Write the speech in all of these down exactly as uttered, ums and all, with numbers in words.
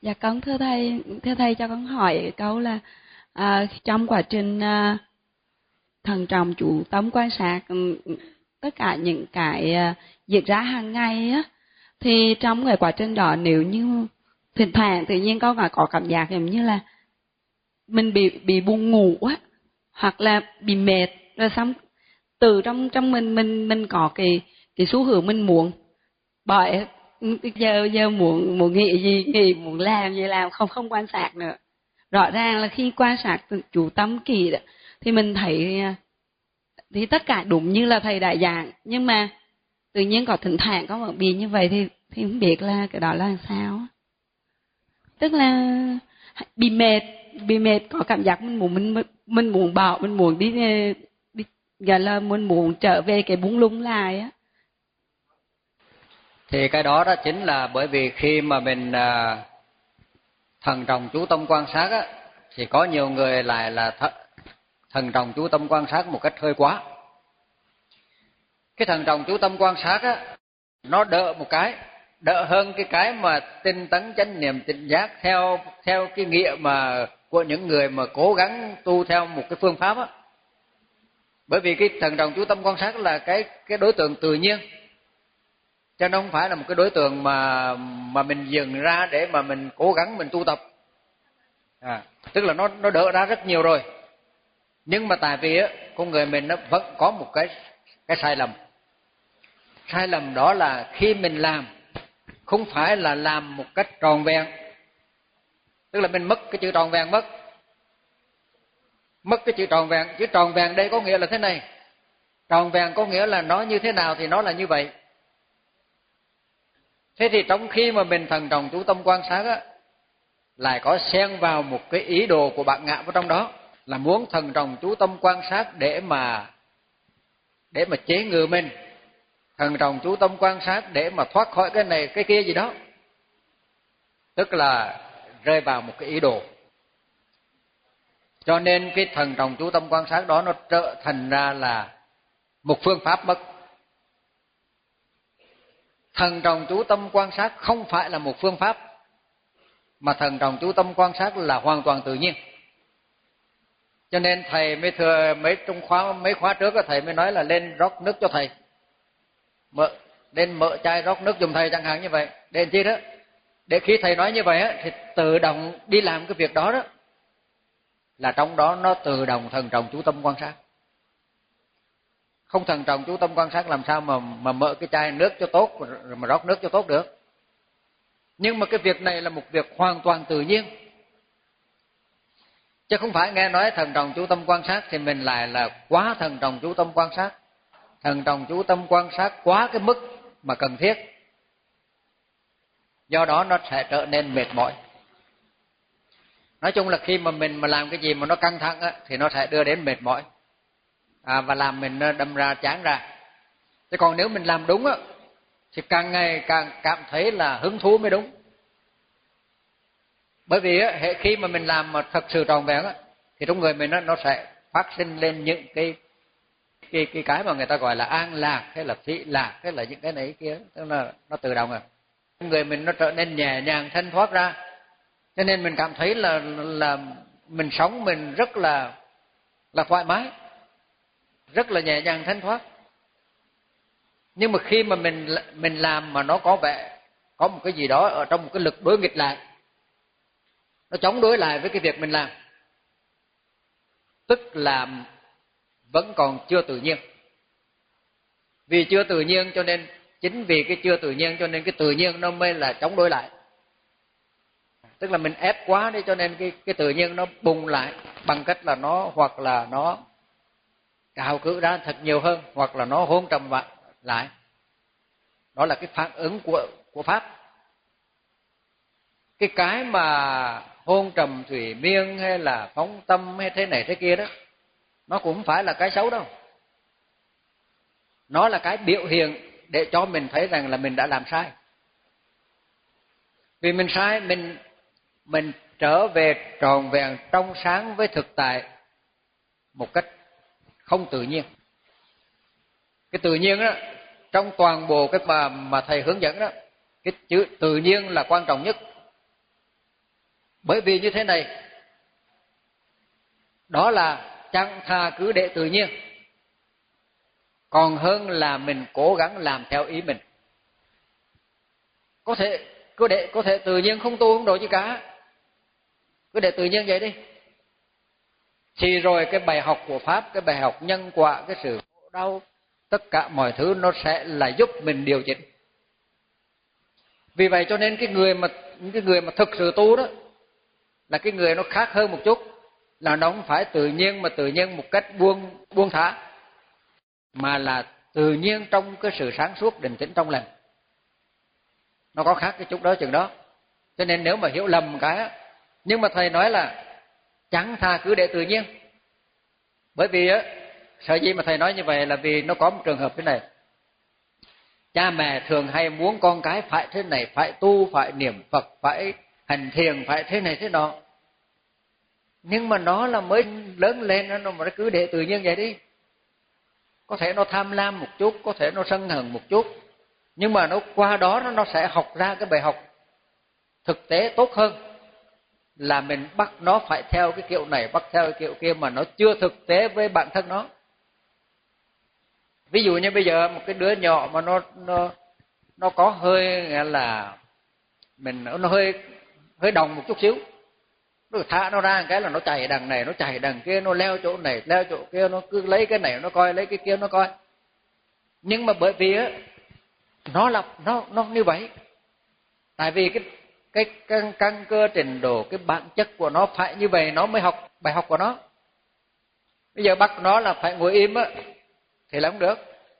Dạ con thưa thầy, thưa thầy cho con hỏi câu là à, trong quá trình à, thận trọng chú tâm quan sát ừ, tất cả những cái à, diễn ra hàng ngày á, thì trong cái quá trình đó nếu như thỉnh thoảng tự nhiên con có cảm giác giống như là mình bị bị buồn ngủ á, hoặc là bị mệt, rồi xong từ trong trong mình mình mình có cái cái xu hướng mình muốn bỏ giờ giờ muốn muốn nghĩ gì nghĩ, muốn làm gì làm, không không quan sát nữa. Rõ ràng là khi quan sát chú tâm kỳ đó, thì mình thấy thì tất cả đúng như là thầy đã giảng, nhưng mà tự nhiên có thỉnh thoảng có một bị như vậy thì thì không biết là cái đó là làm sao. Tức là bị mệt, bị mệt có cảm giác mình muốn mình mình muốn bỏ, mình muốn đi đi gọi là mình muốn trở về cái bung lung lại á. Thì cái đó đó chính là bởi vì khi mà mình à, thần trọng chú tâm quan sát á, thì có nhiều người lại là th thần trọng chú tâm quan sát một cách hơi quá. Cái thần trọng chú tâm quan sát á, nó đỡ một cái, đỡ hơn cái cái mà tinh tấn chánh niệm tỉnh giác theo theo cái nghĩa mà của những người mà cố gắng tu theo một cái phương pháp á. Bởi vì cái thần trọng chú tâm quan sát là cái cái đối tượng tự nhiên, cho nó không phải là một cái đối tượng mà mà mình dừng ra để mà mình cố gắng mình tu tập. À, tức là nó nó đỡ ra rất nhiều rồi. Nhưng mà tại vì á, con người mình nó vẫn có một cái cái sai lầm. Sai lầm đó là khi mình làm không phải là làm một cách tròn vẹn. Tức là mình mất cái chữ tròn vẹn mất. Mất cái chữ tròn vẹn, chữ tròn vẹn đây có nghĩa là thế này. Tròn vẹn có nghĩa là nó như thế nào thì nó là như vậy. Thế thì trong khi mà mình thần trọng chú tâm quan sát á, lại có xen vào một cái ý đồ của bạn ngạ vào trong đó, là muốn thần trọng chú tâm quan sát để mà để mà chế ngự mình, thần trọng chú tâm quan sát để mà thoát khỏi cái này cái kia gì đó. Tức là rơi vào một cái ý đồ. Cho nên cái thần trọng chú tâm quan sát đó nó trở thành ra là một phương pháp mất. Thần trọng chú tâm quan sát không phải là một phương pháp, mà thần trọng chú tâm quan sát là hoàn toàn tự nhiên. Cho nên thầy mới thừa mấy trong khóa mấy khóa trước thầy mới nói là lên rót nước cho thầy, mở lên mở chai rót nước giùm thầy chẳng hạn như vậy. Để chi đó? Để khi thầy nói như vậy á, thì tự động đi làm cái việc đó đó, là trong đó nó tự động thần trọng chú tâm quan sát. Không thần trọng chú tâm quan sát làm sao mà mà mở cái chai nước cho tốt rồi mà rót nước cho tốt được. Nhưng mà cái việc này là một việc hoàn toàn tự nhiên, chứ không phải nghe nói thần trọng chú tâm quan sát thì mình lại là quá thần trọng chú tâm quan sát. Thần trọng chú tâm quan sát quá cái mức mà cần thiết, do đó nó sẽ trở nên mệt mỏi. Nói chung là khi mà mình mà làm cái gì mà nó căng thẳng á, thì nó sẽ đưa đến mệt mỏi, à, và làm mình đâm ra chán ra. Chứ còn nếu mình làm đúng á, thì càng ngày càng cảm thấy là hứng thú mới đúng. Bởi vì á, hệ khi mà mình làm mà thật sự tròn vẹn á, thì trong người mình á, nó sẽ phát sinh lên những cái cái cái cái mà người ta gọi là an lạc hay là thị lạc hay là những cái này kia, tức là nó tự động à. Người mình nó trở nên nhẹ nhàng thanh thoát ra, cho nên mình cảm thấy là là mình sống mình rất là là thoải mái, rất là nhẹ nhàng thanh thoát. Nhưng mà khi mà mình mình làm mà nó có vẻ có một cái gì đó ở trong một cái lực đối nghịch lại, nó chống đối lại với cái việc mình làm, tức là vẫn còn chưa tự nhiên. Vì chưa tự nhiên cho nên chính vì cái chưa tự nhiên cho nên cái tự nhiên nó mới là chống đối lại. Tức là mình ép quá đi cho nên cái cái tự nhiên nó bùng lại bằng cách là nó hoặc là nó cào cự ra thật nhiều hơn, hoặc là nó hôn trầm lại. Đó là cái phản ứng của của pháp. Cái cái mà hôn trầm thủy miên hay là phóng tâm hay thế này thế kia đó, nó cũng không phải là cái xấu đâu. Nó là cái biểu hiện để cho mình thấy rằng là mình đã làm sai. Vì mình sai, mình mình trở về tròn vẹn trong sáng với thực tại một cách không tự nhiên. Cái tự nhiên đó, trong toàn bộ cái mà mà thầy hướng dẫn đó, cái chữ tự nhiên là quan trọng nhất. Bởi vì như thế này, đó là chẳng thà cứ để tự nhiên, còn hơn là mình cố gắng làm theo ý mình. Có thể cứ để có thể tự nhiên không tu không đổi gì cả, cứ để tự nhiên vậy đi. Thì rồi cái bài học của Pháp, cái bài học nhân quả, cái sự khổ đau, tất cả mọi thứ nó sẽ là giúp mình điều chỉnh. Vì vậy cho nên cái người mà cái người mà thực sự tu đó là cái người nó khác hơn một chút, là nó không phải tự nhiên mà tự nhiên một cách buông buông thả, mà là tự nhiên trong cái sự sáng suốt định tĩnh trong lành. Nó có khác cái chút đó chừng đó. Cho nên nếu mà hiểu lầm một cái, nhưng mà thầy nói là chẳng thà cứ để tự nhiên. Bởi vì á, sở dĩ mà thầy nói như vậy là vì nó có một trường hợp thế này. Cha mẹ thường hay muốn con cái phải thế này, phải tu, phải niệm Phật, phải hành thiền, phải thế này thế nọ. Nhưng mà nó là mới lớn lên, nó mà cứ để tự nhiên vậy đi. Có thể nó tham lam một chút, có thể nó sân hận một chút, nhưng mà nó qua đó nó sẽ học ra cái bài học thực tế tốt hơn là mình bắt nó phải theo cái kiểu này, bắt theo cái kiểu kia mà nó chưa thực tế với bản thân nó. Ví dụ như bây giờ một cái đứa nhỏ mà nó nó nó có hơi nghĩa là mình nó hơi hơi đồng một chút xíu, nó thả nó ra một cái là nó chạy đằng này, nó chạy đằng kia, nó leo chỗ này, leo chỗ kia, nó cứ lấy cái này nó coi, lấy cái kia nó coi. Nhưng mà bởi vì á nó là nó nó như vậy, tại vì cái cái căn căn cơ trình độ, cái bản chất của nó phải như vậy nó mới học bài học của nó. Bây giờ bắt nó là phải ngồi im á thì là không được.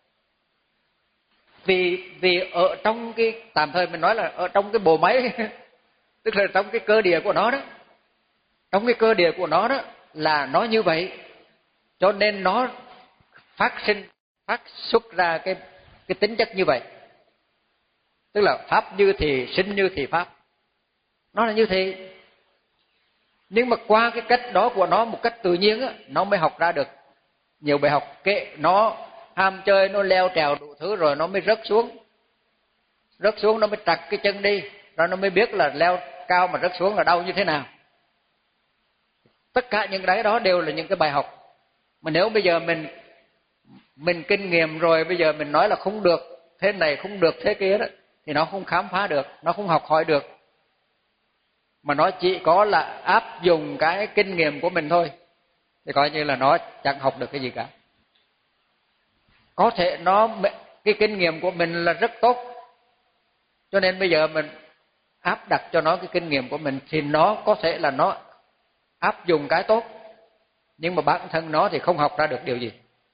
Vì vì ở trong cái, tạm thời mình nói là ở trong cái bộ máy tức là trong cái cơ địa của nó đó, trong cái cơ địa của nó đó là nó như vậy, cho nên nó phát sinh phát xuất ra cái cái tính chất như vậy. Tức là pháp như thì sinh như thì pháp, nó là như thế. Nhưng mà qua cái cách đó của nó một cách tự nhiên á, nó mới học ra được nhiều bài học. Kệ nó ham chơi, nó leo trèo đủ thứ rồi nó mới rớt xuống, rớt xuống nó mới trật cái chân đi, rồi nó mới biết là leo cao mà rớt xuống là đau như thế nào. Tất cả những cái đó đều là những cái bài học mà nếu bây giờ mình mình kinh nghiệm rồi, bây giờ mình nói là không được thế này, không được thế kia đó, thì nó không khám phá được, nó không học hỏi được, mà nó chỉ có là áp dụng cái kinh nghiệm của mình thôi, thì coi như là nó chẳng học được cái gì cả. Có thể nó cái kinh nghiệm của mình là rất tốt, cho nên bây giờ mình áp đặt cho nó cái kinh nghiệm của mình thì nó có thể là nó áp dụng cái tốt, nhưng mà bản thân nó thì không học ra được điều gì.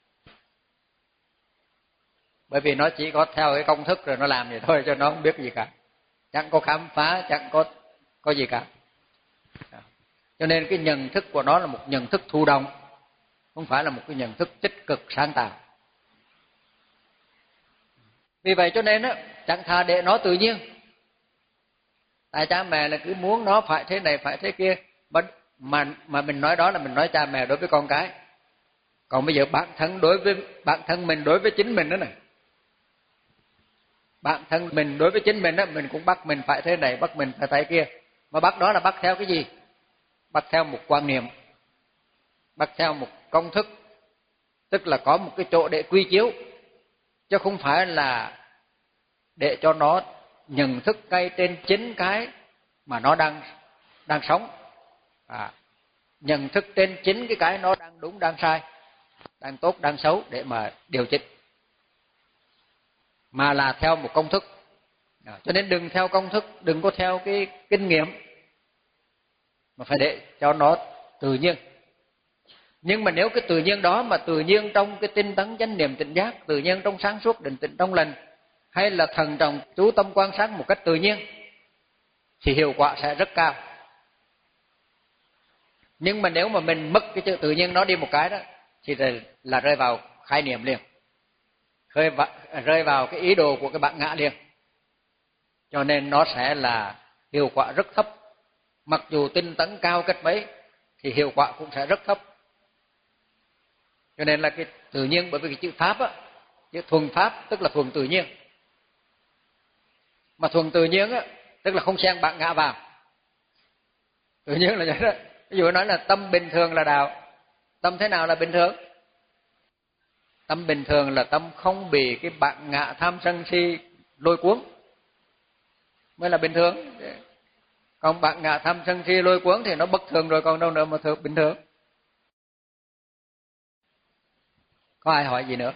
Bởi vì nó chỉ có theo cái công thức rồi nó làm vậy thôi, cho nó không biết gì cả, chẳng có khám phá, chẳng có có gì cả. Cho nên cái nhận thức của nó là một nhận thức thụ động, không phải là một cái nhận thức tích cực sáng tạo. Vì vậy cho nên á, chẳng thà để nó tự nhiên. Tại cha mẹ là cứ muốn nó phải thế này, phải thế kia, mà mà mà mình nói đó là mình nói cha mẹ đối với con cái. Còn bây giờ bản thân đối với bản thân mình, đối với chính mình đó này, bản thân mình đối với chính mình đó, mình cũng bắt mình phải thế này, bắt mình phải thế kia. Mà bắt đó là bắt theo cái gì? Bắt theo một quan niệm, bắt theo một công thức, tức là có một cái chỗ để quy chiếu, chứ không phải là để cho nó nhận thức ngay trên chính cái mà nó đang đang sống, à, nhận thức trên chính cái cái nó đang đúng đang sai, đang tốt đang xấu để mà điều chỉnh, mà là theo một công thức. À, cho nên đừng theo công thức, đừng có theo cái kinh nghiệm, mà phải để cho nó tự nhiên. Nhưng mà nếu cái tự nhiên đó mà tự nhiên trong cái tinh tấn chánh niệm tỉnh giác, tự nhiên trong sáng suốt định tĩnh trong lành, hay là thận trọng chú tâm quan sát một cách tự nhiên, thì hiệu quả sẽ rất cao. Nhưng mà nếu mà mình mất cái chữ tự nhiên nó đi một cái đó, thì là rơi vào khái niệm liền, rơi vào cái ý đồ của cái bản ngã liền. Cho nên nó sẽ là hiệu quả rất thấp. Mặc dù tinh tấn cao cách mấy thì hiệu quả cũng sẽ rất thấp. Cho nên là cái tự nhiên, bởi vì cái chữ pháp á, chữ thuần pháp tức là thuần tự nhiên. Mà thuần tự nhiên á, tức là không xen bản ngã vào. Tự nhiên là vậy đó. Ví dụ nói là tâm bình thường là đạo. Tâm thế nào là bình thường? Tâm bình thường là tâm không bị cái bản ngã tham sân si lôi cuốn, mới là bình thường. Còn bản ngã tham sân si lôi cuốn thì nó bất thường rồi, còn đâu nữa mà thường bình thường. Có ai hỏi gì nữa?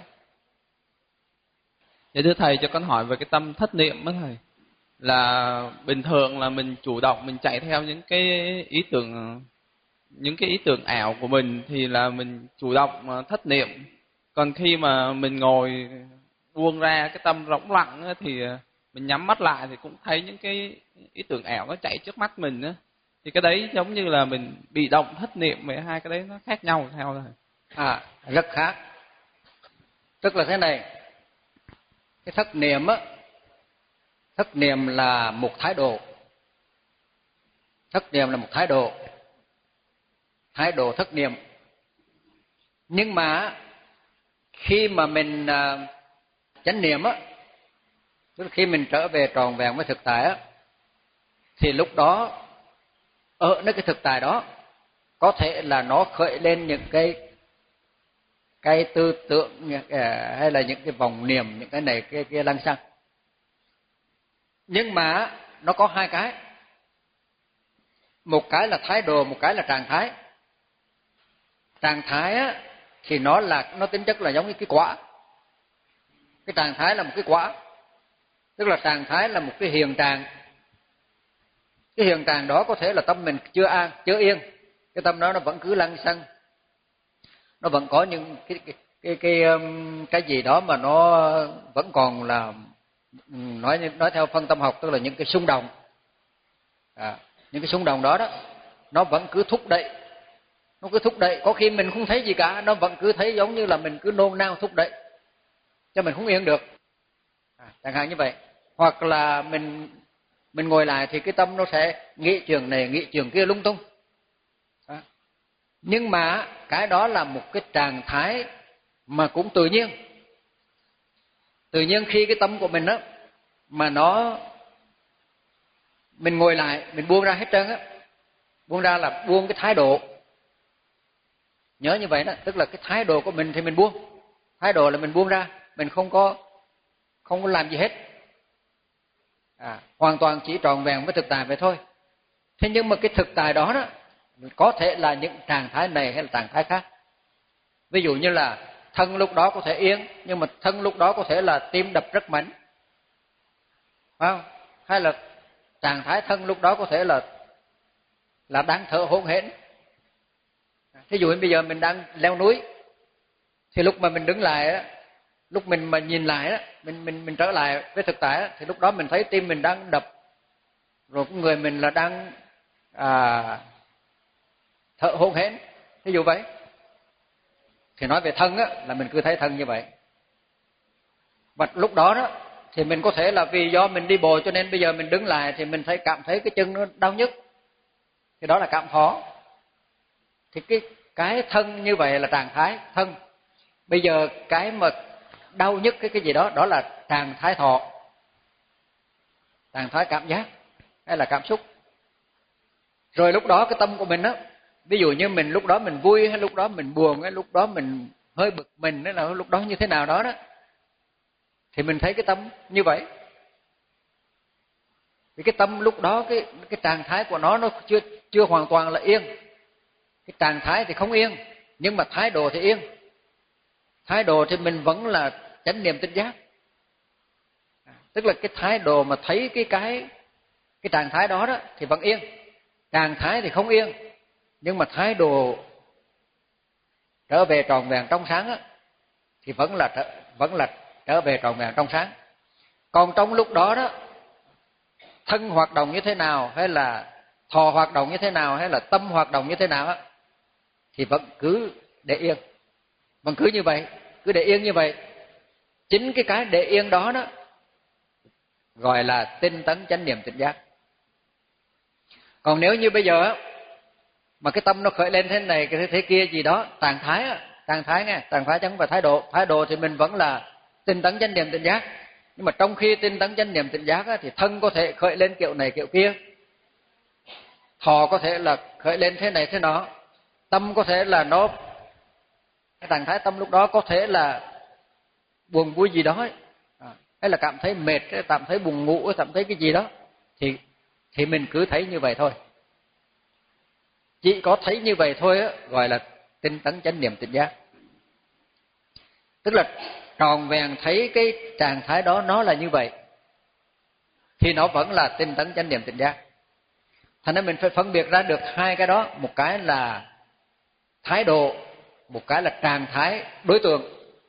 Dạ thưa thầy, cho con hỏi về cái tâm thất niệm đó thầy. Là bình thường là mình chủ động mình chạy theo những cái ý tưởng những cái ý tưởng ảo của mình thì là mình chủ động thất niệm. Còn khi mà mình ngồi buông ra cái tâm rỗng lặng thì mình nhắm mắt lại thì cũng thấy những cái ý tưởng ảo nó chạy trước mắt mình á. Thì cái đấy giống như là mình bị động thất niệm, với hai cái đấy nó khác nhau theo rồi. À, rất khác. Tức là thế này, cái thất niệm á, thất niệm là một thái độ. Thất niệm là một thái độ. Thái độ thất niệm. Nhưng mà khi mà mình uh, chánh niệm á, tức là khi mình trở về tròn vẹn với thực tại á, thì lúc đó ở nơi cái thực tại đó có thể là nó khởi lên những cái cái tư tưởng hay là những cái vòng niệm, những cái này cái kia lăng xăng. Nhưng mà nó có hai cái. Một cái là thái độ, một cái là trạng thái. Trạng thái á thì nó là nó tính chất là giống như cái quả. Cái trạng thái là một cái quả. Tức là trạng thái là một cái hiện trạng. Cái hiện trạng đó có thể là tâm mình chưa an, chưa yên. Cái tâm đó nó vẫn cứ lăng xăng. Nó vẫn có những cái cái cái cái, cái gì đó mà nó vẫn còn là nói nói theo phân tâm học, tức là những cái xung động. À, những cái xung động đó đó nó vẫn cứ thúc đẩy. Nó cứ thúc đẩy, có khi mình không thấy gì cả, nó vẫn cứ thấy giống như là mình cứ nôn nao thúc đẩy cho mình không yên được. À, chẳng hạn như vậy. Hoặc là mình mình ngồi lại thì cái tâm nó sẽ nghĩ chuyện này, nghĩ chuyện kia lung tung. À. Nhưng mà cái đó là một cái trạng thái mà cũng tự nhiên. Tự nhiên khi cái tâm của mình á mà nó mình ngồi lại, mình buông ra hết trơn á. Buông ra là buông cái thái độ. Nhớ như vậy đó, tức là cái thái độ của mình thì mình buông. Thái độ là mình buông ra, mình không có không có làm gì hết. À, hoàn toàn chỉ tròn vẹn với thực tại vậy thôi. Thế nhưng mà cái thực tại đó đó có thể là những trạng thái này hay là trạng thái khác. Ví dụ như là thân lúc đó có thể yên, nhưng mà thân lúc đó có thể là tim đập rất mạnh. Phải không? Hay là trạng thái thân lúc đó có thể là là đang thở hổn hển. Ví dụ như bây giờ mình đang leo núi, thì lúc mà mình đứng lại á, lúc mình mà nhìn lại á, mình mình mình trở lại với thực tại á, thì lúc đó mình thấy tim mình đang đập, rồi người mình là đang à, thở hổn hển. Ví dụ vậy. Thì nói về thân á, là mình cứ thấy thân như vậy. Và lúc đó đó thì mình có thể là vì do mình đi bộ cho nên bây giờ mình đứng lại thì mình thấy cảm thấy cái chân nó đau nhức. Thì đó là cảm thọ. Thì cái cái thân như vậy là trạng thái thân. Bây giờ cái mà đau nhức cái cái gì đó, đó là trạng thái thọ. Trạng thái cảm giác hay là cảm xúc. Rồi lúc đó cái tâm của mình á, ví dụ như mình lúc đó mình vui hay lúc đó mình buồn hay lúc đó mình hơi bực mình hay là lúc đó như thế nào đó đó, thì mình thấy cái tâm như vậy. Vì cái tâm lúc đó cái cái trạng thái của nó nó chưa chưa hoàn toàn là yên. Cái trạng thái thì không yên, nhưng mà thái độ thì yên. Thái độ thì mình vẫn là chánh niệm tỉnh giác. Tức là cái thái độ mà thấy cái cái cái trạng thái đó đó thì vẫn yên. Trạng thái thì không yên, nhưng mà thái độ trở về tròn vẹn trong sáng á, thì vẫn là vẫn là trở về tròn vẹn trong sáng. Còn trong lúc đó đó, thân hoạt động như thế nào, hay là thọ hoạt động như thế nào, hay là tâm hoạt động như thế nào á, thì vẫn cứ để yên, vẫn cứ như vậy, cứ để yên như vậy. Chính cái cái để yên đó đó gọi là tinh tấn chánh niệm tỉnh giác. Còn nếu như bây giờ á, mà cái tâm nó khởi lên thế này cái thế kia gì đó, trạng thái á, trạng thái nghe, trạng thái chẳng phải thái độ. Thái độ thì mình vẫn là tinh tấn chánh niệm tỉnh giác. Nhưng mà trong khi tinh tấn chánh niệm tỉnh giác á, thì thân có thể khởi lên kiểu này kiểu kia. thọ có thể là khởi lên thế này thế nọ, tâm có thể là nó, cái trạng thái tâm lúc đó có thể là buồn vui gì đó ấy. À, hay là cảm thấy mệt, hay cảm thấy buồn ngủ, hay cảm thấy cái gì đó, thì thì mình cứ thấy như vậy thôi. Chỉ có thấy như vậy thôi á, gọi là tinh tấn chánh niệm tỉnh giác. Tức là tròn vẹn thấy cái trạng thái đó nó là như vậy, thì nó vẫn là tinh tấn chánh niệm tỉnh giác. Thành nên mình phải phân biệt ra được hai cái đó, một cái là thái độ, một cái là trạng thái đối tượng.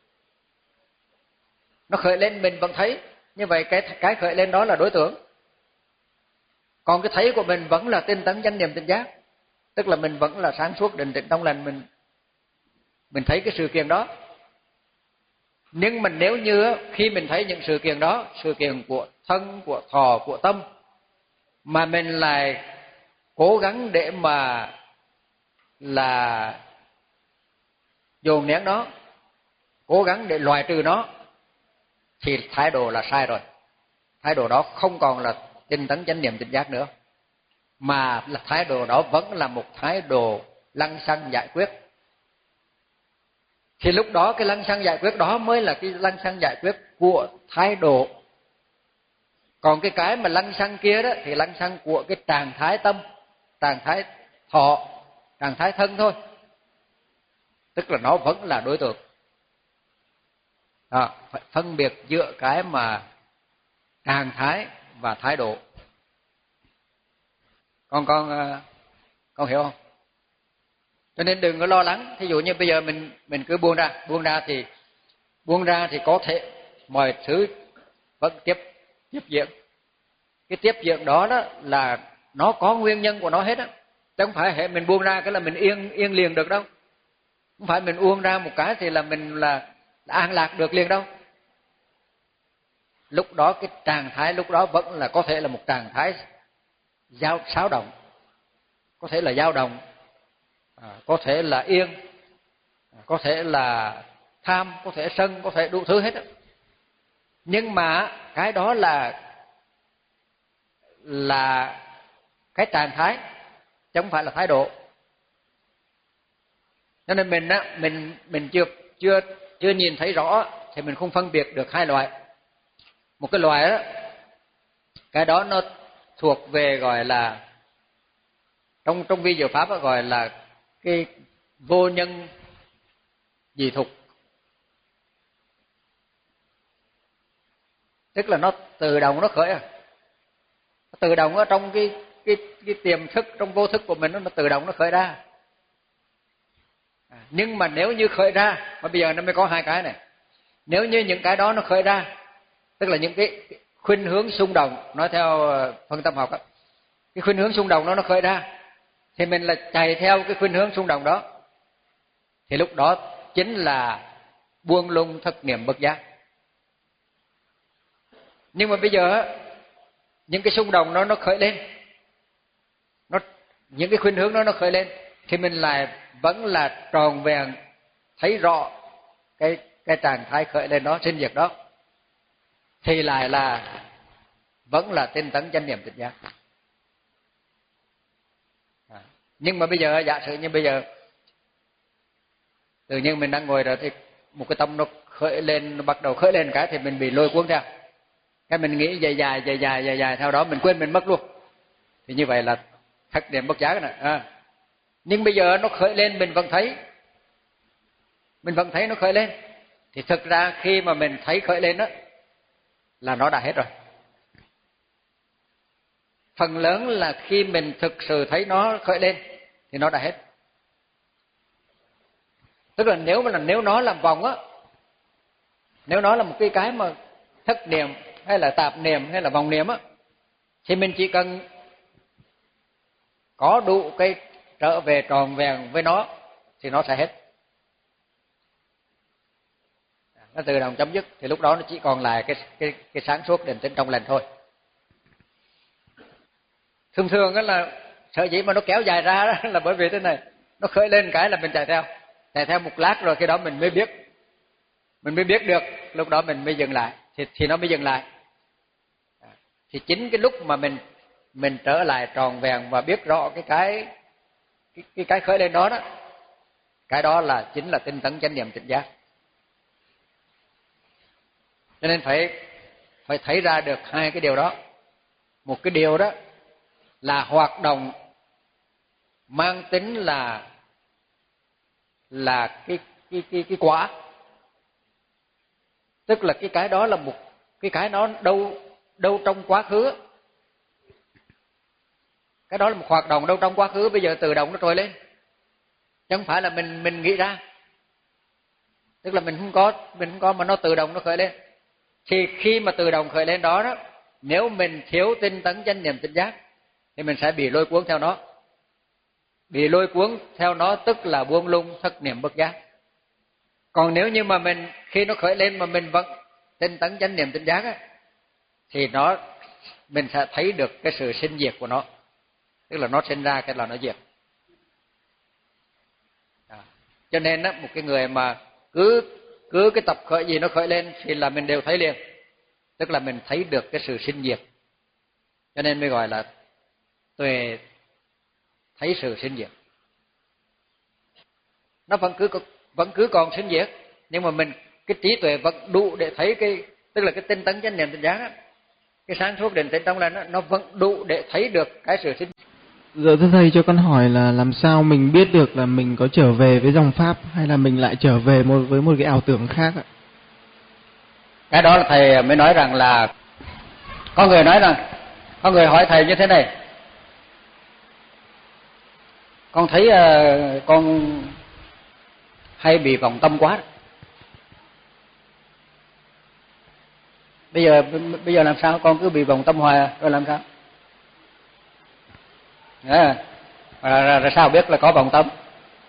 Nó khởi lên mình vẫn thấy, như vậy cái cái khởi lên đó là đối tượng. Còn cái thấy của mình vẫn là tinh tấn chánh niệm tỉnh giác, tức là mình vẫn là sáng suốt định tĩnh trong lành, mình mình thấy cái sự kiện đó. Nhưng mà nếu như khi mình thấy những sự kiện đó, sự kiện của thân, của thọ, của tâm, mà mình lại cố gắng để mà là dồn nén nó, cố gắng để loại trừ nó, thì thái độ là sai rồi. Thái độ đó không còn là tinh tấn chánh niệm tỉnh giác nữa, mà là thái độ đó vẫn là một thái độ lăng xăng giải quyết. Thì lúc đó cái lăng xăng giải quyết đó mới là cái lăng xăng giải quyết của thái độ. Còn cái cái mà lăng xăng kia đó thì lăng xăng của cái trạng thái tâm, trạng thái thọ, trạng thái thân thôi. Tức là nó vẫn là đối tượng. Đó, phải phân biệt giữa cái mà trạng thái và thái độ. Con con con hiểu không? Cho nên đừng có lo lắng. Thí dụ như bây giờ mình mình cứ buông ra, buông ra thì buông ra thì có thể mọi thứ vẫn tiếp tiếp diễn. Cái tiếp diễn đó đó là nó có nguyên nhân của nó hết á. Chứ không phải hệ mình buông ra cái là mình yên yên liền được đâu. Không phải mình buông ra một cái thì là mình là, là an lạc được liền đâu. Lúc đó cái trạng thái lúc đó vẫn là có thể là một trạng thái dao xáo động, có thể là dao động, à, có thể là yên, à, có thể là tham, có thể sân, có thể đủ thứ hết đó. Nhưng mà cái đó là là cái trạng thái, chứ không phải là thái độ. Cho nên mình á, mình mình chưa chưa chưa nhìn thấy rõ thì mình không phân biệt được hai loại. Một cái loại đó, cái đó nó thuộc về gọi là trong trong vi diệu pháp đó, gọi là cái vô nhân dị thục. Tức là nó tự động nó khởi à. Nó tự động ở trong cái cái cái tiềm thức, trong vô thức của mình nó tự động nó khởi ra. À, nhưng mà nếu như khởi ra, mà bây giờ nó mới có hai cái này. Nếu như những cái đó nó khởi ra, tức là những cái khuynh hướng xung động, nói theo phân tâm học đó, cái khuynh hướng xung động đó nó khởi ra, thì mình là chạy theo cái khuynh hướng xung động đó, thì lúc đó chính là buông lung thực niệm bất giác. Nhưng mà bây giờ những cái xung động đó nó khởi lên, nó những cái khuynh hướng đó nó khởi lên, thì mình lại vẫn là tròn vẹn thấy rõ cái cái trạng thái khởi lên đó, sinh diệt đó, thì lại là vẫn là tinh tấn chánh niệm tỉnh giác. À, nhưng mà bây giờ giả sử như bây giờ tự nhiên mình đang ngồi rồi thì một cái tâm nó khởi lên, nó bắt đầu khởi lên cái thì mình bị lôi cuốn theo, cái mình nghĩ dài dài dài dài dài dài theo đó mình quên mình mất luôn, thì như vậy là thực niệm bất giác này. À, nhưng bây giờ nó khởi lên mình vẫn thấy, mình vẫn thấy nó khởi lên, thì thực ra khi mà mình thấy khởi lên đó là nó đã hết rồi. Phần lớn là khi mình thực sự thấy nó khởi lên thì nó đã hết. Tức là nếu mà là nếu nó làm vòng á, nếu nó là một cái cái mà thất niệm hay là tạp niệm hay là vòng niệm á, thì mình chỉ cần có đủ cái trở về tròn vẹn với nó thì nó sẽ hết. Nó tự động chấm dứt, thì lúc đó nó chỉ còn lại cái cái cái sáng suốt định tĩnh trong lành thôi. Thường thường đó là sở dĩ mà nó kéo dài ra đó là bởi vì thế này, nó khởi lên cái là mình chạy theo, chạy theo một lát rồi khi đó mình mới biết, mình mới biết được, lúc đó mình mới dừng lại, thì thì nó mới dừng lại. Thì chính cái lúc mà mình mình trở lại tròn vẹn và biết rõ cái cái cái cái, cái khởi lên đó đó, cái đó là chính là tinh tấn chánh niệm tỉnh giác. Cho nên phải phải thấy ra được hai cái điều đó. Một cái điều đó là hoạt động mang tính là là cái cái cái cái quả, tức là cái cái đó là một cái cái nó đâu đâu trong quá khứ, cái đó là một hoạt động đâu trong quá khứ, bây giờ tự động nó trồi lên, chứ không phải là mình mình nghĩ ra, tức là mình không có mình không có mà nó tự động nó khởi lên. Thì khi mà tự động khởi lên đó đó, nếu mình thiếu tinh tấn chánh niệm tỉnh giác thì mình sẽ bị lôi cuốn theo nó. Bị lôi cuốn theo nó tức là buông lung thất niệm bất giác. Còn nếu như mà mình khi nó khởi lên mà mình vẫn tinh tấn chánh niệm tỉnh giác á, thì nó mình sẽ thấy được cái sự sinh diệt của nó, tức là nó sinh ra cái là nó diệt. À, cho nên á, một cái người mà cứ cứ cái tập khởi gì nó khởi lên thì là mình đều thấy liền, tức là mình thấy được cái sự sinh diệt. Cho nên mới gọi là tuệ thấy sự sinh diệt. Nó vẫn cứ vẫn cứ còn sinh diệt, nhưng mà mình cái trí tuệ vẫn đủ để thấy cái, tức là cái tinh tấn chánh niệm tỉnh giác á, cái sáng suốt định tĩnh trong lành nó nó vẫn đủ để thấy được cái sự sinh. Giờ thưa thầy cho con hỏi là làm sao mình biết được là mình có trở về với dòng pháp hay là mình lại trở về một với một cái ảo tưởng khác ạ? Cái đó là thầy mới nói rằng là có người nói rằng có người hỏi thầy như thế này: con thấy uh, con hay bị vọng tâm quá. Bây giờ bây giờ làm sao? Con cứ bị vọng tâm hoài rồi làm sao? À, rồi, rồi sao biết là có vọng tâm?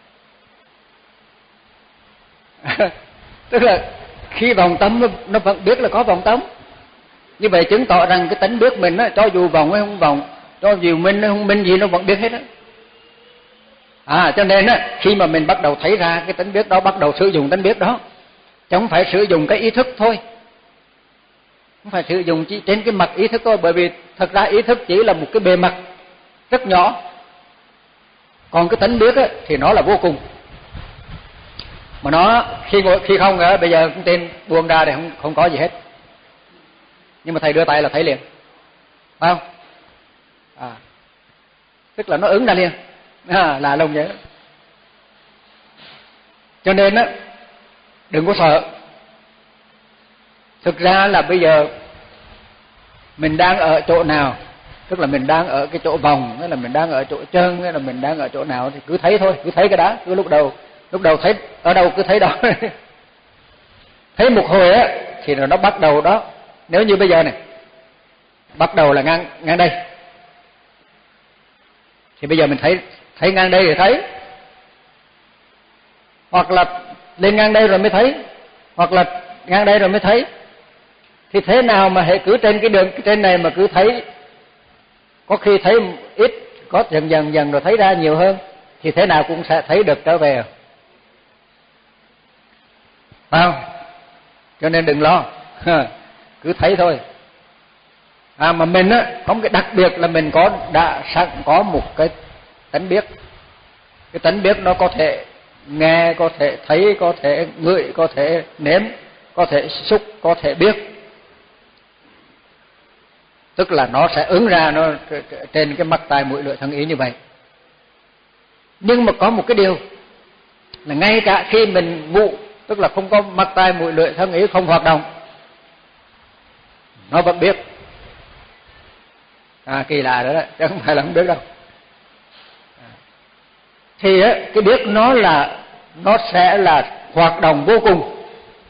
Tức là khi vọng tâm nó, nó vẫn biết là có vọng tâm. Như vậy chứng tỏ rằng cái tánh biết mình á, cho dù vọng hay không vọng, cho dù minh hay không minh gì nó vẫn biết hết á. À, cho nên á, khi mà mình bắt đầu thấy ra cái tánh biết đó, bắt đầu sử dụng tánh biết đó, chứ không phải sử dụng cái ý thức thôi, không phải sử dụng chỉ trên cái mặt ý thức thôi, bởi vì thật ra ý thức chỉ là một cái bề mặt rất nhỏ, còn cái tánh biết á, thì nó là vô cùng. Mà nó khi khi không nữa, bây giờ tên buông ra thì không không có gì hết, nhưng mà thầy đưa tay là thấy liền, phải không? À, tức là nó ứng ra liền, à, là lông vậy đó. Cho nên á, đừng có sợ. Thực ra là bây giờ mình đang ở chỗ nào, tức là mình đang ở cái chỗ vòng, hay là mình đang ở chỗ chân, hay là mình đang ở chỗ nào thì cứ thấy thôi, cứ thấy cái đó, cứ lúc đầu lúc đầu thấy ở đâu cứ thấy đó. Thấy một hồi á thì rồi nó bắt đầu đó. Nếu như bây giờ này bắt đầu là ngang ngang đây, thì bây giờ mình thấy thấy ngang đây thì thấy, hoặc là lên ngang đây rồi mới thấy, hoặc là ngang đây rồi mới thấy. Thì thế nào mà hệ cứ trên cái đường cái trên này mà cứ thấy, có khi thấy ít, có dần dần dần rồi thấy ra nhiều hơn, thì thế nào cũng sẽ thấy được trở về, phải không? Cho nên đừng lo, cứ thấy thôi. À, mà mình á có một cái đặc biệt là mình có đã sẵn có một cái tánh biết. Cái tánh biết nó có thể nghe, có thể thấy, có thể ngửi, có thể nếm, có thể xúc, có thể biết. Tức là nó sẽ ứng ra nó trên cái mắt tai mũi lưỡi thân ý như vậy. Nhưng mà có một cái điều là ngay cả khi mình ngủ, tức là không có mắt tai mũi lưỡi thân ý, không hoạt động, nó vẫn biết. À, kỳ lạ đó, đó chứ không phải là không biết đâu. Thì á, cái biết nó là nó sẽ là hoạt động vô cùng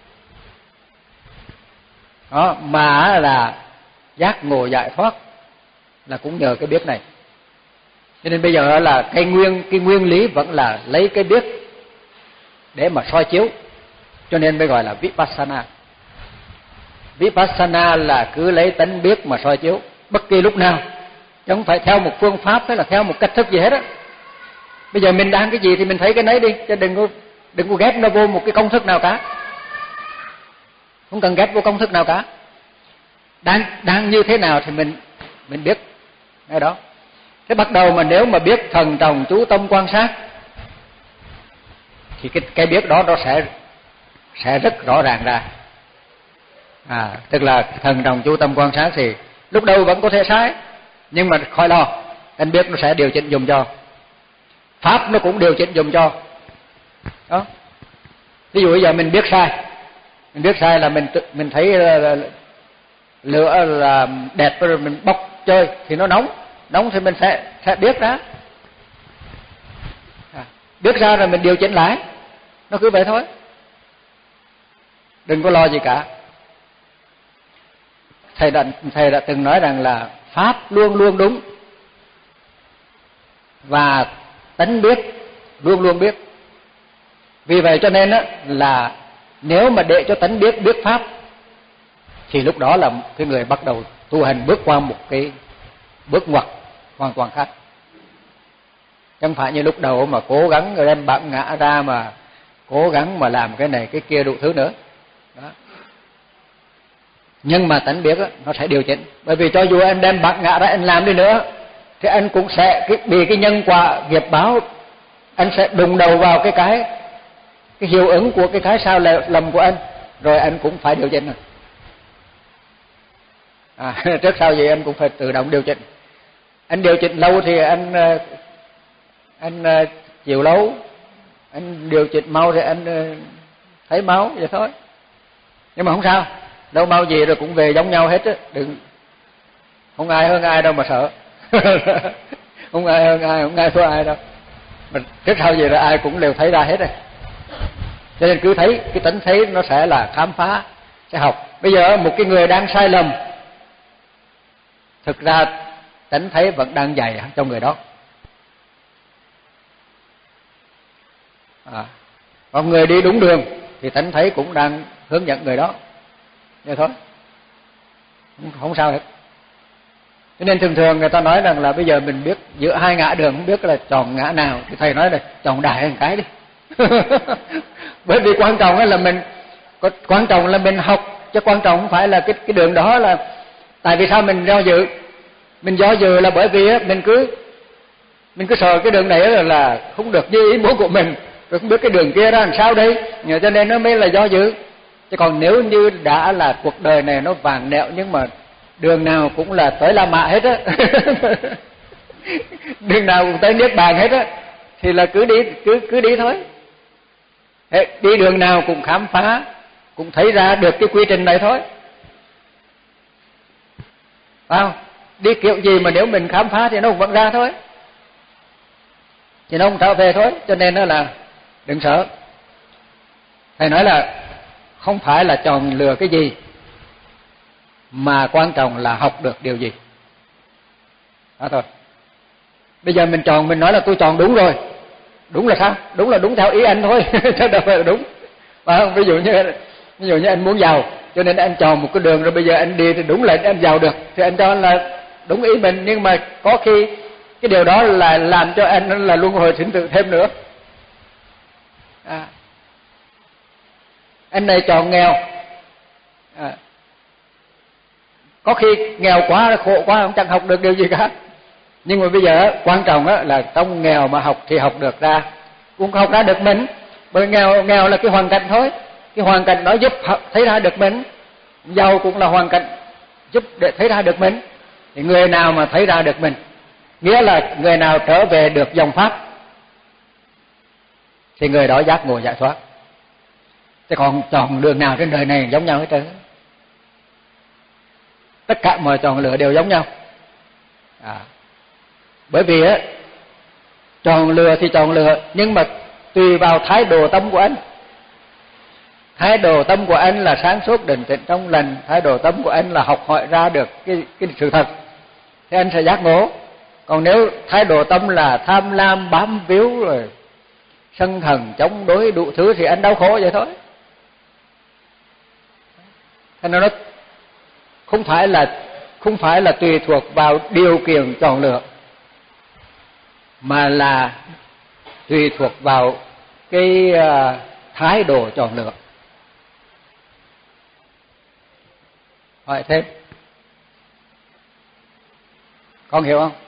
đó, mà là giác ngộ giải thoát là cũng nhờ cái biết này. Cho nên bây giờ là cái nguyên cái nguyên lý vẫn là lấy cái biết để mà soi chiếu, cho nên mới gọi là vipassana. Vipassana là cứ lấy tánh biết mà soi chiếu bất kỳ lúc nào, chứ không phải theo một phương pháp hay là theo một cách thức gì hết á. Bây giờ mình đang cái gì thì mình thấy cái nấy đi, chứ đừng có đừng có ghép nó vô một cái công thức nào cả. Không cần ghép vô công thức nào cả. Đang đang như thế nào thì mình mình biết ngay đó. Thế bắt đầu mà nếu mà biết thần trọng chú tâm quan sát thì cái cái biết đó nó sẽ sẽ rất rõ ràng ra. À, tức là thần trọng chú tâm quan sát thì lúc đầu vẫn có thể sai, nhưng mà khỏi lo, anh biết nó sẽ điều chỉnh dùng cho. Pháp nó cũng điều chỉnh dùng cho. Đó. Ví dụ bây giờ mình biết sai, mình biết sai là mình mình thấy lửa là đẹp rồi mình bốc chơi thì nó nóng, nóng thì mình sẽ sẽ biết ra. À, biết ra rồi mình điều chỉnh lại, nó cứ vậy thôi. Đừng có lo gì cả. Thầy đã thầy đã từng nói rằng là pháp luôn luôn đúng và tánh biết luôn luôn biết. Vì vậy cho nên á là nếu mà để cho tánh biết biết pháp thì lúc đó là cái người bắt đầu tu hành bước qua một cái bước ngoặt hoàn toàn khác. Chẳng phải như lúc đầu mà cố gắng đem bản ngã ra mà cố gắng mà làm cái này cái kia đủ thứ nữa. Đó. Nhưng mà tánh biết đó, nó sẽ điều chỉnh. Bởi vì cho dù anh đem bản ngã ra anh làm đi nữa thì anh cũng sẽ bị cái nhân quả nghiệp báo, anh sẽ đụng đầu vào cái cái cái hiệu ứng của cái cái sao lầm của anh, rồi anh cũng phải điều chỉnh. À, trước sau gì anh cũng phải tự động điều chỉnh. Anh điều chỉnh lâu thì anh anh chịu lâu, anh điều chỉnh mau thì anh thấy máu vậy thôi. Nhưng mà không sao, đâu mau gì rồi cũng về giống nhau hết á, đừng, không ai hơn ai đâu mà sợ. Không ai hơn ai, không ai thua ai đâu. Mình trước sau gì là ai cũng đều thấy ra hết rồi. Cho nên cứ thấy, cái tánh thấy nó sẽ là khám phá, sẽ học. Bây giờ một cái người đang sai lầm, thực ra tánh thấy vẫn đang dày trong người đó. À, còn người đi đúng đường thì tánh thấy cũng đang hướng dẫn người đó. Vậy thôi, không, không sao hết. Cho nên thường thường người ta nói rằng là bây giờ mình biết giữa hai ngã đường không biết là chọn ngã nào, thì thầy nói là chọn đại một cái đi. Bởi vì quan trọng là mình, quan trọng là mình học, chứ quan trọng không phải là cái cái đường đó là. Tại vì sao mình do dự? Mình do dự là bởi vì mình cứ mình cứ sợ cái đường này là, là không được như ý muốn của mình, rồi không biết cái đường kia ra làm sao đây, cho nên nó mới là do dự. Chứ còn nếu như đã là cuộc đời này nó vàng nẹo nhưng mà đường nào cũng là tới La Mã hết á, đường nào cũng tới Niết Bàn hết á, thì là cứ đi cứ cứ đi thôi. Đi đường nào cũng khám phá, cũng thấy ra được cái quy trình này thôi. Phải không? Đi kiểu gì mà nếu mình khám phá thì nó cũng vẫn ra thôi, thì nó cũng trở về thôi. Cho nên nó là đừng sợ. Thầy nói là không phải là chọn lựa cái gì, mà quan trọng là học được điều gì. Đó thôi. Bây giờ mình chọn, mình nói là tôi chọn đúng rồi. Đúng là sao? Đúng là đúng theo ý anh thôi, chứ đâu phải là đúng. Phải không? Ví dụ như ví dụ như anh muốn giàu, cho nên anh chọn một cái đường, rồi bây giờ anh đi thì đúng là anh giàu được, thì anh cho là đúng ý mình. Nhưng mà có khi cái điều đó là làm cho anh là luân hồi sinh tử thêm nữa. À. Anh này chọn nghèo, à. Có khi nghèo quá, khổ quá, không chẳng học được điều gì cả. Nhưng mà bây giờ quan trọng là trong nghèo mà học thì học được ra, cũng học ra được mình. Bởi nghèo nghèo là cái hoàn cảnh thôi, cái hoàn cảnh đó giúp thấy ra được mình. Giàu cũng là hoàn cảnh giúp để thấy ra được mình. Thì người nào mà thấy ra được mình, nghĩa là người nào trở về được dòng pháp, thì người đó giác ngộ giải thoát. Chứ còn chọn đường nào trên đời này giống nhau hết trơn. Tất cả mọi chọn lựa đều giống nhau. À. Bởi vì á, chọn lựa thì chọn lựa, nhưng mà tùy vào thái độ tâm của anh. Thái độ tâm của anh là sáng suốt, định tĩnh, trong lành. Thái độ tâm của anh là học hỏi ra được cái, cái sự thật, thì anh sẽ giác ngộ. Còn nếu thái độ tâm là tham lam, bám víu, rồi sân hận, chống đối đủ thứ, thì anh đau khổ vậy thôi. Thế nên nó không phải là không phải là tùy thuộc vào điều kiện chọn lựa, mà là tùy thuộc vào cái uh, thái độ chọn lựa. Hỏi thêm. Con hiểu không?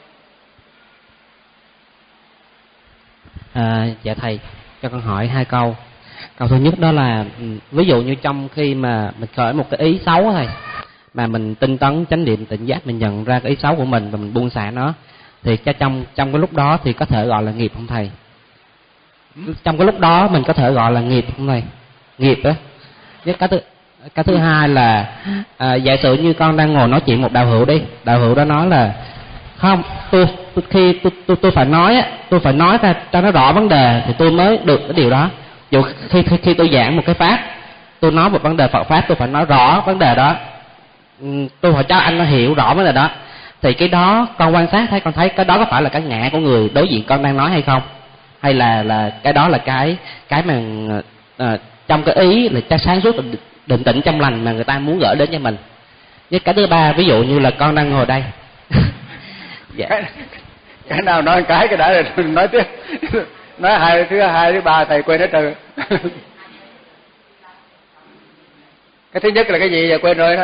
À, dạ thầy, cho con hỏi hai câu. Câu thứ nhất đó là ví dụ như trong khi mà mình khởi một cái ý xấu thầy, mà mình tinh tấn chánh niệm tỉnh giác, mình nhận ra cái ý xấu của mình và mình buông xả nó, thì cái trong trong cái lúc đó thì có thể gọi là nghiệp không thầy? Trong cái lúc đó mình có thể gọi là nghiệp không thầy? Nghiệp đó. Với cái thứ cái thứ hai là à, giả sử như con đang ngồi nói chuyện một đạo hữu đi, đạo hữu đó nói là không, tôi, tôi khi tôi, tôi tôi phải nói á, tôi phải nói ra cho nó rõ vấn đề thì tôi mới được cái điều đó. Dù khi khi, khi tôi giảng một cái pháp, tôi nói một vấn đề Phật pháp, tôi phải nói rõ vấn đề đó, tôi phải cho anh nó hiểu rõ vấn đề đó. Thì cái đó con quan sát thấy, con thấy cái đó có phải là cái ngã của người đối diện con đang nói hay không, hay là là cái đó là cái cái mà à, trong cái ý là cái sáng suốt định tĩnh trong lành mà người ta muốn gửi đến cho mình. Với cái thứ ba, ví dụ như là con đang ngồi đây dạ. cái, cái nào nói cái cái đã rồi nói tiếp. Nói hai thứ hai thứ ba thầy quên hết trơn. Cái thứ nhất là cái gì giờ quên rồi đó.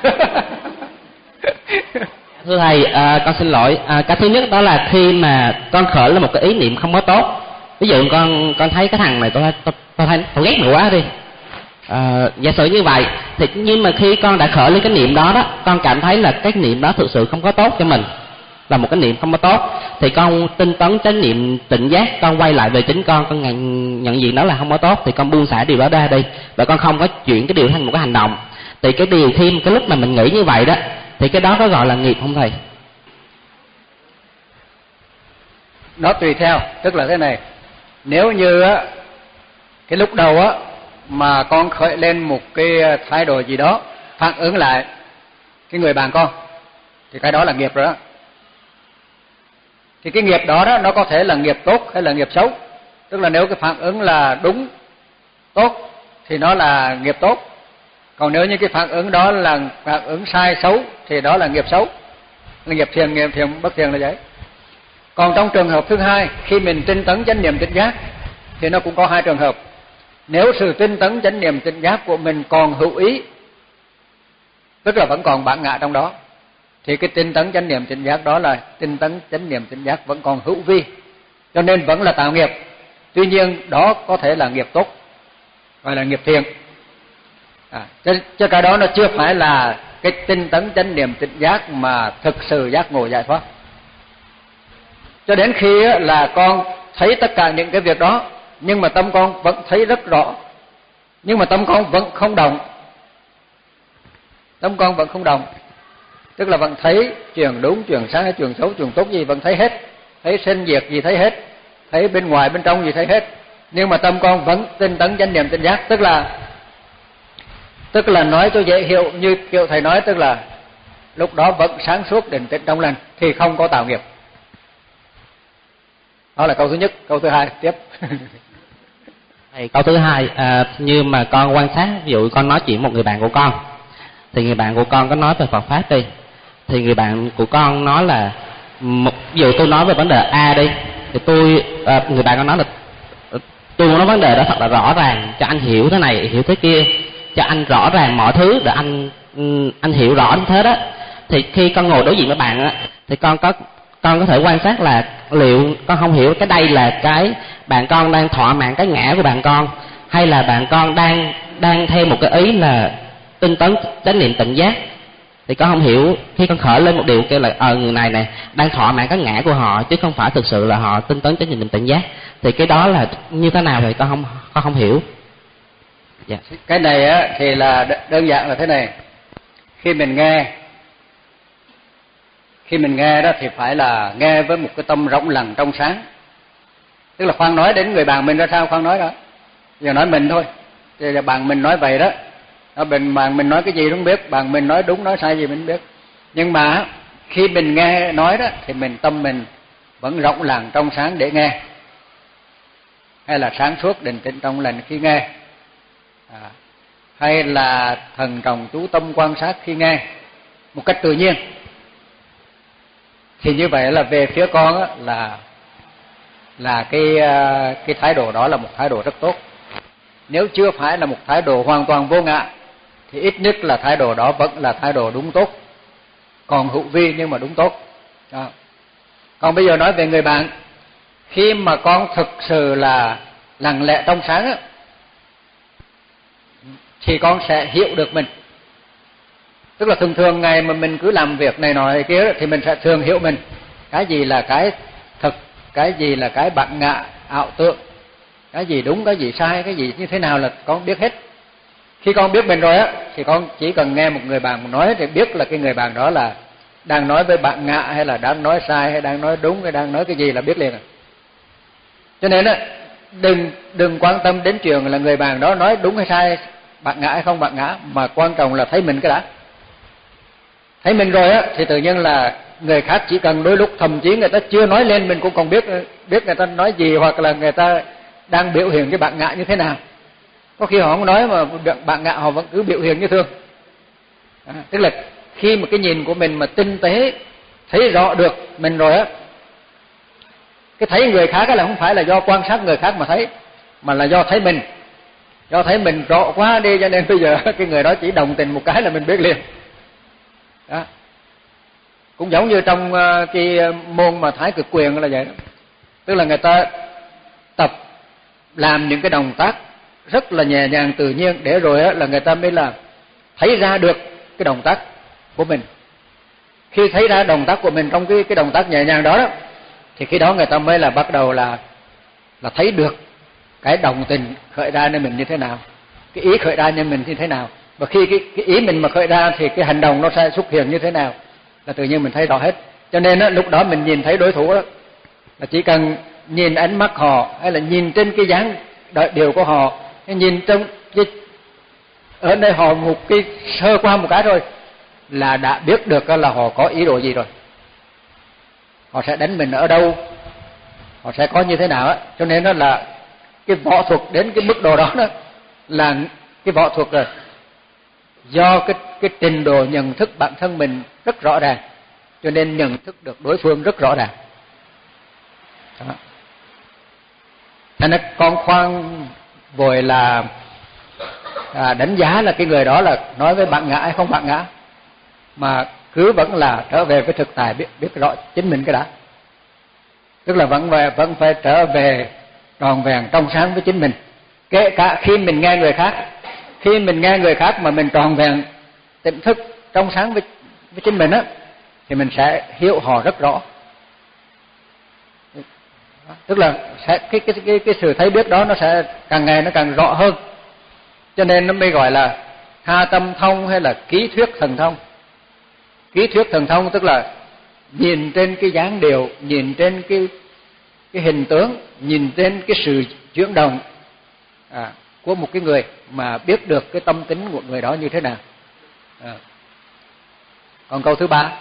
Thưa thầy, à, con xin lỗi, à, cái thứ nhất đó là khi mà con khởi lên một cái ý niệm không có tốt, ví dụ con con thấy cái thằng này tôi tôi, tôi thấy tôi ghét mày quá đi, à, giả sử như vậy, thì nhưng mà khi con đã khởi lên cái niệm đó đó, con cảm thấy là cái niệm đó thực sự không có tốt cho mình, là một cái niệm không có tốt, thì con tinh tấn chánh niệm tỉnh giác, con quay lại về chính con, con nhận, nhận diện đó là không có tốt, thì con buông xả điều đó ra đi, và con không có chuyển cái điều thành một cái hành động. Thì cái điều khi cái lúc mà mình nghĩ như vậy đó, thì cái đó có gọi là nghiệp không thầy? Nó tùy theo, tức là thế này, nếu như á cái lúc đầu á mà con khởi lên một cái thái độ gì đó phản ứng lại cái người bạn con, thì cái đó là nghiệp rồi đó. Thì cái nghiệp đó đó nó có thể là nghiệp tốt hay là nghiệp xấu. Tức là nếu cái phản ứng là đúng, tốt thì nó là nghiệp tốt. Còn nếu như cái phản ứng đó là phản ứng sai, xấu thì đó là nghiệp xấu. Là nghiệp thiện, nghiệp thiện bất thiện là vậy. Còn trong trường hợp thứ hai, khi mình tinh tấn chánh niệm tỉnh giác thì nó cũng có hai trường hợp. Nếu sự tinh tấn chánh niệm tỉnh giác của mình còn hữu ý, tức là vẫn còn bản ngã trong đó, thì cái tinh tấn chánh niệm tỉnh giác đó là tinh tấn chánh niệm tỉnh giác vẫn còn hữu vi, cho nên vẫn là tạo nghiệp. Tuy nhiên đó có thể là nghiệp tốt, gọi là nghiệp thiện. À, chứ, chứ cái đó nó chưa phải là cái tinh tấn chánh niệm tỉnh giác mà thực sự giác ngộ giải thoát. Cho đến khi là con thấy tất cả những cái việc đó, nhưng mà tâm con vẫn thấy rất rõ, nhưng mà tâm con vẫn không động. Tâm con vẫn không động, tức là vẫn thấy chuyện đúng, chuyện sai, chuyện xấu, chuyện tốt gì vẫn thấy hết, thấy sinh diệt gì thấy hết, thấy bên ngoài bên trong gì thấy hết, nhưng mà tâm con vẫn tinh tấn chánh niệm tỉnh giác. Tức là tức là nói cho dễ hiểu như kiểu thầy nói, tức là lúc đó vẫn sáng suốt định tĩnh trong lành thì không có tạo nghiệp. Đó là câu thứ nhất. Câu thứ hai tiếp. Thầy, câu thứ hai, à, như mà con quan sát, ví dụ con nói chuyện một người bạn của con, thì người bạn của con có nói về Phật pháp đi, thì người bạn của con nói là một, ví dụ tôi nói về vấn đề A đi, thì tôi à, người bạn con nói là tôi nói vấn đề đó thật là rõ ràng, cho anh hiểu thế này hiểu thế kia, cho anh rõ ràng mọi thứ để anh anh hiểu rõ như thế đó. Thì khi con ngồi đối diện với bạn á, thì con có con có thể quan sát là liệu con không hiểu cái đây là cái bạn con đang thỏa mãn cái ngã của bạn con, hay là bạn con đang đang theo một cái ý là tinh tấn chánh niệm tỉnh giác. Thì con không hiểu, khi con khởi lên một điều kêu là ờ người này này đang thỏa mãn cái ngã của họ, chứ không phải thực sự là họ tinh tấn chánh niệm tỉnh giác. Thì cái đó là như thế nào thì con không con không hiểu. Dạ. Cái này á thì là đơn giản là thế này. Khi mình nghe Khi mình nghe đó thì phải là nghe với một cái tâm rộng lặng trong sáng. Tức là khoan nói đến người bạn mình ra sao, khoan nói đó. Giờ nói mình thôi. Thì là bạn mình nói vậy đó. Đó, bạn mình nói cái gì không biết, bạn mình nói đúng nói sai gì mình không biết. Nhưng mà khi mình nghe nói đó thì mình tâm mình vẫn rộng lặng trong sáng để nghe. Hay là sáng suốt định tĩnh trong lành khi nghe. À, hay là thần trọng chú tâm quan sát khi nghe một cách tự nhiên. Thì như vậy là về phía con á, là là cái cái thái độ đó là một thái độ rất tốt. Nếu chưa phải là một thái độ hoàn toàn vô ngã thì ít nhất là thái độ đó vẫn là thái độ đúng tốt, còn hữu vi nhưng mà đúng tốt. Đó. Còn bây giờ nói về người bạn, khi mà con thực sự là lặng lẽ trong sáng á, thì con sẽ hiểu được mình. Tức là thường thường ngày mà mình cứ làm việc này nọ này kia thì mình sẽ thường hiểu mình. Cái gì là cái thực, cái gì là cái bản ngã ảo tưởng, cái gì đúng, cái gì sai, cái gì như thế nào là con biết hết. Khi con biết mình rồi á thì con chỉ cần nghe một người bạn nói thì biết là cái người bạn đó là đang nói với bản ngã hay là đang nói sai hay đang nói đúng hay đang nói cái gì là biết liền rồi. Cho nên á đừng đừng quan tâm đến chuyện là người bạn đó nói đúng hay sai, bản ngã hay không bản ngã, mà quan trọng là thấy mình cái đã. Thấy mình rồi á thì tự nhiên là người khác chỉ cần đôi lúc thậm chí người ta chưa nói lên mình cũng còn biết biết người ta nói gì, hoặc là người ta đang biểu hiện cái bản ngã như thế nào. Có khi họ không nói mà bản ngã họ vẫn cứ biểu hiện như thường. À, tức là khi mà cái nhìn của mình mà tinh tế thấy rõ được mình rồi á, cái thấy người khác là không phải là do quan sát người khác mà thấy, mà là do thấy mình. Do thấy mình rõ quá đi cho nên bây giờ cái người đó chỉ đồng tình một cái là mình biết liền. Đó. Cũng giống như trong cái môn mà Thái Cực Quyền là vậy đó. Tức là người ta tập làm những cái động tác rất là nhẹ nhàng tự nhiên, để rồi á là người ta mới là thấy ra được cái động tác của mình. Khi thấy ra động tác của mình trong cái cái động tác nhẹ nhàng đó, đó thì khi đó người ta mới là bắt đầu là là thấy được cái đồng tình khởi ra nên mình như thế nào, cái ý khởi ra nên mình như thế nào, và khi cái, cái ý mình mà khởi ra thì cái hành động nó sẽ xuất hiện như thế nào, là tự nhiên mình thấy rõ hết. Cho nên á, lúc đó mình nhìn thấy đối thủ đó, là chỉ cần nhìn ánh mắt họ hay là nhìn trên cái dáng điệu của họ, nhìn trong cái ở đây họ một cái sơ qua một cái rồi là đã biết được là họ có ý đồ gì rồi, họ sẽ đánh mình ở đâu, họ sẽ có như thế nào á. Cho nên đó là cái võ thuật đến cái mức độ đó đó là cái võ thuật rồi, do cái cái trình độ nhận thức bản thân mình rất rõ ràng, cho nên nhận thức được đối phương rất rõ ràng. Đó. Thành ra con khoan vội là à, đánh giá là cái người đó là nói với bản ngã hay không bản ngã, mà cứ vẫn là trở về với thực tại, biết biết rõ chính mình cái đã. Tức là vẫn về vẫn phải trở về tròn vẹn trong sáng với chính mình. Kể cả khi mình nghe người khác, khi mình nghe người khác mà mình tròn vẹn tỉnh thức trong sáng với với chính mình á, thì mình sẽ hiểu họ rất rõ. Tức là sẽ cái cái cái cái sự thấy biết đó nó sẽ càng ngày nó càng rõ hơn. Cho nên nó mới gọi là tha tâm thông hay là ký thuyết thần thông. Ký thuyết thần thông tức là nhìn trên cái dáng điệu, nhìn trên cái cái hình tướng, nhìn trên cái sự chuyển động à, của một cái người mà biết được cái tâm tính của người đó như thế nào. À. Còn câu thứ ba.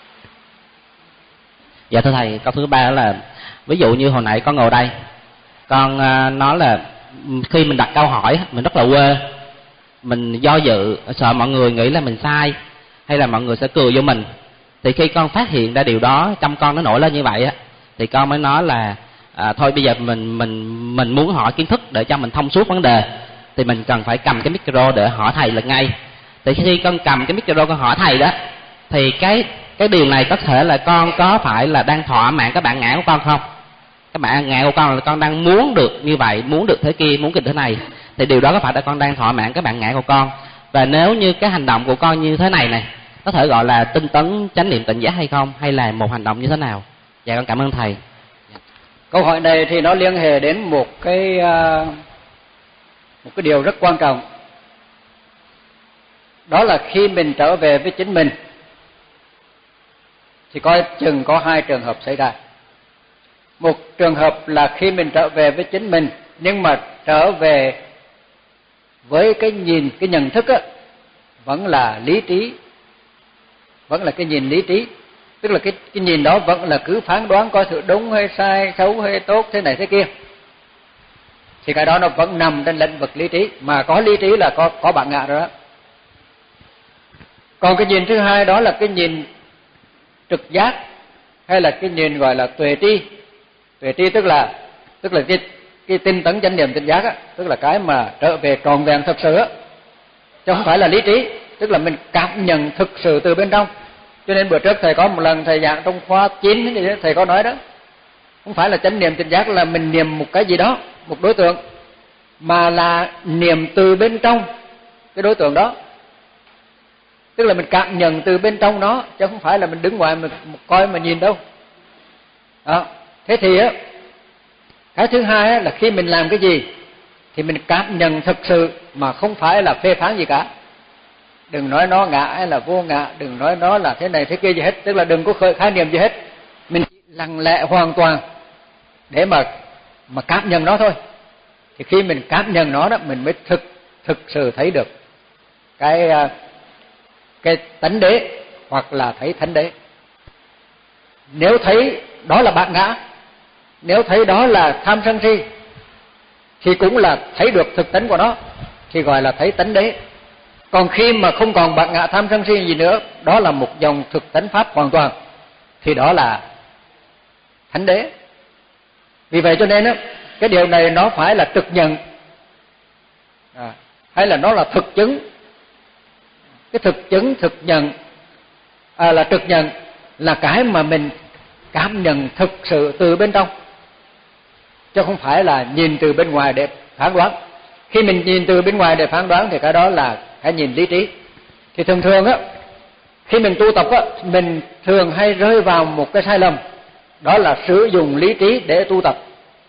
Dạ thưa thầy, câu thứ ba đó là ví dụ như hồi nãy con ngồi đây, con nói là khi mình đặt câu hỏi mình rất là quê, mình do dự, sợ mọi người nghĩ là mình sai hay là mọi người sẽ cười vô mình. Thì khi con phát hiện ra điều đó trong con nó nổi lên như vậy á, thì con mới nói là à, thôi bây giờ mình mình mình muốn hỏi kiến thức để cho mình thông suốt vấn đề, thì mình cần phải cầm cái micro để hỏi thầy là ngay. Thì khi con cầm cái micro con hỏi thầy đó, thì cái cái điều này có thể là con có phải là đang thỏa mãn các bạn ngã của con không? Các bạn ngã của con là con đang muốn được như vậy, muốn được thế kia, muốn được thế này, thì điều đó có phải là con đang thỏa mãn các bạn ngã của con? Và nếu như cái hành động của con như thế này này có thể gọi là tinh tấn chánh niệm tỉnh giác hay không, hay là một hành động như thế nào? Dạ con cảm ơn thầy. Câu hỏi này thì nó liên hệ đến một cái một cái điều rất quan trọng. Đó là khi mình trở về với chính mình thì coi chừng có hai trường hợp xảy ra. Một trường hợp là khi mình trở về với chính mình, nhưng mà trở về với cái nhìn, cái nhận thức á, vẫn là lý trí, vẫn là cái nhìn lý trí. Tức là cái, cái nhìn đó vẫn là cứ phán đoán coi thử đúng hay sai, xấu hay tốt, thế này thế kia. Thì cái đó nó vẫn nằm trên lĩnh vực lý trí, mà có lý trí là có, có bản ngã rồi đó. Còn cái nhìn thứ hai đó là cái nhìn trực giác, hay là cái nhìn gọi là tuệ tri. Tuệ tri tức là tức là cái cái tinh tấn chánh niệm tỉnh giác á, tức là cái mà trở về trọn vẹn thực sự á, chứ không phải là lý trí. Tức là mình cảm nhận thực sự từ bên trong, Cho nên bữa trước thầy có một lần thầy giảng trong khóa chín thì thầy có nói đó, không phải là chánh niệm tỉnh giác là mình niệm một cái gì đó, một đối tượng, mà là niệm từ bên trong cái đối tượng đó. Tức là mình cảm nhận từ bên trong nó, chứ không phải là mình đứng ngoài mình coi mà nhìn đâu. Đó. Thế thì á, cái thứ hai á, là khi mình làm cái gì thì mình cảm nhận thực sự mà không phải là phê phán gì cả. Đừng nói nó ngã hay là vô ngã, đừng nói nó là thế này thế kia gì hết, tức là đừng có khởi khái niệm gì hết. Mình chỉ lặng lẽ hoàn toàn để mà mà cảm nhận nó thôi. Thì khi mình cảm nhận nó đó, mình mới thực thực sự thấy được cái cái tánh đế hoặc là thấy thánh đế. Nếu thấy đó là bát ngã, nếu thấy đó là tham sân si, thì cũng là thấy được thực tánh của nó, thì gọi là thấy tánh đế. Còn khi mà không còn bát ngã tham sân si gì nữa, đó là một dòng thực tánh pháp hoàn toàn, thì đó là thánh đế. Vì vậy cho nên á, cái điều này nó phải là trực nhận, à, hay là nó là thực chứng. Cái thực chứng, thực nhận à, là trực nhận là cái mà mình cảm nhận thực sự từ bên trong, chứ không phải là nhìn từ bên ngoài để phán đoán. Khi mình nhìn từ bên ngoài để phán đoán thì cái đó là cái nhìn lý trí. Thì thường thường á, khi mình tu tập á, mình thường hay rơi vào một cái sai lầm, đó là sử dụng lý trí để tu tập.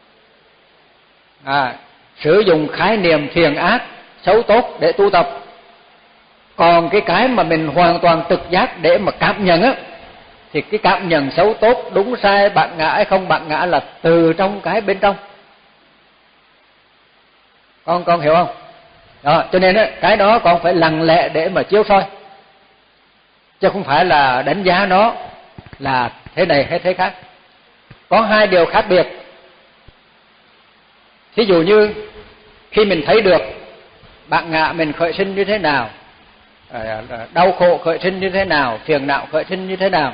À, sử dụng khái niệm thiện ác, xấu tốt để tu tập. Còn cái cái mà mình hoàn toàn trực giác để mà cảm nhận á, thì cái cảm nhận xấu tốt, đúng sai, bát ngã hay không bát ngã là từ trong cái bên trong. Con con hiểu không? Đó, cho nên á, cái đó con phải lặng lẽ để mà chiếu soi, chứ không phải là đánh giá nó là thế này hay thế khác. Có hai điều khác biệt. Thí dụ như khi mình thấy được bát ngã mình khởi sinh như thế nào, đau khổ khởi sinh như thế nào, phiền não khởi sinh như thế nào,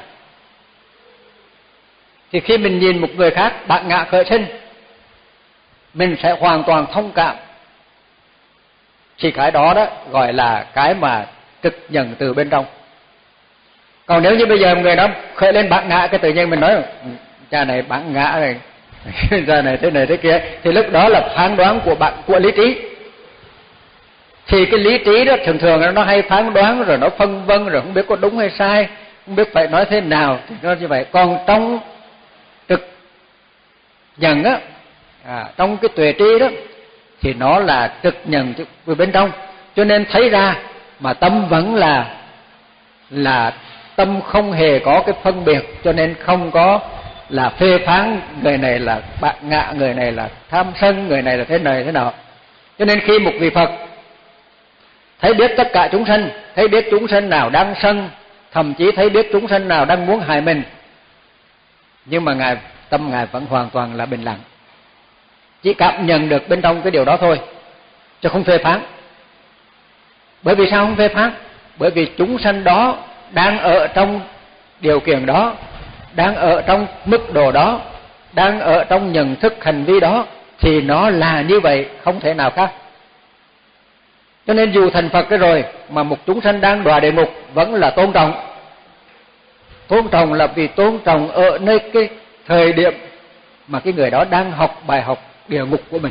thì khi mình nhìn một người khác bát ngã khởi sinh, mình sẽ hoàn toàn thông cảm. Thì cái đó đó gọi là cái mà trực nhận từ bên trong. Còn nếu như bây giờ người đó khởi lên bát ngã, cái tự nhiên mình nói cha này bát ngã này, cha này thế này thế kia, thì lúc đó là phán đoán của bạn của lý trí. Thì cái lý trí đó thường thường nó hay phán đoán rồi nó phân vân rồi không biết có đúng hay sai, không biết phải nói thế nào, thì nó như vậy. Còn trong trực nhận á, à, trong cái tuệ trí đó thì nó là trực nhận từ bên trong, cho nên thấy ra mà tâm vẫn là là tâm không hề có cái phân biệt, cho nên không có là phê phán người này là bát ngã, người này là tham sân, người này là thế này thế nào. Cho nên khi một vị Phật thấy biết tất cả chúng sanh, thấy biết chúng sanh nào đang sân, thậm chí thấy biết chúng sanh nào đang muốn hại mình, nhưng mà ngài tâm ngài vẫn hoàn toàn là bình lặng, chỉ cảm nhận được bên trong cái điều đó thôi, chứ không phê phán. Bởi vì sao không phê phán? Bởi vì chúng sanh đó đang ở trong điều kiện đó, đang ở trong mức độ đó, đang ở trong nhận thức hành vi đó, thì nó là như vậy, không thể nào khác. Cho nên dù thành Phật cái rồi mà một chúng sanh đang đọa địa ngục vẫn là tôn trọng. Tôn trọng là vì tôn trọng ở nơi cái thời điểm mà cái người đó đang học bài học địa ngục của mình.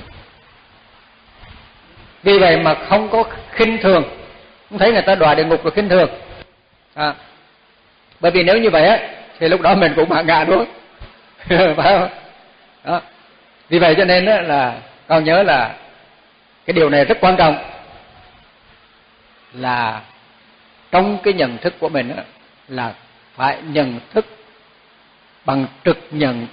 Vì vậy mà không có khinh thường, không thấy người ta đọa địa ngục rồi khinh thường. À, bởi vì nếu như vậy á, thì lúc đó mình cũng bát ngã luôn, phải không? Đó. Vì vậy cho nên á, là con nhớ là cái điều này rất quan trọng, là trong cái nhận thức của mình á, là phải nhận thức bằng trực nhận,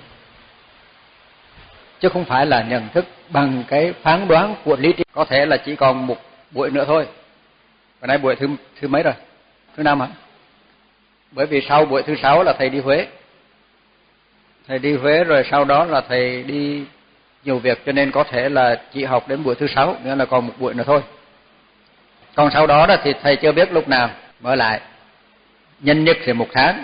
chứ không phải là nhận thức bằng cái phán đoán của lý trí. Có thể là chỉ còn một buổi nữa thôi. Hôm nay buổi thứ thứ mấy rồi? Thứ năm hả? Bởi vì sau buổi thứ sáu là thầy đi Huế. Thầy đi Huế rồi sau đó là thầy đi nhiều việc, cho nên có thể là chỉ học đến buổi thứ sáu, nghĩa là còn một buổi nữa thôi. Còn sau đó, đó thì thầy chưa biết lúc nào mở lại. Nhanh nhất thì một tháng.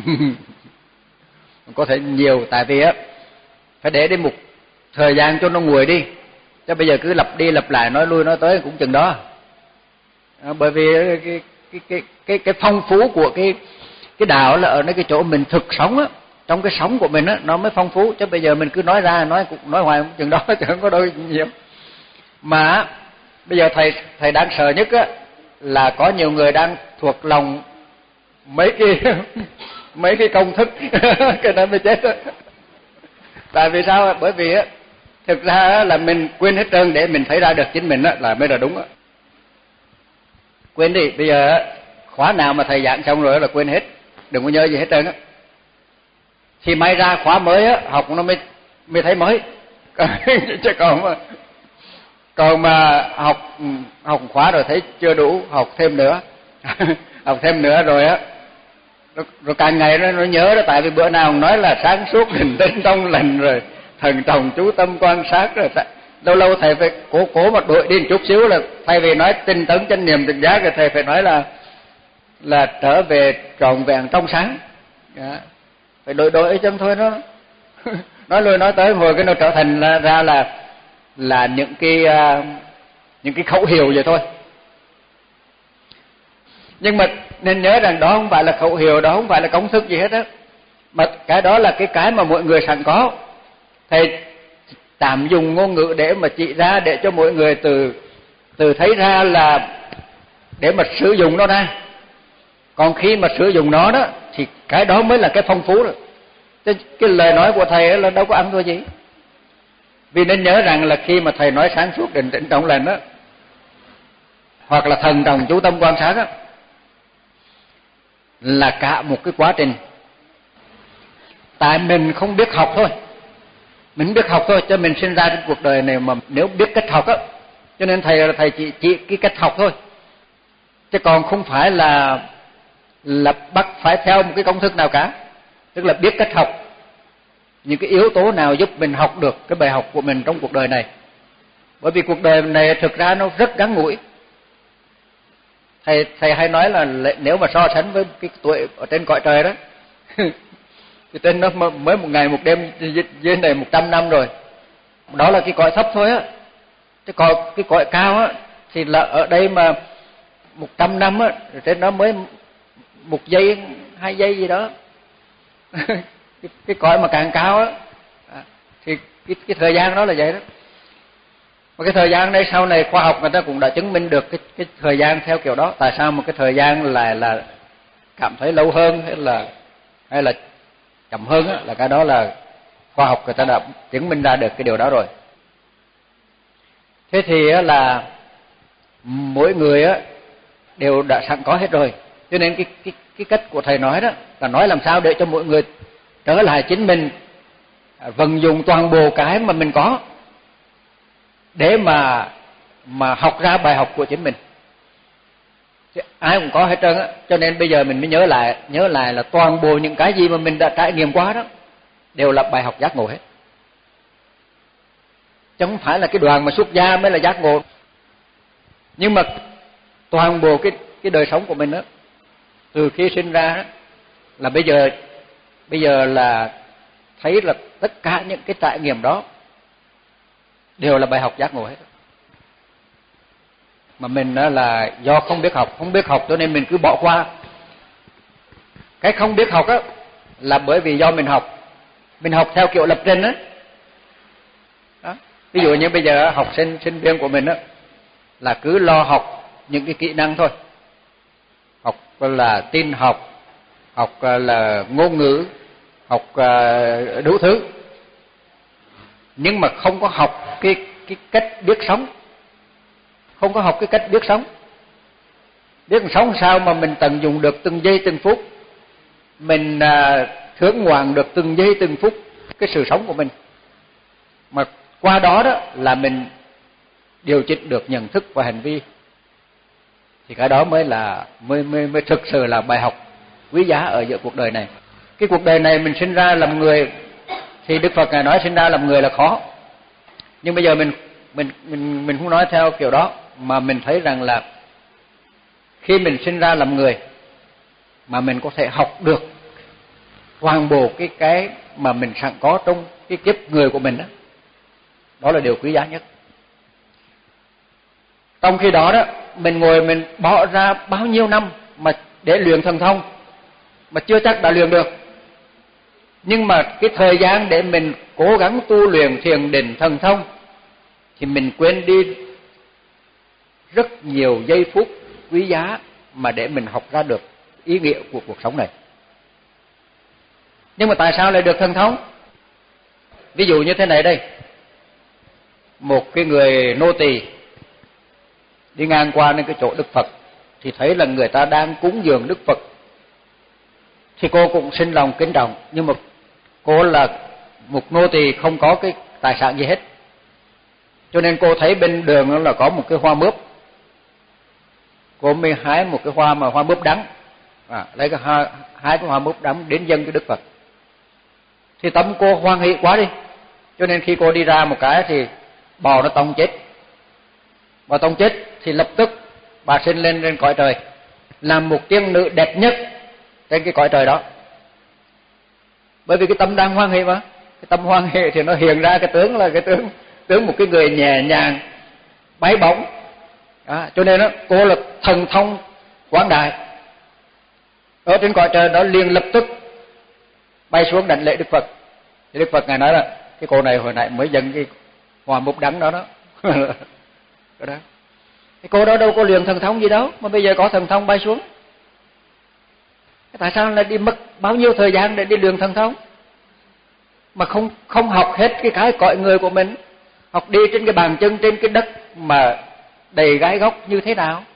Có thể nhiều, tại vì á phải để đến một thời gian cho nó nguội đi. Chứ bây giờ cứ lặp đi lặp lại nói lui nói tới cũng chừng đó. À, bởi vì cái cái cái cái cái phong phú của cái Cái đạo là ở nơi cái chỗ mình thực sống á, trong cái sống của mình á nó mới phong phú, chứ bây giờ mình cứ nói ra nói nói hoài chừng đó chứ không có đôi nhiều. Mà bây giờ thầy thầy đang sợ nhất á là có nhiều người đang thuộc lòng mấy cái mấy cái công thức cái đó mới chết đó. Tại vì sao? Bởi vì á thực ra là mình quên hết trơn để mình thấy ra được chính mình á là mới là đúng á. Quên đi, bây giờ khóa nào mà thầy giảng xong rồi là quên hết, đừng có nhớ gì hết trơn á. Thì may ra khóa mới á học nó mới mới thấy mới. Chứ còn mà còn mà học học khóa rồi thấy chưa đủ, học thêm nữa. Học thêm nữa rồi á rồi, rồi càng ngày nó, nó nhớ đó. Tại vì bữa nào nói là sáng suốt định tĩnh trong lành rồi thần trọng chú tâm quan sát rồi, lâu lâu thầy phải cố cố mà đổi đi một chút xíu, là thay vì nói tinh tấn chánh niệm tỉnh giác rồi thầy phải nói là là trở về trọn vẹn trong sáng. Đó. Phải đổi đổi chân thôi đó. Nói lui nói tới hồi cái nó trở thành là, ra là là những cái uh, những cái khẩu hiệu vậy thôi. Nhưng mà nên nhớ rằng đó không phải là khẩu hiệu, đó không phải là công thức gì hết á, mà cái đó là cái cái mà mọi người sẵn có. Thầy tạm dùng ngôn ngữ để mà chỉ ra, để cho mọi người từ từ thấy ra là để mà sử dụng nó ra. Còn khi mà sử dụng nó đó thì cái đó mới là cái phong phú rồi. Cái, cái lời nói của thầy ấy là đâu có ăn thua gì. Vì nên nhớ rằng là khi mà thầy nói sáng suốt định tĩnh trong lành đó, hoặc là thần trọng chú tâm quan sát đó, là cả một cái quá trình. Tại mình không biết học thôi, mình biết học thôi, cho mình sinh ra trên cuộc đời này mà nếu biết cách học á, cho nên thầy thầy chỉ chỉ cái cách học thôi, chứ còn không phải là là bắt phải theo một cái công thức nào cả. Tức là biết cách học, những cái yếu tố nào giúp mình học được cái bài học của mình trong cuộc đời này. Bởi vì cuộc đời này thực ra nó rất ngắn ngủi. Thầy thầy hay nói là nếu mà so sánh với cái tuổi ở trên cõi trời đó, thì trên nó mới một ngày một đêm, dưới này một trăm năm rồi. Đó là cái cõi thấp thôi á. Chứ còn cái cõi cao á thì là ở đây mà một trăm năm á, rồi trên nó mới một giây, hai giây gì đó. cái, cái cõi mà càng cao á thì cái, cái thời gian đó là vậy đó. Mà cái thời gian đây sau này khoa học người ta cũng đã chứng minh được cái, cái thời gian theo kiểu đó. Tại sao một cái thời gian lại là cảm thấy lâu hơn hay là hay là chậm hơn á, là cái đó là khoa học người ta đã chứng minh ra được cái điều đó rồi. Thế thì á là mỗi người á đều đã sẵn có hết rồi. Cho nên cái cái cái cách của thầy nói đó là nói làm sao để cho mọi người trở lại chính mình, vận dụng toàn bộ cái mà mình có để mà mà học ra bài học của chính mình. Chứ ai cũng có hết trơn á. Cho nên bây giờ mình mới nhớ lại, nhớ lại là toàn bộ những cái gì mà mình đã trải nghiệm qua đó đều là bài học giác ngộ hết. Chứ không phải là cái đoàn mà xuất gia mới là giác ngộ. Nhưng mà toàn bộ cái cái đời sống của mình đó, từ khi sinh ra đó, là bây giờ bây giờ là thấy là tất cả những cái trải nghiệm đó đều là bài học giác ngộ hết. Mà mình đó là do không biết học, không biết học cho nên mình cứ bỏ qua. Cái không biết học á là bởi vì do mình học, mình học theo kiểu lập trình á. Đó. Ví dụ như bây giờ học sinh sinh viên của mình á là cứ lo học những cái kỹ năng thôi, học là tin học, học là ngôn ngữ, học đủ thứ, nhưng mà không có học cái cái cách biết sống, không có học cái cách biết sống. Biết sống sao mà mình tận dụng được từng giây từng phút, mình à, thưởng ngoạn được từng giây từng phút cái sự sống của mình, mà qua đó đó là mình điều chỉnh được nhận thức và hành vi, thì cái đó mới là mới mới mới thực sự là bài học quý giá ở giữa cuộc đời này. Cái cuộc đời này mình sinh ra làm người thì Đức Phật ngài nói sinh ra làm người là khó, nhưng bây giờ mình mình mình mình không nói theo kiểu đó, mà mình thấy rằng là khi mình sinh ra làm người mà mình có thể học được toàn bộ cái cái mà mình sẵn có trong cái kiếp người của mình đó, đó là điều quý giá nhất. Trong khi đó đó mình ngồi mình bỏ ra bao nhiêu năm mà để luyện thần thông, mà chưa chắc đã luyện được. Nhưng mà cái thời gian để mình cố gắng tu luyện thiền định thần thông thì mình quên đi rất nhiều giây phút quý giá mà để mình học ra được ý nghĩa của cuộc sống này. Nhưng mà tại sao lại được thần thông? Ví dụ như thế này đây, một cái người nô tỳ đi ngang qua đến cái chỗ Đức Phật thì thấy là người ta đang cúng dường Đức Phật, thì cô cũng sinh lòng kính trọng. Nhưng mà cô là một nô tỳ không có cái tài sản gì hết, cho nên cô thấy bên đường là có một cái hoa mướp, cô mới hái một cái hoa mà hoa mướp đắng, à, lấy cái hai, hái cái hoa mướp đắng đến dâng cho Đức Phật. Thì tâm cô hoan hỷ quá đi, cho nên khi cô đi ra một cái thì bò nó tông chết. Bò tông chết thì lập tức bà sinh lên trên cõi trời, làm một tiên nữ đẹp nhất trên cái cõi trời đó. Bởi vì cái tâm đang hoan hỷ mà, cái tâm hoan hỷ thì nó hiện ra cái tướng là cái tướng tướng một cái người nhẹ nhàng bay bổng. Đó, cho nên đó, cô là thần thông quảng đại. Ở trên cõi trời đó liền lập tức bay xuống đảnh lễ Đức Phật. Thì Đức Phật ngài nói là cái cô này hồi nãy mới dâng cái hoa mục đắng đó đó. Cái đó. Cái cô đó đâu có luyện thần thông gì đâu mà bây giờ có thần thông bay xuống. Tại sao lại đi mất bao nhiêu thời gian để đi luyện thần thông mà không không học hết cái cái cõi người của mình, học đi trên cái bàn chân trên cái đất mà đầy gai góc như thế nào,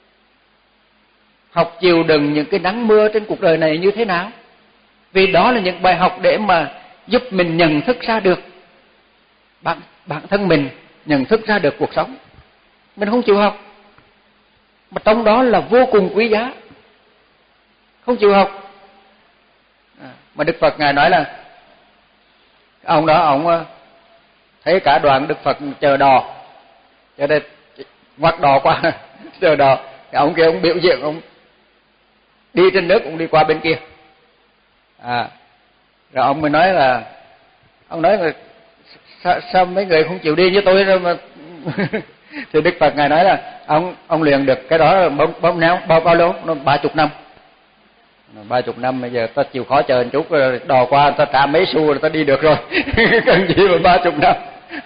học chịu đựng những cái nắng mưa trên cuộc đời này như thế nào. Vì đó là những bài học để mà giúp mình nhận thức ra được bản, bản thân mình, nhận thức ra được cuộc sống. Mình không chịu học, mà trong đó là vô cùng quý giá, không chịu học. À, mà Đức Phật ngài nói là ông đó ông thấy cả đoàn Đức Phật chờ đò, cho nên ngoắt đò qua chờ đò, thì ông kia ông biểu diễn, ông đi trên nước, ông đi qua bên kia. À, rồi ông mới nói là ông nói là sao, sao mấy người không chịu đi với tôi rồi mà thì Đức Phật ngài nói là ông ông luyện được cái đó bao bao lâu bao bao lâu nó ba chục năm ba chục năm bây giờ ta chịu khó chờ một chút rồi đò qua ta trả mấy xu rồi ta đi được rồi. Cần gì mà ba chục năm.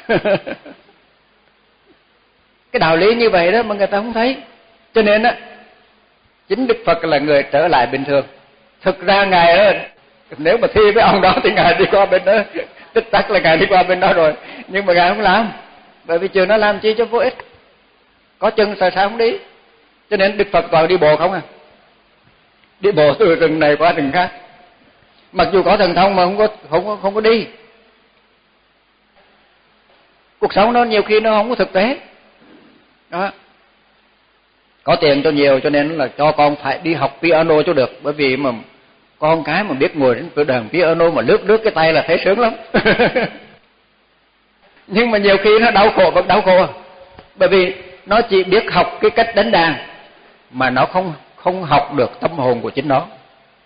Cái đạo lý như vậy đó mà người ta không thấy, cho nên á chính Đức Phật là người trở lại bình thường. Thực ra ngài đó, nếu mà thi với ông đó thì ngài đi qua bên đó, tích tắc là ngài đi qua bên đó rồi, nhưng mà ngài không làm, bởi vì trường nó làm chi cho vô ích, có chân sao sao không đi. Cho nên Đức Phật toàn đi bộ không à, đi bộ từ rừng này qua rừng khác, mặc dù có thần thông mà không có không có không có đi. Cuộc sống nó nhiều khi nó không có thực tế đó. Có tiền cho nhiều cho nên là cho con phải đi học piano cho được, bởi vì mà con cái mà biết ngồi trên đàn piano mà lướt lướt cái tay là thấy sướng lắm. Nhưng mà nhiều khi nó đau khổ vẫn đau khổ, bởi vì nó chỉ biết học cái cách đánh đàn mà nó không không học được tâm hồn của chính nó.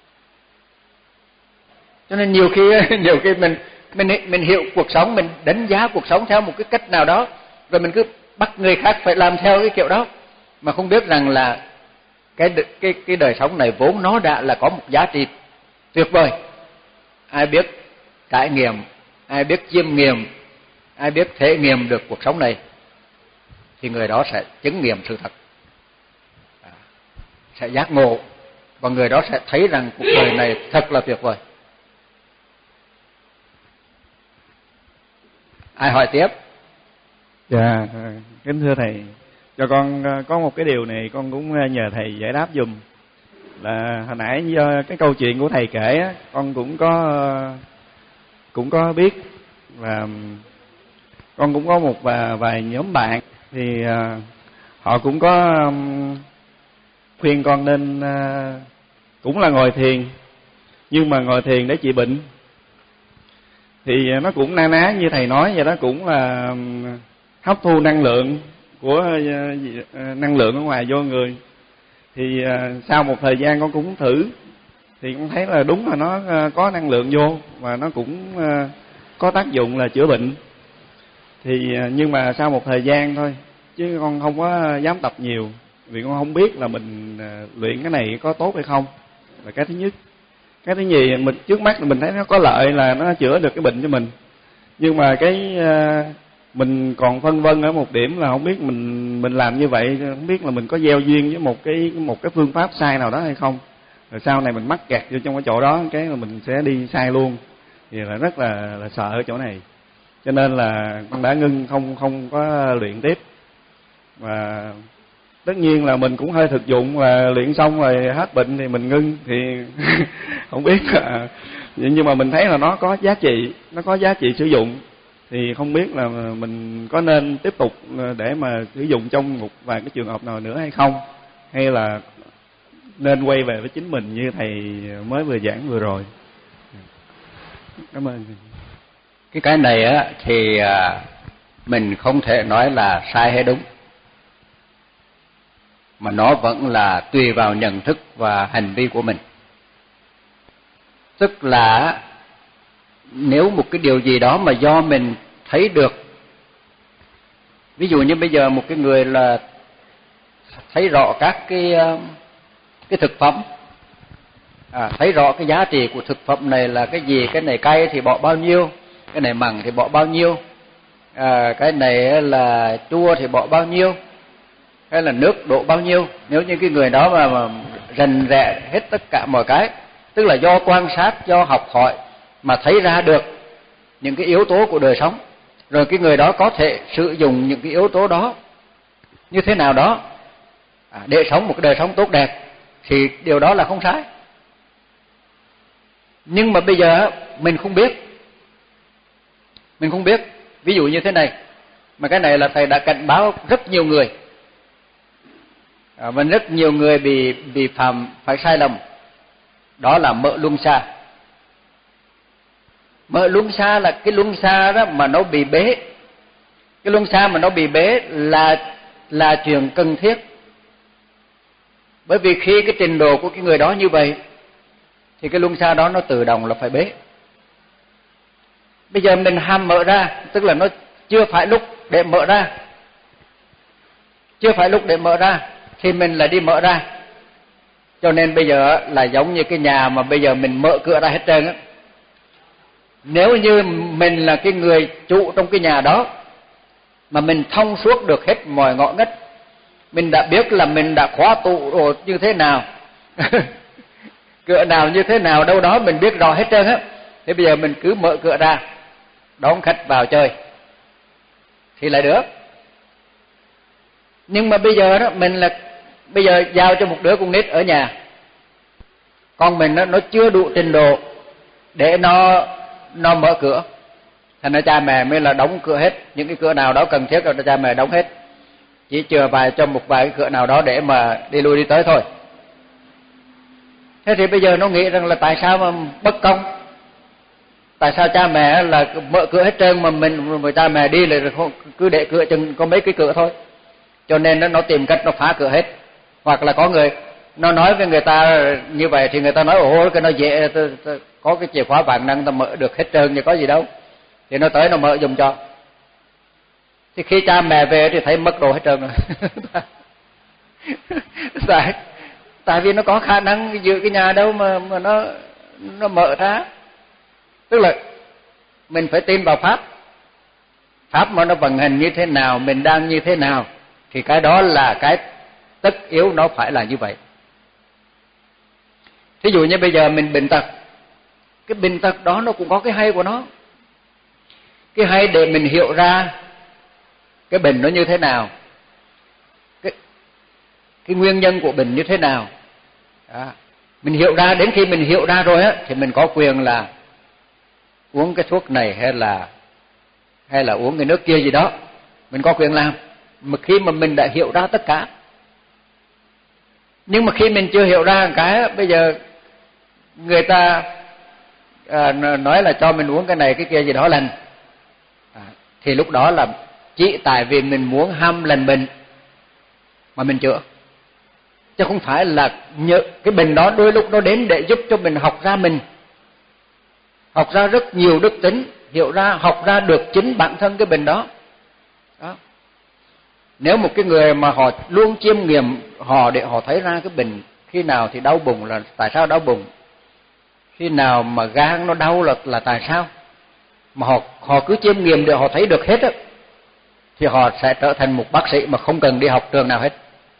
Cho nên nhiều khi nhiều khi mình mình mình hiểu cuộc sống, mình đánh giá cuộc sống theo một cái cách nào đó, rồi mình cứ bắt người khác phải làm theo cái kiểu đó, mà không biết rằng là cái cái cái đời sống này vốn nó đã là có một giá trị tuyệt vời. Ai biết trải nghiệm, ai biết chiêm nghiệm, ai biết thể nghiệm được cuộc sống này thì người đó sẽ chứng nghiệm sự thật, sẽ giác ngộ, và người đó sẽ thấy rằng cuộc đời này thật là tuyệt vời. Ai hỏi tiếp? Dạ, kính thưa thầy, cho con có một cái điều này con cũng nhờ thầy giải đáp dùm. Là hồi nãy do cái câu chuyện của thầy kể á, con cũng có cũng có biết là con cũng có một vài, vài nhóm bạn thì uh, họ cũng có um, khuyên con nên uh, cũng là ngồi thiền, nhưng mà ngồi thiền để trị bệnh. Thì nó cũng na ná như thầy nói vậy đó, cũng là um, hấp thu năng lượng của uh, năng lượng ở ngoài vô người. Thì uh, sau một thời gian con cũng thử thì con thấy là đúng là nó uh, có năng lượng vô và nó cũng uh, có tác dụng là chữa bệnh. Thì uh, nhưng mà sau một thời gian thôi, chứ con không có dám tập nhiều vì con không biết là mình uh, luyện cái này có tốt hay không, là cái thứ nhất. cái thứ nhì mình trước mắt mình thấy nó có lợi là nó chữa được cái bệnh cho mình, nhưng mà cái mình còn phân vân ở một điểm là không biết mình mình làm như vậy không biết là mình có gieo duyên với một cái một cái phương pháp sai nào đó hay không, rồi sau này mình mắc kẹt vô trong cái chỗ đó cái là mình sẽ đi sai luôn, thì là rất là là sợ ở chỗ này, cho nên là con đã ngưng không không có luyện tiếp. Và tất nhiên là mình cũng hơi thực dụng, là luyện xong rồi hết bệnh thì mình ngưng, thì không biết là, nhưng mà mình thấy là nó có giá trị, nó có giá trị sử dụng, thì không biết là mình có nên tiếp tục để mà sử dụng trong một vài cái trường hợp nào nữa hay không, hay là nên quay về với chính mình như thầy mới vừa giảng vừa rồi. Cảm ơn. Cái cái này á thì mình không thể nói là sai hay đúng, mà nó vẫn là tùy vào nhận thức và hành vi của mình. Tức là nếu một cái điều gì đó mà do mình thấy được, ví dụ như bây giờ một cái người là thấy rõ các cái cái thực phẩm, à, thấy rõ cái giá trị của thực phẩm này là cái gì, cái này cay thì bỏ bao nhiêu, cái này mặn thì bỏ bao nhiêu, à, cái này là chua thì bỏ bao nhiêu, hay là nước đổ bao nhiêu. Nếu như cái người đó mà, mà rành rẽ hết tất cả mọi cái, tức là do quan sát, do học hỏi mà thấy ra được những cái yếu tố của đời sống, rồi cái người đó có thể sử dụng những cái yếu tố đó như thế nào đó à, để sống một cái đời sống tốt đẹp, thì điều đó là không sai. Nhưng mà bây giờ mình không biết, mình không biết. Ví dụ như thế này, mà cái này là thầy đã cảnh báo rất nhiều người, à, và rất nhiều người bị bị phạm phải sai lầm, đó là mỡ luân xa. Mỡ luân xa là cái luân xa đó mà nó bị bế, cái luân xa mà nó bị bế là là chuyện cần thiết. Bởi vì khi cái trình độ của cái người đó như vậy thì cái luân xa đó nó tự động là phải bế. Bây giờ mình ham mở ra, tức là nó chưa phải lúc để mở ra, chưa phải lúc để mở ra thì mình lại đi mở ra. Cho nên bây giờ là giống như cái nhà mà bây giờ mình mở cửa ra hết trơn á. Nếu như mình là cái người chủ trong cái nhà đó mà mình thông suốt được hết mọi ngõ ngách, mình đã biết là mình đã khóa tủ rồi như thế nào cửa nào như thế nào đâu đó mình biết rõ hết trơn á, thế bây giờ mình cứ mở cửa ra đón khách vào chơi thì lại được. Nhưng mà bây giờ đó mình là bây giờ giao cho một đứa con nít ở nhà, con mình nó, nó chưa đủ trình độ để nó nó mở cửa, thành ra cha mẹ mới là đóng cửa hết, những cái cửa nào đó cần thiết rồi cha mẹ đóng hết, chỉ chừa vài cho một vài cái cửa nào đó để mà đi lui đi tới thôi. Thế thì bây giờ nó nghĩ rằng là tại sao mà bất công, tại sao cha mẹ là mở cửa hết trơn mà mình mà cha mẹ đi là cứ để cửa chừng có mấy cái cửa thôi. Cho nên nó nó tìm cách nó phá cửa hết. Hoặc là có người nó nói với người ta như vậy thì người ta nói ồ cái nó dễ, có cái chìa khóa vạn năng ta mở được hết trơn thì có gì đâu, thì nó tới nó mở dùng cho. Thì khi cha mẹ về thì thấy mất đồ hết trơn rồi tại tại vì nó có khả năng giữ cái nhà đâu mà mà nó nó mở ra. Tức là mình phải tin vào pháp, pháp mà nó vận hành như thế nào, mình đang như thế nào, thì cái đó là cái tất yếu, nó phải là như vậy. Thí dụ như bây giờ mình bệnh tật, cái bệnh tật đó nó cũng có cái hay của nó. Cái hay để mình hiểu ra cái bệnh nó như thế nào, cái, cái nguyên nhân của bệnh như thế nào. Đó. Mình hiểu ra, đến khi mình hiểu ra rồi á thì mình có quyền là uống cái thuốc này hay là hay là uống cái nước kia gì đó, mình có quyền làm. Mà khi mà mình đã hiểu ra tất cả. Nhưng mà khi mình chưa hiểu ra một cái, bây giờ người ta à, nói là cho mình uống cái này cái kia gì đó lành, à, thì lúc đó là chỉ tại vì mình muốn ham lành bệnh mà mình chữa, chứ không phải là nhờ cái bệnh đó đôi lúc nó đến để giúp cho mình học ra mình, học ra rất nhiều đức tính, hiểu ra, học ra được chính bản thân cái bệnh đó. Đó. Nếu một cái người mà họ luôn chiêm nghiệm họ để họ thấy ra cái bệnh khi nào thì đau bụng là tại sao đau bụng, Khi nào mà gan nó đau là là tại sao? Mà họ họ cứ chiêm nghiệm để họ thấy được hết á, thì họ sẽ trở thành một bác sĩ mà không cần đi học trường nào hết.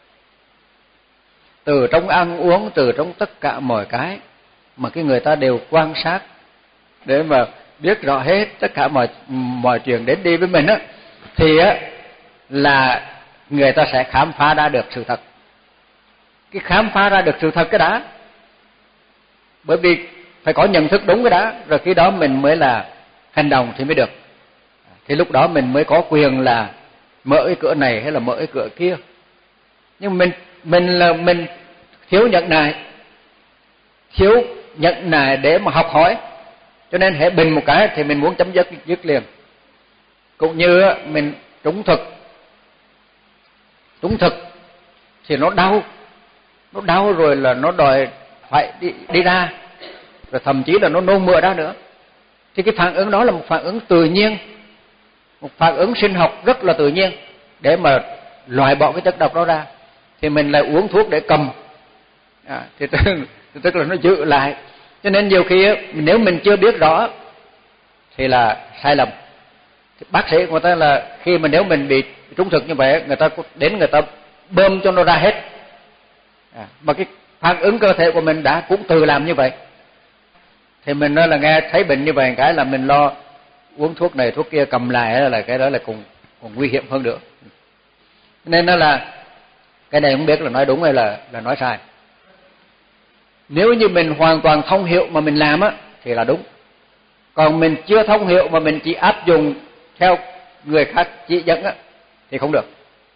Từ trong ăn uống, từ trong tất cả mọi cái mà cái người ta đều quan sát để mà biết rõ hết tất cả mọi mọi chuyện đến đi với mình á, thì á là người ta sẽ khám phá ra được sự thật. Cái khám phá ra được sự thật cái đã, bởi vì phải có nhận thức đúng cái đã, rồi khi đó mình mới là hành động thì mới được. Thì lúc đó mình mới có quyền là mở cái cửa này hay là mở cái cửa kia. Nhưng mình mình là mình thiếu nhận nại, thiếu nhận nại để mà học hỏi, cho nên hễ bình một cái thì mình muốn chấm dứt dứt liền. Cũng như mình trúng thực, trúng thực thì nó đau, nó đau rồi là nó đòi phải đi đi ra, rồi thậm chí là nó nôn mửa ra nữa. Thì cái phản ứng đó là một phản ứng tự nhiên, một phản ứng sinh học rất là tự nhiên để mà loại bỏ cái chất độc đó ra. Thì mình lại uống thuốc để cầm, à, thì tức là nó giữ lại. Cho nên nhiều khi nếu mình chưa biết rõ thì là sai lầm. Thì bác sĩ người ta là khi mà nếu mình bị trúng thực như vậy, người ta đến người ta bơm cho nó ra hết, à, mà cái phản ứng cơ thể của mình đã cũng tự làm như vậy. Thì mình nói là nghe thấy bệnh như vậy cái là mình lo uống thuốc này thuốc kia cầm lại, là cái đó là cũng còn nguy hiểm hơn nữa. Nên nó là cái này không biết là nói đúng hay là là nói sai. Nếu như mình hoàn toàn thông hiểu mà mình làm á thì là đúng. Còn mình chưa thông hiểu mà mình chỉ áp dụng theo người khác chỉ dẫn á thì không được.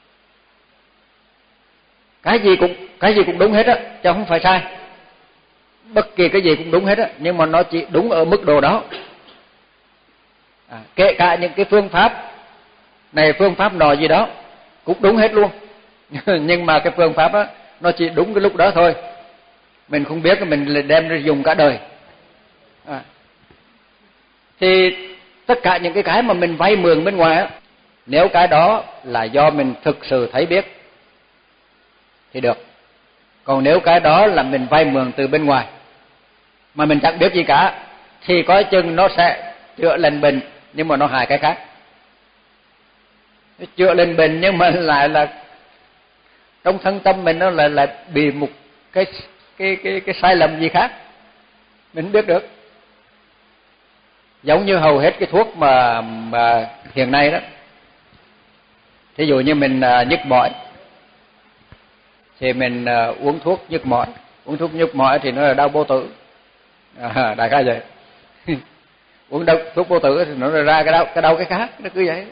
Cái gì cũng cái gì cũng đúng hết á, chứ không phải sai. Bất kỳ cái gì cũng đúng hết á, nhưng mà nó chỉ đúng ở mức độ đó. À, kể cả những cái phương pháp này phương pháp nọ gì đó cũng đúng hết luôn. Nhưng mà cái phương pháp á nó chỉ đúng cái lúc đó thôi. Mình không biết mình đem ra dùng cả đời. À, thì tất cả những cái cái mà mình vay mượn bên ngoài á, nếu cái đó là do mình thực sự thấy biết thì được. Còn nếu cái đó là mình vay mượn từ bên ngoài mà mình chẳng biết gì cả thì coi chừng nó sẽ chữa lành bệnh nhưng mà nó hại cái khác. Chữa lành bệnh nhưng mà lại là trong thân tâm mình nó lại lại bị một cái cái cái cái sai lầm gì khác, mình không biết được. Giống như hầu hết cái thuốc mà mà hiện nay đó, thí dụ như mình uh, nhức mỏi thì mình uh, uống thuốc nhức mỏi, uống thuốc nhức mỏi thì nó là đau bao tử, à, đại khái vậy. Uống đau, thuốc bao tử thì nó ra cái đau cái đau cái khác, nó cứ vậy.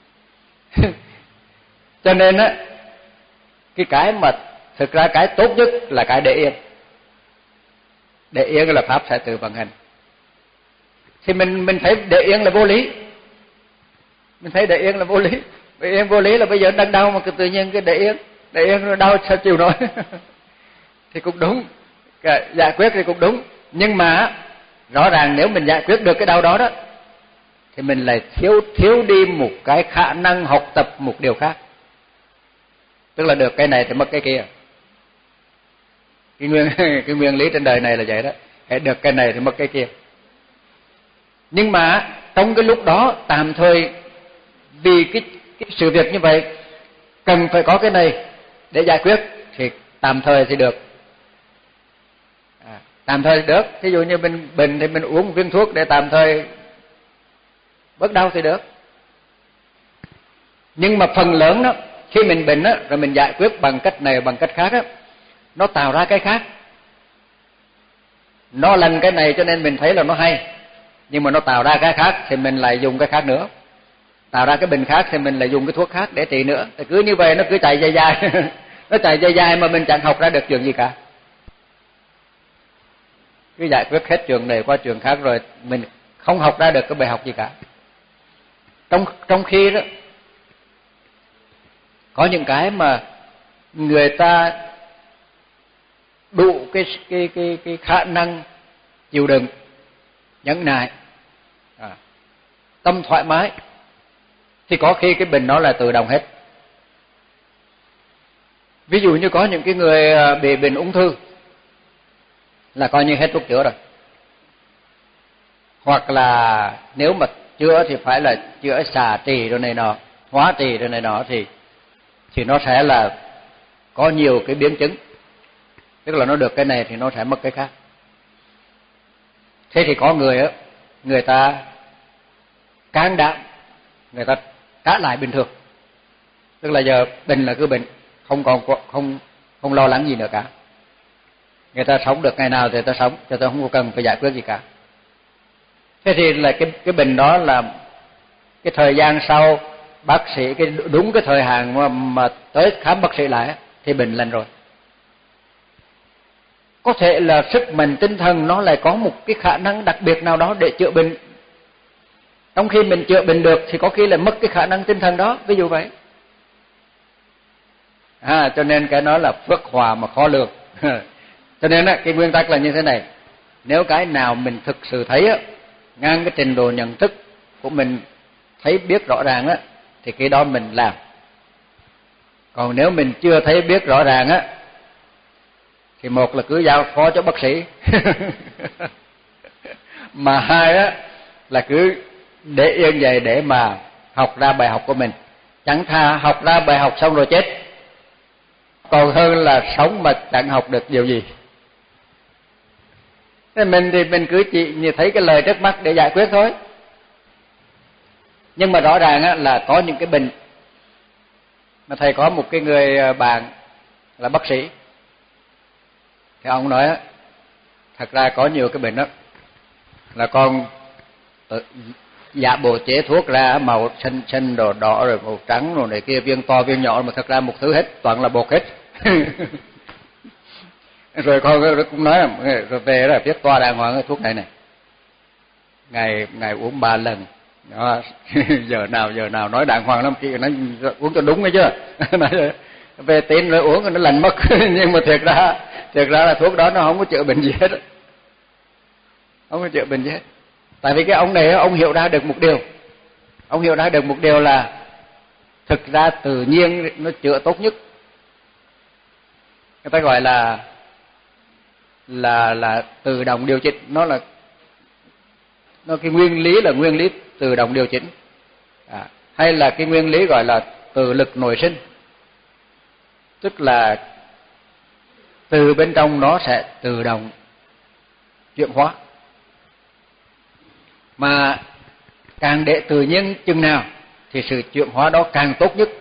Cho nên á cái cái mà thực ra cái tốt nhất là cái để yên. Để yên là pháp sẽ tự vận hành. Thì mình mình thấy để yên là vô lý. Mình thấy để yên là vô lý. Để yên vô lý là bây giờ đang đau mà tự nhiên cái để yên, để yên nó đau sao chịu nổi. Thì cũng đúng, cái giải quyết thì cũng đúng. Nhưng mà rõ ràng nếu mình giải quyết được cái đau đó đó thì mình lại thiếu thiếu đi một cái khả năng học tập một điều khác. Tức là được cái này thì mất cái kia. Cái nguyên cái nguyên lý trên đời này là vậy đó, hãy được cái này thì mất cái kia. Nhưng mà trong cái lúc đó tạm thời vì cái, cái sự việc như vậy cần phải có cái này để giải quyết thì tạm thời thì được. À, tạm thời thì được. Ví dụ như mình bệnh thì mình uống một viên thuốc để tạm thời bớt đau thì được. Nhưng mà phần lớn đó khi mình bệnh á rồi mình giải quyết bằng cách này bằng cách khác á, nó tạo ra cái khác. Nó lành cái này cho nên mình thấy là nó hay, nhưng mà nó tạo ra cái khác thì mình lại dùng cái khác nữa. Tạo ra cái bệnh khác thì mình lại dùng cái thuốc khác để trị nữa. Thì cứ như vậy nó cứ chạy dài dài. Nó chạy dài dài mà mình chẳng học ra được chuyện gì cả. Cứ giải quyết hết chuyện này qua chuyện khác rồi mình không học ra được cái bài học gì cả. Trong trong khi đó có những cái mà người ta đủ cái cái cái cái khả năng chịu đựng, nhẫn nại, à, tâm thoải mái thì có khi cái bệnh đó là tự động hết. Ví dụ như có những cái người bị bệnh ung thư là coi như hết thuốc chữa rồi. hoặc là nếu mà chữa thì phải là chữa xà trì rồi này nọ, hóa trì rồi này nọ, thì thì nó sẽ là có nhiều cái biến chứng, tức là nó được cái này thì nó sẽ mất cái khác. Thế thì có người á, người ta can đảm, người ta trả lại bình thường, tức là giờ bệnh là cứ bệnh, không còn không không lo lắng gì nữa cả. Người ta sống được ngày nào thì người ta sống, người ta không có cần phải giải quyết gì cả. Thế thì là cái cái bệnh đó là cái thời gian sau bác sĩ cái đúng cái thời hạn mà, mà tới khám bác sĩ lại thì bệnh lành rồi. Có thể là sức mạnh tinh thần nó lại có một cái khả năng đặc biệt nào đó để chữa bệnh. Trong khi mình chữa bệnh được thì có khi là mất cái khả năng tinh thần đó, ví dụ vậy. À, cho nên cái đó là phước hòa mà khó lường. Cho nên á, cái nguyên tắc là như thế này. Nếu cái nào mình thực sự thấy á, ngang cái trình độ nhận thức của mình thấy biết rõ ràng á, thì cái đó mình làm. Còn nếu mình chưa thấy biết rõ ràng á, thì một là cứ giao phó cho bác sĩ, mà hai á là cứ để yên vậy để mà học ra bài học của mình. Chẳng thà học ra bài học xong rồi chết, còn hơn là sống mà chẳng học được điều gì. Thế mình thì mình cứ chỉ như thấy cái lời trước mắt để giải quyết thôi. Nhưng mà rõ ràng á, là có những cái bệnh mà thầy có một cái người bạn là bác sĩ, thì ông nói á, thật ra có nhiều cái bệnh đó là con giả bộ chế thuốc ra màu xanh xanh đỏ đỏ rồi màu trắng rồi này kia, viên to viên nhỏ, mà thật ra một thứ hết, toàn là bột hết. Rồi con cũng nói rồi về là viết toa đàng hoàng cái thuốc này này, ngày ngày uống ba lần đó. Giờ nào giờ nào nói đàng hoàng lắm, kia nói uống cho đúng đấy chứ. Về tin rồi uống nó lành mất. Nhưng mà thiệt ra thiệt ra là thuốc đó nó không có chữa bệnh gì hết, không có chữa bệnh gì hết. Tại vì cái ông này ông hiểu ra được một điều, ông hiểu ra được một điều là thực ra tự nhiên nó chữa tốt nhất. Người ta gọi là là là tự động điều chỉnh, nó là nó cái nguyên lý là nguyên lý tự động điều chỉnh, à, hay là cái nguyên lý gọi là tự lực nội sinh, tức là từ bên trong nó sẽ tự động chuyển hóa. Mà càng để tự nhiên chừng nào thì sự chuyển hóa đó càng tốt nhất,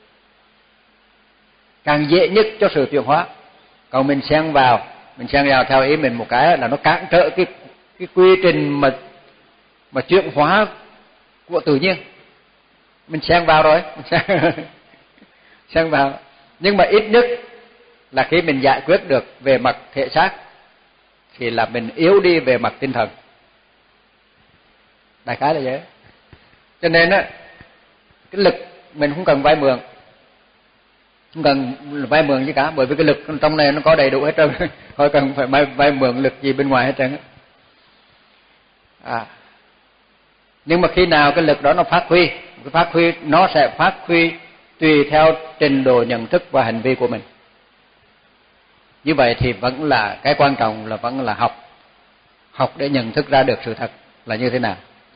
càng dễ nhất cho sự chuyển hóa. Còn mình xen vào, mình xen vào theo ý mình một cái là nó cản trở cái cái quy trình mà mà chuyển hóa của tự nhiên. Mình xen vào rồi, xen vào. Nhưng mà ít nhất là khi mình giải quyết được về mặt thể xác thì là mình yếu đi về mặt tinh thần. Đại khái là vậy. Cho nên á, cái lực mình không cần vay mượn, không cần vay mượn gì cả, bởi vì cái lực trong này nó có đầy đủ hết trơn, khỏi cần phải vay, vay mượn lực gì bên ngoài hết trơn. À, nhưng mà khi nào cái lực đó nó phát huy, cái phát huy nó sẽ phát huy tùy theo trình độ nhận thức và hành vi của mình. Như vậy thì vẫn là cái quan trọng là vẫn là học, học để nhận thức ra được sự thật là như thế nào.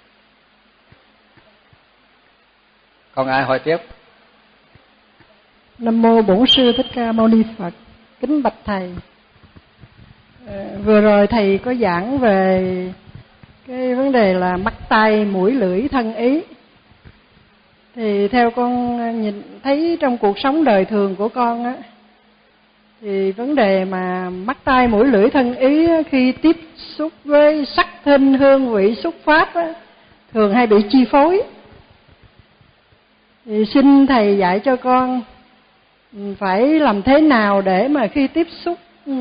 Còn ai hỏi tiếp? Nam mô Bổn Sư Thích Ca Mâu Ni Phật. Kính bạch thầy, à, vừa rồi thầy có giảng về cái vấn đề là mắt tai mũi lưỡi thân ý. Thì theo con nhìn thấy trong cuộc sống đời thường của con á, thì vấn đề mà mắt tai mũi lưỡi thân ý á, khi tiếp xúc với sắc thinh hương vị xúc pháp á, thường hay bị chi phối. Thì xin thầy dạy cho con phải làm thế nào để mà khi tiếp xúc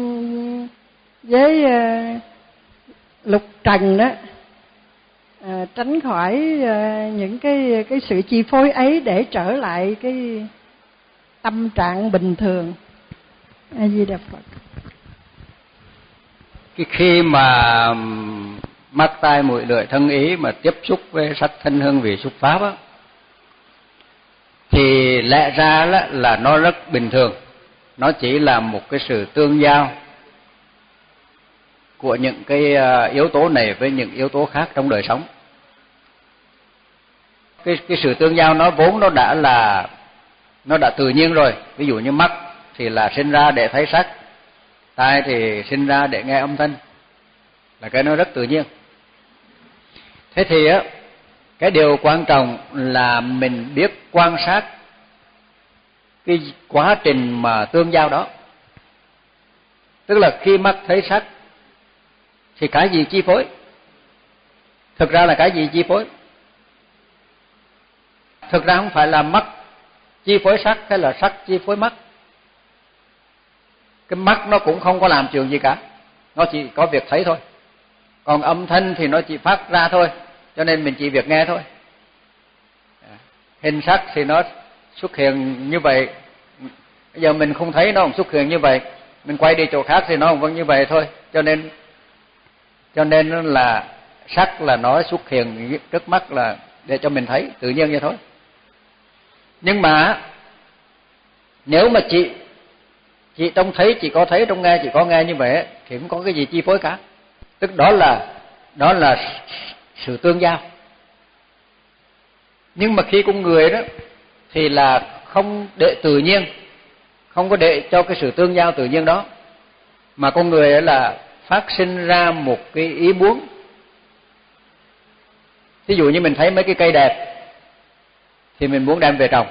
với lục trần đó, à, tránh khỏi à, những cái cái sự chi phối ấy để trở lại cái tâm trạng bình thường. A Di Đà Phật. Cái khi mà mắt tai mũi lưỡi thân ý mà tiếp xúc với sắc thân hương vị xúc pháp á, thì lẽ ra là, là nó rất bình thường, nó chỉ là một cái sự tương giao của những cái yếu tố này với những yếu tố khác trong đời sống. Cái cái sự tương giao nó vốn nó đã là nó đã tự nhiên rồi. Ví dụ như mắt thì là sinh ra để thấy sắc, tai thì sinh ra để nghe âm thanh, là cái nó rất tự nhiên. Thế thì á, cái điều quan trọng là mình biết quan sát cái quá trình mà tương giao đó. Tức là khi mắt thấy sắc thì cái gì chi phối? Thực ra là cái gì chi phối? Thực ra không phải là mắt chi phối sắc hay là sắc chi phối mắt. Cái mắt nó cũng không có làm chuyện gì cả, nó chỉ có việc thấy thôi. Còn âm thanh thì nó chỉ phát ra thôi, cho nên mình chỉ việc nghe thôi. Hình sắc thì nó xuất hiện như vậy, bây giờ mình không thấy nó cũng xuất hiện như vậy, mình quay đi chỗ khác thì nó cũng vẫn như vậy thôi. Cho nên cho nên là sắc là nó xuất hiện trước mắt là để cho mình thấy, tự nhiên vậy thôi. Nhưng mà nếu mà chị chị trong thấy chỉ có thấy, trong nghe chỉ có nghe như vậy thì không có cái gì chi phối cả. Tức đó là đó là sự tương giao. Nhưng mà khi con người đó thì là không để tự nhiên, không có để cho cái sự tương giao tự nhiên đó, mà con người là phát sinh ra một cái ý muốn. Ví dụ như mình thấy mấy cái cây đẹp thì mình muốn đem về trồng.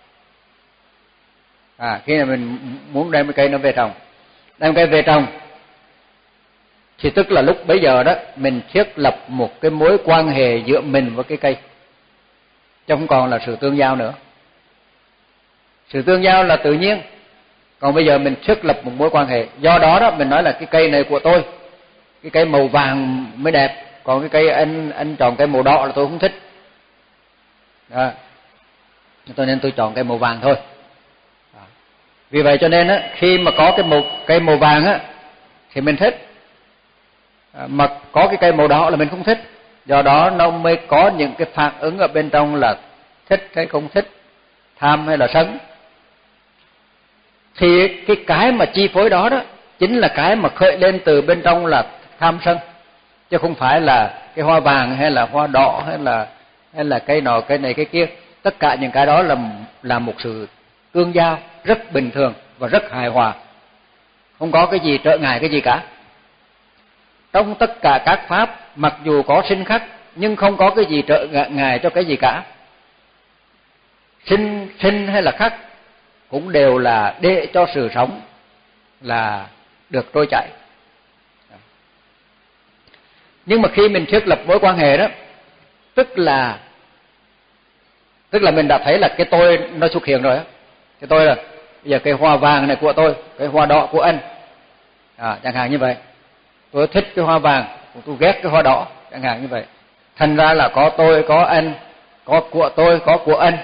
À, khi nào mình muốn đem cái cây nó về trồng, đem cây về trồng thì tức là lúc bấy giờ đó mình thiết lập một cái mối quan hệ giữa mình với cái cây, chứ không còn là sự tương giao nữa. Sự tương giao là tự nhiên, còn bây giờ mình thiết lập một mối quan hệ. Do đó đó mình nói là cái cây này của tôi, cái cây màu vàng mới đẹp, còn cái cây anh anh chọn cây màu đỏ là tôi không thích. Đó. Cho nên tôi chọn cây màu vàng thôi. Đó. Vì vậy cho nên á, khi mà có cái màu cây màu vàng á thì mình thích, à, mà có cái cây màu đỏ là mình không thích. Do đó nó mới có những cái phản ứng ở bên trong là thích hay không thích, tham hay là sân. Thì cái cái mà chi phối đó đó chính là cái mà khởi lên từ bên trong là tham sân, chứ không phải là cái hoa vàng hay là hoa đỏ hay là hay là cây nọ cây này cây kia. Tất cả những cái đó là là một sự tương giao rất bình thường và rất hài hòa, không có cái gì trở ngại cái gì cả. Trong tất cả các pháp mặc dù có sinh khắc nhưng không có cái gì trở ngại cho cái gì cả. Sinh sinh hay là khắc cũng đều là để cho sự sống là được trôi chảy. Nhưng mà khi mình thiết lập mối quan hệ đó, tức là tức là mình đã thấy là cái tôi nó xuất hiện rồi á. Cái tôi là bây giờ cái hoa vàng này của tôi, cái hoa đỏ của anh, à, chẳng hạn như vậy. Tôi thích cái hoa vàng, tôi ghét cái hoa đỏ, chẳng hạn như vậy. Thành ra là có tôi, có anh, có của tôi, có của anh,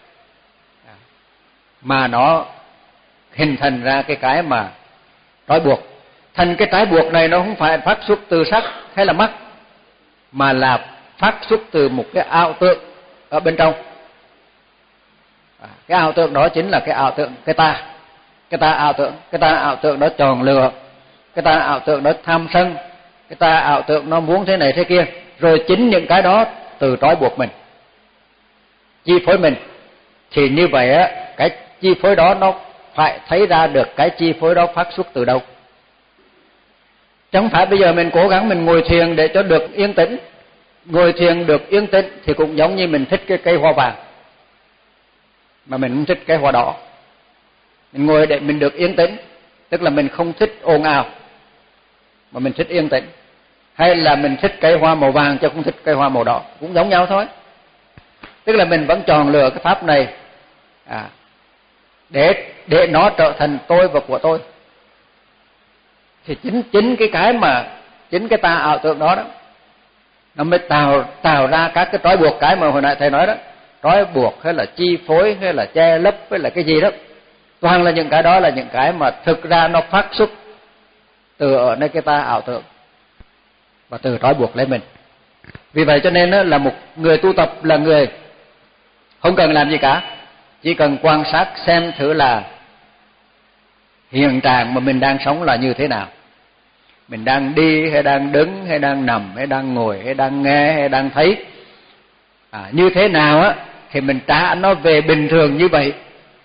mà nó hình thành ra cái cái mà trói buộc. Thành cái trói buộc này nó không phải phát xuất từ sắc hay là mắt, mà là phát xuất từ một cái ảo tượng ở bên trong. À, cái ảo tượng đó chính là cái ảo tượng cái ta. Cái ta ảo tượng, cái ta ảo tượng đó tròn lừa, cái ta ảo tượng đó tham sân, cái ta ảo tượng nó muốn thế này thế kia. Rồi chính những cái đó từ trói buộc mình, chi phối mình. Thì như vậy á, cái chi phối đó nó phải thấy ra được cái chi phối đó phát xuất từ đâu. Chẳng phải bây giờ mình cố gắng mình ngồi thiền để cho được yên tĩnh. Ngồi thiền được yên tĩnh thì cũng giống như mình thích cái cây hoa vàng mà mình không thích cái hoa đỏ. Mình ngồi để mình được yên tĩnh, tức là mình không thích ồn ào mà mình thích yên tĩnh. Hay là mình thích cây hoa màu vàng chứ không thích cây hoa màu đỏ, cũng giống nhau thôi. Tức là mình vẫn chọn lựa cái pháp này à, để để nó trở thành tôi và của tôi. Thì chính chính cái cái mà chính cái ta ảo tượng đó đó nó mới tạo tạo ra các cái trói buộc, cái mà hồi nãy thầy nói đó, trói buộc hay là chi phối hay là che lấp hay là cái gì đó, toàn là những cái đó là những cái mà thực ra nó phát xuất từ ở nơi cái ta ảo tượng và từ trói buộc lấy mình. Vì vậy cho nên đó, là một người tu tập là người không cần làm gì cả, chỉ cần quan sát xem thử là hiện trạng mà mình đang sống là như thế nào. Mình đang đi hay đang đứng hay đang nằm hay đang ngồi hay đang nghe hay đang thấy, à, như thế nào á thì mình trả nó về bình thường như vậy.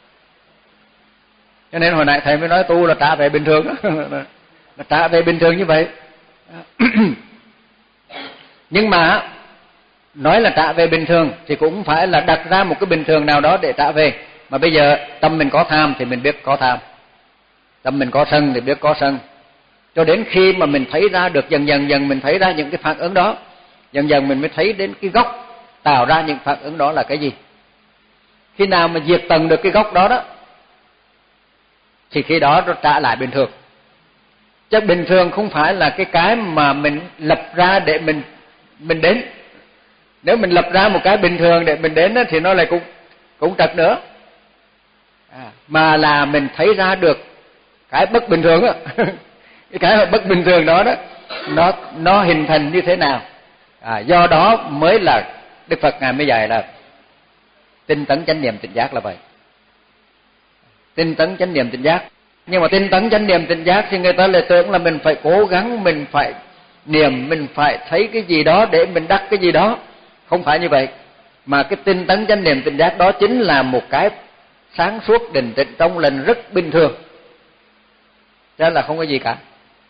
Cho nên hồi nãy thầy mới nói tu là trả về bình thường đó. Là trả về bình thường như vậy. Nhưng mà nói là trả về bình thường thì cũng phải là đặt ra một cái bình thường nào đó để trả về. Mà bây giờ tâm mình có tham thì mình biết có tham, tâm mình có sân thì biết có sân, cho đến khi mà mình thấy ra được, dần dần dần mình thấy ra những cái phản ứng đó, dần dần mình mới thấy đến cái gốc tạo ra những phản ứng đó là cái gì. Khi nào mà diệt tận được cái gốc đó đó thì khi đó nó trả lại bình thường. Chứ bình thường không phải là cái cái mà mình lập ra để mình mình đến. Nếu mình lập ra một cái bình thường để mình đến đó, thì nó lại cũng cũng trật nữa. À, mà là mình thấy ra được cái bất bình thường đó. Cái cái bất bình thường đó đó nó nó hình thành như thế nào. À, do đó mới là Đức Phật ngài mới dạy là tinh tấn chánh niệm tỉnh giác là vậy. Tinh tấn chánh niệm tỉnh giác. Nhưng mà tinh tấn chánh niệm tỉnh giác thì người ta lại tưởng là mình phải cố gắng, mình phải niệm, mình phải thấy cái gì đó để mình đắc cái gì đó. Không phải như vậy. Mà cái tinh tấn chánh niệm tỉnh giác đó chính là một cái sáng suốt định tĩnh trong lành rất bình thường. Chứ là không có gì cả.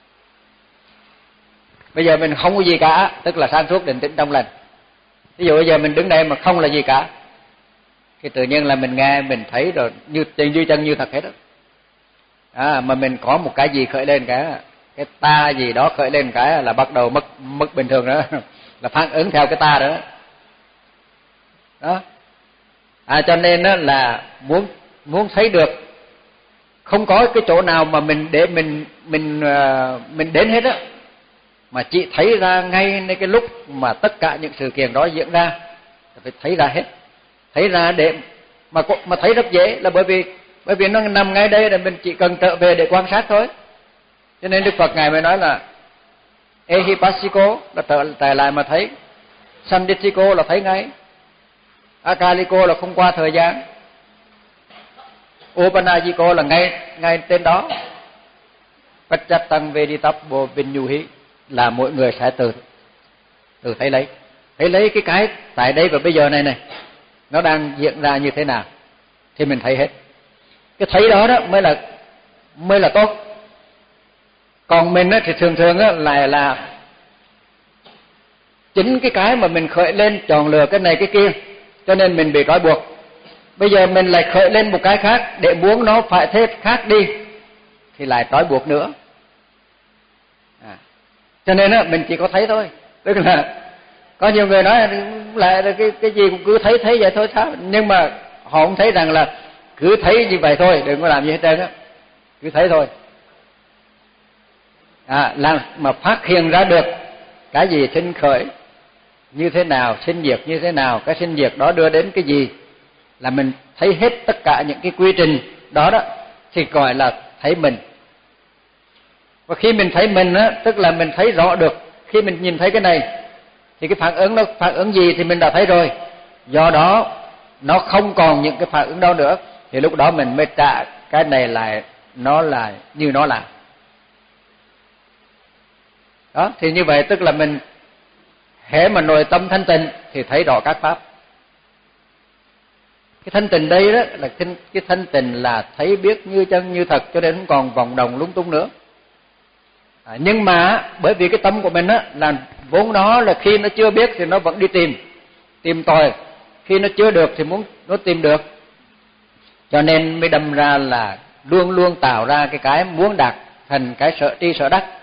Bây giờ mình không có gì cả, tức là sáng suốt định tĩnh trong lành. Ví dụ bây giờ mình đứng đây mà không là gì cả, thì tự nhiên là mình nghe, mình thấy rồi như như chân như thật hết đó. À, mà mình có một cái gì khởi lên cái cái ta gì đó khởi lên cái là bắt đầu mất mất bình thường đó, là phản ứng theo cái ta đó. Đó. À, cho nên đó là muốn muốn thấy được, không có cái chỗ nào mà mình để mình mình mình đến hết á, mà chỉ thấy ra ngayในcái lúc mà tất cả những sự kiện đó diễn ra, phải thấy ra hết. Thấy ra để mà mà thấy rất dễ là bởi vì bởi vì nó nằm ngay đây, là mình chỉ cần trở về để quan sát thôi. Cho nên Đức Phật ngài mới nói là ehipassiko là trở, trở lại mà thấy, sanditthiko là thấy ngay, akaliko là không qua thời gian, upanajiko là ngay ngay tên đó, pacchatang veditappo vinyuhi là mỗi người sẽ từ từ thấy lấy thấy lấy cái cái tại đây và bây giờ này này nó đang diễn ra như thế nào thì mình thấy hết. Cái thấy đó đó mới là mới là tốt. Còn mình á thì thường thường á lại là chính cái cái mà mình khởi lên chọn lựa cái này cái kia, cho nên mình bị trói buộc. Bây giờ mình lại khởi lên một cái khác để muốn nó phải thế khác đi thì lại trói buộc nữa. À, cho nên á mình chỉ có thấy thôi. Tức là có nhiều người nói là cái cái gì cũng cứ thấy thấy vậy thôi sao, nhưng mà họ không thấy rằng là cứ thấy như vậy thôi, đừng có làm gì hết trơn á, cứ thấy thôi. À, làm mà phát hiện ra được cái gì sinh khởi như thế nào, sinh diệt như thế nào, cái sinh diệt đó đưa đến cái gì, là mình thấy hết tất cả những cái quy trình đó đó thì gọi là thấy mình. Và khi mình thấy mình á, tức là mình thấy rõ được, khi mình nhìn thấy cái này thì cái phản ứng nó phản ứng gì thì mình đã thấy rồi. Do đó nó không còn những cái phản ứng đó nữa, thì lúc đó mình mới trả cái này lại nó là như nó là. Đó, thì như vậy tức là mình hễ mà nội tâm thanh tịnh thì thấy rõ các pháp. Cái thanh tịnh đây đó là cái, cái thanh tịnh là thấy biết như chân như thật, cho nên không còn vòng đồng lung tung nữa. À, nhưng mà bởi vì cái tâm của mình á là vốn nó là khi nó chưa biết thì nó vẫn đi tìm tìm tòi, khi nó chưa được thì muốn nó tìm được, cho nên mới đâm ra là luôn luôn tạo ra cái cái muốn đạt thành cái sợ tri sợ đắc.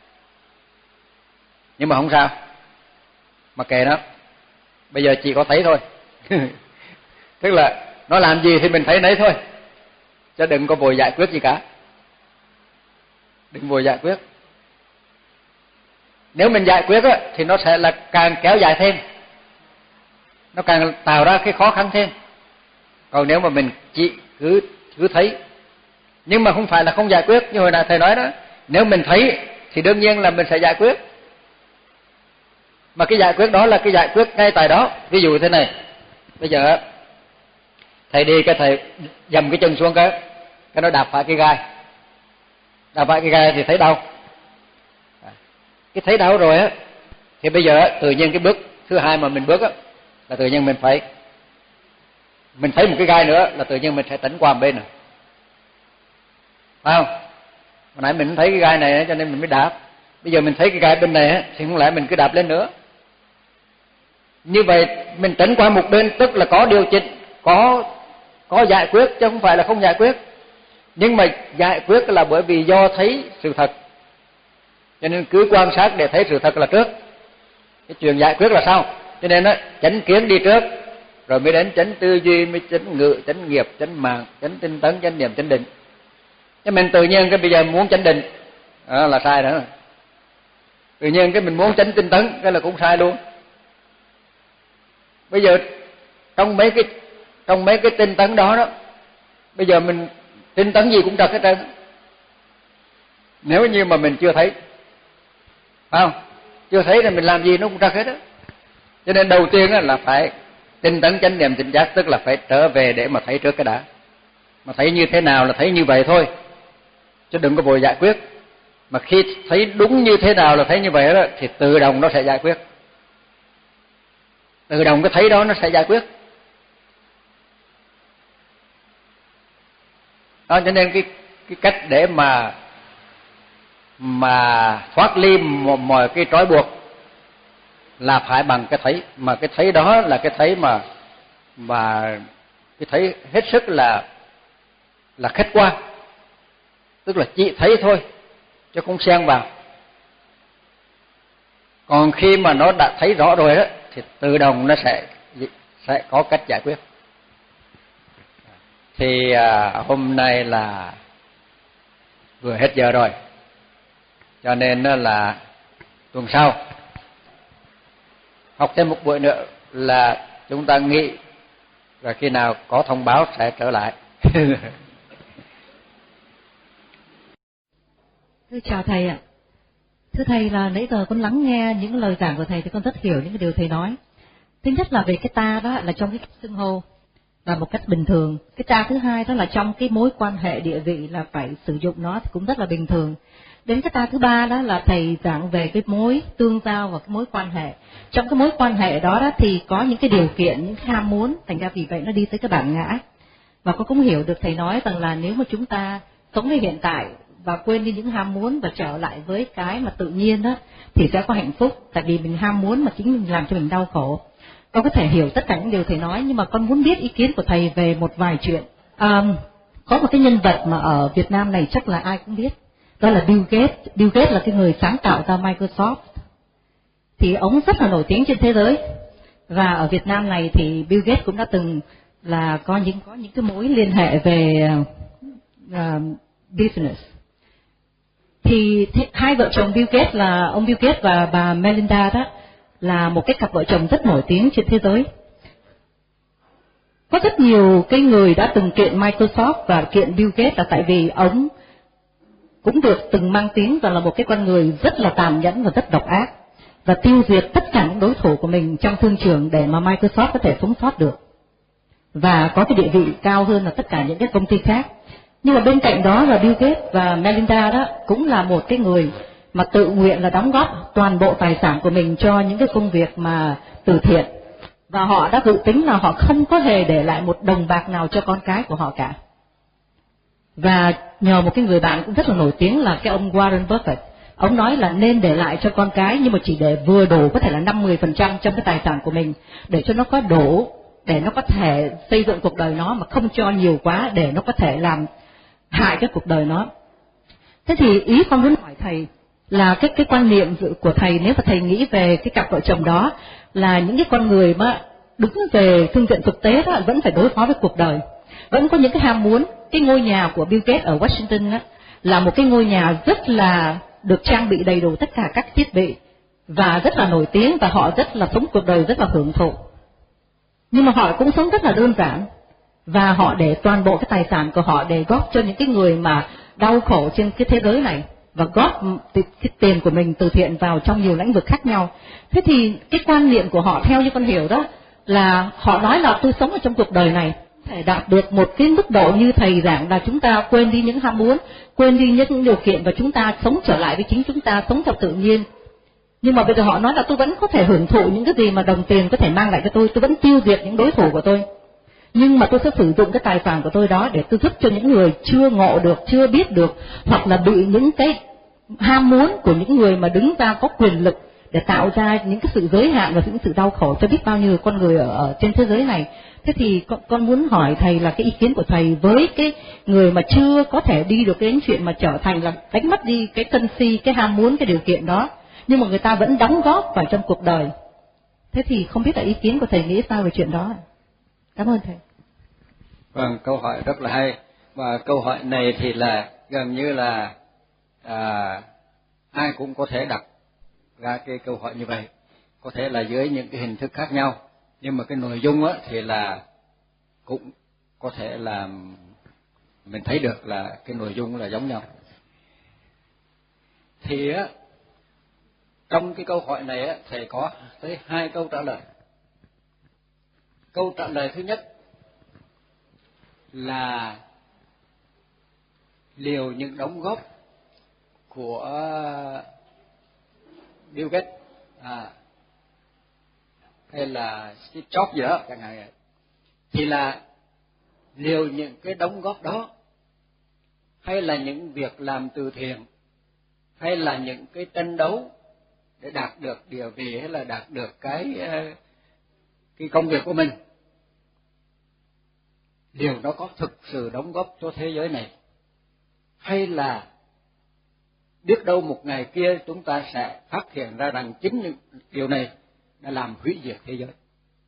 Nhưng mà không sao, mà kệ nó, bây giờ chỉ có thấy thôi. Tức là nó làm gì thì mình thấy nấy thôi, chứ đừng có vội giải quyết gì cả, đừng vội giải quyết. Nếu mình giải quyết á, thì nó sẽ là càng kéo dài thêm, nó càng tạo ra cái khó khăn thêm. Còn nếu mà mình chỉ cứ cứ thấy, nhưng mà không phải là không giải quyết, như hồi nãy thầy nói đó, nếu mình thấy thì đương nhiên là mình sẽ giải quyết. Mà cái giải quyết đó là cái giải quyết ngay tại đó. Ví dụ thế này, bây giờ thầy đi cái thầy dầm cái chân xuống cái cái nó đạp phải cái gai, đạp phải cái gai thì thấy đau. cái thấy đó rồi á, thì bây giờ tự nhiên cái bước thứ hai mà mình bước á là tự nhiên mình phải mình thấy một cái gai nữa là tự nhiên mình sẽ tránh qua một bên rồi, phải không? Hồi nãy mình thấy cái gai này cho nên mình mới đạp, bây giờ mình thấy cái gai bên này á thì không lẽ mình cứ đạp lên nữa. Như vậy mình tránh qua một bên tức là có điều chỉnh, có có giải quyết chứ không phải là không giải quyết. Nhưng mà giải quyết là bởi vì do thấy sự thật, cho nên cứ quan sát để thấy sự thật là trước. Cái chuyện giải quyết là sao? Cho nên á, chánh kiến đi trước, rồi mới đến chánh tư duy, mới chánh ngữ, chánh nghiệp, chánh mạng, chánh tinh tấn, chánh niệm, chánh định. Chứ mình tự nhiên cái bây giờ muốn chánh định đó là sai nữa. Tự nhiên cái mình muốn chánh tinh tấn cái là cũng sai luôn. Bây giờ trong mấy cái trong mấy cái tinh tấn đó đó, bây giờ mình tinh tấn gì cũng trật hết trơn. Nếu như mà mình chưa thấy, phải không? Chưa thấy thì mình làm gì nó cũng trật hết á. Cho nên đầu tiên là phải tinh tấn chánh niệm tỉnh giác, tức là phải trở về để mà thấy trước cái đã. Mà thấy như thế nào là thấy như vậy thôi, chứ đừng có vội giải quyết. Mà khi thấy đúng như thế nào là thấy như vậy đó, thì tự động nó sẽ giải quyết. Tự động cái thấy đó nó sẽ giải quyết. Đó, cho nên cái cái cách để mà mà thoát ly mọi cái trói buộc là phải bằng cái thấy, mà cái thấy đó là cái thấy mà mà cái thấy hết sức là là khách quan, tức là chỉ thấy thôi chứ không xen vào. Còn khi mà nó đã thấy rõ rồi đó thì tự động nó sẽ sẽ có cách giải quyết. Thì à, hôm nay là vừa hết giờ rồi, cho nên là tuần sau học thêm một buổi nữa là chúng ta nghỉ, và khi nào có thông báo sẽ trở lại. Thưa chào thầy ạ. Thưa thầy, là nãy giờ con lắng nghe những lời giảng của thầy thì con rất hiểu những cái điều thầy nói. Thứ nhất là về cái ta đó là trong cái xưng hô là một cách bình thường. Cái ta thứ hai đó là trong cái mối quan hệ địa vị là phải sử dụng nó thì cũng rất là bình thường. Đến cái ta thứ ba đó là thầy giảng về cái mối tương giao và cái mối quan hệ. Trong cái mối quan hệ đó, đó thì có những cái điều kiện, những ham muốn, thành ra vì vậy nó đi tới cái bản ngã. Và con cũng hiểu được thầy nói rằng là nếu mà chúng ta sống với hiện tại và quên đi những ham muốn và trở lại với cái mà tự nhiên đó thì sẽ có hạnh phúc. Tại vì mình ham muốn mà chính mình làm cho mình đau khổ. Con có thể hiểu tất cả những điều thầy nói, nhưng mà con muốn biết ý kiến của thầy về một vài chuyện. À, có một cái nhân vật mà ở Việt Nam này chắc là ai cũng biết, đó là Bill Gates. Bill Gates là cái người sáng tạo ra Microsoft. Thì ông rất là nổi tiếng trên thế giới. Và ở Việt Nam này thì Bill Gates cũng đã từng là có những có những cái mối liên hệ về uh, business. Thì th- hai vợ chồng Bill Gates là ông Bill Gates và bà Melinda đó là một cái cặp vợ chồng rất nổi tiếng trên thế giới. Có rất nhiều cái người đã từng kiện Microsoft và kiện Bill Gates là tại vì ông cũng được từng mang tiếng rằng là một cái con người rất là tàn nhẫn và rất độc ác, và tiêu diệt tất cả những đối thủ của mình trong thương trường để mà Microsoft có thể sống sót được và có cái địa vị cao hơn là tất cả những cái công ty khác. Nhưng mà bên cạnh đó là Bill Gates và Melinda đó cũng là một cái người mà tự nguyện là đóng góp toàn bộ tài sản của mình cho những cái công việc mà từ thiện, và họ đã dự tính là họ không có hề để lại một đồng bạc nào cho con cái của họ cả. Và nhờ một cái người bạn cũng rất là nổi tiếng là cái ông Warren Buffett, ông nói là nên để lại cho con cái nhưng mà chỉ để vừa đủ, có thể là năm mươi phần trăm trong cái tài sản của mình, để cho nó có đủ, để nó có thể xây dựng cuộc đời nó, mà không cho nhiều quá để nó có thể làm hại cái cuộc đời nó. Thế thì ý con muốn hỏi thầy là cái cái quan niệm của thầy, nếu mà thầy nghĩ về cái cặp vợ chồng đó là những cái con người mà đứng về phương diện thực tế đó vẫn phải đối phó với cuộc đời, vẫn có những cái ham muốn. Cái ngôi nhà của Bill Gates ở Washington đó, là một cái ngôi nhà rất là được trang bị đầy đủ tất cả các thiết bị và rất là nổi tiếng, và họ rất là sống cuộc đời rất là hưởng thụ. Nhưng mà họ cũng sống rất là đơn giản, và họ để toàn bộ cái tài sản của họ để góp cho những cái người mà đau khổ trên cái thế giới này, và góp cái tiền của mình từ thiện vào trong nhiều lĩnh vực khác nhau. Thế thì cái quan niệm của họ theo như con hiểu đó là họ nói là tôi sống ở trong cuộc đời này thể đạt được một cái mức độ như thầy giảng là chúng ta quên đi những ham muốn, quên đi những điều kiện, và chúng ta sống trở lại với chính chúng ta, sống theo tự nhiên. Nhưng mà bây giờ họ nói là tôi vẫn có thể hưởng thụ những cái gì mà đồng tiền có thể mang lại cho tôi, tôi vẫn tiêu diệt những đối thủ của tôi. Nhưng mà tôi sẽ sử dụng cái tài sản của tôi đó để tôi giúp cho những người chưa ngộ được, chưa biết được, hoặc là bị những cái ham muốn của những người mà đứng ra có quyền lực để tạo ra những cái sự giới hạn và những sự đau khổ cho biết bao nhiêu con người ở, ở trên thế giới này. Thế thì con, con muốn hỏi thầy là cái ý kiến của thầy với cái người mà chưa có thể đi được đến chuyện mà trở thành là đánh mất đi cái sân si, cái ham muốn, cái điều kiện đó, nhưng mà người ta vẫn đóng góp vào trong cuộc đời. Thế thì không biết là ý kiến của thầy nghĩ sao về chuyện đó? Cảm ơn thầy. Vâng, câu hỏi rất là hay. Và câu hỏi này thì là gần như là à, ai cũng có thể đặt ra cái câu hỏi như vậy. Có thể là dưới những cái hình thức khác nhau, nhưng mà cái nội dung á thì là cũng có thể là mình thấy được là cái nội dung là giống nhau. Thì á, trong cái câu hỏi này á, thầy có tới hai câu trả lời. Câu trả lời thứ nhất là liều những đóng góp của Bill Gates à, hay là Steve Jobs gì đó chẳng hạn, thì là liều những cái đóng góp đó, hay là những việc làm từ thiện, hay là những cái tranh đấu để đạt được địa vị, hay là đạt được cái cái công việc của mình, điều đó có thực sự đóng góp cho thế giới này, hay là biết đâu một ngày kia chúng ta sẽ phát hiện ra rằng chính những điều này đã làm hủy diệt thế giới.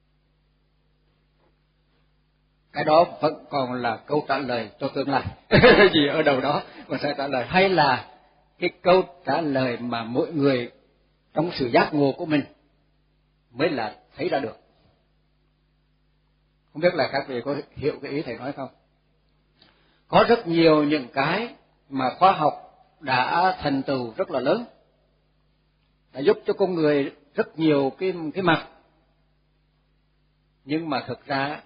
Cái đó vẫn còn là câu trả lời cho tương lai gì ở đâu đó mà sẽ trả lời, hay là cái câu trả lời mà mỗi người trong sự giác ngộ của mình mới là thấy ra được. Không biết là các vị có hiểu cái ý thầy nói không? Có rất nhiều những cái mà khoa học đã thành tựu rất là lớn, đã giúp cho con người rất nhiều cái cái mặt, nhưng mà thực ra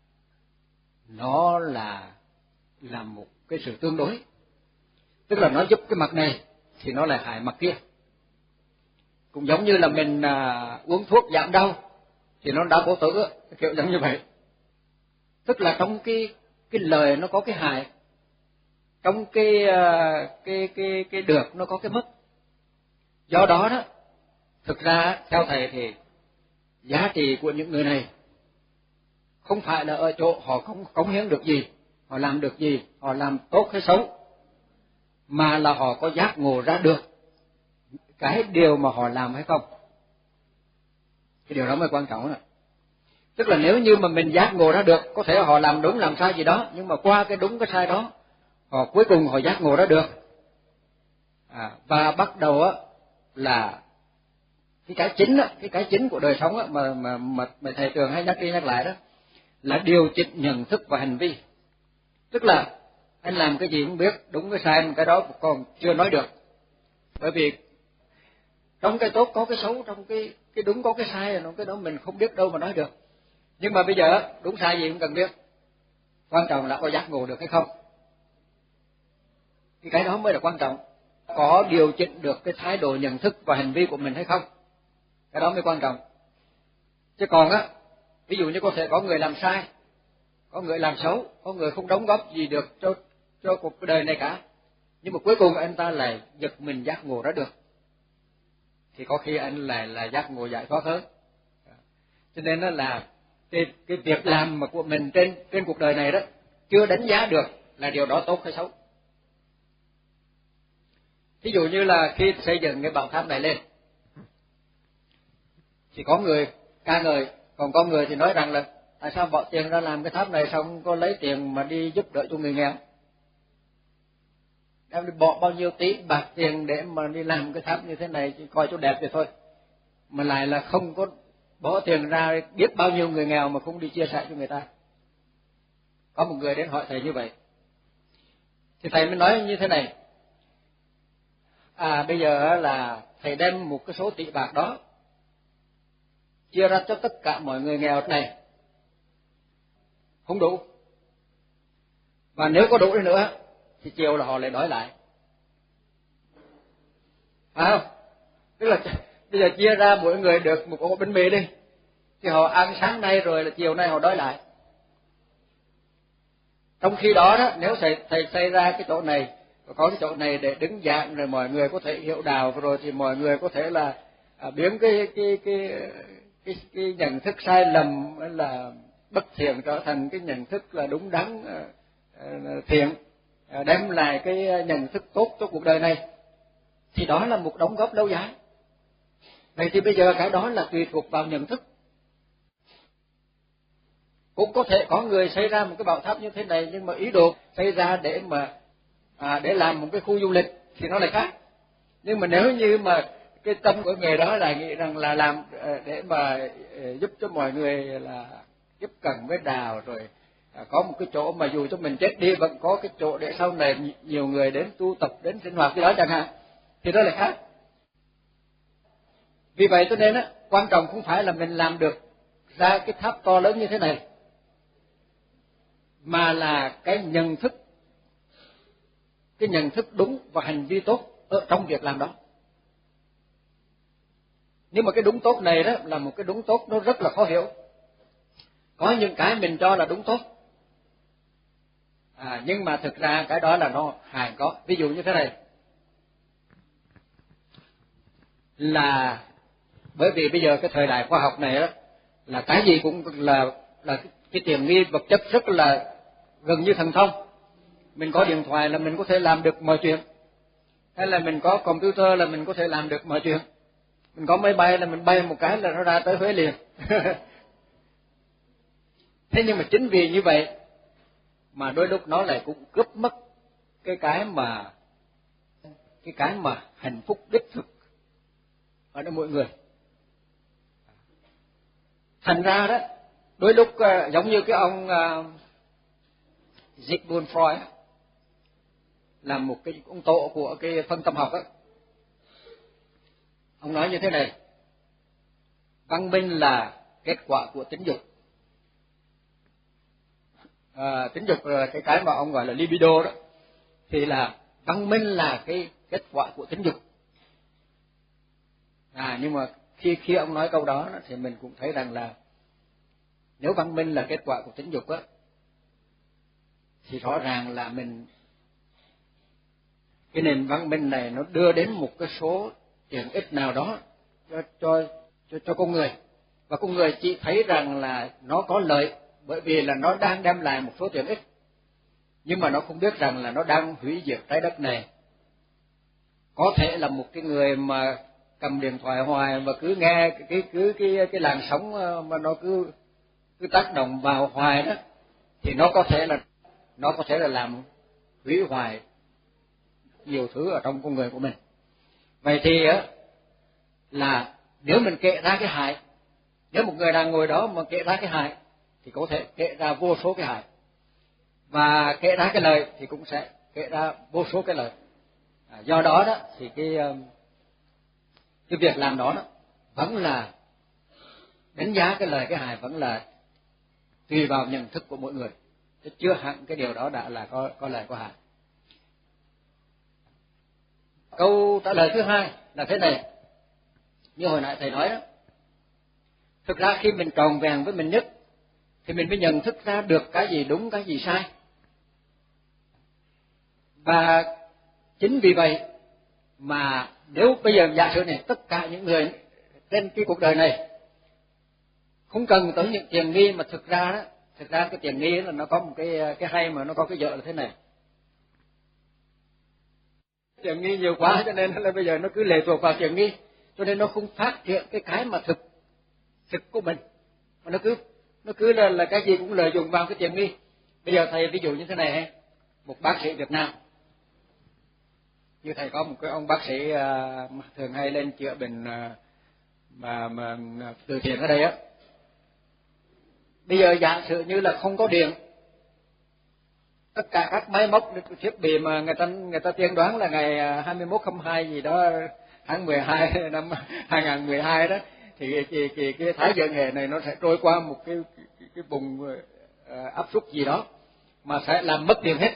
nó là là một cái sự tương đối, tức là nó giúp cái mặt này thì nó lại hại mặt kia. Cũng giống như là mình à, uống thuốc giảm đau thì nó đau cổ tử, kiểu giống như vậy. Tức là trong cái cái lời nó có cái hại, trong cái cái cái cái được nó có cái mất. Do đó đó, thực ra theo thầy thì giá trị của những người này không phải là ở chỗ họ không cống hiến được gì, họ làm được gì, họ làm tốt hay xấu, mà là họ có giác ngộ ra được cái điều mà họ làm hay không. Cái điều đó mới quan trọng đó. Tức là nếu như mà mình giác ngộ ra được, có thể họ làm đúng làm sai gì đó, nhưng mà qua cái đúng cái sai đó, họ cuối cùng họ giác ngộ ra được, à, và bắt đầu á là cái cái chính á, cái cái chính của đời sống á mà mà mà, mà thầy Trường hay nhắc đi nhắc lại đó là điều chỉnh nhận thức và hành vi. Tức là anh làm cái gì cũng biết, đúng cái sai cái đó còn chưa nói được, bởi vì trong cái tốt có cái xấu, trong cái cái đúng có cái sai, rồi cái đó mình không biết đâu mà nói được. Nhưng mà bây giờ đúng sai gì cũng cần biết, quan trọng là có giác ngộ được hay không. Thì cái đó mới là quan trọng, có điều chỉnh được cái thái độ nhận thức và hành vi của mình hay không, cái đó mới quan trọng. Chứ còn á, ví dụ như có thể có người làm sai, có người làm xấu, có người không đóng góp gì được cho cho cuộc đời này cả, nhưng mà cuối cùng anh ta lại giật mình giác ngộ ra được, thì có khi anh lại là giác ngộ giải thoát hơn. Cho nên đó là cái, cái việc làm mà của mình trên trên cuộc đời này đó chưa đánh giá được là điều đó tốt hay xấu. Ví dụ như là khi xây dựng cái bảo tháp này lên thì có người ca ngợi, còn có người thì nói rằng là tại sao bỏ tiền ra làm cái tháp này, sao không có lấy tiền mà đi giúp đỡ cho người nghèo, em đi bỏ bao nhiêu tỷ bạc tiền để mà đi làm cái tháp như thế này chỉ coi cho đẹp vậy thôi, mà lại là không có bỏ tiền ra biết bao nhiêu người nghèo mà không đi chia sẻ cho người ta. Có một người đến hỏi thầy như vậy, thì thầy mới nói như thế này: à bây giờ là thầy đem một cái số tỷ bạc đó chia ra cho tất cả mọi người nghèo này không đủ, và nếu có đủ đi nữa thì chiều là họ lại đòi lại, phải không? Tức là bây giờ chia ra mỗi người được một ổ bánh mì đi, thì họ ăn sáng nay rồi là chiều nay họ đói lại. Trong khi đó đó, nếu thầy thầy xây ra cái chỗ này, có cái chỗ này để đứng giảng rồi mọi người có thể hiểu đạo, rồi thì mọi người có thể là à, biến cái cái cái cái cái nhận thức sai lầm là bất thiện trở thành cái nhận thức là đúng đắn thiện, đem lại cái nhận thức tốt cho cuộc đời này, thì đó là một đóng góp lâu dài. Vậy thì bây giờ cái đó là tùy thuộc vào nhận thức. Cũng có thể có người xây ra một cái bảo tháp như thế này, nhưng mà ý đồ xây ra để mà à, để làm một cái khu du lịch thì nó lại khác. Nhưng mà nếu như mà cái tâm của người đó là nghĩ rằng là làm để mà giúp cho mọi người là tiếp cận với đạo, rồi có một cái chỗ mà dù cho mình chết đi vẫn có cái chỗ để sau này nhiều người đến tu tập, đến sinh hoạt cái đó chẳng hạn, thì đó là khác. Vì vậy cho nên á, quan trọng không phải là mình làm được ra cái tháp to lớn như thế này, mà là cái nhận thức, cái nhận thức đúng và hành vi tốt ở trong việc làm đó. Nhưng mà cái đúng tốt này đó là một cái đúng tốt nó rất là khó hiểu. Có những cái mình cho là đúng tốt, à, nhưng mà thực ra cái đó là nó hài có. Ví dụ như thế này, là bởi vì bây giờ cái thời đại khoa học này đó, là cái gì cũng là là cái tiện nghi vật chất rất là gần như thần thông. Mình có điện thoại là mình có thể làm được mọi chuyện, hay là mình có computer là mình có thể làm được mọi chuyện, mình có máy bay là mình bay một cái là nó ra tới Huế liền. Thế nhưng mà chính vì như vậy mà đôi lúc nó lại cũng cướp mất cái cái mà cái cái mà hạnh phúc đích thực ở đây mỗi người. Thành ra đó, đôi lúc uh, giống như cái ông uh, Sigmund Freud là một cái ông tổ của cái phân tâm học đó. Ông nói như thế này: văn minh là kết quả của tính dục. À, tính dục là cái cái mà ông gọi là libido đó, thì là văn minh là cái kết quả của tính dục. À, nhưng mà khi khi ông nói câu đó thì mình cũng thấy rằng là nếu văn minh là kết quả của tính dục á, thì rõ ràng là mình cái nền văn minh này nó đưa đến một cái số tiện ích nào đó cho cho cho, cho con người, và con người chỉ thấy rằng là nó có lợi bởi vì là nó đang đem lại một số tiện ích, nhưng mà nó không biết rằng là nó đang hủy diệt trái đất này. Có thể là một cái người mà cầm điện thoại hoài và cứ nghe cái cái cứ cái cái làn sóng mà nó cứ cứ tác động vào hoài đó, thì nó có thể là nó có thể là làm hủy hoại nhiều thứ ở trong con người của mình. Vậy thì á, là nếu mình kể ra cái hại, nếu một người đang ngồi đó mà kể ra cái hại thì có thể kể ra vô số cái hại, và kể ra cái lợi thì cũng sẽ kể ra vô số cái lợi. À, do đó đó thì cái cái việc làm đó, đó vẫn là đánh giá cái lợi cái hại vẫn là tùy vào nhận thức của mỗi người, chứ chưa hẳn cái điều đó đã là có có lợi có hại. Câu trả lời thứ hai là thế này, như hồi nãy thầy nói đó, thực ra khi mình tròn vẹn với mình nhất thì mình mới nhận thức ra được cái gì đúng cái gì sai. Và chính vì vậy mà nếu bây giờ giả sử này, tất cả những người trên cái cuộc đời này không cần tới những tiền nghi, mà thực ra đó, thực ra cái tiền nghi là nó có một cái cái hay mà nó có cái dở là thế này. Tiền nghi nhiều quá cho nên là bây giờ nó cứ lệ thuộc vào tiền nghi, cho nên nó không phát hiện cái cái mà thực thực của mình, mà nó cứ nó cứ là là cái gì cũng lợi dụng vào cái tiền nghi. Bây giờ thầy ví dụ như thế này, một bác sĩ Việt Nam, như thầy có một cái ông bác sĩ uh, thường hay lên chữa bệnh uh, mà mà từ thiện ở đây á. Bây giờ giả sử như là không có điện, tất cả các máy móc thiết bị mà người ta người ta tiên đoán là ngày hai mươi mốt không hai gì đó tháng mười hai năm hai nghìn mười hai đó, thì thì, thì cái thái dương hệ này nó sẽ trôi qua một cái cái, cái vùng uh, áp suất gì đó mà sẽ làm mất điện hết.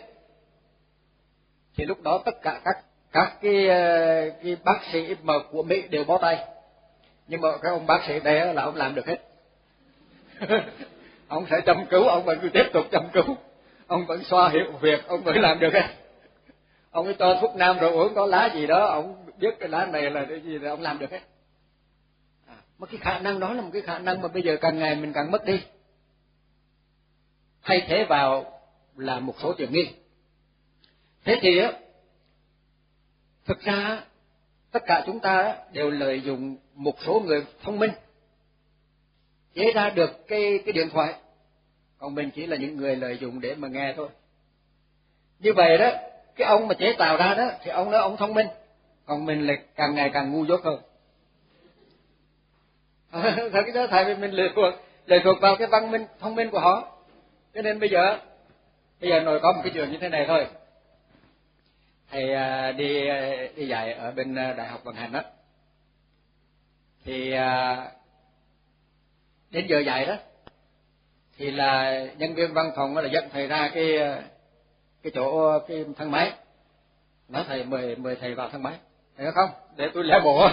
Thì lúc đó tất cả các các cái cái bác sĩ mà của Mỹ đều bó tay, Nhưng mà cái ông bác sĩ đây là ông làm được hết. Ông sẽ chăm cứu, ông vẫn cứ tiếp tục chăm cứu, ông vẫn xoa hiệu huyệt, ông vẫn làm được hết. Ông ấy cho thuốc nam rồi uống có lá gì đó, ông biết cái lá này là cái gì thì ông làm được hết. À, mà cái khả năng đó là một cái khả năng mà bây giờ càng ngày mình càng mất đi. Thay thế vào là một số chuyện nghi. Thế thì á, thực ra tất cả chúng ta đều lợi dụng một số người thông minh chế ra được cái cái điện thoại, còn mình chỉ là những người lợi dụng để mà nghe thôi. Như vậy đó, cái ông mà chế tạo ra đó thì ông nói ông thông minh, còn mình là càng ngày càng ngu dốt hơn. Thật cái đó tại vì mình lệ thuộc lệ thuộc vào cái văn minh thông minh của họ. Cho nên bây giờ bây giờ nổi có một cái chuyện như thế này thôi. Thầy đi đi dạy ở bên Đại học Vận Hành đó, thì đến giờ dạy đó thì là nhân viên văn phòng là dẫn thầy ra cái cái chỗ cái thang máy, nói thầy mời mời thầy vào thang máy. Thầy nói không, để tôi leo bộ.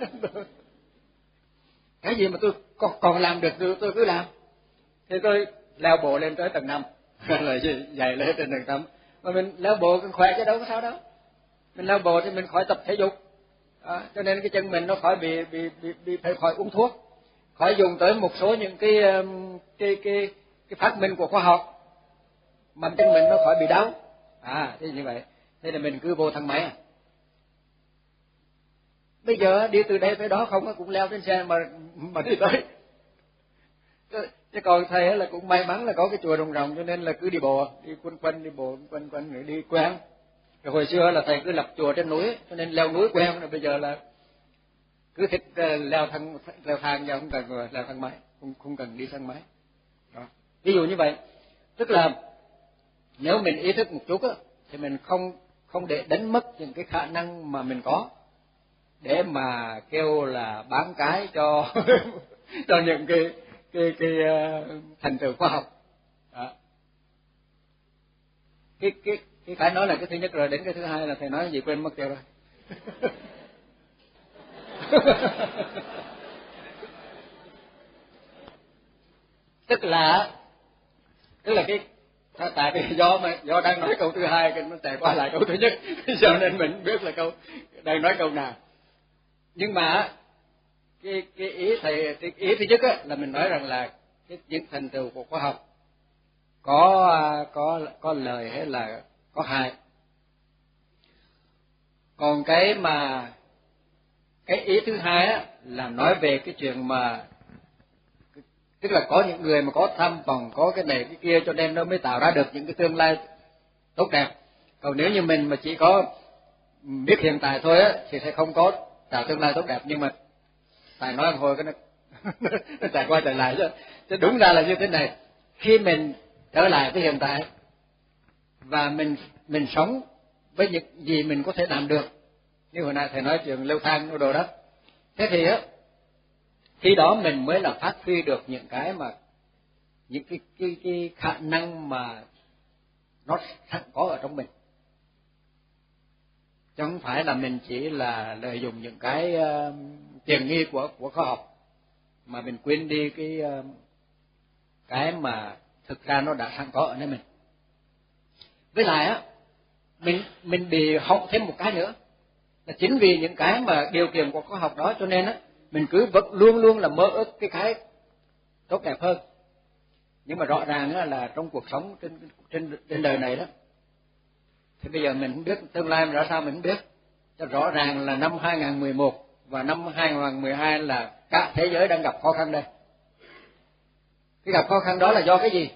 Cái gì mà tôi còn, còn làm được tôi, tôi cứ làm. Thì tôi leo bộ lên tới tầng năm, là dạy lên trên tầng năm. Mà mình leo bộ còn khỏe chứ đâu có sao đâu. Mình leo bộ thì mình khỏi tập thể dục, đó, cho nên cái chân mình nó khỏi bị bị bị, bị phải khỏi uống thuốc, khỏi dùng tới một số những cái cái cái cái phát minh của khoa học mà chân mình nó khỏi bị đau. À thế như vậy, thế là mình cứ vô thang máy. À, bây giờ đi từ đây tới đó không cũng leo trên xe mà mà đi tới. Chứ còn thầy là cũng may mắn là có cái chùa Đồng Rồng, cho nên là cứ đi bộ, đi quanh quanh đi bộ quanh quanh rồi đi quen. Rồi hồi xưa là thầy cứ lập chùa trên núi, cho nên leo núi quen, rồi bây giờ là cứ thích leo thang leo thang nhau, không cần leo thang máy, không không cần đi thang máy. Đó. Ví dụ như vậy, tức là nếu mình ý thức một chút á, thì mình không không để đánh mất những cái khả năng mà mình có, để mà kêu là bán cái cho cho những cái cái cái uh, thành tựu khoa học. Đó. Cái cái cái cái nói là cái thứ nhất rồi, đến cái thứ hai là thầy nói gì quên mất tiêu rồi. tức là tức là cái tại vì do mà do đang nói câu thứ hai, cái nó chạy qua lại câu thứ nhất, cho nên mình biết là câu đang nói câu nào. Nhưng mà cái cái ý thầy cái ý thứ nhất á, là mình nói rằng là cái những thành tựu của khoa học có có có lời hay là có hại. Còn cái mà cái ý thứ hai á, là nói về cái chuyện mà tức là có những người mà có tham vọng, có cái này cái kia, cho nên nó mới tạo ra được những cái tương lai tốt đẹp. Còn nếu như mình mà chỉ có biết hiện tại thôi á, thì sẽ không có tạo tương lai tốt đẹp. Nhưng mà thầy nói một hồi cái nó nó chạy qua chạy lại chứ. Chứ đúng ra là như thế này, khi mình trở lại với hiện tại và mình mình sống với những gì mình có thể làm được, như hồi nãy thầy nói chuyện leo thang đồ đó, thế thì á, khi đó mình mới là phát huy được những cái mà những cái cái cái khả năng mà nó sẵn có ở trong mình, chứ không phải là mình chỉ là lợi dụng những cái uh, tiện nghi của của khoa học mà mình quên đi cái uh, cái mà thực ra nó đã sẵn có ở nơi mình. Với lại á, mình mình bị hỏng thêm một cái nữa, là chính vì những cái mà điều kiện của khoa học đó, cho nên á mình cứ vẫn luôn luôn là mơ ước cái cái tốt đẹp hơn. Nhưng mà rõ ràng á, là trong cuộc sống trên trên trên đời này đó, thì bây giờ mình không biết tương lai ra sao, mình không biết. Cho rõ ràng là năm hai không một một và năm hai không một hai là cả thế giới đang gặp khó khăn đây. Cái gặp khó khăn đó là do cái gì?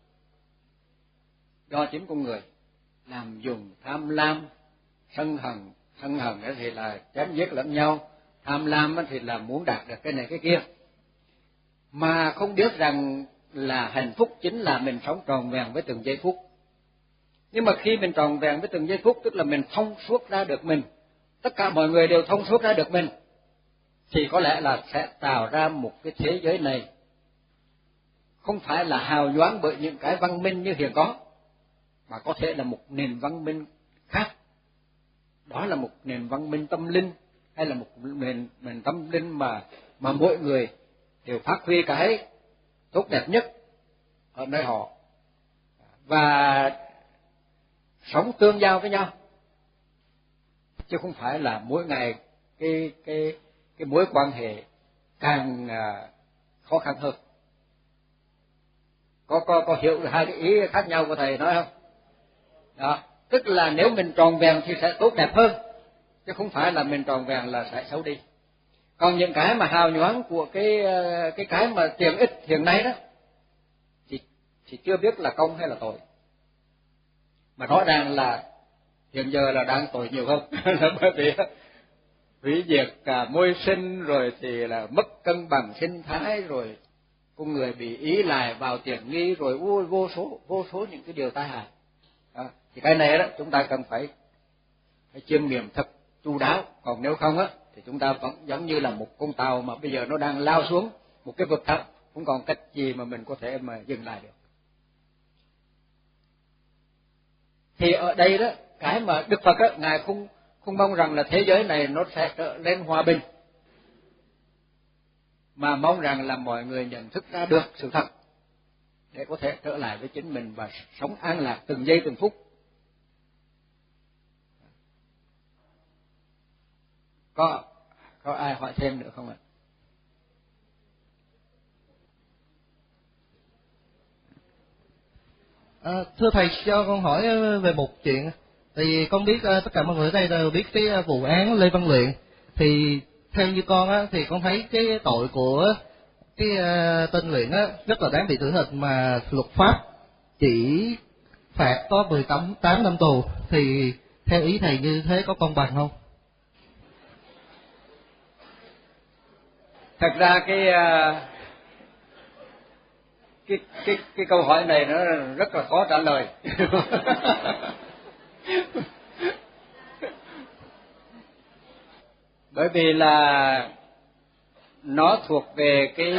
Do chính con người làm dùng tham lam, sân hận, sân hận thì là chém giết lẫn nhau, tham lam thì là muốn đạt được cái này cái kia, mà không biết rằng là hạnh phúc chính là mình sống tròn vẹn với từng giây phút. Nhưng mà khi mình tròn vẹn với từng giây phút, tức là mình thông suốt ra được mình, tất cả mọi người đều thông suốt ra được mình, thì có lẽ là sẽ tạo ra một cái thế giới này không phải là hào nhoáng bởi những cái văn minh như hiện có, mà có thể là một nền văn minh khác. Đó là một nền văn minh tâm linh, hay là một nền, nền tâm linh mà mà mỗi người đều phát huy cái tốt đẹp nhất ở nơi họ và sống tương giao với nhau, chứ không phải là mỗi ngày cái cái cái mối quan hệ càng khó khăn hơn. Có có có hiểu hai cái ý khác nhau của thầy nói không? Đó, tức là nếu mình tròn vẹn thì sẽ tốt đẹp hơn, chứ không phải là mình tròn vẹn là sẽ xấu đi. Còn những cái mà hào nhoáng của cái cái cái mà tiện ích hiện nay đó thì thì chưa biết là công hay là tội, mà rõ ràng là hiện giờ là đang tội nhiều hơn. Là bởi vì hủy diệt cả môi sinh, rồi thì là mất cân bằng sinh thái, rồi con người bị ý lại vào tiện nghi, rồi vô, vô số vô số những cái điều tai hại. Đó. Thì cái này đó chúng ta cần phải phải chiêm nghiệm thật chu đáo, còn nếu không á thì chúng ta vẫn giống như là một con tàu mà bây giờ nó đang lao xuống một cái vực thẳm, không còn cách gì mà mình có thể mà dừng lại được. Thì ở đây đó, cái mà Đức Phật á, ngài không không mong rằng là thế giới này nó sẽ trở nên hòa bình, mà mong rằng là mọi người nhận thức ra được sự thật để có thể trở lại với chính mình và sống an lạc từng giây từng phút. Có có ai hỏi thêm nữa không ạ? À, thưa thầy, cho con hỏi về một chuyện. Thì con biết tất cả mọi người ở đây đều biết cái vụ án Lê Văn Luyện. Thì theo như con á, thì con thấy cái tội của cái uh, tên Luyện á rất là đáng bị tử hình, mà luật pháp chỉ phạt có mười tám năm tù. Thì theo ý thầy như thế có công bằng không? Thật ra cái cái cái cái câu hỏi này nó rất là khó trả lời. Bởi vì là nó thuộc về cái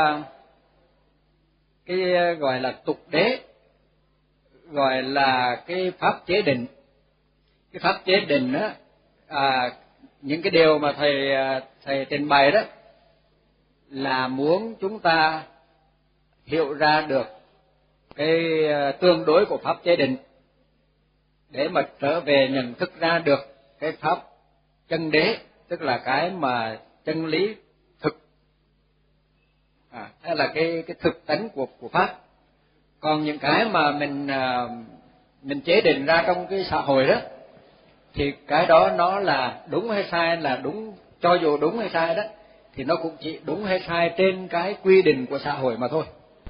cái gọi là tục đế, gọi là cái pháp chế định. Cái pháp chế định á, à, những cái điều mà thầy thầy trình bày đó là muốn chúng ta hiểu ra được cái tương đối của pháp chế định để mà trở về nhận thức ra được cái pháp chân đế, tức là cái mà chân lý thực, à, hay là cái cái thực tánh của của pháp. Còn những cái mà mình mình chế định ra trong cái xã hội đó thì cái đó nó là đúng hay sai, là đúng, cho dù đúng hay sai đó thì nó cũng chỉ đúng hay sai trên cái quy định của xã hội mà thôi.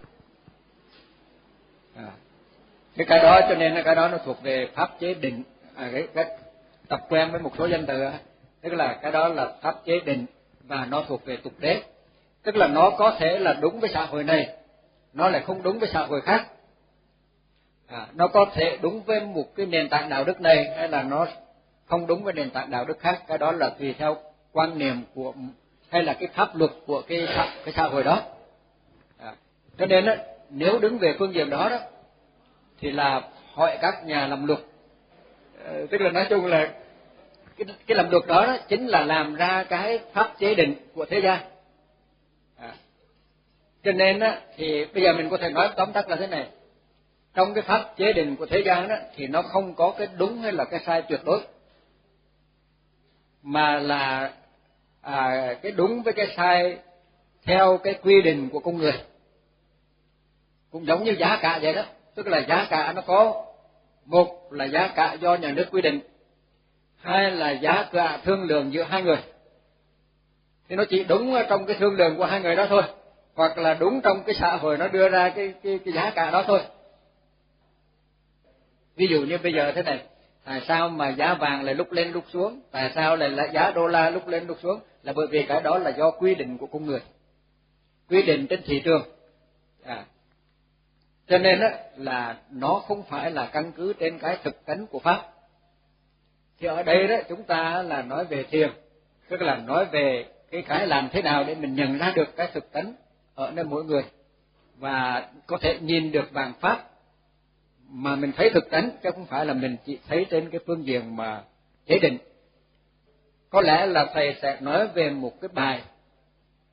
À, cái cái đó cho nên cái đó nó thuộc về pháp chế định. À, cái, cái tập quen với một số danh từ, tức là cái đó là pháp chế định và nó thuộc về tục đế, tức là nó có thể là đúng với xã hội này, nó lại không đúng với xã hội khác. À, nó có thể đúng với một cái nền tảng đạo đức này, hay là nó không đúng với nền tảng đạo đức khác. Cái đó là tùy theo quan niệm của hay là cái pháp luật của cái xã, cái xã hội đó. À, cho nên đó, nếu đứng về phương diện đó đó thì là hỏi các nhà làm luật, à, tức là nói chung là cái, cái làm luật đó, đó chính là làm ra cái pháp chế định của thế gian. À, cho nên đó, thì bây giờ mình có thể nói tóm tắt là thế này: trong cái pháp chế định của thế gian đó thì nó không có cái đúng hay là cái sai tuyệt đối, mà là à, cái đúng với cái sai theo cái quy định của con người. Cũng giống như giá cả vậy đó, tức là giá cả nó có, một là giá cả do nhà nước quy định, hai là giá cả thương lượng giữa hai người. Thì nó chỉ đúng trong cái thương lượng của hai người đó thôi, hoặc là đúng trong cái xã hội nó đưa ra cái cái, cái giá cả đó thôi. Ví dụ như bây giờ thế này, tại sao mà giá vàng lại lúc lên lúc xuống, tại sao lại là giá đô la lúc lên lúc xuống, là bởi vì cái đó là do quy định của con người, quy định trên thị trường. À, cho nên đó là nó không phải là căn cứ trên cái thực tánh của pháp. Thì ở đây đó chúng ta là nói về thiền, tức là nói về cái cái làm thế nào để mình nhận ra được cái thực tánh ở nơi mỗi người, và có thể nhìn được bằng pháp mà mình thấy thực tánh, chứ không phải là mình chỉ thấy trên cái phương diện mà chế định. Có lẽ là thầy sẽ nói về một cái bài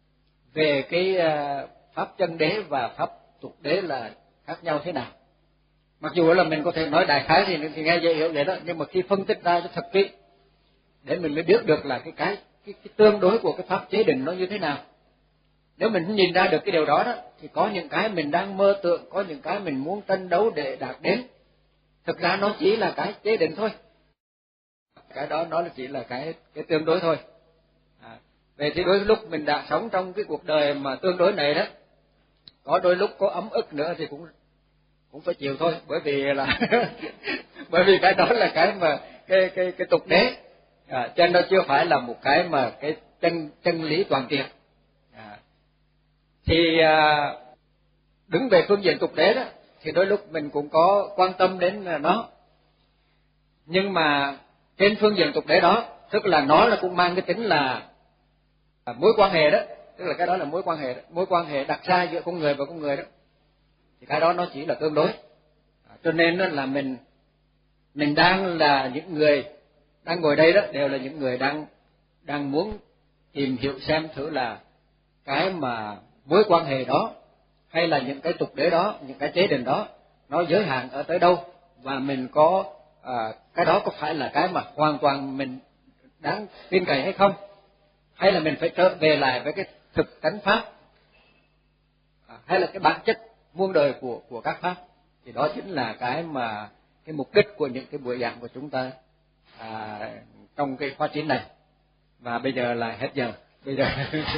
về cái pháp chân đế và pháp tục đế là khác nhau thế nào. Mặc dù là mình có thể nói đại khái thì, thì nghe dễ hiểu vậy đó, nhưng mà khi phân tích ra cho thật kỹ để mình mới biết được là cái cái cái, cái tương đối của cái pháp chế định nó như thế nào. Nếu mình nhìn ra được cái điều đó đó thì có những cái mình đang mơ tưởng, có những cái mình muốn tranh đấu để đạt đến, thực ra nó chỉ là cái chế định thôi. Cái đó nó chỉ là cái cái tương đối thôi. À, vậy thì đôi lúc mình đã sống trong cái cuộc đời mà tương đối này đó, có đôi lúc có ấm ức nữa thì cũng cũng phải chịu thôi, bởi vì là bởi vì cái đó là cái mà cái cái cái tục đế, à, cho nên nó chưa phải là một cái mà cái chân chân lý toàn triệt. À, thì à, đứng về phương diện tục đế đó thì đôi lúc mình cũng có quan tâm đến nó, nhưng mà trên phương diện tục đế đó, tức là nó là cũng mang cái tính là, là mối quan hệ đó, tức là cái đó là mối quan hệ đó, mối quan hệ đặt ra giữa con người và con người đó, thì cái đó nó chỉ là tương đối. À, cho nên là mình mình đang là những người đang ngồi đây đó đều là những người đang đang muốn tìm hiểu xem thử là cái mà mối quan hệ đó hay là những cái tục đế đó, những cái chế định đó nó giới hạn ở tới đâu, và mình có à, cái đó có phải là cái mà hoàn toàn mình đáng tin cậy hay không, hay là mình phải trở về lại với cái thực tánh pháp, à, hay là cái bản chất muôn đời của của các pháp. Thì đó chính là cái mà cái mục đích của những cái buổi giảng của chúng ta à, trong cái khóa chín này. Và bây giờ là hết giờ. Bây giờ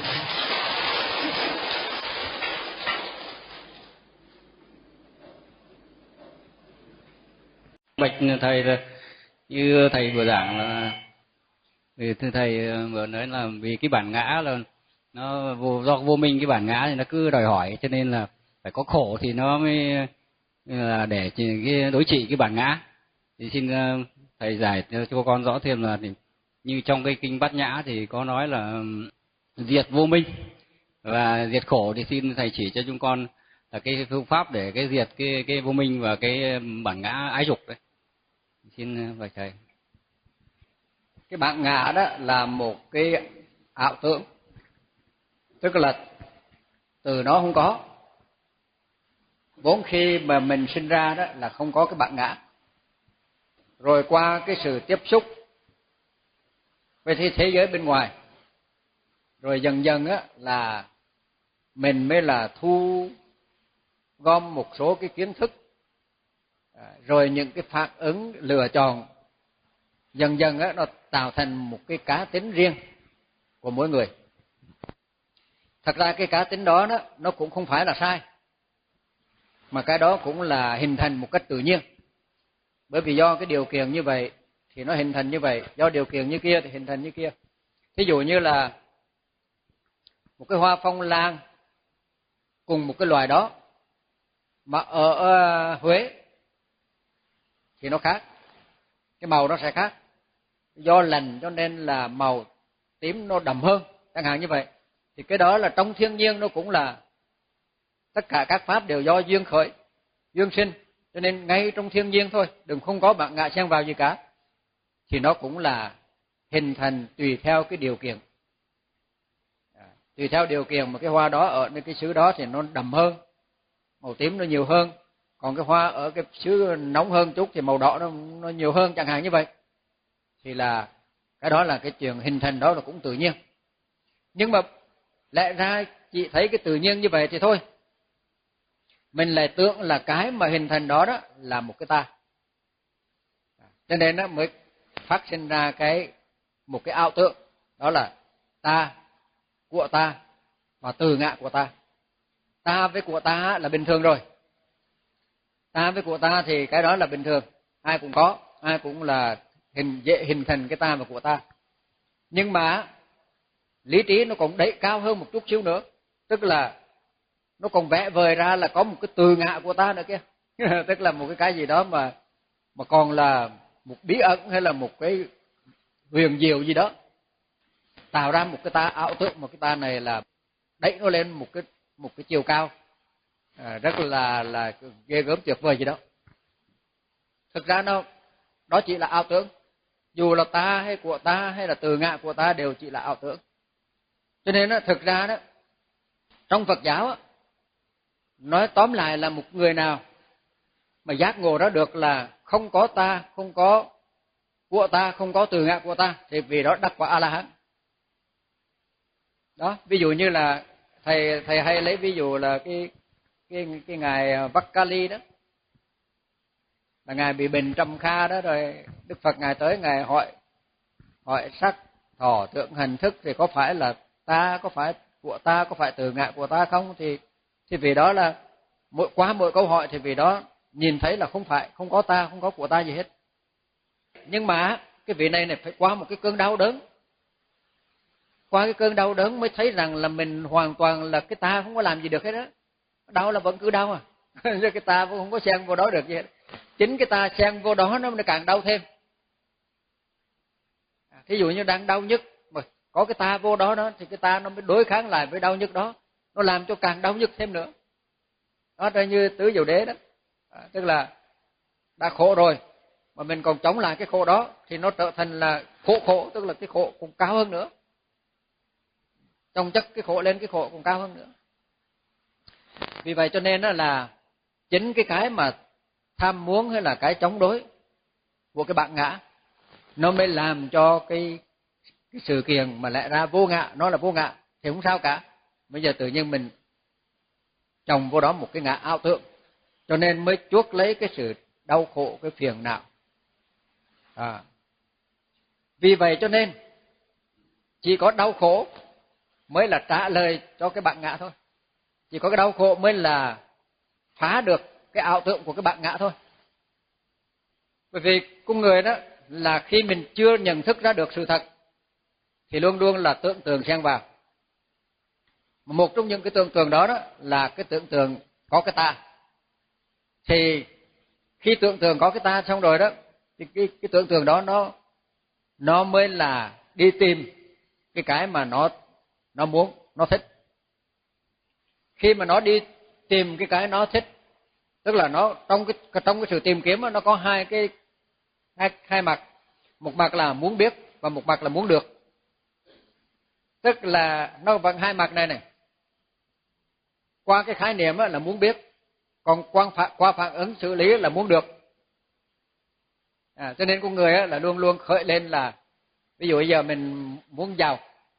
bạch thầy, như thầy vừa giảng là vì thưa thầy vừa nói là vì cái bản ngã là nó vô, do vô minh, cái bản ngã thì nó cứ đòi hỏi, cho nên là phải có khổ thì nó mới là để cái đối trị cái bản ngã. Thì xin thầy giải cho con rõ thêm là thì, như trong cái kinh Bát Nhã thì có nói là diệt vô minh và diệt khổ, thì xin thầy chỉ cho chúng con là cái phương pháp để cái diệt cái cái vô minh và cái bản ngã ái dục đấy. Xin bạch thầy. Cái bản ngã đó là một cái ảo tưởng, tức là từ nó không có. Vốn khi mà mình sinh ra đó là không có cái bản ngã, rồi qua cái sự tiếp xúc với thế, thế giới bên ngoài, rồi dần dần á là mình mới là thu gom một số cái kiến thức, rồi những cái phản ứng lựa chọn, dần dần á nó tạo thành một cái cá tính riêng của mỗi người. Thật ra cái cá tính đó, đó nó cũng không phải là sai, mà cái đó cũng là hình thành một cách tự nhiên. Bởi vì do cái điều kiện như vậy thì nó hình thành như vậy, do điều kiện như kia thì hình thành như kia. Ví dụ như là một cái hoa phong lan cùng một cái loài đó mà ở Huế thì nó khác, cái màu nó sẽ khác. Do lành cho nên là màu tím nó đậm hơn, chẳng hạn như vậy. Thì cái đó là trong thiên nhiên nó cũng là tất cả các pháp đều do duyên khởi, duyên sinh, cho nên ngay trong thiên nhiên thôi, đừng không có bản ngã xen vào gì cả, thì nó cũng là hình thành tùy theo cái điều kiện. À, tùy theo điều kiện mà cái hoa đó ở cái xứ đó thì nó đậm hơn, màu tím nó nhiều hơn, còn cái hoa ở cái xứ nóng hơn chút thì màu đỏ nó, nó nhiều hơn, chẳng hạn như vậy. Thì là cái đó là cái chuyện hình thành đó là cũng tự nhiên. Nhưng mà lẽ ra chỉ thấy cái tự nhiên như vậy thì thôi, mình lại tưởng là cái mà hình thành đó đó là một cái ta, cho nên nó mới phát sinh ra cái một cái ảo tưởng, đó là ta, của ta và từ ngã của ta. Ta với của ta là bình thường rồi, ta với của ta thì cái đó là bình thường, ai cũng có, ai cũng là hình dễ hình thành cái ta và của ta. Nhưng mà lý trí nó còn đẩy cao hơn một chút xíu nữa, tức là nó còn vẽ vời ra là có một cái từ ngã của ta nữa kia. Tức là một cái cái gì đó mà mà còn là một bí ẩn hay là một cái huyền diệu gì đó, tạo ra một cái ta ảo tưởng, một cái ta này là đẩy nó lên một cái một cái chiều cao à, rất là là ghê gớm tuyệt vời gì đó. Thực ra nó đó chỉ là ảo tưởng, dù là ta hay của ta hay là từ ngã của ta đều chỉ là ảo tưởng. Cho nên đó, thực ra đó trong Phật giáo á, nói tóm lại là một người nào mà giác ngộ ra được là không có ta, không có của ta, không có từ ngã của ta, thì vì đó đắc quả A La Hán. Đó, ví dụ như là thầy thầy hay lấy ví dụ là cái cái cái ngài Vakkali đó, là ngài bị bệnh trầm kha đó, rồi Đức Phật ngài tới ngài hỏi hỏi sắc thọ tưởng hành thức thì có phải là ta, có phải của ta, có phải từ ngã của ta không, thì thì vì đó là mỗi qua mỗi câu hỏi thì vì đó nhìn thấy là không phải, không có ta, không có của ta gì hết. Nhưng mà cái vị này này phải qua một cái cơn đau đớn, qua cái cơn đau đớn mới thấy rằng là mình hoàn toàn là cái ta không có làm gì được hết đó. Đau là vẫn cứ đau à, cái ta cũng không có xen vô đó được gì hết. Chính cái ta xen vô đó nó mới càng đau thêm. Thí dụ như đang đau nhức mà có cái ta vô đó đó thì cái ta nó mới đối kháng lại với đau nhức đó, nó làm cho càng đau nhức thêm nữa. Đó là như tứ diệu đế đó, à, tức là đã khổ rồi mà mình còn chống lại cái khổ đó thì nó trở thành là khổ khổ, tức là cái khổ cũng cao hơn nữa, chồng chất cái khổ lên cái khổ cũng cao hơn nữa. Vì vậy cho nên đó là chính cái cái mà tham muốn hay là cái chống đối của cái bản ngã nó mới làm cho cái cái sự kiện mà lẽ ra vô ngã, nó là vô ngã thì không sao cả. Bây giờ tự nhiên mình trồng vô đó một cái ngã ảo tưởng, cho nên mới chuốc lấy cái sự đau khổ, cái phiền não. À. Vì vậy cho nên chỉ có đau khổ mới là trả lời cho cái bản ngã thôi. Chỉ có cái đau khổ mới là phá được cái ảo tưởng của cái bản ngã thôi. Bởi vì con người đó là khi mình chưa nhận thức ra được sự thật thì luôn luôn là tưởng tượng xen vào. Một trong những cái tưởng tượng đó, đó là cái tưởng tượng có cái ta. Thì khi tưởng tượng có cái ta xong rồi đó thì cái, cái tưởng tượng đó nó nó mới là đi tìm cái cái mà nó nó muốn, nó thích. Khi mà nó đi tìm cái cái nó thích, tức là nó trong cái trong cái sự tìm kiếm đó, nó có hai cái hai hai mặt, một mặt là muốn biết và một mặt là muốn được. Tức là nó bằng hai mặt này này. Qua cái khái niệm là muốn biết, còn qua phản, qua phản ứng xử lý là muốn được. À, cho nên con người là luôn luôn khởi lên là, ví dụ bây giờ mình muốn giàu,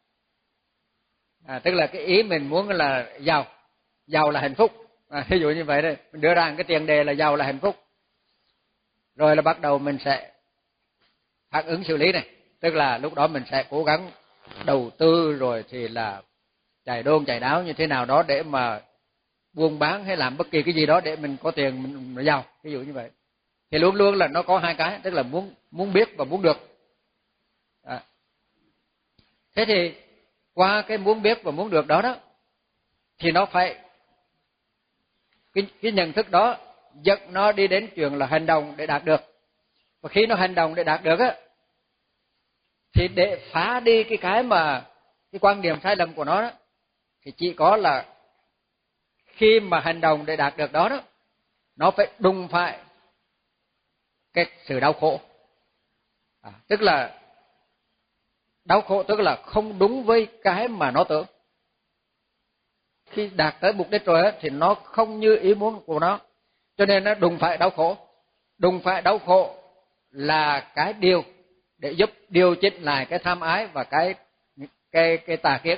à, tức là cái ý mình muốn là giàu, giàu là hạnh phúc. À, ví dụ như vậy đây, mình đưa ra cái tiền đề là giàu là hạnh phúc, rồi là bắt đầu mình sẽ phản ứng xử lý này, tức là lúc đó mình sẽ cố gắng đầu tư rồi thì là chạy đôn chạy đáo như thế nào đó để mà buôn bán hay làm bất kỳ cái gì đó để mình có tiền mình, mình giàu, ví dụ như vậy. Thì luôn luôn là nó có hai cái, tức là muốn muốn biết và muốn được. À. Thế thì qua cái muốn biết và muốn được đó đó thì nó phải cái cái nhận thức đó dẫn nó đi đến chuyện là hành động để đạt được. Và khi nó hành động để đạt được á thì để phá đi cái cái mà cái quan điểm sai lầm của nó đó thì chỉ có là khi mà hành động để đạt được đó đó nó phải đụng phải cái sự đau khổ. À, tức là đau khổ tức là không đúng với cái mà nó tưởng. Khi đạt tới mục đích rồi á thì nó không như ý muốn của nó, cho nên nó đụng phải đau khổ. Đụng phải đau khổ là cái điều để giúp điều chỉnh lại cái tham ái và cái cái cái tà kiến.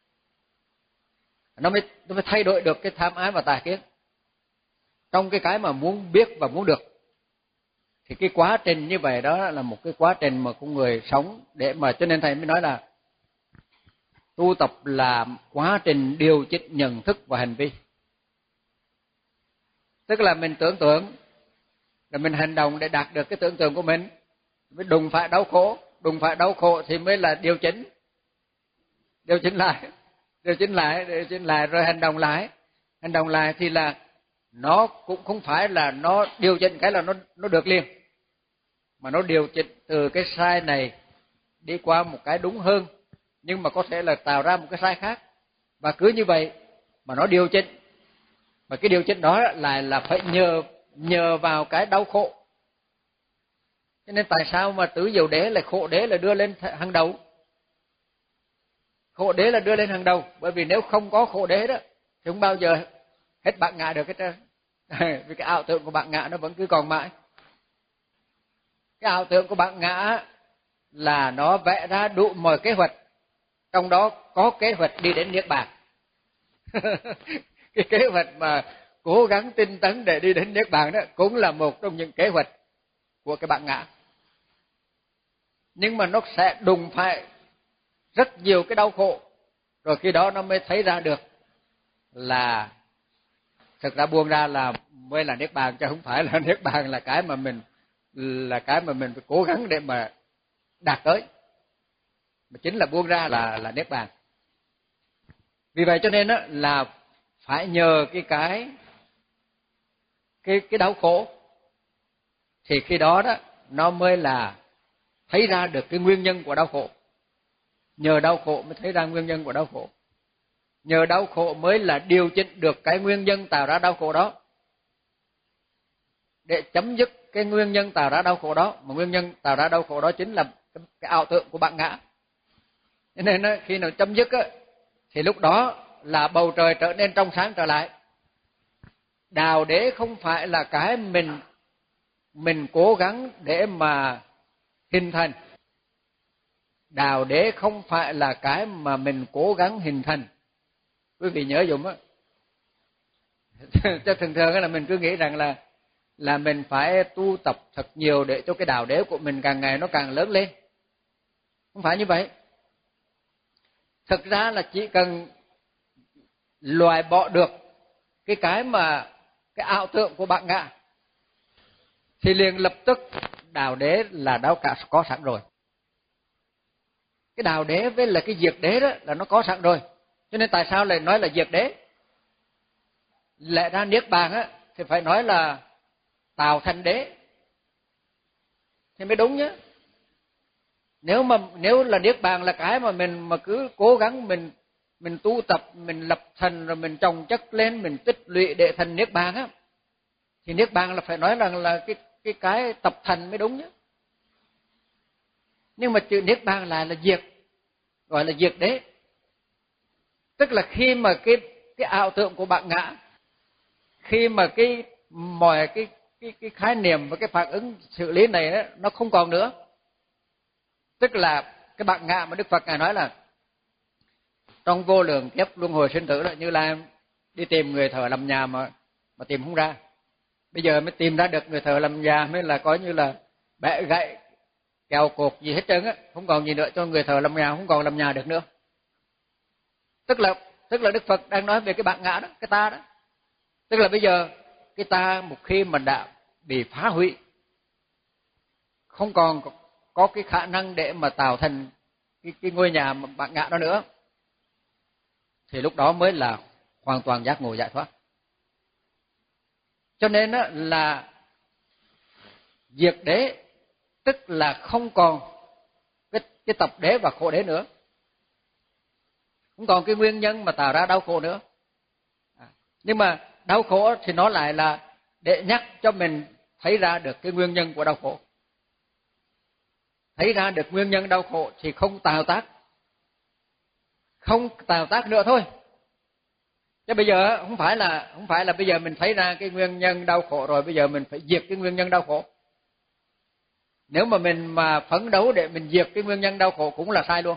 Nó mới nó mới thay đổi được cái tham ái và tà kiến trong cái cái mà muốn biết và muốn được. Thì cái quá trình như vậy đó là một cái quá trình mà con người sống để mà, cho nên thầy mới nói là tu tập là quá trình điều chỉnh nhận thức và hành vi. Tức là mình tưởng tượng là mình hành động để đạt được cái tưởng tượng của mình, mới đụng phải đau khổ, đụng phải đau khổ thì mới là điều chỉnh, điều chỉnh lại, điều chỉnh lại, điều chỉnh lại rồi hành động lại, hành động lại thì là nó cũng không phải là nó điều chỉnh cái là nó nó được liền, mà nó điều chỉnh từ cái sai này đi qua một cái đúng hơn, nhưng mà có thể là tạo ra một cái sai khác, và cứ như vậy mà nó điều chỉnh. Mà cái điều chỉnh đó lại là phải nhờ nhờ vào cái đau khổ. Cho nên tại sao mà tứ diệu đế là khổ đế là đưa lên hàng đầu? Khổ đế là đưa lên hàng đầu, bởi vì nếu không có khổ đế đó thì không bao giờ hết bạn ngã được hết trơn. Vì cái ảo tưởng của bạn ngã nó vẫn cứ còn mãi. Cái ảo tưởng của bạn ngã là nó vẽ ra đủ mọi kế hoạch, trong đó có kế hoạch đi đến niết bàn. Cái kế hoạch mà cố gắng tinh tấn để đi đến niết bàn đó cũng là một trong những kế hoạch của cái bạn ngã. Nhưng mà nó sẽ đụng phải rất nhiều cái đau khổ, rồi khi đó nó mới thấy ra được là thực ra buông ra là mới là niết bàn, chứ không phải là niết bàn là cái mà mình là cái mà mình phải cố gắng để mà đạt tới, mà chính là buông ra là là niết bàn. Vì vậy cho nên đó là phải nhờ cái cái cái cái đau khổ, thì khi đó đó nó mới là thấy ra được cái nguyên nhân của đau khổ. Nhờ đau khổ mới thấy ra nguyên nhân của đau khổ. Nhờ đau khổ mới là điều chỉnh được cái nguyên nhân tạo ra đau khổ đó, để chấm dứt cái nguyên nhân tạo ra đau khổ đó. Mà nguyên nhân tạo ra đau khổ đó chính là cái, cái ảo tưởng của bạn ngã. Cho nên đó, khi nào chấm dứt á, thì lúc đó là bầu trời trở nên trong sáng trở lại. Đạo đế không phải là cái mình mình cố gắng để mà hình thành. Đạo đế không phải là cái mà mình cố gắng hình thành. Quý vị nhớ dùm á. Cho thường thường là mình cứ nghĩ rằng là là mình phải tu tập thật nhiều để cho cái đạo đế của mình càng ngày nó càng lớn lên. Không phải như vậy. Thực ra là chỉ cần loại bỏ được cái cái mà cái ảo tưởng của bạn ngã, thì liền lập tức đạo đế là đã có sẵn rồi. Cái đạo đế với là cái diệt đế đó là nó có sẵn rồi. Cho nên tại sao lại nói là diệt đế? Lẽ ra niết bàn á thì phải nói là tạo thành đế thì mới đúng nhá. Nếu mà nếu là niết bàn là cái mà mình mà cứ cố gắng mình mình tu tập, mình lập thành rồi mình trồng chất lên, mình tích lũy để thành niết bàn á, thì niết bàn là phải nói rằng là, là cái cái cái tập thành mới đúng nhá. Nhưng mà chữ niết bàn lại là diệt, gọi là diệt đế. Tức là khi mà cái cái ảo tưởng của bạn ngã, khi mà cái mọi cái cái cái khái niệm và cái phản ứng xử lý này đó, nó không còn nữa. Tức là cái bạn ngã mà Đức Phật ngài nói là trong vô lượng kiếp luân hồi sinh tử đó, như là đi tìm người thợ làm nhà mà mà tìm không ra. Bây giờ mới tìm ra được người thợ làm nhà mới là coi như là bẻ gãy kèo cột gì hết trơn á, không còn gì nữa, cho người thợ làm nhà không còn làm nhà được nữa. Tức là tức là Đức Phật đang nói về cái bạn ngã đó, cái ta đó. Tức là bây giờ cái ta một khi mà đã bị phá hủy, không còn có cái khả năng để mà tạo thành cái, cái ngôi nhà mà bạn ngã đó nữa, thì lúc đó mới là hoàn toàn giác ngộ giải thoát. Cho nên đó là diệt đế, tức là không còn cái, cái tập đế và khổ đế nữa, không còn cái nguyên nhân mà tạo ra đau khổ nữa. À, nhưng mà đau khổ thì nó lại là để nhắc cho mình thấy ra được cái nguyên nhân của đau khổ. Thấy ra được nguyên nhân đau khổ thì không tạo tác, không tạo tác nữa thôi. Chứ bây giờ không phải là không phải là bây giờ mình thấy ra cái nguyên nhân đau khổ rồi bây giờ mình phải diệt cái nguyên nhân đau khổ. Nếu mà mình mà phấn đấu để mình diệt cái nguyên nhân đau khổ cũng là sai luôn.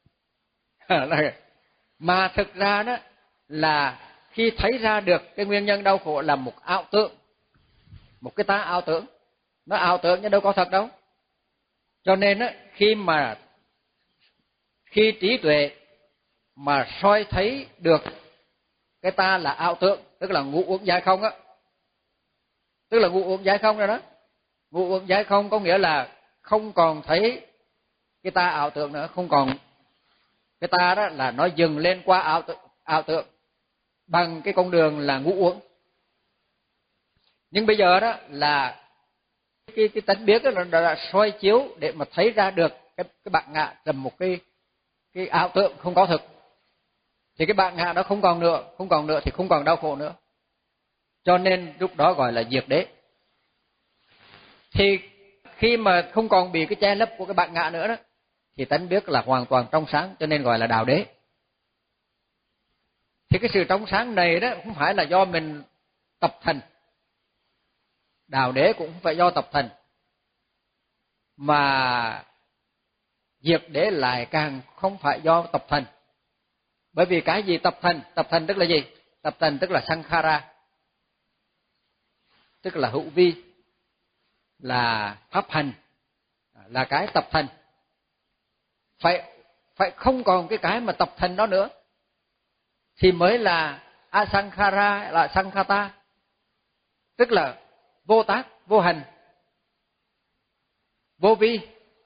Mà thực ra đó là khi thấy ra được cái nguyên nhân đau khổ là một ảo tưởng, một cái ta ảo tưởng, nó ảo tưởng chứ đâu có thật đâu. Cho nên á, khi mà khi trí tuệ mà soi thấy được cái ta là ảo tưởng, tức là ngũ uẩn giải không á, tức là ngũ uẩn giải không rồi đó. Ngũ uẩn giải không có nghĩa là không còn thấy cái ta ảo tưởng nữa, không còn cái ta đó là nó dừng lên qua ảo tưởng, ảo tưởng bằng cái con đường là ngũ uẩn. Nhưng bây giờ đó là cái cái tánh biết đó là đã soi chiếu để mà thấy ra được cái cái bạn ngã làm một cái cái ảo tưởng không có thực, thì cái bạn ngã đó không còn nữa, không còn nữa thì không còn đau khổ nữa. Cho nên lúc đó gọi là diệt đế. Thì khi mà không còn bị cái che lấp của cái bạn ngã nữa đó, thì tánh biết là hoàn toàn trong sáng, cho nên gọi là đạo đế. Thì cái sự trong sáng này đó không phải là do mình tập thành, đạo đế cũng không phải do tập thành, mà diệt đế lại càng không phải do tập thành. Bởi vì cái gì tập thành? Tập thành tức là gì? Tập thành tức là sankhara, tức là hữu vi, là pháp hành, là cái tập thành. Phải phải không còn cái cái mà tập thành đó nữa thì mới là asankhara, là sankhata, tức là vô tác, vô hành, vô vi.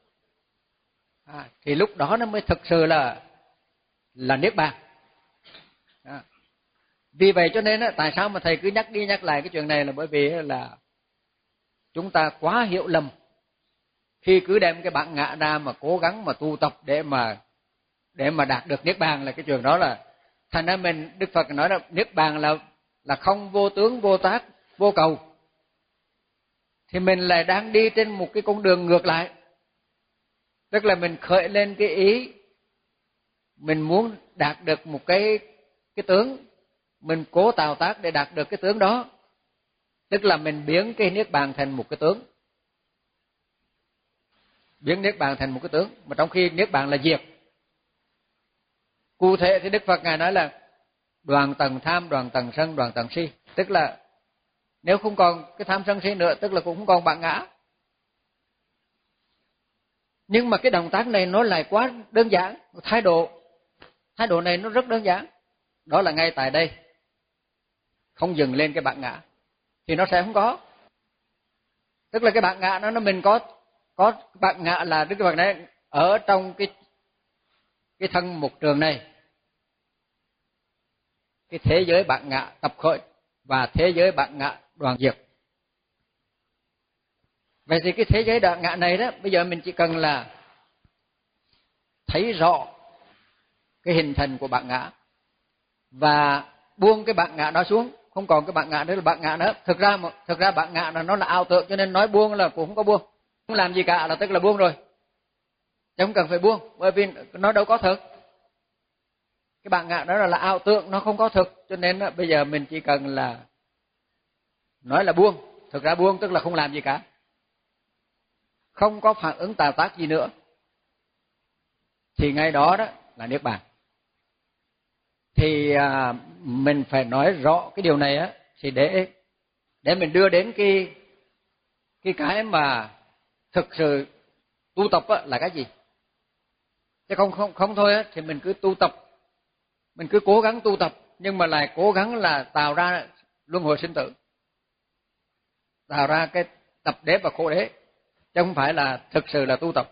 À, thì lúc đó nó mới thực sự là là niết bàn. À. Vì vậy cho nên á, tại sao mà thầy cứ nhắc đi nhắc lại cái chuyện này là bởi vì là chúng ta quá hiểu lầm khi cứ đem cái bản ngã ra mà cố gắng mà tu tập để mà để mà đạt được niết bàn, là cái chuyện đó là thành ra mình, Đức Phật nói là niết bàn là là không vô tướng, vô tác, vô cầu. Thì mình lại đang đi trên một cái con đường ngược lại. Tức là mình khởi lên cái ý mình muốn đạt được một cái cái tướng, mình cố tạo tác để đạt được cái tướng đó. Tức là mình biến cái niết bàn thành một cái tướng. Biến niết bàn thành một cái tướng, mà trong khi niết bàn là diệt. Cụ thể thì Đức Phật Ngài nói là đoạn tầng tham, đoạn tầng sân, đoạn tầng si. Tức là nếu không còn cái tham sân si nữa, tức là cũng không còn bản ngã. Nhưng mà cái động tác này nó lại quá đơn giản, thái độ thái độ này nó rất đơn giản. Đó là ngay tại đây, không dừng lên cái bản ngã thì nó sẽ không có. Tức là cái bản ngã nó nó mình có có bản ngã là Đức Phật này ở trong cái cái thân một trường này, cái thế giới bản ngã tập khởi và thế giới bản ngã đoạn diệt. Vậy thì cái thế giới bản ngã này đó, bây giờ mình chỉ cần là thấy rõ cái hình thành của bản ngã và buông cái bản ngã đó xuống, không còn cái bản ngã đó là bản ngã nữa. Thực ra thực ra bản ngã là nó là ảo tưởng, cho nên nói buông là cũng không có buông, không làm gì cả là tức là buông rồi, chứ không cần phải buông, bởi vì nó đâu có thực. Cái bản ngã đó là, là ảo tưởng, nó không có thực, cho nên đó, bây giờ mình chỉ cần là nói là buông. Thực ra buông tức là không làm gì cả, không có phản ứng tạo tác gì nữa, thì ngay đó đó là niết bàn. Thì à, mình phải nói rõ cái điều này á, thì để để mình đưa đến cái cái cái mà thực sự tu tập á, là cái gì. Chứ không không không thôi á, thì mình cứ tu tập, mình cứ cố gắng tu tập nhưng mà lại cố gắng là tạo ra luân hồi sinh tử, tạo ra cái tập đế và khổ đế, chứ không phải là thực sự là tu tập.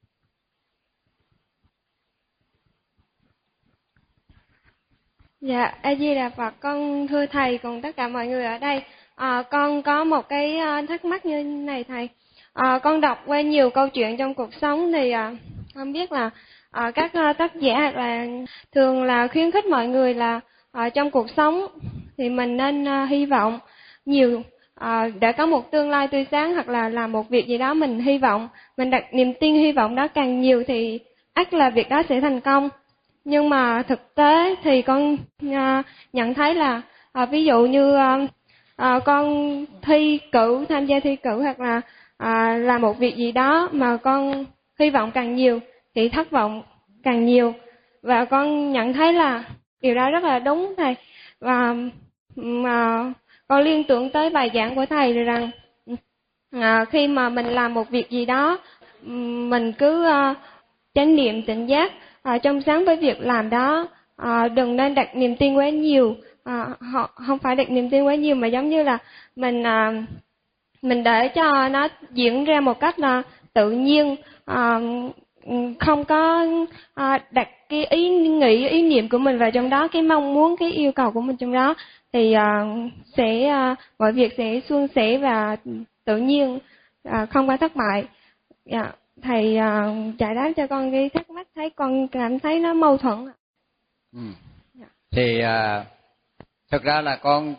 Dạ, A Di Đà Phật. Con thưa thầy cùng tất cả mọi người ở đây. À, con có một cái thắc mắc như này thầy. À, con đọc qua nhiều câu chuyện trong cuộc sống thì à, con biết là à, các tác giả là thường là khuyến khích mọi người là à, trong cuộc sống thì mình nên à, hy vọng nhiều à, để có một tương lai tươi sáng, hoặc là làm một việc gì đó mình hy vọng, mình đặt niềm tin hy vọng đó càng nhiều thì ắt là việc đó sẽ thành công. Nhưng mà thực tế thì con à, nhận thấy là à, ví dụ như à, à, con thi cử, tham gia thi cử hoặc là à, làm một việc gì đó mà con hy vọng càng nhiều thì thất vọng càng nhiều. Và con nhận thấy là điều đó rất là đúng thầy. Và mà con liên tưởng tới bài giảng của thầy rằng à, khi mà mình làm một việc gì đó, mình cứ à, chánh niệm tỉnh giác À, trong sáng với việc làm đó, à, đừng nên đặt niềm tin quá nhiều. À, họ không phải đặt niềm tin quá nhiều mà giống như là mình à, mình để cho nó diễn ra một cách là tự nhiên, à, không có à, đặt cái ý nghĩ ý niệm của mình vào trong đó, cái mong muốn, cái yêu cầu của mình trong đó, thì à, sẽ à, mọi việc sẽ suôn sẻ và tự nhiên, à, không có thất bại. Yeah. Thầy uh, giải đáp cho con cái thắc mắc, thấy con cảm thấy nó mâu thuẫn. Ừ. Dạ. Thì uh, thực ra là con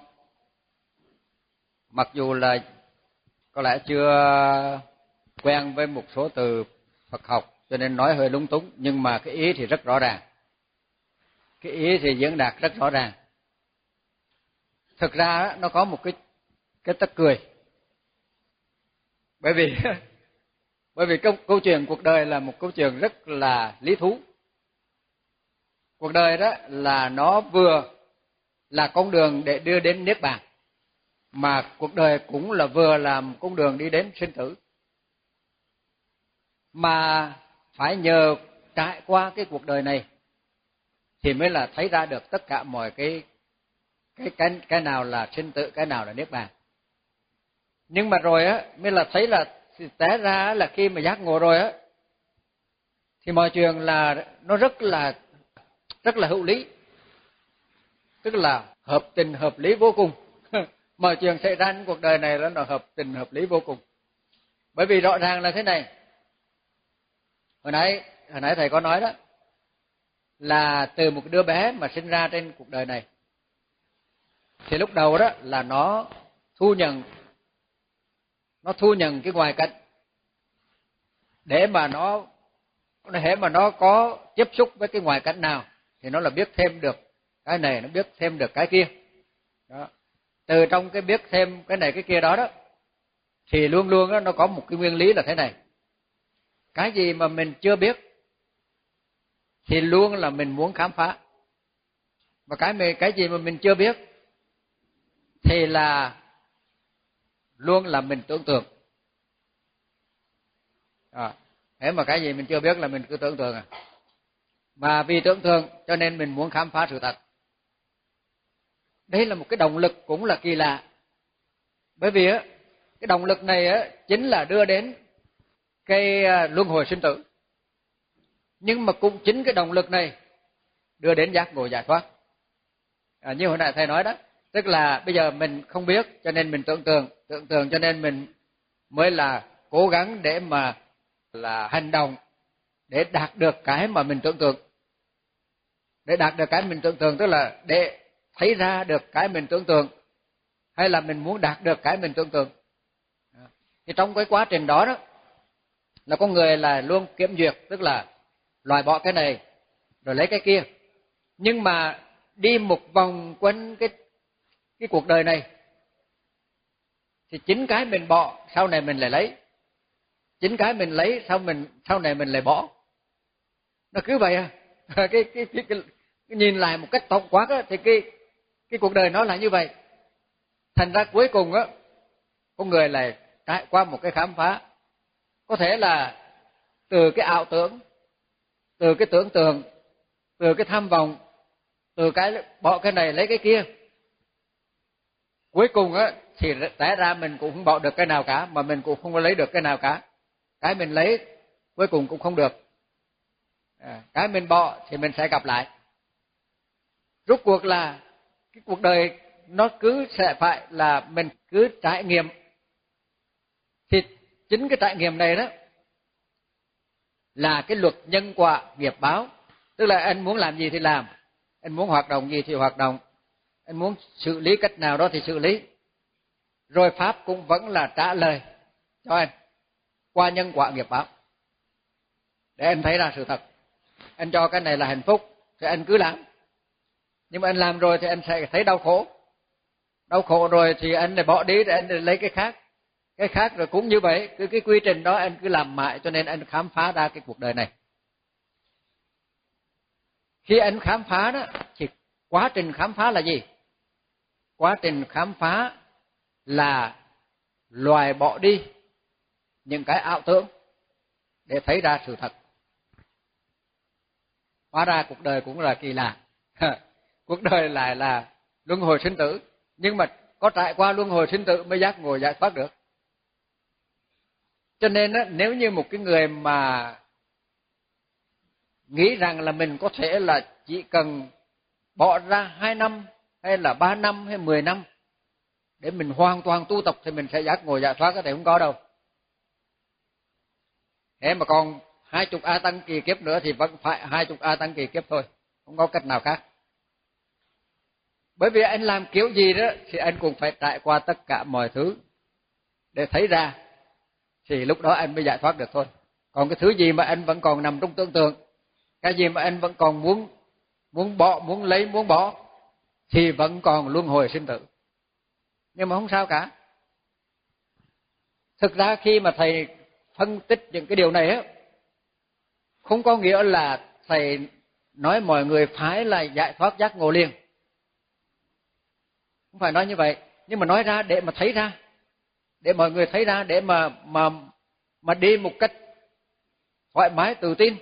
mặc dù là có lẽ chưa quen với một số từ Phật học cho nên nói hơi lúng túng, nhưng mà cái ý thì rất rõ ràng, cái ý thì diễn đạt rất rõ ràng. thực ra nó có một cái cái tức cười. Bởi vì bởi vì câu, câu chuyện cuộc đời là một câu chuyện rất là lý thú. Cuộc đời đó là nó vừa là con đường để đưa đến niết bàn, mà cuộc đời cũng là vừa làm con đường đi đến sinh tử. Mà phải nhờ trải qua cái cuộc đời này thì mới là thấy ra được tất cả mọi cái cái cái cái nào là sinh tử, cái nào là niết bàn. Nhưng mà rồi á mới là thấy là té ra là khi mà giác ngộ rồi á thì mọi chuyện là nó rất là rất là hữu lý, tức là hợp tình hợp lý vô cùng. Mọi chuyện xảy ra trong cuộc đời này là nó hợp tình hợp lý vô cùng. Bởi vì rõ ràng là thế này, hồi nãy hồi nãy thầy có nói đó, là từ một đứa bé mà sinh ra trên cuộc đời này thì lúc đầu đó là nó thu nhận nó thu nhận cái ngoại cảnh để mà nó để mà nó có tiếp xúc với cái ngoại cảnh nào thì nó là biết thêm được cái này, nó biết thêm được cái kia đó. Từ trong cái biết thêm cái này cái kia đó đó thì luôn luôn đó, nó có một cái nguyên lý là thế này: cái gì mà mình chưa biết thì luôn là mình muốn khám phá, và cái cái gì mà mình chưa biết thì là luôn là mình tưởng tượng. À, thế mà cái gì mình chưa biết là mình cứ tưởng tượng à. Mà vì tưởng tượng cho nên mình muốn khám phá sự thật. Đây là một cái động lực cũng là kỳ lạ. Bởi vì á, cái động lực này á chính là đưa đến cái luân hồi sinh tử. Nhưng mà cũng chính cái động lực này đưa đến giác ngộ giải thoát. À, như hồi nãy thầy nói đó, tức là bây giờ mình không biết cho nên mình tưởng tượng, tưởng tượng cho nên mình mới là cố gắng để mà là hành động để đạt được cái mà mình tưởng tượng. Để đạt được cái mình tưởng tượng tức là để thấy ra được cái mình tưởng tượng, hay là mình muốn đạt được cái mình tưởng tượng. Thì trong cái quá trình đó đó là con người là luôn kiểm duyệt, tức là loại bỏ cái này rồi lấy cái kia. Nhưng mà đi một vòng quanh cái cái cuộc đời này thì chính cái mình bỏ sau này mình lại lấy, chính cái mình lấy sau mình sau này mình lại bỏ. Nó cứ vậy à. cái, cái, cái, cái, cái nhìn lại một cách tổng quát á, thì cái cái cuộc đời nó là như vậy. Thành ra cuối cùng á, con người lại trải qua một cái khám phá, có thể là từ cái ảo tưởng, từ cái tưởng tượng, từ cái tham vọng, từ cái bỏ cái này lấy cái kia. Cuối cùng á thì té ra mình cũng không bỏ được cái nào cả, mà mình cũng không có lấy được cái nào cả. Cái mình lấy cuối cùng cũng không được. À, cái mình bỏ thì mình sẽ gặp lại. Rốt cuộc là cái cuộc đời nó cứ sẽ phải là mình cứ trải nghiệm. Thì chính cái trải nghiệm này đó là cái luật nhân quả nghiệp báo. Tức là anh muốn làm gì thì làm, anh muốn hoạt động gì thì hoạt động, anh muốn xử lý cách nào đó thì xử lý. Rồi Pháp cũng vẫn là trả lời cho anh qua nhân quả nghiệp báo, để anh thấy ra sự thật. Anh cho cái này là hạnh phúc thì anh cứ làm. Nhưng mà anh làm rồi thì anh sẽ thấy đau khổ. Đau khổ rồi thì anh lại bỏ đi để anh lấy cái khác. Cái khác rồi cũng như vậy, cứ cái quy trình đó anh cứ làm mãi, cho nên anh khám phá ra cái cuộc đời này. Khi anh khám phá đó thì quá trình khám phá là gì? Quá trình khám phá là loại bỏ đi những cái ảo tưởng để thấy ra sự thật. Hóa ra cuộc đời cũng là kỳ lạ. Cuộc đời lại là luân hồi sinh tử, nhưng mà có trải qua luân hồi sinh tử mới giác ngộ giải thoát được. Cho nên á, nếu như một cái người mà nghĩ rằng là mình có thể là chỉ cần bỏ ra hai năm hay là ba năm hay mười năm để mình hoàn toàn tu tập thì mình sẽ giác ngộ giải thoát, cái này không có đâu. Thế mà còn hai chục A Tăng kỳ kiếp nữa thì vẫn phải hai chục A Tăng kỳ kiếp thôi, không có cách nào khác. Bởi vì anh làm kiểu gì đó thì anh cũng phải trải qua tất cả mọi thứ để thấy ra, thì lúc đó anh mới giải thoát được thôi. Còn cái thứ gì mà anh vẫn còn nằm trong tưởng tượng, cái gì mà anh vẫn còn muốn muốn bỏ, muốn lấy, muốn bỏ thì vẫn còn luân hồi sinh tử. nhưng mà không sao cả. Thực ra khi mà thầy phân tích những cái điều này á, không có nghĩa là thầy nói mọi người phải là giải thoát giác ngộ liền. Không phải nói như vậy, nhưng mà nói ra để mà thấy ra, để mọi người thấy ra, để mà mà mà đi một cách thoải mái tự tin.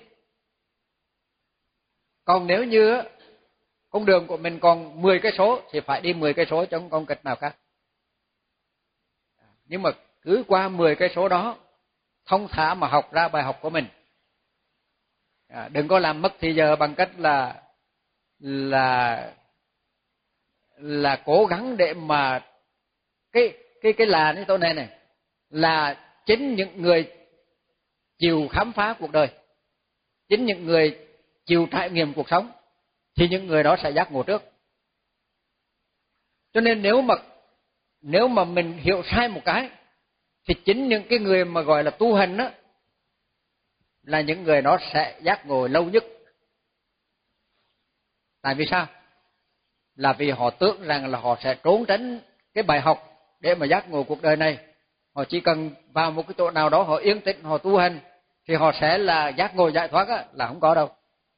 Còn nếu như con đường của mình còn mười cây số thì phải đi mười cây số chứ không còn cách nào khác. Nhưng mà cứ qua mười cây số đó thông thả mà học ra bài học của mình. À, đừng có làm mất thì giờ bằng cách là là là cố gắng để mà cái cái cái là cái chỗ này này là chính những người chịu khám phá cuộc đời, chính những người chịu trải nghiệm cuộc sống thì những người đó sẽ giác ngộ trước. Cho nên nếu mà nếu mà mình hiểu sai một cái thì chính những cái người mà gọi là tu hành đó là những người đó sẽ giác ngộ lâu nhất. Tại vì sao? Là vì họ tưởng rằng là họ sẽ trốn tránh cái bài học để mà giác ngộ cuộc đời này. Họ chỉ cần vào một cái chỗ nào đó họ yên tĩnh, họ tu hành thì họ sẽ là giác ngộ giải thoát á, là không có đâu.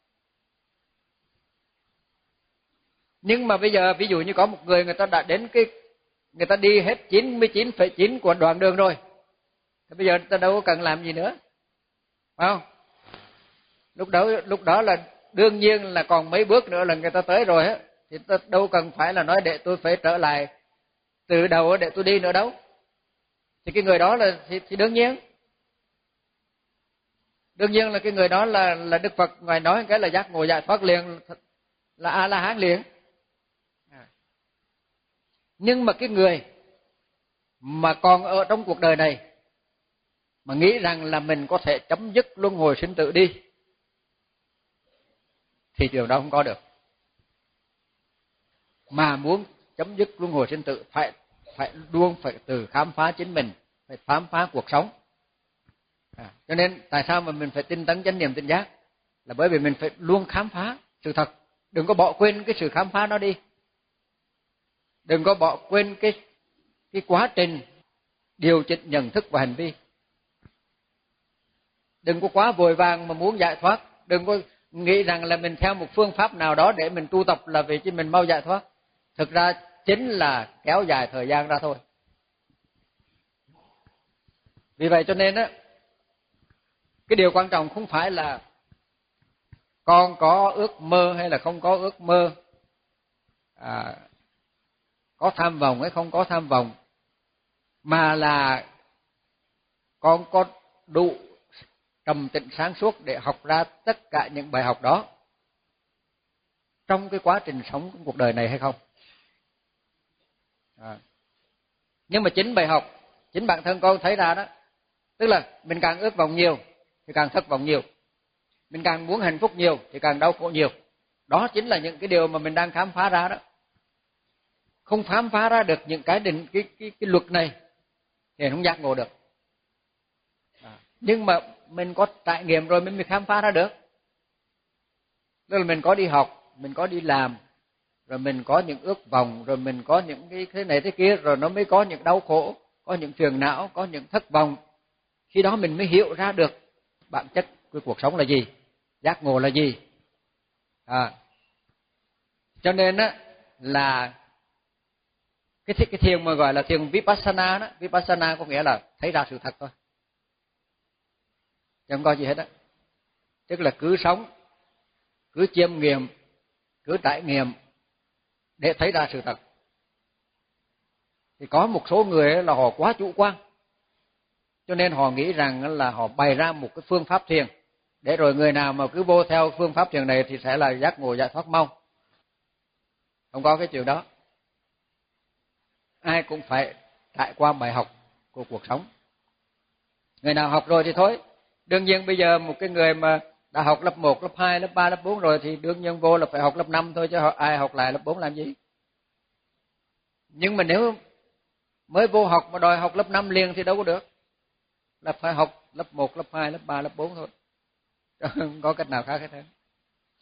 Nhưng mà bây giờ ví dụ như có một người người ta đã đến cái người ta đi hết chín mươi chín phẩy chín của đoạn đường rồi. Thì bây giờ người ta đâu có cần làm gì nữa. Phải không? Lúc đó lúc đó là đương nhiên là còn mấy bước nữa là người ta tới rồi á, thì ta đâu cần phải là nói để tôi phải trở lại từ đầu để tôi đi nữa đâu. Thì cái người đó là thì, thì đương nhiên đương nhiên là cái người đó là là Đức Phật ngài nói cái là giác ngộ giải thoát liền, là A La Hán liền. Nhưng mà cái người mà còn ở trong cuộc đời này mà nghĩ rằng là mình có thể chấm dứt luân hồi sinh tử đi thì điều đó không có được. Mà muốn chấm dứt luân hồi sinh tử phải phải luôn phải từ khám phá chính mình, phải khám phá cuộc sống. À, cho nên tại sao mà mình phải tinh tấn chánh niệm tỉnh giác? Là bởi vì mình phải luôn khám phá sự thật, đừng có bỏ quên cái sự khám phá đó đi. Đừng có bỏ quên cái cái quá trình điều chỉnh nhận thức và hành vi. Đừng có quá vội vàng mà muốn giải thoát, đừng có nghĩ rằng là mình theo một phương pháp nào đó để mình tu tập là vì cho mình mau giải thoát. Thực ra chính là kéo dài thời gian ra thôi. Vì vậy cho nên á, cái điều quan trọng không phải là con có ước mơ hay là không có ước mơ, à, có tham vọng hay không có tham vọng, mà là con có đủ trầm tĩnh sáng suốt để học ra tất cả những bài học đó trong cái quá trình sống trong cuộc đời này hay không. À. Nhưng mà chính bài học, chính bản thân con thấy ra đó, tức là mình càng ước vọng nhiều thì càng thất vọng nhiều, mình càng muốn hạnh phúc nhiều thì càng đau khổ nhiều. Đó chính là những cái điều mà mình đang khám phá ra đó. Không khám phá ra được những cái định cái cái cái luật này thì không giác ngộ được. À. Nhưng mà mình có trải nghiệm rồi mình mới khám phá ra được. Tức là mình có đi học, mình có đi làm, rồi mình có những ước vọng, rồi mình có những cái thế này thế kia, rồi nó mới có những đau khổ, có những phiền não, có những thất vọng. Khi đó mình mới hiểu ra được bản chất của cuộc sống là gì, giác ngộ là gì. À. Cho nên á là cái cái thiền mà gọi là thiền Vipassana đó, Vipassana có nghĩa là thấy ra sự thật thôi, chứ không có gì hết á. Tức là cứ sống, cứ chiêm nghiệm, cứ trải nghiệm để thấy ra sự thật. Thì có một số người là họ quá chủ quan, cho nên họ nghĩ rằng là họ bày ra một cái phương pháp thiền để rồi người nào mà cứ vô theo phương pháp thiền này thì sẽ là giác ngộ giải thoát mau. Không có cái chuyện đó. Ai cũng phải trải qua bài học của cuộc sống. Người nào học rồi thì thôi. Đương nhiên bây giờ một cái người mà đã học lớp một, lớp hai, lớp ba, lớp bốn rồi thì đương nhiên vô là phải học lớp năm thôi, chứ ai học lại lớp bốn làm gì. Nhưng mà nếu mới vô học mà đòi học lớp năm liền thì đâu có được. Là phải học lớp một, lớp hai, lớp ba, lớp bốn thôi. Không có cách nào khác hết.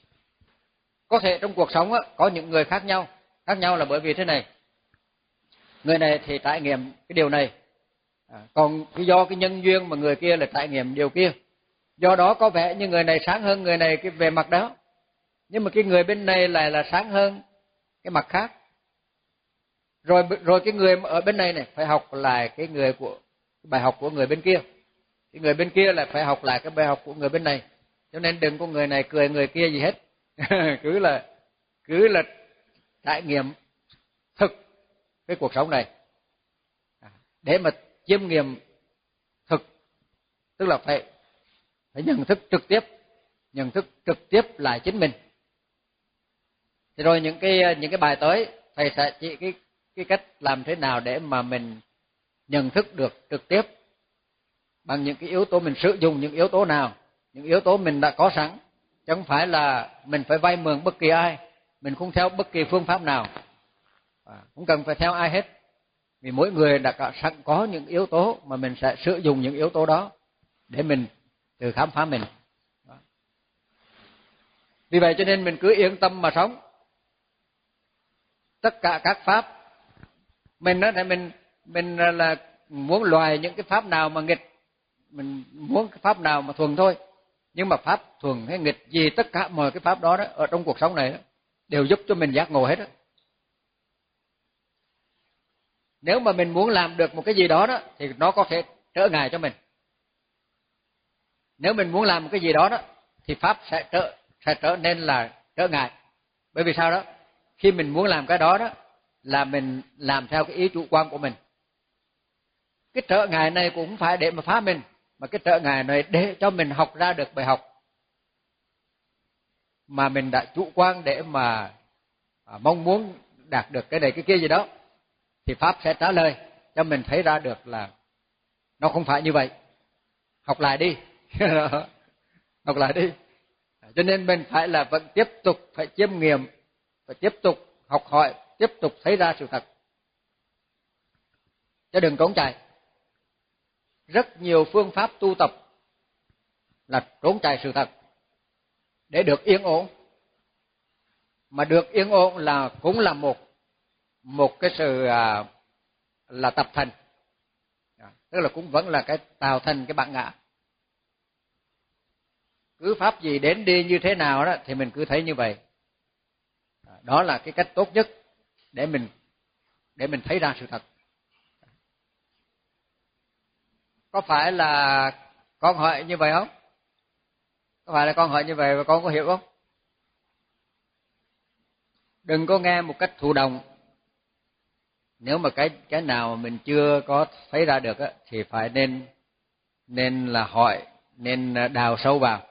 Có thể trong cuộc sống á, có những người khác nhau. Khác nhau là bởi vì thế này. người này thì trải nghiệm cái điều này, à, còn do cái nhân duyên mà người kia là trải nghiệm điều kia. Do đó có vẻ như người này sáng hơn người này cái về mặt đó, nhưng mà cái người bên này lại là sáng hơn cái mặt khác. Rồi rồi cái người ở bên này này phải học lại cái người của cái bài học của người bên kia. Cái người bên kia lại phải học lại cái bài học của người bên này. Cho nên đừng có người này cười người kia gì hết. cứ là cứ là trải nghiệm thực cái cuộc sống này. Để mà chiêm nghiệm thực, tức là phải phải nhận thức trực tiếp, nhận thức trực tiếp lại chính mình. Thì rồi những cái những cái bài tới thầy sẽ chỉ cái cái cách làm thế nào để mà mình nhận thức được trực tiếp bằng những cái yếu tố, mình sử dụng những yếu tố nào, những yếu tố mình đã có sẵn, chứ không phải là mình phải vay mượn bất kỳ ai, mình không theo bất kỳ phương pháp nào, không cần phải theo ai hết, vì mỗi người đã có, sẵn có những yếu tố mà mình sẽ sử dụng những yếu tố đó để mình tự khám phá mình. Vì vậy cho nên mình cứ yên tâm mà sống. Tất cả các pháp mình đó, thì mình mình là muốn loại những cái pháp nào mà nghịch, mình muốn cái pháp nào mà thuần thôi. Nhưng mà pháp thuần hay nghịch gì, tất cả mọi cái pháp đó đó ở trong cuộc sống này đó, đều giúp cho mình giác ngộ hết đó. Nếu mà mình muốn làm được một cái gì đó đó thì nó có thể trở ngại cho mình. Nếu mình muốn làm một cái gì đó đó thì pháp sẽ trở sẽ trở nên là trở ngại. Bởi vì sao đó? Khi mình muốn làm cái đó đó là mình làm theo cái ý chủ quan của mình. Cái trở ngại này cũng không phải để mà phá mình, mà cái trở ngại này để cho mình học ra được bài học mà mình đã chủ quan để mà à, mong muốn đạt được cái này cái kia gì đó, thì pháp sẽ trả lời cho mình thấy ra được là nó không phải như vậy. Học lại đi. Học lại đi. Cho nên mình phải là vẫn tiếp tục phải chiêm nghiệm, phải tiếp tục học hỏi, tiếp tục thấy ra sự thật, chứ đừng trốn chạy. Rất nhiều phương pháp tu tập là trốn chạy sự thật để được yên ổn, mà được yên ổn là cũng là một một cái sự à, là tập thành, tức là cũng vẫn là cái tạo thành cái bản ngã. Cứ pháp gì đến đi như thế nào đó thì mình cứ thấy như vậy. Đó là cái cách tốt nhất để mình để mình thấy ra sự thật. Có phải là con hỏi như vậy không? Có phải là con hỏi như vậy và con có hiểu không? Đừng có nghe một cách thụ động. Nếu mà cái cái nào mình chưa có thấy ra được á, thì phải nên nên là hỏi, nên đào sâu vào.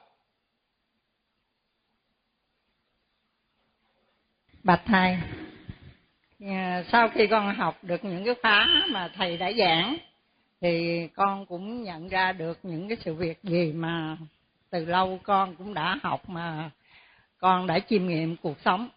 Bạch thầy, sau khi con học được những cái khóa mà thầy đã giảng thì con cũng nhận ra được những cái sự việc gì mà từ lâu con cũng đã học mà con đã chiêm nghiệm cuộc sống.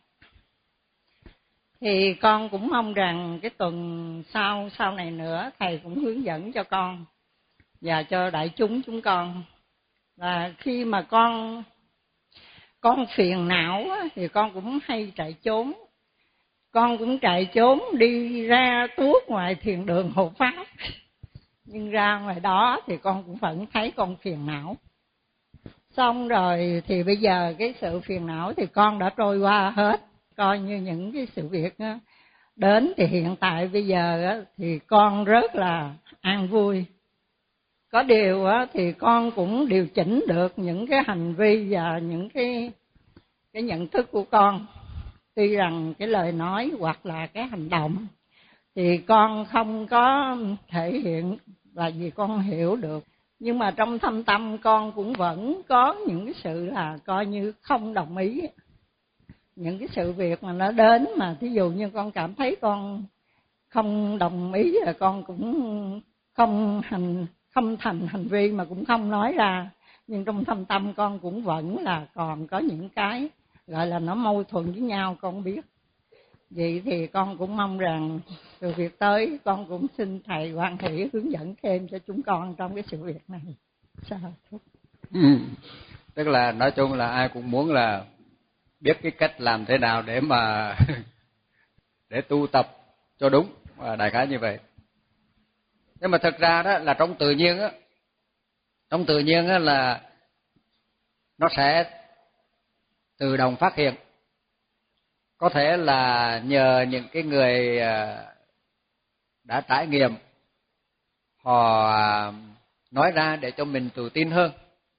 Thì con cũng mong rằng cái tuần sau sau này nữa thầy cũng hướng dẫn cho con và cho đại chúng chúng con là khi mà con con phiền não thì con cũng hay chạy trốn. Con cũng chạy trốn đi ra tuốt ngoài thiền đường hộ pháp. Nhưng ra ngoài đó thì con cũng vẫn thấy con phiền não. Xong rồi thì bây giờ cái sự phiền não thì con đã trôi qua hết. Coi như những cái sự việc đến thì hiện tại bây giờ thì con rất là an vui. Có điều thì con cũng điều chỉnh được những cái hành vi và những cái cái nhận thức của con. Tuy rằng cái lời nói hoặc là cái hành động thì con không có thể hiện là vì con hiểu được. Nhưng mà trong thâm tâm con cũng vẫn có những cái sự là coi như không đồng ý. Những cái sự việc mà nó đến mà thí dụ như con cảm thấy con không đồng ý là con cũng không hành không thành hành vi mà cũng không nói ra. Nhưng trong thâm tâm con cũng vẫn là còn có những cái gọi là nó mâu thuẫn với nhau, con biết. Vậy thì con cũng mong rằng từ việc tới con cũng xin thầy hoan hỷ hướng dẫn thêm cho chúng con trong cái sự việc này. Sao? Ừ. Tức là nói chung là ai cũng muốn là biết cái cách làm thế nào để mà để tu tập cho đúng, và đại khái như vậy. Nhưng mà thực ra đó là trong tự nhiên á, trong tự nhiên á là nó sẽ tự động phát hiện. Có thể là nhờ những cái người đã trải nghiệm, họ nói ra để cho mình tự tin hơn.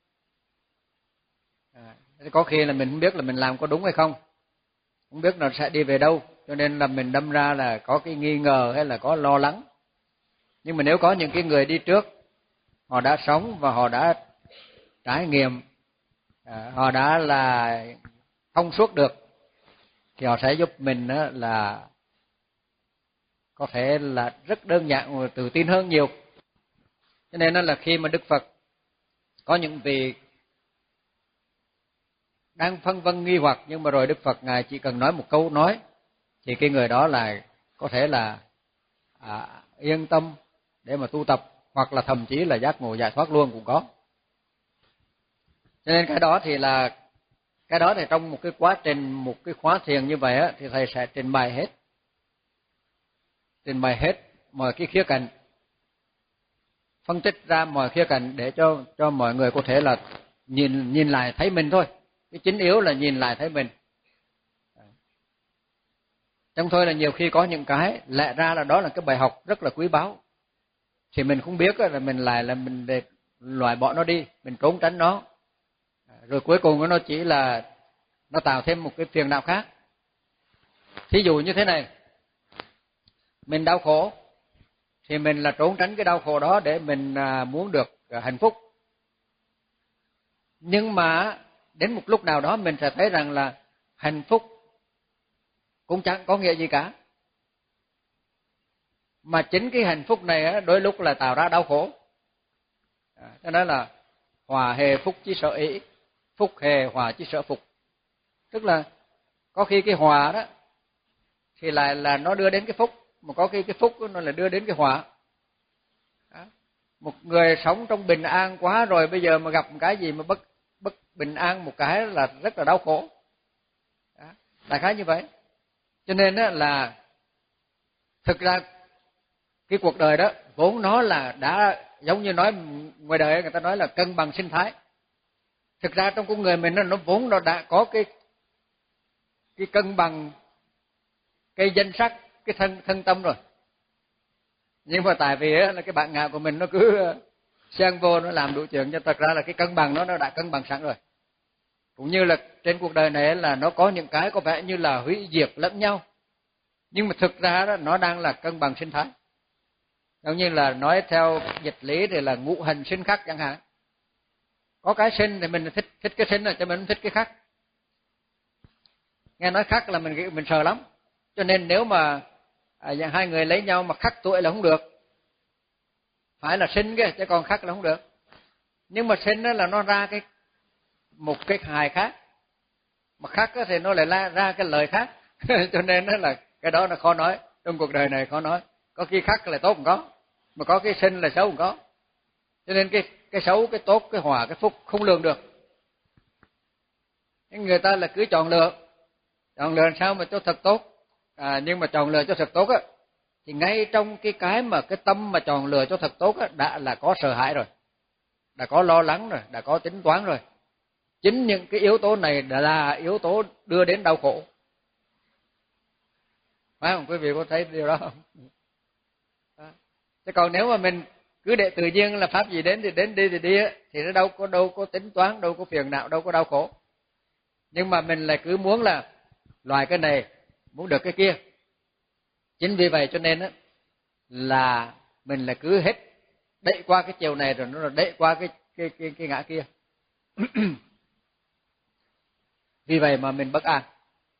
À, có khi là mình không biết là mình làm có đúng hay không, không biết nó sẽ đi về đâu, cho nên là mình đâm ra là có cái nghi ngờ hay là có lo lắng. Nhưng mà nếu có những cái người đi trước, họ đã sống và họ đã trải nghiệm, à, họ đã là thông suốt được, thì họ sẽ giúp mình là có thể là rất đơn giản và tự tin hơn nhiều. Cho nên là khi mà Đức Phật có những vị đang phân vân nghi hoặc, nhưng mà rồi Đức Phật Ngài chỉ cần nói một câu nói, thì cái người đó là có thể là à, yên tâm để mà tu tập, hoặc là thậm chí là giác ngộ giải thoát luôn cũng có. Cho nên cái đó thì là cái đó thì trong một cái quá trình, một cái khóa thiền như vậy á, thì thầy sẽ trình bày hết, trình bày hết mọi cái khía cạnh, phân tích ra mọi khía cạnh để cho cho mọi người có thể là nhìn nhìn lại thấy mình thôi. Cái chính yếu là nhìn lại thấy mình. Trong thôi là nhiều khi có những cái lẽ ra là đó là cái bài học rất là quý báu, thì mình không biết là mình lại là mình để loại bỏ nó đi, mình trốn tránh nó, rồi cuối cùng nó chỉ là nó tạo thêm một cái phiền não khác. Thí dụ như thế này, mình đau khổ thì mình là trốn tránh cái đau khổ đó để mình muốn được hạnh phúc. Nhưng mà đến một lúc nào đó mình sẽ thấy rằng là hạnh phúc cũng chẳng có nghĩa gì cả, mà chính cái hạnh phúc này đôi lúc là tạo ra đau khổ. Cho nên là hòa hề phúc chí sở ý, phúc hề hòa chí sở phục. Tức là có khi cái hòa đó thì lại là nó đưa đến cái phúc, mà có khi cái phúc nó là đưa đến cái hòa. Một người sống trong bình an quá rồi, bây giờ mà gặp một cái gì mà bất bất bình an một cái là rất là đau khổ. Đại khái như vậy. Cho nên là thực ra cái cuộc đời đó vốn nó là đã giống như nói ngoài đời người ta nói là cân bằng sinh thái. Thực ra trong con người mình nó, nó vốn nó đã có cái cái cân bằng, cái danh sắc, cái thân thân tâm rồi. Nhưng mà tại vì là cái bản ngã của mình nó cứ xen vô, nó làm đủ chuyện, cho thật ra là cái cân bằng nó nó đã cân bằng sẵn rồi. Cũng như là trên cuộc đời này là nó có những cái có vẻ như là hủy diệt lẫn nhau, nhưng mà thực ra đó nó đang là cân bằng sinh thái. Giống như là nói theo dịch lý thì là ngũ hành sinh khắc chẳng hạn. Có cái sinh thì mình thích thích cái sinh, là cho mình không thích cái khắc. Nghe nói khắc là mình mình sợ lắm. Cho nên nếu mà à, hai người lấy nhau mà khắc tuổi là không được. Phải là sinh cái, chứ còn khắc là không được. Nhưng mà sinh đó là nó ra cái một cái hài khác, mà khắc thì nó lại ra, ra cái lời khác. Cho nên đó là cái đó là khó nói, trong cuộc đời này khó nói. Có khi khắc là tốt không có, mà có cái sinh là xấu không có. Cho nên cái cái xấu, cái tốt, cái hòa, cái phúc không lường được. Nhưng người ta là cứ chọn lựa, chọn lựa sao mà cho thật tốt. À, nhưng mà chọn lựa cho thật tốt á, thì ngay trong cái cái mà cái tâm mà chọn lựa cho thật tốt á, đã là có sợ hãi rồi, đã có lo lắng rồi, đã có tính toán rồi. Chính những cái yếu tố này đã là yếu tố đưa đến đau khổ. Phải không? Quý vị có thấy điều đó không? Đó. Chứ còn nếu mà mình cứ để tự nhiên là pháp gì đến thì đến, đi thì đi á, thì nó đâu có đâu có tính toán, đâu có phiền não, đâu có đau khổ. Nhưng mà mình lại cứ muốn là loại cái này, muốn được cái kia. Chính vì vậy cho nên á là mình là cứ hết đẩy qua cái chiều này rồi nó đẩy qua cái cái cái cái ngã kia. Vì vậy mà mình bất an.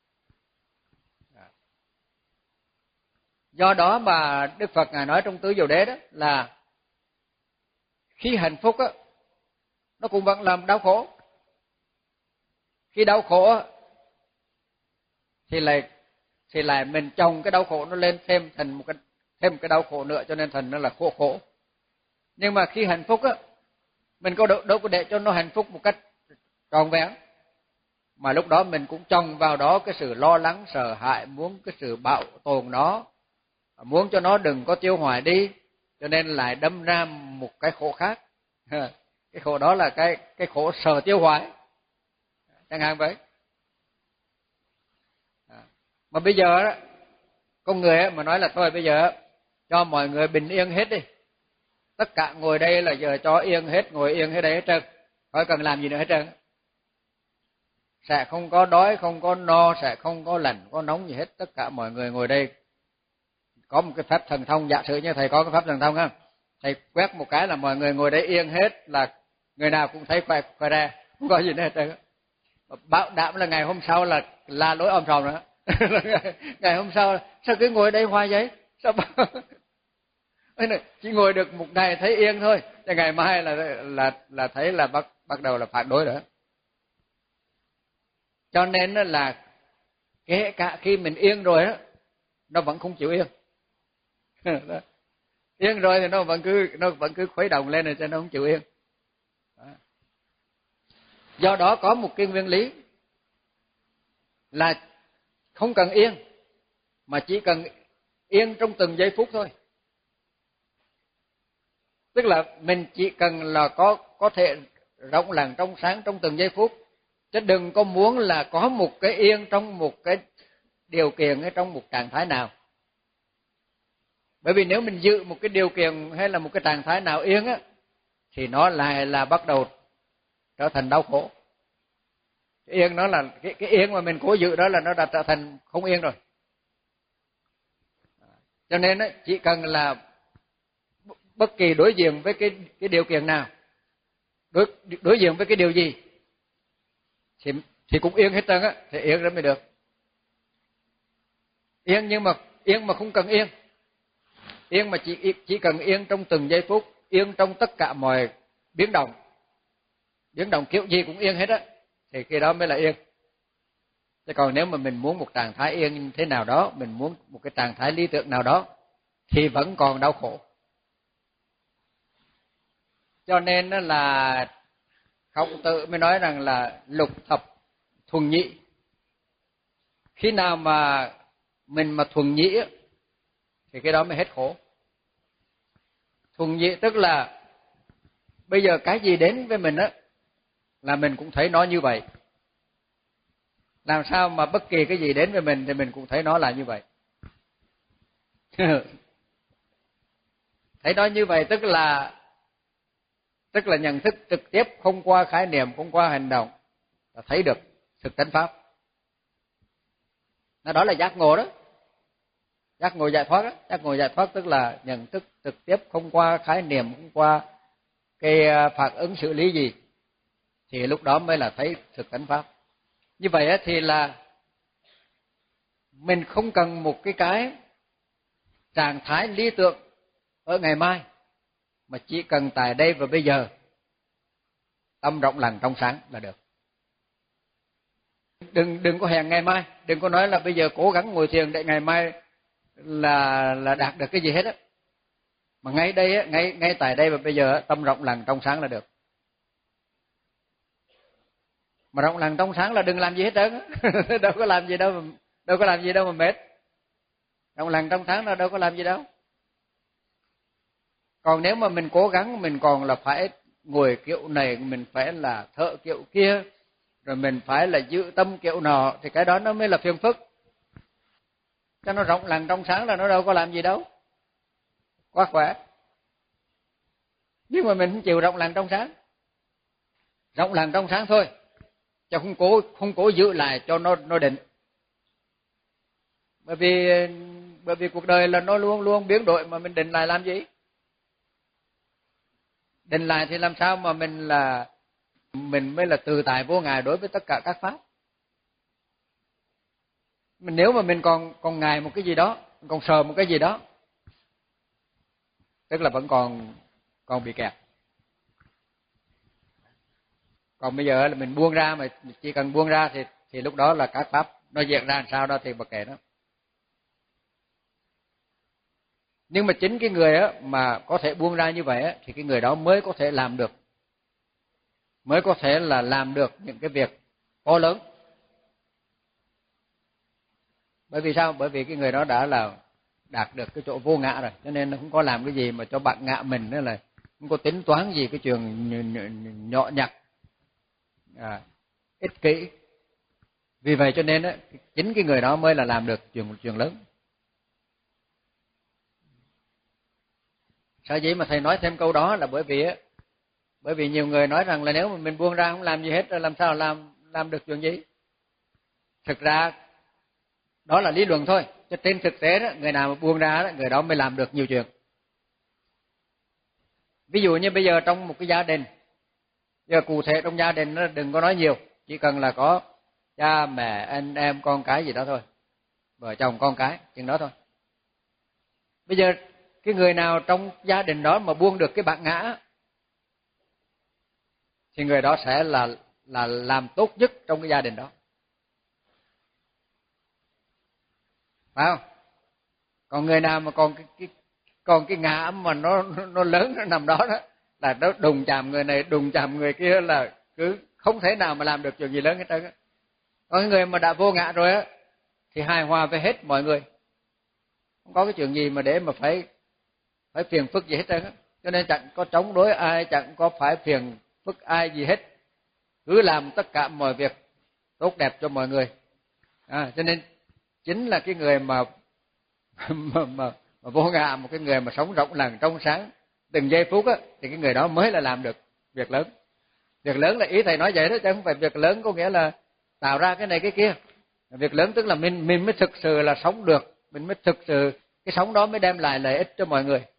Do đó mà Đức Phật Ngài nói trong Tứ Diệu Đế đó là khi hạnh phúc á, nó cũng vẫn làm đau khổ. Khi đau khổ á, thì lại thì lại mình chồng cái đau khổ nó lên thêm thành một cái thêm cái đau khổ nữa, cho nên thành nó là khổ khổ. Nhưng mà khi hạnh phúc á, mình có đâu, đâu có để cho nó hạnh phúc một cách trọn vẹn, mà lúc đó mình cũng chồng vào đó cái sự lo lắng, sợ hãi, muốn cái sự bảo tồn nó, muốn cho nó đừng có tiêu hoài đi, cho nên lại đâm ra một cái khổ khác. Cái khổ đó là cái cái khổ sợ tiêu hoại, chẳng hạn vậy. Mà bây giờ đó, con người mà nói là thôi bây giờ cho mọi người bình yên hết đi, tất cả ngồi đây là giờ cho yên hết, ngồi yên hết đây hết trơn, khỏi cần làm gì nữa hết trơn, sẽ không có đói, không có no, sẽ không có lạnh, có nóng gì hết, tất cả mọi người ngồi đây. Có một cái phép thần thông, giả sử như thầy có cái phép thần thông không, thầy quét một cái là mọi người ngồi đây yên hết, là người nào cũng thấy khỏe khỏe ra, không có gì nữa hết trơn. Bảo đảm là ngày hôm sau là la lối om sòm nữa. Ngày hôm sau sao cứ ngồi đây hoài vậy, sao chỉ ngồi được một ngày thấy yên thôi, thì ngày mai là là là thấy là bắt bắt đầu là phản đối nữa. Cho nên là kể cả khi mình yên rồi đó, nó vẫn không chịu yên. Yên rồi thì nó vẫn cứ nó vẫn cứ khuấy động lên rồi, cho nó không chịu yên. Do đó có một cái nguyên lý là không cần yên, mà chỉ cần yên trong từng giây phút thôi. Tức là mình chỉ cần là có có thể rộng lặng trong sáng trong từng giây phút, chứ đừng có muốn là có một cái yên trong một cái điều kiện hay trong một trạng thái nào. Bởi vì nếu mình giữ một cái điều kiện hay là một cái trạng thái nào yên á, thì nó lại là bắt đầu trở thành đau khổ. Cái yên nó là cái, cái yên mà mình cố giữ đó là nó đã trở thành không yên rồi. Cho nên á, chỉ cần là bất kỳ đối diện với cái cái điều kiện nào, đối đối diện với cái điều gì thì thì cũng yên hết trơn á, thì yên đó mới được. Yên nhưng mà yên mà không cần yên. Yên mà chỉ chỉ cần yên trong từng giây phút, yên trong tất cả mọi biến động. Biến động kiểu gì cũng yên hết á, thì khi đó mới là yên. Chứ còn nếu mà mình muốn một trạng thái yên thế nào đó, mình muốn một cái trạng thái lý tưởng nào đó, thì vẫn còn đau khổ. Cho nên là Khổng Tử mới nói rằng là lục thập thuần nhị. Khi nào mà mình mà thuần nhị thì cái đó mới hết khổ. Thuần nhị tức là bây giờ cái gì đến với mình á là mình cũng thấy nó như vậy. Làm sao mà bất kỳ cái gì đến với mình thì mình cũng thấy nó là như vậy. Thấy nó như vậy tức là tức là nhận thức trực tiếp, không qua khái niệm, không qua hành động, là thấy được thực tánh pháp. Nó đó là giác ngộ đó. Giác ngộ giải thoát đó. Giác ngộ giải thoát tức là nhận thức trực tiếp, không qua khái niệm, không qua cái phản ứng xử lý gì, thì lúc đó mới là thấy thực tánh pháp. Như vậy thì là mình không cần một cái cái trạng thái lý tưởng ở ngày mai, mà chỉ cần tại đây và bây giờ tâm rộng lặng trong sáng là được. Đừng đừng có hẹn ngày mai, đừng có nói là bây giờ cố gắng ngồi thiền để ngày mai là là đạt được cái gì hết á. Mà ngay đây ngay ngay tại đây và bây giờ tâm rộng lặng trong sáng là được. Mà rộng lặng trong sáng là đừng làm gì hết trơn á. Đâu có làm gì đâu mà, đâu có làm gì đâu mà mệt. Rộng lặng trong sáng là đâu có làm gì đâu. Còn nếu mà mình cố gắng, mình còn là phải ngồi kiểu này, mình phải là thở kiểu kia, rồi mình phải là giữ tâm kiểu nọ, thì cái đó nó mới là phiền phức. Cho nó rộng lặng trong sáng là nó đâu có làm gì đâu. Quá khỏe. Nhưng mà mình không chịu rộng lặng trong sáng. Rộng lặng trong sáng thôi, chứ không cố không cố giữ lại cho nó nó định. Bởi vì bởi vì cuộc đời là nó luôn luôn biến đổi, mà mình định lại làm gì? Định lại thì làm sao mà mình là mình mới là tự tại vô ngại đối với tất cả các pháp. Mình nếu mà mình còn còn ngại một cái gì đó, còn sợ một cái gì đó, tức là vẫn còn còn bị kẹt. Còn bây giờ là mình buông ra, mà chỉ cần buông ra thì thì lúc đó là các pháp nó diễn ra làm sao đó thì mặc kệ nó. Nhưng mà chính cái người á mà có thể buông ra như vậy á, thì cái người đó mới có thể làm được, mới có thể là làm được những cái việc to lớn. Bởi vì sao? Bởi vì cái người đó đã là đạt được cái chỗ vô ngã rồi, cho nên nó không có làm cái gì mà cho bạn ngã mình, nữa là không có tính toán gì cái chuyện nhỏ nhặt, à, ích kỷ. Vì vậy cho nên á, chính cái người đó mới là làm được chuyện chuyện lớn. Sở dĩ mà thầy nói thêm câu đó là bởi vì á, bởi vì nhiều người nói rằng là nếu mà mình buông ra không làm gì hết rồi làm sao làm làm được chuyện gì. Thực ra đó là lý luận thôi, chứ trên thực tế đó, người nào mà buông ra đó, người đó mới làm được nhiều chuyện. Ví dụ như bây giờ trong một cái gia đình, giờ cụ thể trong gia đình nó đừng có nói nhiều, chỉ cần là có cha mẹ anh em con cái gì đó thôi, vợ chồng con cái chừng đó thôi. Bây giờ cái người nào trong gia đình đó mà buông được cái bản ngã thì người đó sẽ là là làm tốt nhất trong cái gia đình đó, phải không? Còn người nào mà còn cái, cái còn cái ngã mà nó nó lớn nó nằm đó đó là nó đụng chạm người này đụng chạm người kia là cứ không thể nào mà làm được chuyện gì lớn hết trơn á. Còn người mà đã vô ngã rồi á thì hài hòa với hết mọi người, không có cái chuyện gì mà để mà phải phải phiền phức gì hết trơn á. Cho nên chẳng có chống đối ai, chẳng có phải phiền phức ai gì hết, cứ làm tất cả mọi việc tốt đẹp cho mọi người. À, cho nên chính là cái người mà mà, mà, mà vô ngã, một cái người mà sống rộng lặng trong sáng từng giây phút á, thì cái người đó mới là làm được việc lớn. Việc lớn là ý thầy nói vậy đó, chứ không phải việc lớn có nghĩa là tạo ra cái này cái kia. Việc lớn tức là mình mình mới thực sự là sống được, mình mới thực sự cái sống đó mới đem lại lợi ích cho mọi người.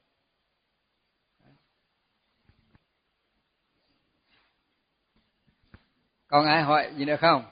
Còn ai hỏi gì nữa không?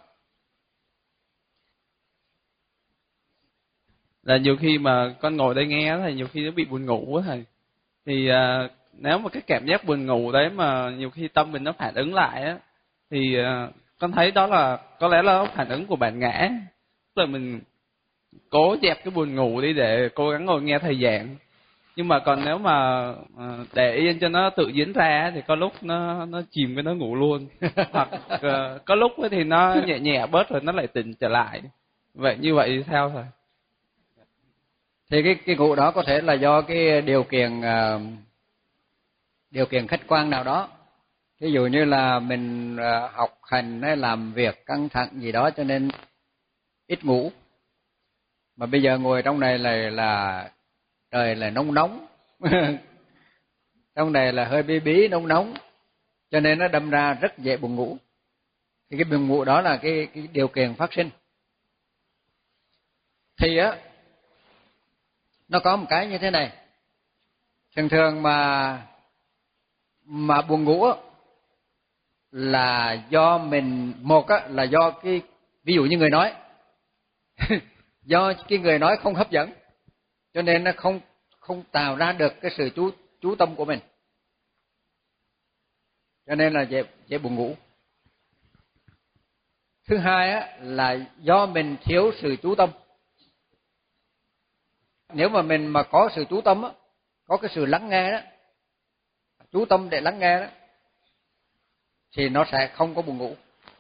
Là nhiều khi mà con ngồi đây nghe thì nhiều khi nó bị buồn ngủ á thầy. Thì à, nếu mà cái cảm giác buồn ngủ đấy mà nhiều khi tâm mình nó phản ứng lại á, thì à, con thấy đó là có lẽ là phản ứng của bản ngã. Tức là mình cố dẹp cái buồn ngủ đi để cố gắng ngồi nghe thầy giảng. Nhưng mà còn nếu mà à, để yên cho nó tự diễn ra thì có lúc nó nó chìm cái nó ngủ luôn. Hoặc à, có lúc thì nó nhẹ nhẹ bớt rồi nó lại tỉnh trở lại. Vậy như vậy thì sao thầy? Thì cái cái ngủ đó có thể là do cái điều kiện uh, điều kiện khách quan nào đó. Ví dụ như là mình uh, học hành hay làm việc căng thẳng gì đó cho nên ít ngủ. Mà bây giờ ngồi trong này là là trời là nóng nóng. Trong này là hơi bí bí nóng nóng. Cho nên nó đâm ra rất dễ buồn ngủ. Thì cái buồn ngủ đó là cái cái điều kiện phát sinh. Thì á nó có một cái như thế này. Thường thường mà mà buồn ngủ là do mình, một á là do cái ví dụ như người nói do cái người nói không hấp dẫn, cho nên nó không không tạo ra được cái sự chú chú tâm của mình, cho nên là dễ dễ buồn ngủ. Thứ hai á là do mình thiếu sự chú tâm. Nếu mà mình mà có sự chú tâm á, có cái sự lắng nghe đó, chú tâm để lắng nghe đó, thì nó sẽ không có buồn ngủ.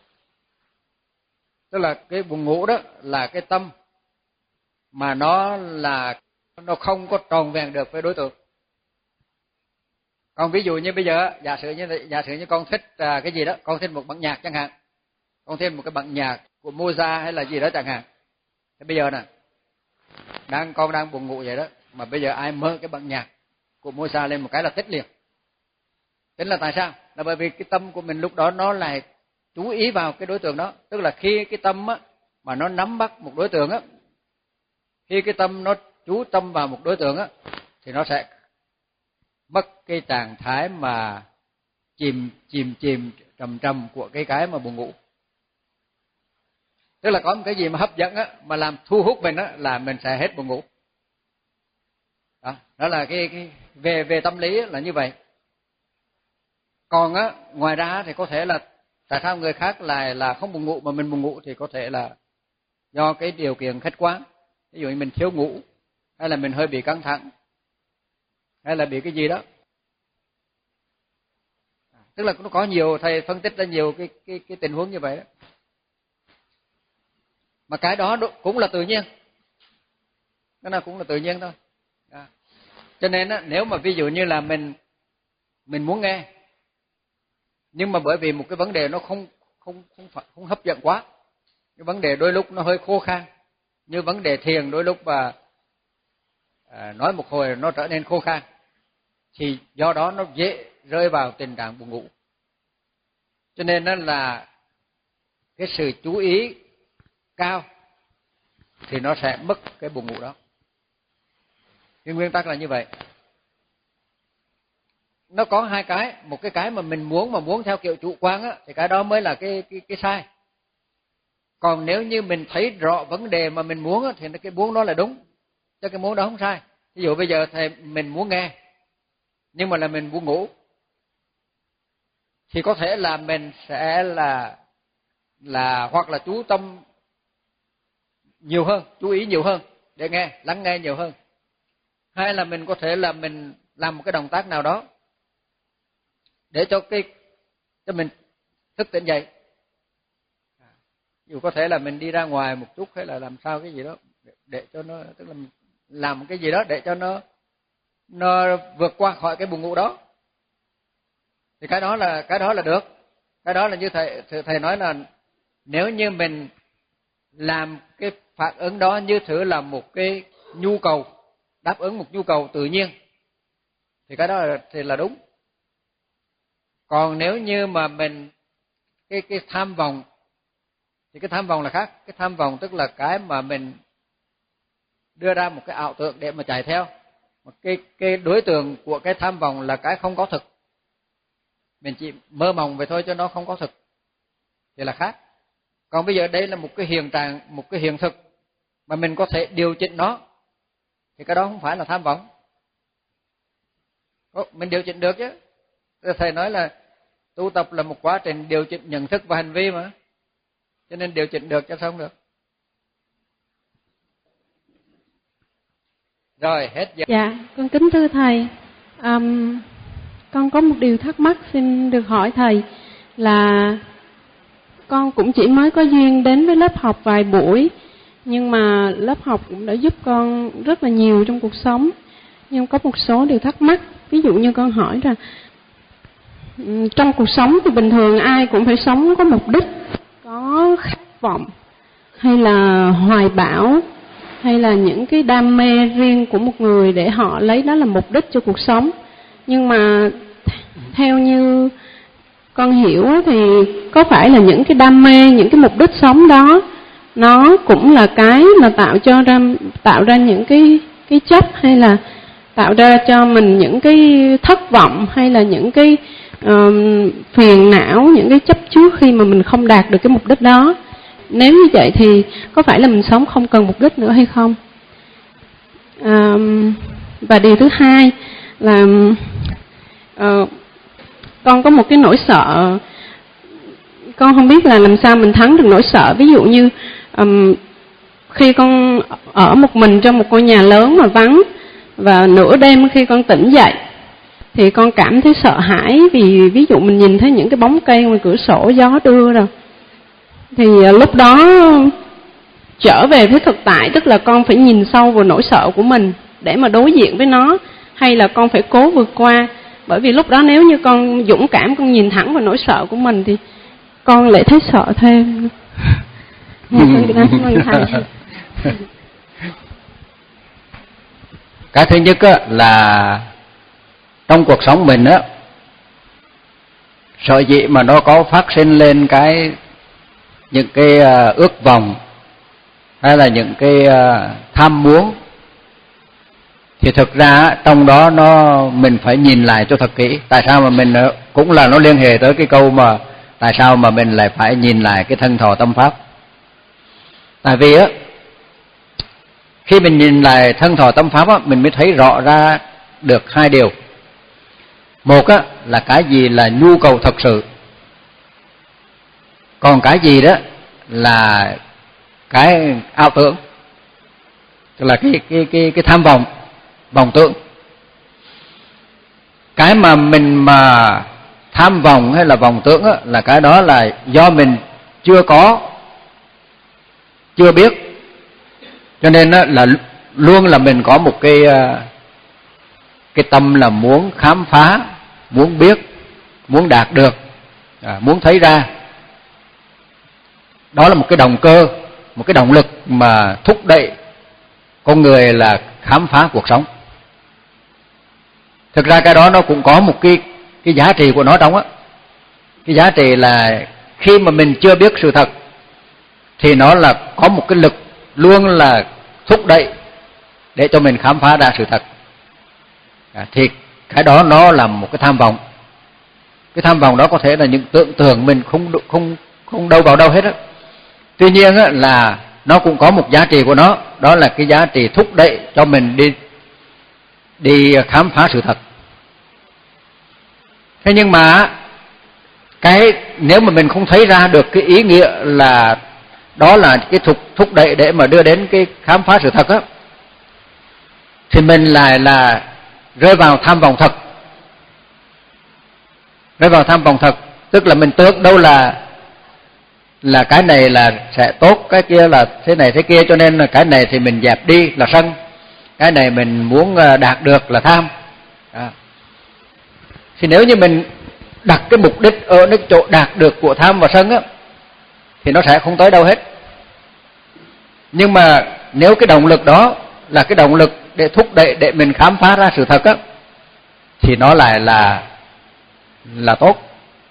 Tức là cái buồn ngủ đó là cái tâm mà nó là nó không có tròn vẹn được với đối tượng. Còn ví dụ như bây giờ giả sử như giả sử như con thích à, cái gì đó, con thích một bản nhạc chẳng hạn, con thích một cái bản nhạc của Mozart hay là gì đó chẳng hạn. Thế bây giờ nè, đang con đang buồn ngủ vậy đó, mà bây giờ ai mơ cái bản nhạc của Mozart lên một cái là thích liền. Tính là tại sao? Là bởi vì cái tâm của mình lúc đó nó lại chú ý vào cái đối tượng đó. Tức là khi cái tâm á, mà nó nắm bắt một đối tượng á, khi cái tâm nó chú tâm vào một đối tượng á, thì nó sẽ mất cái trạng thái mà chìm chìm chìm trầm trầm của cái cái mà buồn ngủ. Tức là có một cái gì mà hấp dẫn á, mà làm thu hút mình á, là mình sẽ hết buồn ngủ. Đó, đó là cái, cái về về tâm lý là như vậy. Còn á, ngoài ra thì có thể là tại sao người khác lại là không buồn ngủ mà mình buồn ngủ, thì có thể là do cái điều kiện khách quan. Ví dụ như mình thiếu ngủ, hay là mình hơi bị căng thẳng, hay là bị cái gì đó. Tức là nó có nhiều, thầy phân tích ra nhiều cái cái cái tình huống như vậy đó. Mà cái đó cũng là tự nhiên. Cái nào cũng là tự nhiên thôi. Đó. Cho nên á, nếu mà ví dụ như là mình mình muốn nghe, nhưng mà bởi vì một cái vấn đề nó không không không phải không hấp dẫn quá, cái vấn đề đôi lúc nó hơi khô khan, như vấn đề thiền đôi lúc mà à, nói một hồi nó trở nên khô khan, thì do đó nó dễ rơi vào tình trạng buồn ngủ. Cho nên đó là cái sự chú ý cao thì nó sẽ mất cái buồn ngủ đó. Cái nguyên tắc là như vậy. Nó có hai cái, một cái cái mà mình muốn mà muốn theo kiểu chủ quan á, thì cái đó mới là cái cái cái sai. Còn nếu như mình thấy rõ vấn đề mà mình muốn á, thì cái muốn đó là đúng, chứ cái muốn đó không sai. Ví dụ bây giờ thầy mình muốn nghe, nhưng mà là mình buồn ngủ, thì có thể là mình sẽ là là hoặc là chú tâm nhiều hơn, chú ý nhiều hơn để nghe, lắng nghe nhiều hơn. Hay là mình có thể là mình làm một cái động tác nào đó để cho cái cho mình thức tỉnh dậy. Dù có thể là mình đi ra ngoài một chút hay là làm sao cái gì đó để, để cho nó, tức là làm một cái gì đó để cho nó nó vượt qua khỏi cái buồn ngủ đó. Thì cái đó là cái đó là được. Cái đó là như thầy thầy nói là nếu như mình làm cái phản ứng đó như thử là một cái nhu cầu, đáp ứng một nhu cầu tự nhiên, thì cái đó là, thì là đúng. Còn nếu như mà mình cái cái tham vọng, thì cái tham vọng là khác. Cái tham vọng tức là cái mà mình đưa ra một cái ảo tưởng để mà chạy theo. Cái cái đối tượng của cái tham vọng là cái không có thực, mình chỉ mơ mộng vậy thôi chứ nó không có thực, thì là khác. Còn bây giờ đây là một cái hiện trạng, một cái hiện thực mà mình có thể điều chỉnh nó, thì cái đó không phải là tham vọng. Mình điều chỉnh được chứ. Thầy nói là tu tập là một quá trình điều chỉnh nhận thức và hành vi mà, cho nên điều chỉnh được cho xong được. Rồi, hết giờ. Dạ, con kính thưa thầy, um, con có một điều thắc mắc xin được hỏi thầy là con cũng chỉ mới có duyên đến với lớp học vài buổi, nhưng mà lớp học cũng đã giúp con rất là nhiều trong cuộc sống. Nhưng có một số điều thắc mắc, ví dụ như con hỏi rằng trong cuộc sống thì bình thường ai cũng phải sống có mục đích, có khát vọng hay là hoài bão hay là những cái đam mê riêng của một người để họ lấy đó là mục đích cho cuộc sống. Nhưng mà theo như con hiểu thì có phải là những cái đam mê, những cái mục đích sống đó nó cũng là cái mà tạo cho ra tạo ra những cái cái chấp, hay là tạo ra cho mình những cái thất vọng, hay là những cái um, phiền não, những cái chấp trước khi mà mình không đạt được cái mục đích đó. Nếu như vậy thì có phải là mình sống không cần mục đích nữa hay không? Um, và điều thứ hai là uh, con có một cái nỗi sợ, con không biết là làm sao mình thắng được nỗi sợ. Ví dụ như um, khi con ở một mình trong một ngôi nhà lớn mà vắng, và nửa đêm khi con tỉnh dậy thì con cảm thấy sợ hãi, vì ví dụ mình nhìn thấy những cái bóng cây ngoài cửa sổ gió đưa rồi. Thì lúc đó trở về với thực tại, tức là con phải nhìn sâu vào nỗi sợ của mình để mà đối diện với nó, hay là con phải cố vượt qua. Bởi vì lúc đó nếu như con dũng cảm, con nhìn thẳng vào nỗi sợ của mình thì con lại thấy sợ thêm. Cái thứ nhất á, là trong cuộc sống mình á, sở dĩ mà nó có phát sinh lên cái những cái uh, ước vọng hay là những cái uh, tham muốn, thì thực ra trong đó nó mình phải nhìn lại cho thật kỹ. Tại sao mà mình uh, cũng là nó liên hệ tới cái câu mà tại sao mà mình lại phải nhìn lại cái thân thọ tâm pháp. Tại vì á, khi mình nhìn lại thân thọ tâm pháp á, mình mới thấy rõ ra được hai điều. Một á, là cái gì là nhu cầu thật sự, còn cái gì đó là cái ảo tưởng, tức là cái cái cái cái tham vọng, vọng tưởng. Cái mà mình mà tham vọng hay là vọng tưởng á, là cái đó là do mình chưa có, chưa biết, cho nên á, là luôn là mình có một cái cái tâm là muốn khám phá, muốn biết, muốn đạt được, à, muốn thấy ra. Đó là một cái động cơ, một cái động lực mà thúc đẩy con người là khám phá cuộc sống. Thực ra cái đó nó cũng có một cái cái giá trị của nó trong á. Cái giá trị là khi mà mình chưa biết sự thật thì nó là có một cái lực luôn là thúc đẩy để cho mình khám phá ra sự thật. À, thì cái đó nó là một cái tham vọng. Cái tham vọng đó có thể là những tưởng tượng mình không không không đâu vào đâu hết á. Tuy nhiên á, là nó cũng có một giá trị của nó, đó là cái giá trị thúc đẩy cho mình đi đi khám phá sự thật. Thế nhưng mà cái nếu mà mình không thấy ra được cái ý nghĩa là đó là cái thúc thúc đẩy để mà đưa đến cái khám phá sự thật á, thì mình lại là rơi vào tham vọng thật. Rơi vào tham vọng thật, tức là mình tưởng đâu là là cái này là sẽ tốt, cái kia là thế này thế kia, cho nên là cái này thì mình dẹp đi là sân, cái này mình muốn đạt được là tham. À. Thì nếu như mình đặt cái mục đích ở cái chỗ đạt được của tham và sân á, thì nó sẽ không tới đâu hết. Nhưng mà nếu cái động lực đó là cái động lực để thúc đẩy để mình khám phá ra sự thật á, thì nó lại là là tốt.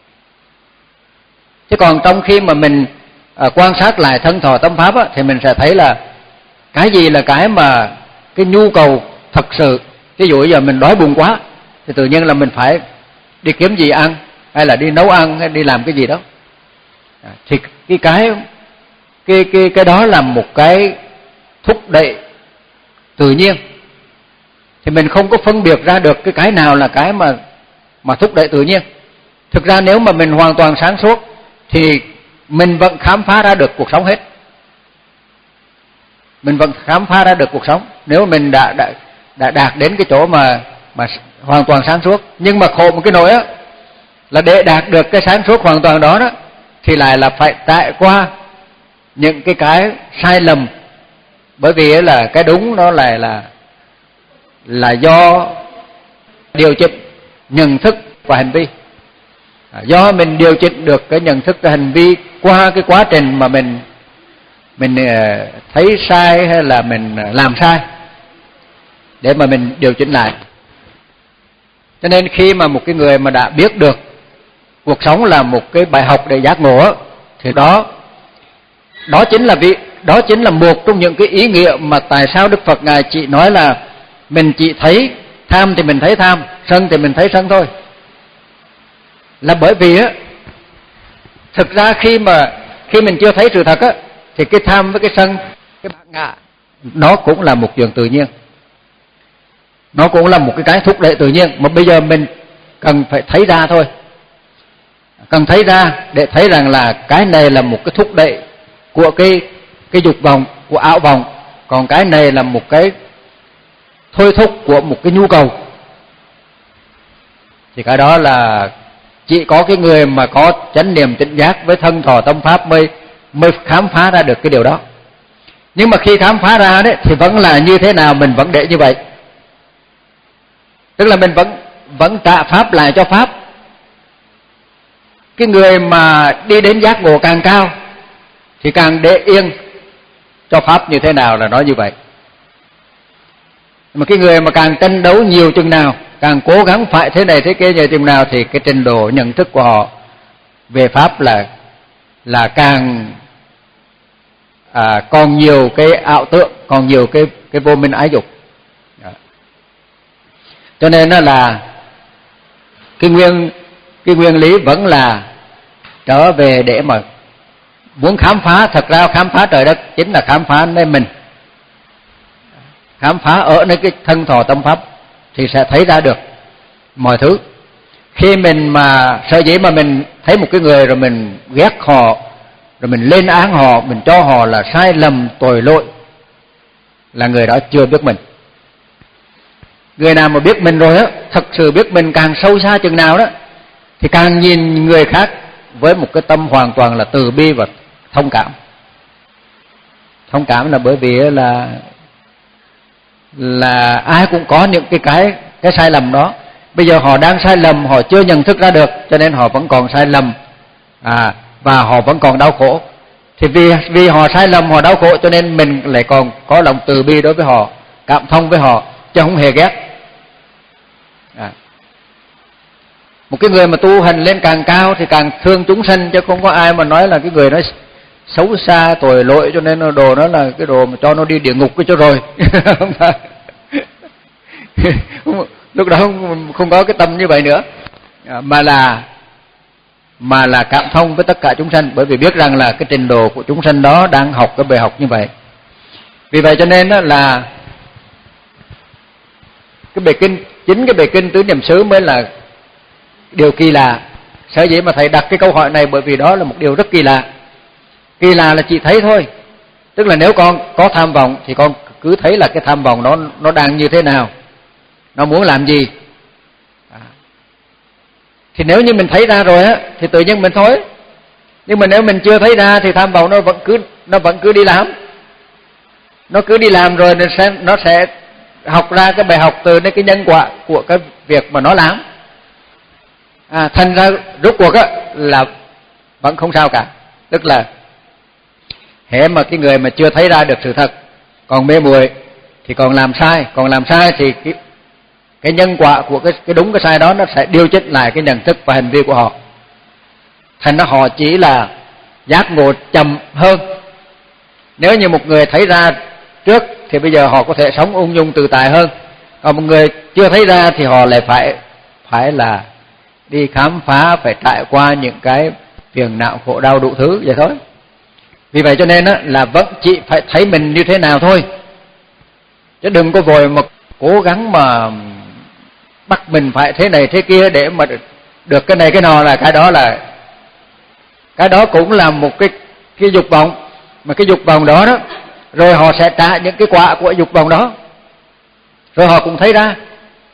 Chứ còn trong khi mà mình à, quan sát lại thân thọ tâm pháp á, thì mình sẽ thấy là cái gì là cái mà cái nhu cầu thật sự. Ví dụ giờ mình đói bụng quá thì tự nhiên là mình phải đi kiếm gì ăn, hay là đi nấu ăn, hay đi làm cái gì đó. À, thì cái cái cái cái cái đó là một cái thúc đẩy tự nhiên. Thì mình không có phân biệt ra được cái cái nào là cái mà mà thúc đẩy tự nhiên. Thực ra nếu mà mình hoàn toàn sáng suốt thì mình vẫn khám phá ra được cuộc sống hết. Mình vẫn khám phá ra được cuộc sống nếu mình đã đã đã đạt đến cái chỗ mà mà hoàn toàn sáng suốt. Nhưng mà khổ một cái nỗi á, là để đạt được cái sáng suốt hoàn toàn đó đó thì lại là phải trải qua những cái cái sai lầm. Bởi vì là cái đúng đó là là là do điều chỉnh nhận thức và hành vi. À, do mình điều chỉnh được cái nhận thức và hành vi qua cái quá trình mà mình mình thấy sai hay là mình làm sai để mà mình điều chỉnh lại. Cho nên khi mà một cái người mà đã biết được cuộc sống là một cái bài học để giác ngộ thì đó đó chính là vị đó chính là một trong những cái ý nghĩa mà tại sao Đức Phật ngài chỉ nói là mình chỉ thấy tham thì mình thấy tham, sân thì mình thấy sân thôi. Là bởi vì á, thực ra khi mà khi mình chưa thấy sự thật á, thì cái tham với cái sân, cái bản ngã, nó cũng là một chuyện tự nhiên. Nó cũng là một cái cái thúc đẩy tự nhiên mà bây giờ mình cần phải thấy ra thôi. Cần thấy ra để thấy rằng là cái này là một cái thúc đẩy của cái cái dục vọng, của ảo vọng, còn cái này là một cái thôi thúc của một cái nhu cầu. Thì cái đó là chỉ có cái người mà có chánh niệm tỉnh giác với thân thọ tâm pháp mới mới khám phá ra được cái điều đó. Nhưng mà khi khám phá ra đấy thì vẫn là như thế nào mình vẫn để như vậy. Tức là mình vẫn vẫn trả pháp lại cho pháp. Cái người mà đi đến giác ngộ càng cao thì càng để yên cho pháp như thế nào là nói như vậy. Mà cái người mà càng tranh đấu nhiều chừng nào, càng cố gắng phải thế này thế kia nhiều chừng nào thì cái trình độ nhận thức của họ về pháp là là càng à, còn nhiều cái ảo tưởng, còn nhiều cái cái vô minh ái dục. Cho nên nó là cái nguyên cái nguyên lý vẫn là trở về để mà muốn khám phá. Thật ra khám phá trời đất chính là khám phá nơi mình, khám phá ở nơi cái thân thọ tâm pháp thì sẽ thấy ra được mọi thứ. Khi mình mà sở dĩ mà mình thấy một cái người rồi mình ghét họ, rồi mình lên án họ, mình cho họ là sai lầm tội lỗi, là người đó chưa biết mình. Người nào mà biết mình rồi á, thật sự biết mình càng sâu xa chừng nào đó thì càng nhìn người khác với một cái tâm hoàn toàn là từ bi và thông cảm. Thông cảm là bởi vì là là ai cũng có những cái cái cái sai lầm đó. Bây giờ họ đang sai lầm, họ chưa nhận thức ra được, cho nên họ vẫn còn sai lầm, à, và họ vẫn còn đau khổ. Thì vì vì họ sai lầm, họ đau khổ, cho nên mình lại còn có lòng từ bi đối với họ, cảm thông với họ, chứ không hề ghét. À. Một cái người mà tu hành lên càng cao thì càng thương chúng sanh, chứ không có ai mà nói là cái người đó xấu xa tội lỗi cho nên đồ nó là cái đồ mà cho nó đi địa ngục cái cho rồi. Không phải. Lúc đó không, không có cái tâm như vậy nữa, à, mà là mà là cảm thông với tất cả chúng sanh, bởi vì biết rằng là cái trình độ của chúng sanh đó đang học cái bài học như vậy. Vì vậy cho nên đó là cái bài kinh, chính cái bài kinh Tứ Niệm xứ mới là điều kỳ lạ. Sở dĩ mà thầy đặt cái câu hỏi này bởi vì đó là một điều rất kỳ lạ. Kỳ lạ là chỉ thấy thôi, tức là nếu con có tham vọng thì con cứ thấy là cái tham vọng đó nó đang như thế nào, nó muốn làm gì. À. Thì nếu như mình thấy ra rồi á thì tự nhiên mình thôi. Nhưng mà nếu mình chưa thấy ra thì tham vọng nó vẫn cứ nó vẫn cứ đi làm. Nó cứ đi làm rồi nó sẽ nó sẽ học ra cái bài học từ cái nhân quả của cái việc mà nó làm. À, thành ra rốt cuộc á là vẫn không sao cả. Tức là hễ mà cái người mà chưa thấy ra được sự thật, còn mê muội thì còn làm sai, còn làm sai thì cái cái nhân quả của cái cái đúng cái sai đó nó sẽ điều chỉnh lại cái nhận thức và hành vi của họ. Thành ra họ chỉ là giác ngộ chậm hơn. Nếu như một người thấy ra trước thì bây giờ họ có thể sống ung dung tự tại hơn. Còn một người chưa thấy ra thì họ lại phải phải là đi khám phá, phải trải qua những cái phiền não khổ đau đủ thứ vậy thôi. Vì vậy cho nên á, là vẫn chỉ phải thấy mình như thế nào thôi, chứ đừng có vội mà cố gắng mà bắt mình phải thế này thế kia để mà được cái này cái nọ. Là cái đó là cái đó cũng là một cái cái dục vọng, mà cái dục vọng đó đó rồi họ sẽ trả những cái quả của dục vọng đó, rồi họ cũng thấy ra.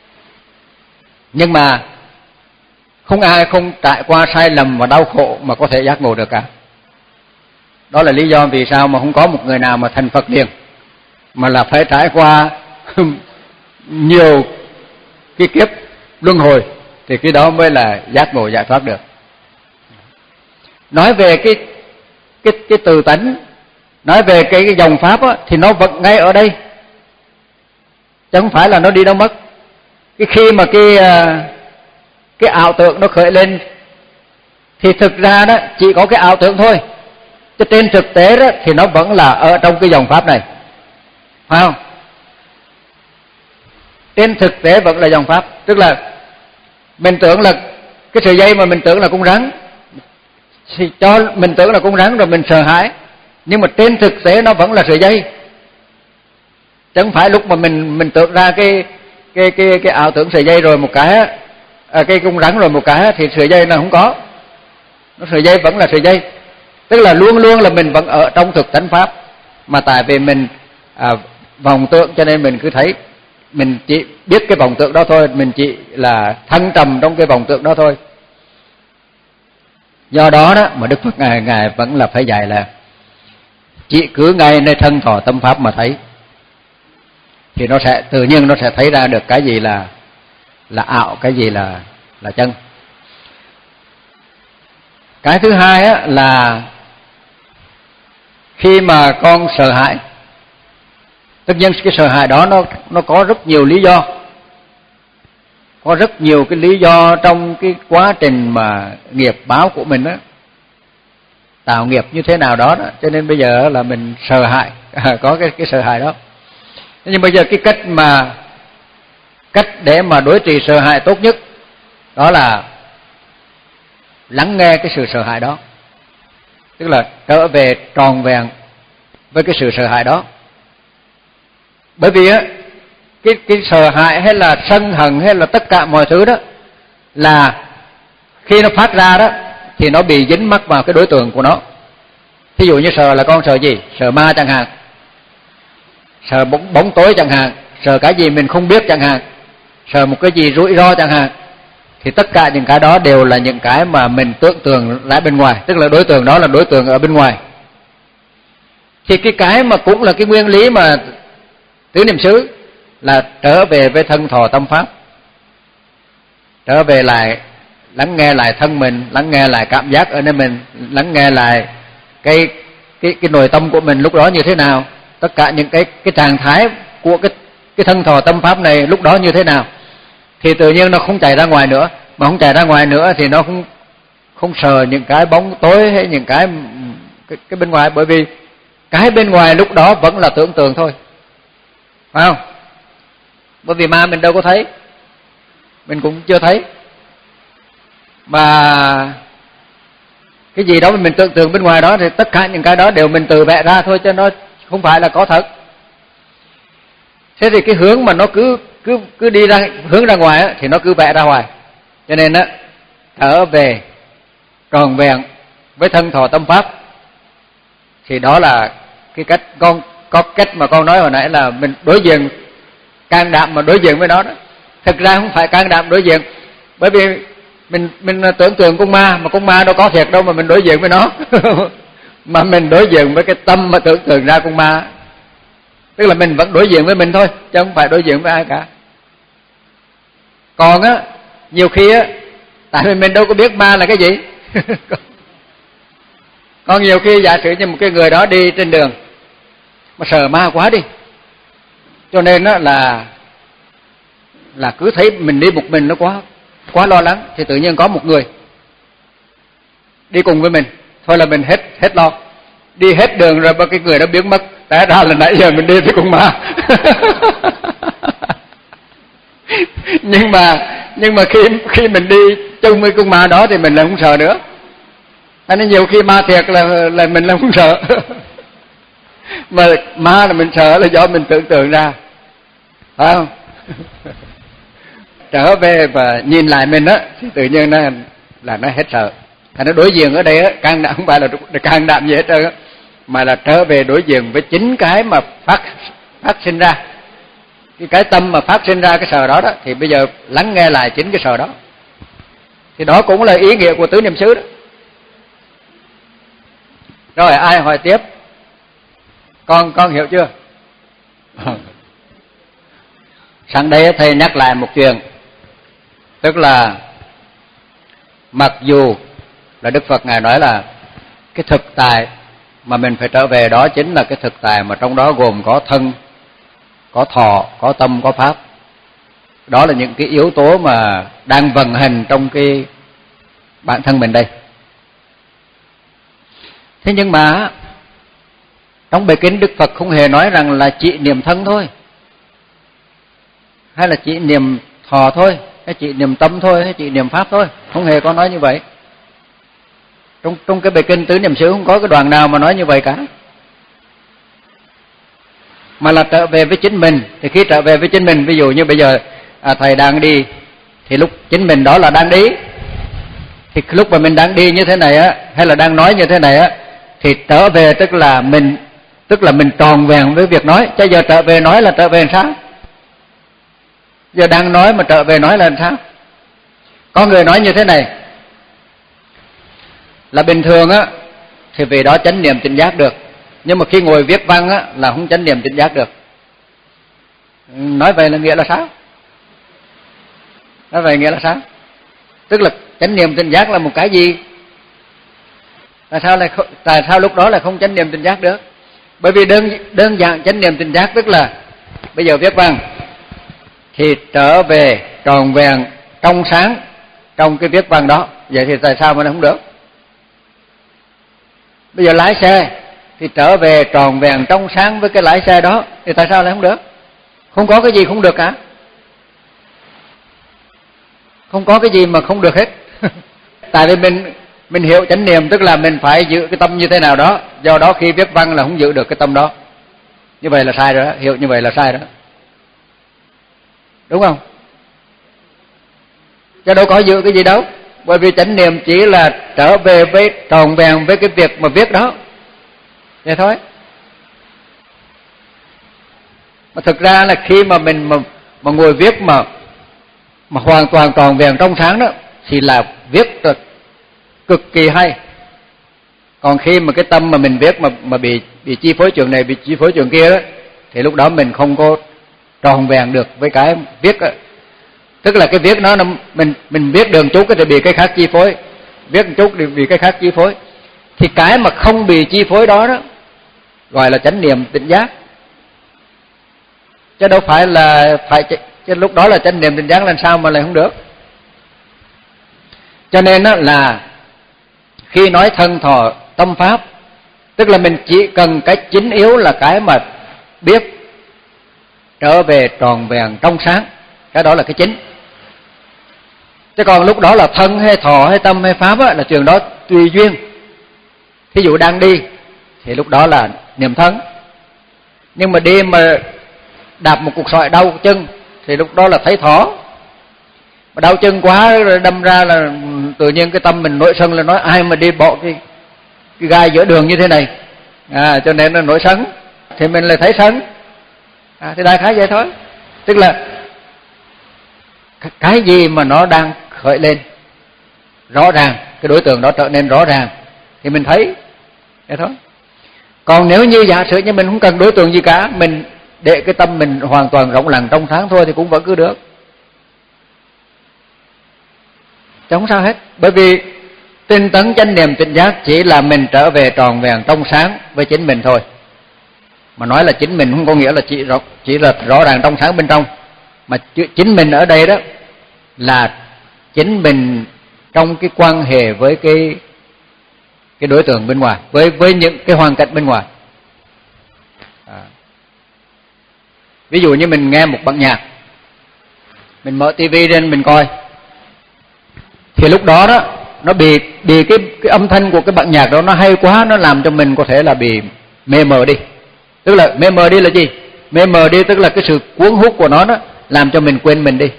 Nhưng mà không ai không trải qua sai lầm và đau khổ mà có thể giác ngộ được cả. Đó là lý do vì sao mà không có một người nào mà thành Phật liền, mà là phải trải qua nhiều cái kiếp luân hồi thì cái đó mới là giác ngộ giải thoát được. Nói về cái cái cái từ tánh, nói về cái, cái dòng pháp á, thì nó vẫn ngay ở đây, chứ không phải là nó đi đâu mất. Cái khi mà cái cái ảo tưởng nó khởi lên thì thực ra đó chỉ có cái ảo tưởng thôi, chứ trên thực tế đó thì nó vẫn là ở trong cái dòng pháp này, phải không? Trên thực tế vẫn là dòng pháp. Tức là mình tưởng là cái sợi dây mà mình tưởng là con rắn, thì cho mình tưởng là con rắn rồi mình sợ hãi, nhưng mà trên thực tế nó vẫn là sợi dây. Chứ không phải lúc mà mình mình tưởng ra cái cái cái cái ảo tưởng sợi dây rồi một cái à, cái con rắn rồi một cái thì sợi dây nó không có. Nó sợi dây vẫn là sợi dây. Tức là luôn luôn là mình vẫn ở trong thực tánh pháp, mà tại vì mình à, vọng tưởng cho nên mình cứ thấy, mình chỉ biết cái vọng tưởng đó thôi, mình chỉ là thăng trầm trong cái vọng tưởng đó thôi. Do đó đó mà Đức Phật ngài ngài vẫn là phải dạy là chỉ cứ ngay nơi thân thọ tâm pháp mà thấy, thì nó sẽ tự nhiên nó sẽ thấy ra được cái gì là là ảo, cái gì là là chân. Cái thứ hai á là khi mà con sợ hãi, tất nhiên cái sợ hãi đó nó nó có rất nhiều lý do, có rất nhiều cái lý do trong cái quá trình mà nghiệp báo của mình á, tạo nghiệp như thế nào đó, đó. Cho nên bây giờ là mình sợ hãi, có cái cái sợ hãi đó. Nhưng bây giờ cái cách mà cách để mà đối trị sợ hãi tốt nhất đó là lắng nghe cái sự sợ hãi đó, tức là trở về tròn vẹn với cái sự sợ hãi đó. Bởi vì á cái cái sợ hãi hay là sân hận hay là tất cả mọi thứ đó là khi nó phát ra đó thì nó bị dính mắc vào cái đối tượng của nó. Thí dụ như sợ là con sợ gì? Sợ ma chẳng hạn, sợ bóng, bóng tối chẳng hạn, sợ cái gì mình không biết chẳng hạn, sợ một cái gì rủi ro chẳng hạn. Thì tất cả những cái đó đều là những cái mà mình tưởng tượng lại bên ngoài, tức là đối tượng đó là đối tượng ở bên ngoài. Thì cái cái mà cũng là cái nguyên lý mà tứ niệm xứ là trở về với thân thọ tâm pháp, trở về lại lắng nghe lại thân mình, lắng nghe lại cảm giác ở nơi mình, lắng nghe lại cái cái cái nội tâm của mình lúc đó như thế nào, tất cả những cái cái trạng thái của cái cái thân thọ tâm pháp này lúc đó như thế nào, thì tự nhiên nó không chạy ra ngoài nữa. Mà không chạy ra ngoài nữa thì nó không không sờ những cái bóng tối hay những cái cái, cái bên ngoài, bởi vì cái bên ngoài lúc đó vẫn là tưởng tượng thôi, phải không? Bởi vì ma mình đâu có thấy, mình cũng chưa thấy, mà cái gì đó mình tưởng tượng bên ngoài đó thì tất cả những cái đó đều mình tự vẽ ra thôi, chứ nó không phải là có thật. Thế thì cái hướng mà nó cứ cứ cứ đi ra hướng ra ngoài á, thì nó cứ vẽ ra ngoài. Cho nên á, trở về tròn vẹn với thân thọ tâm pháp thì đó là cái cách con có cách mà con nói hồi nãy là mình đối diện, can đảm mà đối diện với nó đó. Thực ra không phải can đảm đối diện, bởi vì mình mình tưởng tượng con ma, mà con ma đâu có thiệt đâu mà mình đối diện với nó. Mà mình đối diện với cái tâm mà tưởng tượng ra con ma, tức là mình vẫn đối diện với mình thôi, chứ không phải đối diện với ai cả. Còn á, nhiều khi á, tại vì mình đâu có biết ma là cái gì. Còn nhiều khi giả sử như một cái người đó đi trên đường mà sợ ma quá đi, cho nên á là là cứ thấy mình đi một mình nó quá quá lo lắng, thì tự nhiên có một người đi cùng với mình, thôi là mình hết hết lo, đi hết đường rồi cái người đó biến mất, té ra là nãy giờ mình đi với con ma. nhưng mà nhưng mà khi khi mình đi chung với con ma đó thì mình lại không sợ nữa. Cho nên nhiều khi ma thiệt là là mình là không sợ. Mà ma là mình sợ là do mình tưởng tượng ra, phải không? Trở về và nhìn lại mình á thì tự nhiên nó là nó hết sợ. Thành nó đối diện ở đây á, can đảm không phải là can đảm gì hết trơn á, mà là trở về đối diện với chính cái mà phát phát sinh ra, cái cái tâm mà phát sinh ra cái sợ đó đó, thì bây giờ lắng nghe lại chính cái sợ đó. Thì đó cũng là ý nghĩa của tứ niệm xứ đó. Rồi ai hỏi tiếp? Con con hiểu chưa? Sáng đây thầy nhắc lại một chuyện, tức là mặc dù là Đức Phật Ngài nói là cái thực tại mà mình phải trở về đó chính là cái thực tại mà trong đó gồm có thân, có thọ, có tâm, có pháp. Đó là những cái yếu tố mà đang vận hành trong cái bản thân mình đây. Thế nhưng mà trong bài kinh Đức Phật không hề nói rằng là chỉ niệm thân thôi, hay là chỉ niệm thọ thôi, hay chỉ niệm tâm thôi, hay chỉ niệm pháp thôi, không hề có nói như vậy. Trong trong cái bài kinh tứ niệm xứ không có cái đoạn nào mà nói như vậy cả. Mà là trở về với chính mình. Thì khi trở về với chính mình, ví dụ như bây giờ à, thầy đang đi, thì lúc chính mình đó là đang đi, thì lúc mà mình đang đi như thế này á, hay là đang nói như thế này á, thì trở về tức là mình tức là mình tròn vẹn với việc nói. Chứ giờ trở về nói là trở về làm sao? Giờ đang nói mà trở về nói là làm sao? Có người nói như thế này là bình thường á thì về đó chánh niệm tỉnh giác được, nhưng mà khi ngồi viết văn á là không chánh niệm tỉnh giác được. Nói vậy là nghĩa là sao? Nói vậy nghĩa là sao? Tức là chánh niệm tỉnh giác là một cái gì? Tại sao lại tại sao lúc đó là không chánh niệm tỉnh giác được? Bởi vì đơn đơn giản chánh niệm tỉnh giác tức là bây giờ viết văn thì trở về tròn vẹn trong sáng trong cái viết văn đó. Vậy thì tại sao mà nó không được? Bây giờ lái xe thì trở về tròn vẹn trong sáng với cái lái xe đó, thì tại sao lại không được? Không có cái gì không được cả. Không có cái gì mà không được hết. Tại vì mình mình hiểu chánh niệm tức là mình phải giữ cái tâm như thế nào đó, do đó khi viết văn là không giữ được cái tâm đó. Như vậy là sai rồi đó, hiểu như vậy là sai đó. Đúng không? Chứ đâu có giữ cái gì đâu. Bởi vì chánh niệm chỉ là trở về với tròn vẹn với cái việc mà viết đó, vậy thôi. Mà thực ra là khi mà mình mà, mà ngồi viết mà mà hoàn toàn tròn vẹn trong sáng đó thì là viết được cực kỳ hay. Còn khi mà cái tâm mà mình viết mà mà bị bị chi phối chuyện này, bị chi phối chuyện kia đó, thì lúc đó mình không có tròn vẹn được với cái viết đó. Tức là cái viết nó, nó mình mình viết đường chút thì bị cái khác chi phối, viết một chút thì bị cái khác chi phối. Thì cái mà không bị chi phối đó đó gọi là chánh niệm tỉnh giác, chứ đâu phải là phải chứ lúc đó là chánh niệm tỉnh giác làm sao mà lại không được. Cho nên đó là khi nói thân thọ tâm pháp, tức là mình chỉ cần cái chính yếu là cái mà biết trở về tròn vẹn trong sáng, cái đó là cái chính. Chứ còn lúc đó là thân hay thọ hay tâm hay pháp á, là trường đó tùy duyên. Thí dụ đang đi thì lúc đó là niệm thân, nhưng mà đi mà đạp một cục sỏi đau chân thì lúc đó là thấy thọ. Mà đau chân quá rồi đâm ra là tự nhiên cái tâm mình nổi sân, là nói ai mà đi bỏ cái, cái gai giữa đường như thế này, à, cho nên nó nổi sân, thì mình lại thấy sân. À, thì đại khái vậy thôi. Tức là cái gì mà nó đang khởi lên rõ ràng, cái đối tượng đó trở nên rõ ràng thì mình thấy vậy thôi. Còn nếu như giả sử như mình không cần đối tượng gì cả, mình để cái tâm mình hoàn toàn rộng lặng trong sáng thôi thì cũng vẫn cứ được, chẳng sao hết. Bởi vì tinh tấn chánh niệm tỉnh giác chỉ là mình trở về tròn vẹn trong sáng với chính mình thôi. Mà nói là chính mình không có nghĩa là chỉ rõ, chỉ là rõ ràng trong sáng bên trong, mà chính mình ở đây đó là chính mình trong cái quan hệ với cái cái đối tượng bên ngoài, với với những cái hoàn cảnh bên ngoài. À. Ví dụ như mình nghe một bản nhạc, mình mở tivi lên mình coi, thì lúc đó đó nó bị bị cái cái âm thanh của cái bản nhạc đó nó hay quá, nó làm cho mình có thể là bị mê mờ đi. Tức là mê mờ đi là gì? Mê mờ đi tức là cái sự cuốn hút của nó đó làm cho mình quên mình đi.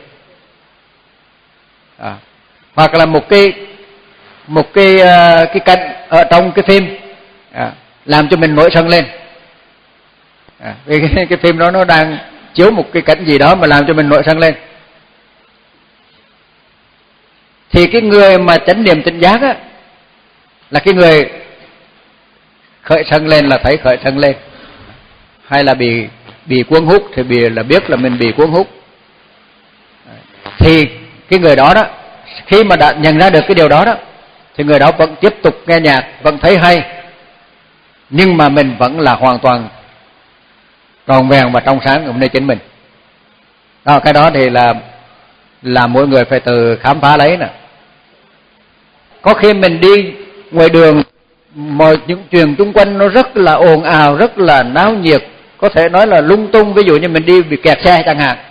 À. Hoặc là một cái một cái cái cảnh ở trong cái phim à, làm cho mình nổi sân lên. À, vì cái, cái phim đó nó đang chiếu một cái cảnh gì đó mà làm cho mình nổi sân lên. Thì cái người mà chánh niệm tỉnh giác á là cái người khởi sân lên là thấy khởi sân lên, hay là bị bị cuốn hút thì bị là biết là mình bị cuốn hút. Thì cái người đó đó khi mà đã nhận ra được cái điều đó đó thì người đó vẫn tiếp tục nghe nhạc, vẫn thấy hay, nhưng mà mình vẫn là hoàn toàn tròn vẹn và trong sáng ở nơi chính mình. Đó, cái đó thì là là mỗi người phải tự khám phá lấy nè. Có khi mình đi ngoài đường, mọi những chuyện xung quanh nó rất là ồn ào, rất là náo nhiệt, có thể nói là lung tung. Ví dụ như mình đi bị kẹt xe chẳng hạn,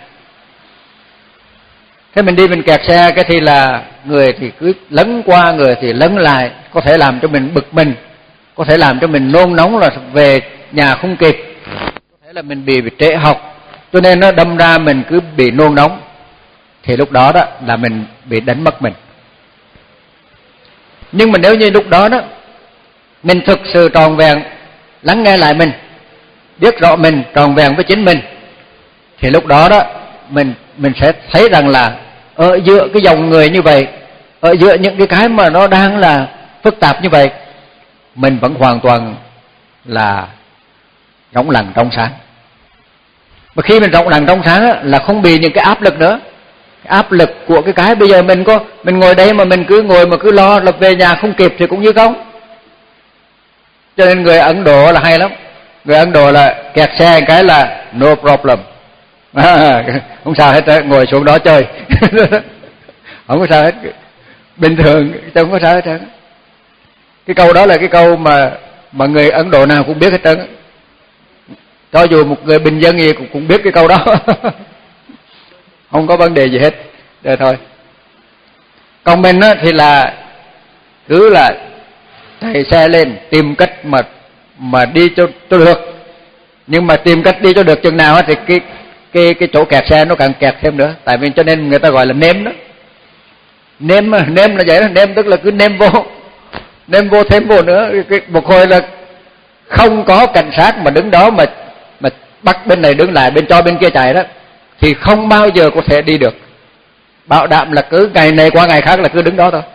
thế mình đi mình kẹt xe, cái thì là người thì cứ lấn qua, người thì lấn lại, có thể làm cho mình bực mình, có thể làm cho mình nôn nóng là về nhà không kịp, có thể là mình bị, bị trễ học, cho nên nó đâm ra mình cứ bị nôn nóng. Thì lúc đó đó là mình bị đánh mất mình. Nhưng mà nếu như lúc đó đó mình thực sự tròn vẹn lắng nghe lại mình, biết rõ mình tròn vẹn với chính mình, thì lúc đó đó mình mình sẽ thấy rằng là ở giữa cái dòng người như vậy, ở giữa những cái cái mà nó đang là phức tạp như vậy, mình vẫn hoàn toàn là rộng lặng trong sáng. Mà khi mình rộng lặng trong sáng á, là không bị những cái áp lực nữa. Cái áp lực của cái cái bây giờ mình có mình ngồi đây mà mình cứ ngồi mà cứ lo là về nhà không kịp thì cũng như không. Cho nên người Ấn Độ là hay lắm. Người Ấn Độ là kẹt xe cái là no problem, à, không sao hết, ngồi xuống đó chơi. Không có sao hết, bình thường, không có sao hết trơn. Cái câu đó là cái câu mà mà người Ấn Độ nào cũng biết hết trơn. Cho dù một người bình dân gì cũng cũng biết cái câu đó. Không có vấn đề gì hết. Rồi thôi. Còn mình á, thì là cứ là chạy xe lên tìm cách mà mà đi cho, cho được. Nhưng mà tìm cách đi cho được chừng nào á, thì cái cái cái chỗ kẹt xe nó càng kẹt thêm nữa. Tại vì cho nên người ta gọi là nêm đó. Nêm nêm là vậy đó, nêm tức là cứ nêm vô, nêm vô thêm vô nữa. Cái, một hồi là không có cảnh sát mà đứng đó mà mà bắt bên này đứng lại, bên cho bên kia chạy đó, thì không bao giờ có thể đi được. Bảo đảm là cứ ngày này qua ngày khác là cứ đứng đó thôi.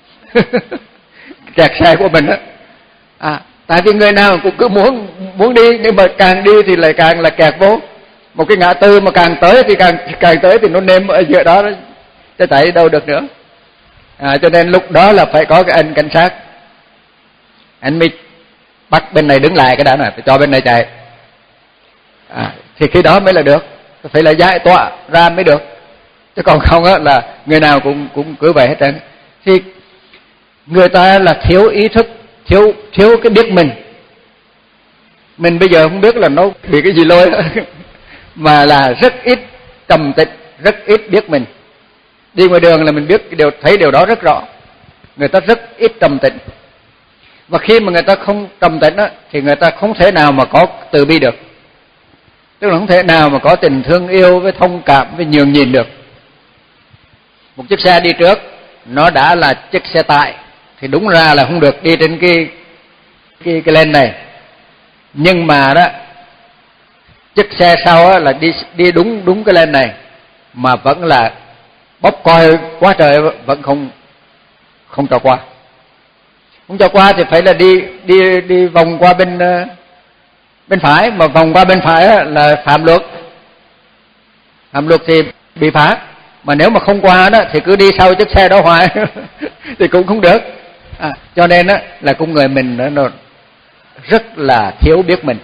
Kẹt xe của mình đó. À, tại vì người nào cũng cứ muốn muốn đi, nhưng mà càng đi thì lại càng là kẹt vô. một cái ngã tư mà càng tới thì càng càng tới thì nó nêm ở giữa đó, cho chạy đâu được nữa. À, cho nên lúc đó là phải có cái anh cảnh sát, anh mới bắt bên này đứng lại cái đã này, phải cho bên này chạy. À, thì khi đó mới là được, phải là giải tỏa ra mới được, chứ còn không á là người nào cũng cũng cứ vậy hết trơn. Thì người ta là thiếu ý thức, thiếu thiếu cái biết mình. Mình bây giờ không biết là nó bị cái gì lôi mà là rất ít trầm tĩnh, rất ít biết mình. Đi ngoài đường là mình biết điều, thấy điều đó rất rõ. Người ta rất ít trầm tĩnh. Và khi mà người ta không trầm tĩnh á, thì người ta không thể nào mà có từ bi được. Tức là không thể nào mà có tình thương yêu với thông cảm với nhường nhịn được. Một chiếc xe đi trước, nó đã là chiếc xe tải, thì đúng ra là không được đi trên cái cái cái lane này. Nhưng mà đó, chiếc xe sau á, là đi đi đúng đúng cái lane này, mà vẫn là bóp coi quá trời, vẫn không không cho qua. Không cho qua thì phải là đi đi đi vòng qua bên bên phải, mà vòng qua bên phải á, là phạm luật. Phạm luật thì bị phá. Mà nếu mà không qua đó thì cứ đi sau chiếc xe đó hoài thì cũng không được. À, cho nên á là con người mình nó, nó rất là thiếu biết mình,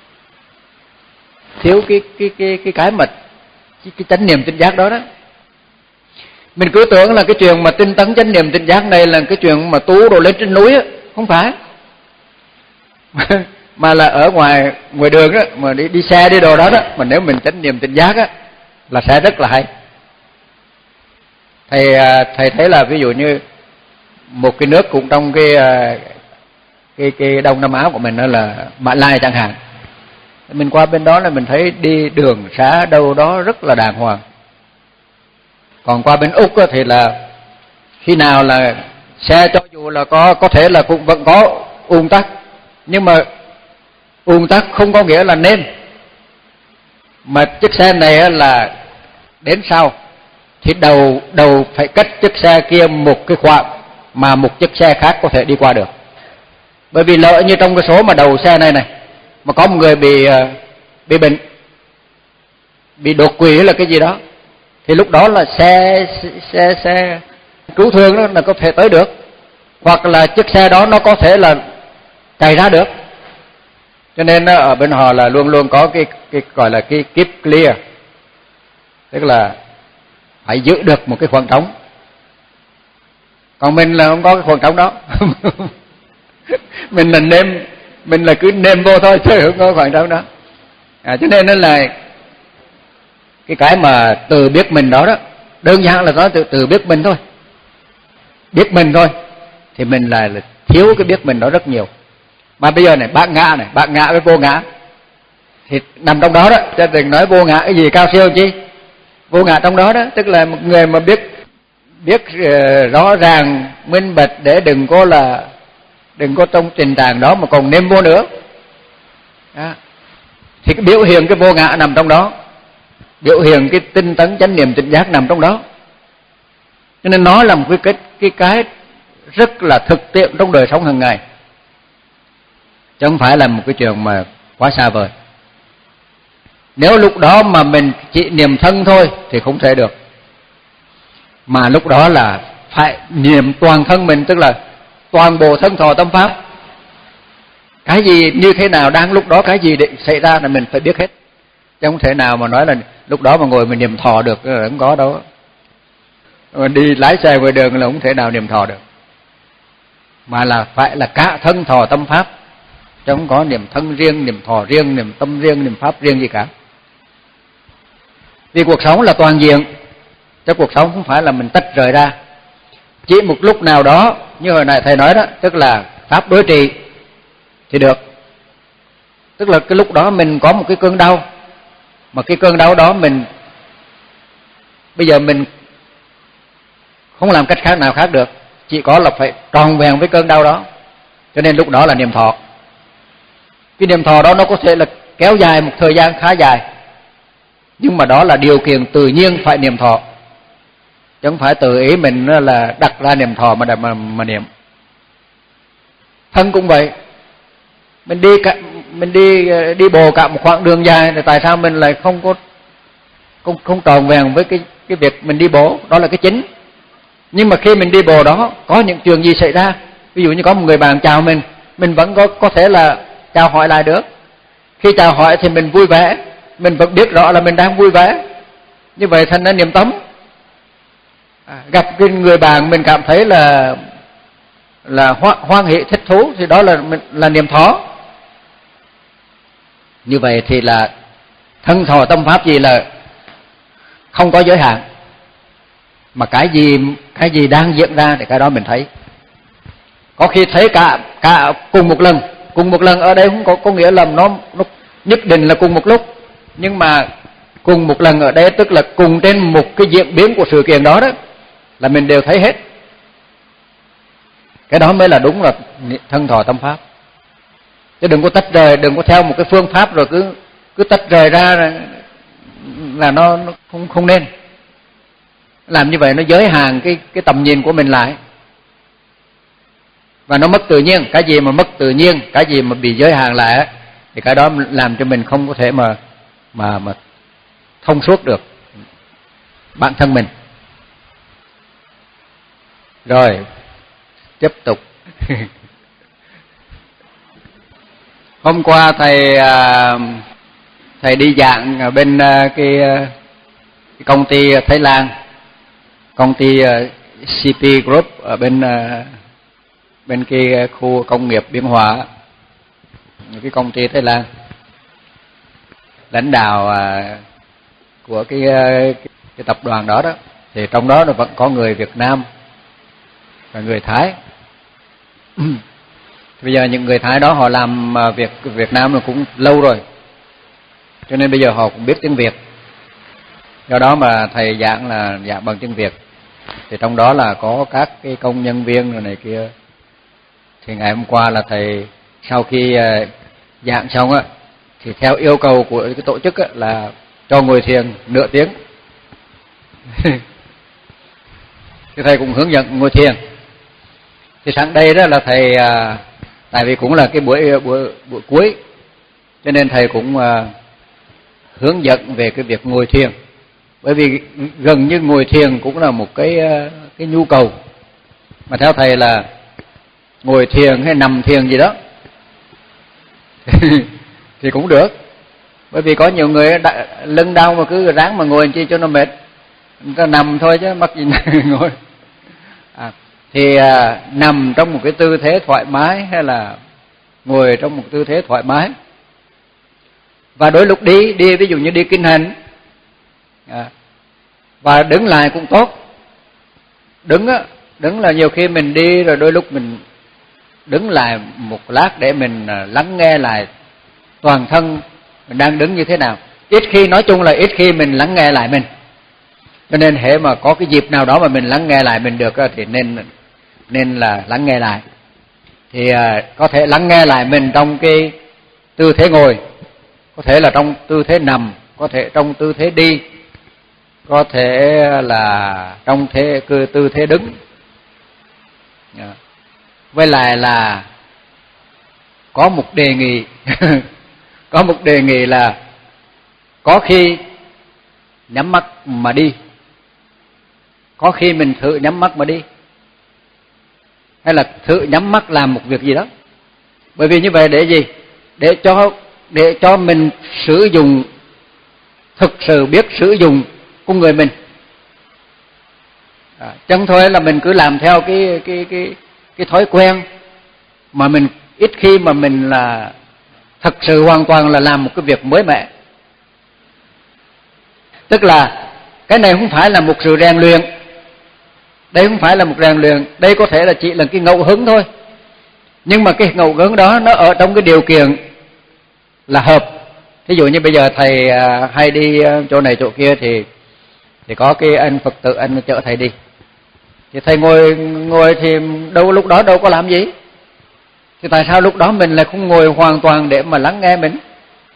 thiếu cái cái cái cái cái mà cái, cái chánh niệm tỉnh giác đó đó. Mình cứ tưởng là cái chuyện mà tinh tấn chánh niệm tỉnh giác này là cái chuyện mà tu đồ lên trên núi á, không phải. Mà là ở ngoài ngoài đường đó, mà đi đi xe đi đồ đó đó, mà nếu mình chánh niệm tỉnh giác á là sẽ rất là hay. Thầy thầy thấy là ví dụ như một cái nước cũng trong cái cái cái Đông Nam Á của mình đó là Mã Lai chẳng hạn. Mình qua bên đó là mình thấy đi đường xá đâu đó rất là đàng hoàng. Còn qua bên Úc thì là khi nào là xe cho dù là có có thể là cũng vẫn có ùn tắc, nhưng mà ùn tắc không có nghĩa là nên. Mà chiếc xe này là đến sau thì đầu đầu phải cách chiếc xe kia một cái khoảng mà một chiếc xe khác có thể đi qua được. Bởi vì lỡ như trong cái số mà đầu xe này này mà có một người bị bị bệnh, bị đột quỵ là cái gì đó, thì lúc đó là xe xe xe cứu thương đó là có thể tới được, hoặc là chiếc xe đó nó có thể là chạy ra được. Cho nên ở bên họ là luôn luôn có cái cái gọi là cái keep clear, tức là phải giữ được một cái khoảng trống. Còn mình là không có cái khoảng trống đó. Mình là nêm, mình là cứ nêm vô thôi chứ không có khoảng trống đó. À, cho nên nó là cái cái mà từ biết mình đó đó, đơn giản là nói từ từ biết mình thôi. Biết mình thôi thì mình là, là thiếu cái biết mình đó rất nhiều. Mà bây giờ này, bác ngã này, bác ngã với vô ngã thì nằm trong đó đó, chứ đừng nói vô ngã cái gì cao siêu chi. Vô ngã trong đó đó, tức là một người mà biết biết rõ ràng minh bạch để đừng có là đừng có trong tình trạng đó mà còn nêm vô nữa. Đó. Thì cái biểu hiện cái vô ngã nằm trong đó, biểu hiện cái tinh tấn chánh niệm tỉnh giác nằm trong đó. Cho nên nó là một cái cái cái cái rất là thực tiễn trong đời sống hàng ngày, chứ không phải là một cái chuyện mà quá xa vời. Nếu lúc đó mà mình chỉ niệm thân thôi thì không thể được, mà lúc đó là phải niệm toàn thân mình, tức là toàn bộ thân thọ tâm pháp. Cái gì như thế nào đang lúc đó, cái gì định xảy ra là mình phải biết hết, chứ không thể nào mà nói là lúc đó mà ngồi mình niệm thọ được, không có đâu. Đi lái xe ngoài đường là không thể nào niệm thọ được, mà là phải là cả thân thọ tâm pháp, chứ không có niệm thân riêng, niệm thọ riêng, niệm tâm riêng, niệm pháp riêng gì cả. Vì cuộc sống là toàn diện, chứ cuộc sống không phải là mình tách rời ra. Chỉ một lúc nào đó, như hồi nãy thầy nói đó, tức là pháp đối trị thì được. Tức là cái lúc đó mình có một cái cơn đau, mà cái cơn đau đó mình bây giờ mình không làm cách khác nào khác được, chỉ có là phải tròn vẹn với cơn đau đó. Cho nên lúc đó là niệm thọ. Cái niệm thọ đó nó có thể là kéo dài một thời gian khá dài, nhưng mà đó là điều kiện tự nhiên phải niệm thọ, chứ không phải tự ý mình là đặt ra niệm thọ mà mà, mà niệm. Thân cũng vậy, mình đi mình đi đi bộ cả một khoảng đường dài thì tại sao mình lại không có không không tròn vẹn với cái cái việc mình đi bộ, đó là cái chính. Nhưng mà khi mình đi bộ đó có những chuyện gì xảy ra, ví dụ như có một người bạn chào mình, mình vẫn có có thể là chào hỏi lại được. Khi chào hỏi thì mình vui vẻ, mình vẫn biết rõ là mình đang vui vẻ. Như vậy thành ra niềm tấm. À, gặp cái người bạn mình cảm thấy là là hoan, hoan hỷ thích thú thì đó là là niềm thọ. Như vậy thì là thân thọ tâm pháp gì là không có giới hạn, mà cái gì cái gì đang diễn ra thì cái đó mình thấy. Có khi thấy cả cả cùng một lần, cùng một lần ở đây không có có nghĩa là nó nó nhất định là cùng một lúc, nhưng mà cùng một lần ở đây tức là cùng trên một cái diễn biến của sự kiện đó đó là mình đều thấy hết. Cái đó mới là đúng là thân thọ tâm pháp. Chứ đừng có tách rời, đừng có theo một cái phương pháp rồi cứ cứ tách rời ra là, là nó, nó không không nên. Làm như vậy nó giới hạn cái cái tầm nhìn của mình lại. Và nó mất tự nhiên, cái gì mà mất tự nhiên, cái gì mà bị giới hạn lại thì cái đó làm cho mình không có thể mà mà mà thông suốt được bản thân mình. Rồi, tiếp tục. Hôm qua thầy thầy đi giảng ở bên cái, cái công ty Thái Lan, công ty xê pê Group ở bên bên cái khu công nghiệp Biên Hòa, cái công ty Thái Lan. Lãnh đạo của cái, cái cái tập đoàn đó đó thì trong đó nó vẫn có người Việt Nam và người Thái. Bây giờ những người Thái đó họ làm việc Việt Nam nó cũng lâu rồi, cho nên bây giờ họ cũng biết tiếng Việt. Do đó mà thầy giảng là giảng bằng tiếng Việt. Thì trong đó là có các cái công nhân viên rồi này kia. Thì ngày hôm qua là thầy sau khi giảng xong á thì theo yêu cầu của cái tổ chức á, là cho ngồi thiền nửa tiếng. Thì thầy cũng hướng dẫn ngồi thiền. Thì sáng đây đó là thầy, à, tại vì cũng là cái buổi buổi buổi cuối, cho nên thầy cũng à, hướng dẫn về cái việc ngồi thiền. Bởi vì gần như ngồi thiền cũng là một cái cái nhu cầu. Mà theo thầy là ngồi thiền hay nằm thiền gì đó thì cũng được. Bởi vì có nhiều người đã, lưng đau mà cứ ráng mà ngồi làm chi cho nó mệt, người ta nằm thôi chứ mắc gì ngồi. À, thì à, nằm trong một cái tư thế thoải mái hay là ngồi trong một tư thế thoải mái. Và đôi lúc đi đi ví dụ như đi kinh hành à, và đứng lại cũng tốt. Đứng á, đứng là nhiều khi mình đi rồi đôi lúc mình đứng lại một lát để mình lắng nghe lại toàn thân mình đang đứng như thế nào. Ít khi, nói chung là ít khi mình lắng nghe lại mình. Cho nên hễ mà có cái dịp nào đó mà mình lắng nghe lại mình được thì nên nên là lắng nghe lại. Thì có thể lắng nghe lại mình trong cái tư thế ngồi, có thể là trong tư thế nằm, có thể trong tư thế đi, có thể là trong thế tư thế đứng. Với lại là có một đề nghị có một đề nghị là có khi nhắm mắt mà đi, có khi mình thử nhắm mắt mà đi, hay là thử nhắm mắt làm một việc gì đó. Bởi vì như vậy để gì? Để cho để cho mình sử dụng, thực sự biết sử dụng con người mình. À, chẳng thôi là mình cứ làm theo cái cái cái cái thói quen mà mình ít khi mà mình là thật sự hoàn toàn là làm một cái việc mới mẻ. Tức là cái này không phải là một sự rèn luyện, đây không phải là một rèn luyện, đây có thể là chỉ là cái ngẫu hứng thôi. Nhưng mà cái ngẫu hứng đó nó ở trong cái điều kiện là hợp. Ví dụ như bây giờ thầy hay đi chỗ này chỗ kia thì thì có cái anh Phật tử anh chở thầy đi. Thì thầy ngồi ngồi thì đâu lúc đó đâu có làm gì. Thì tại sao lúc đó mình lại không ngồi hoàn toàn để mà lắng nghe mình?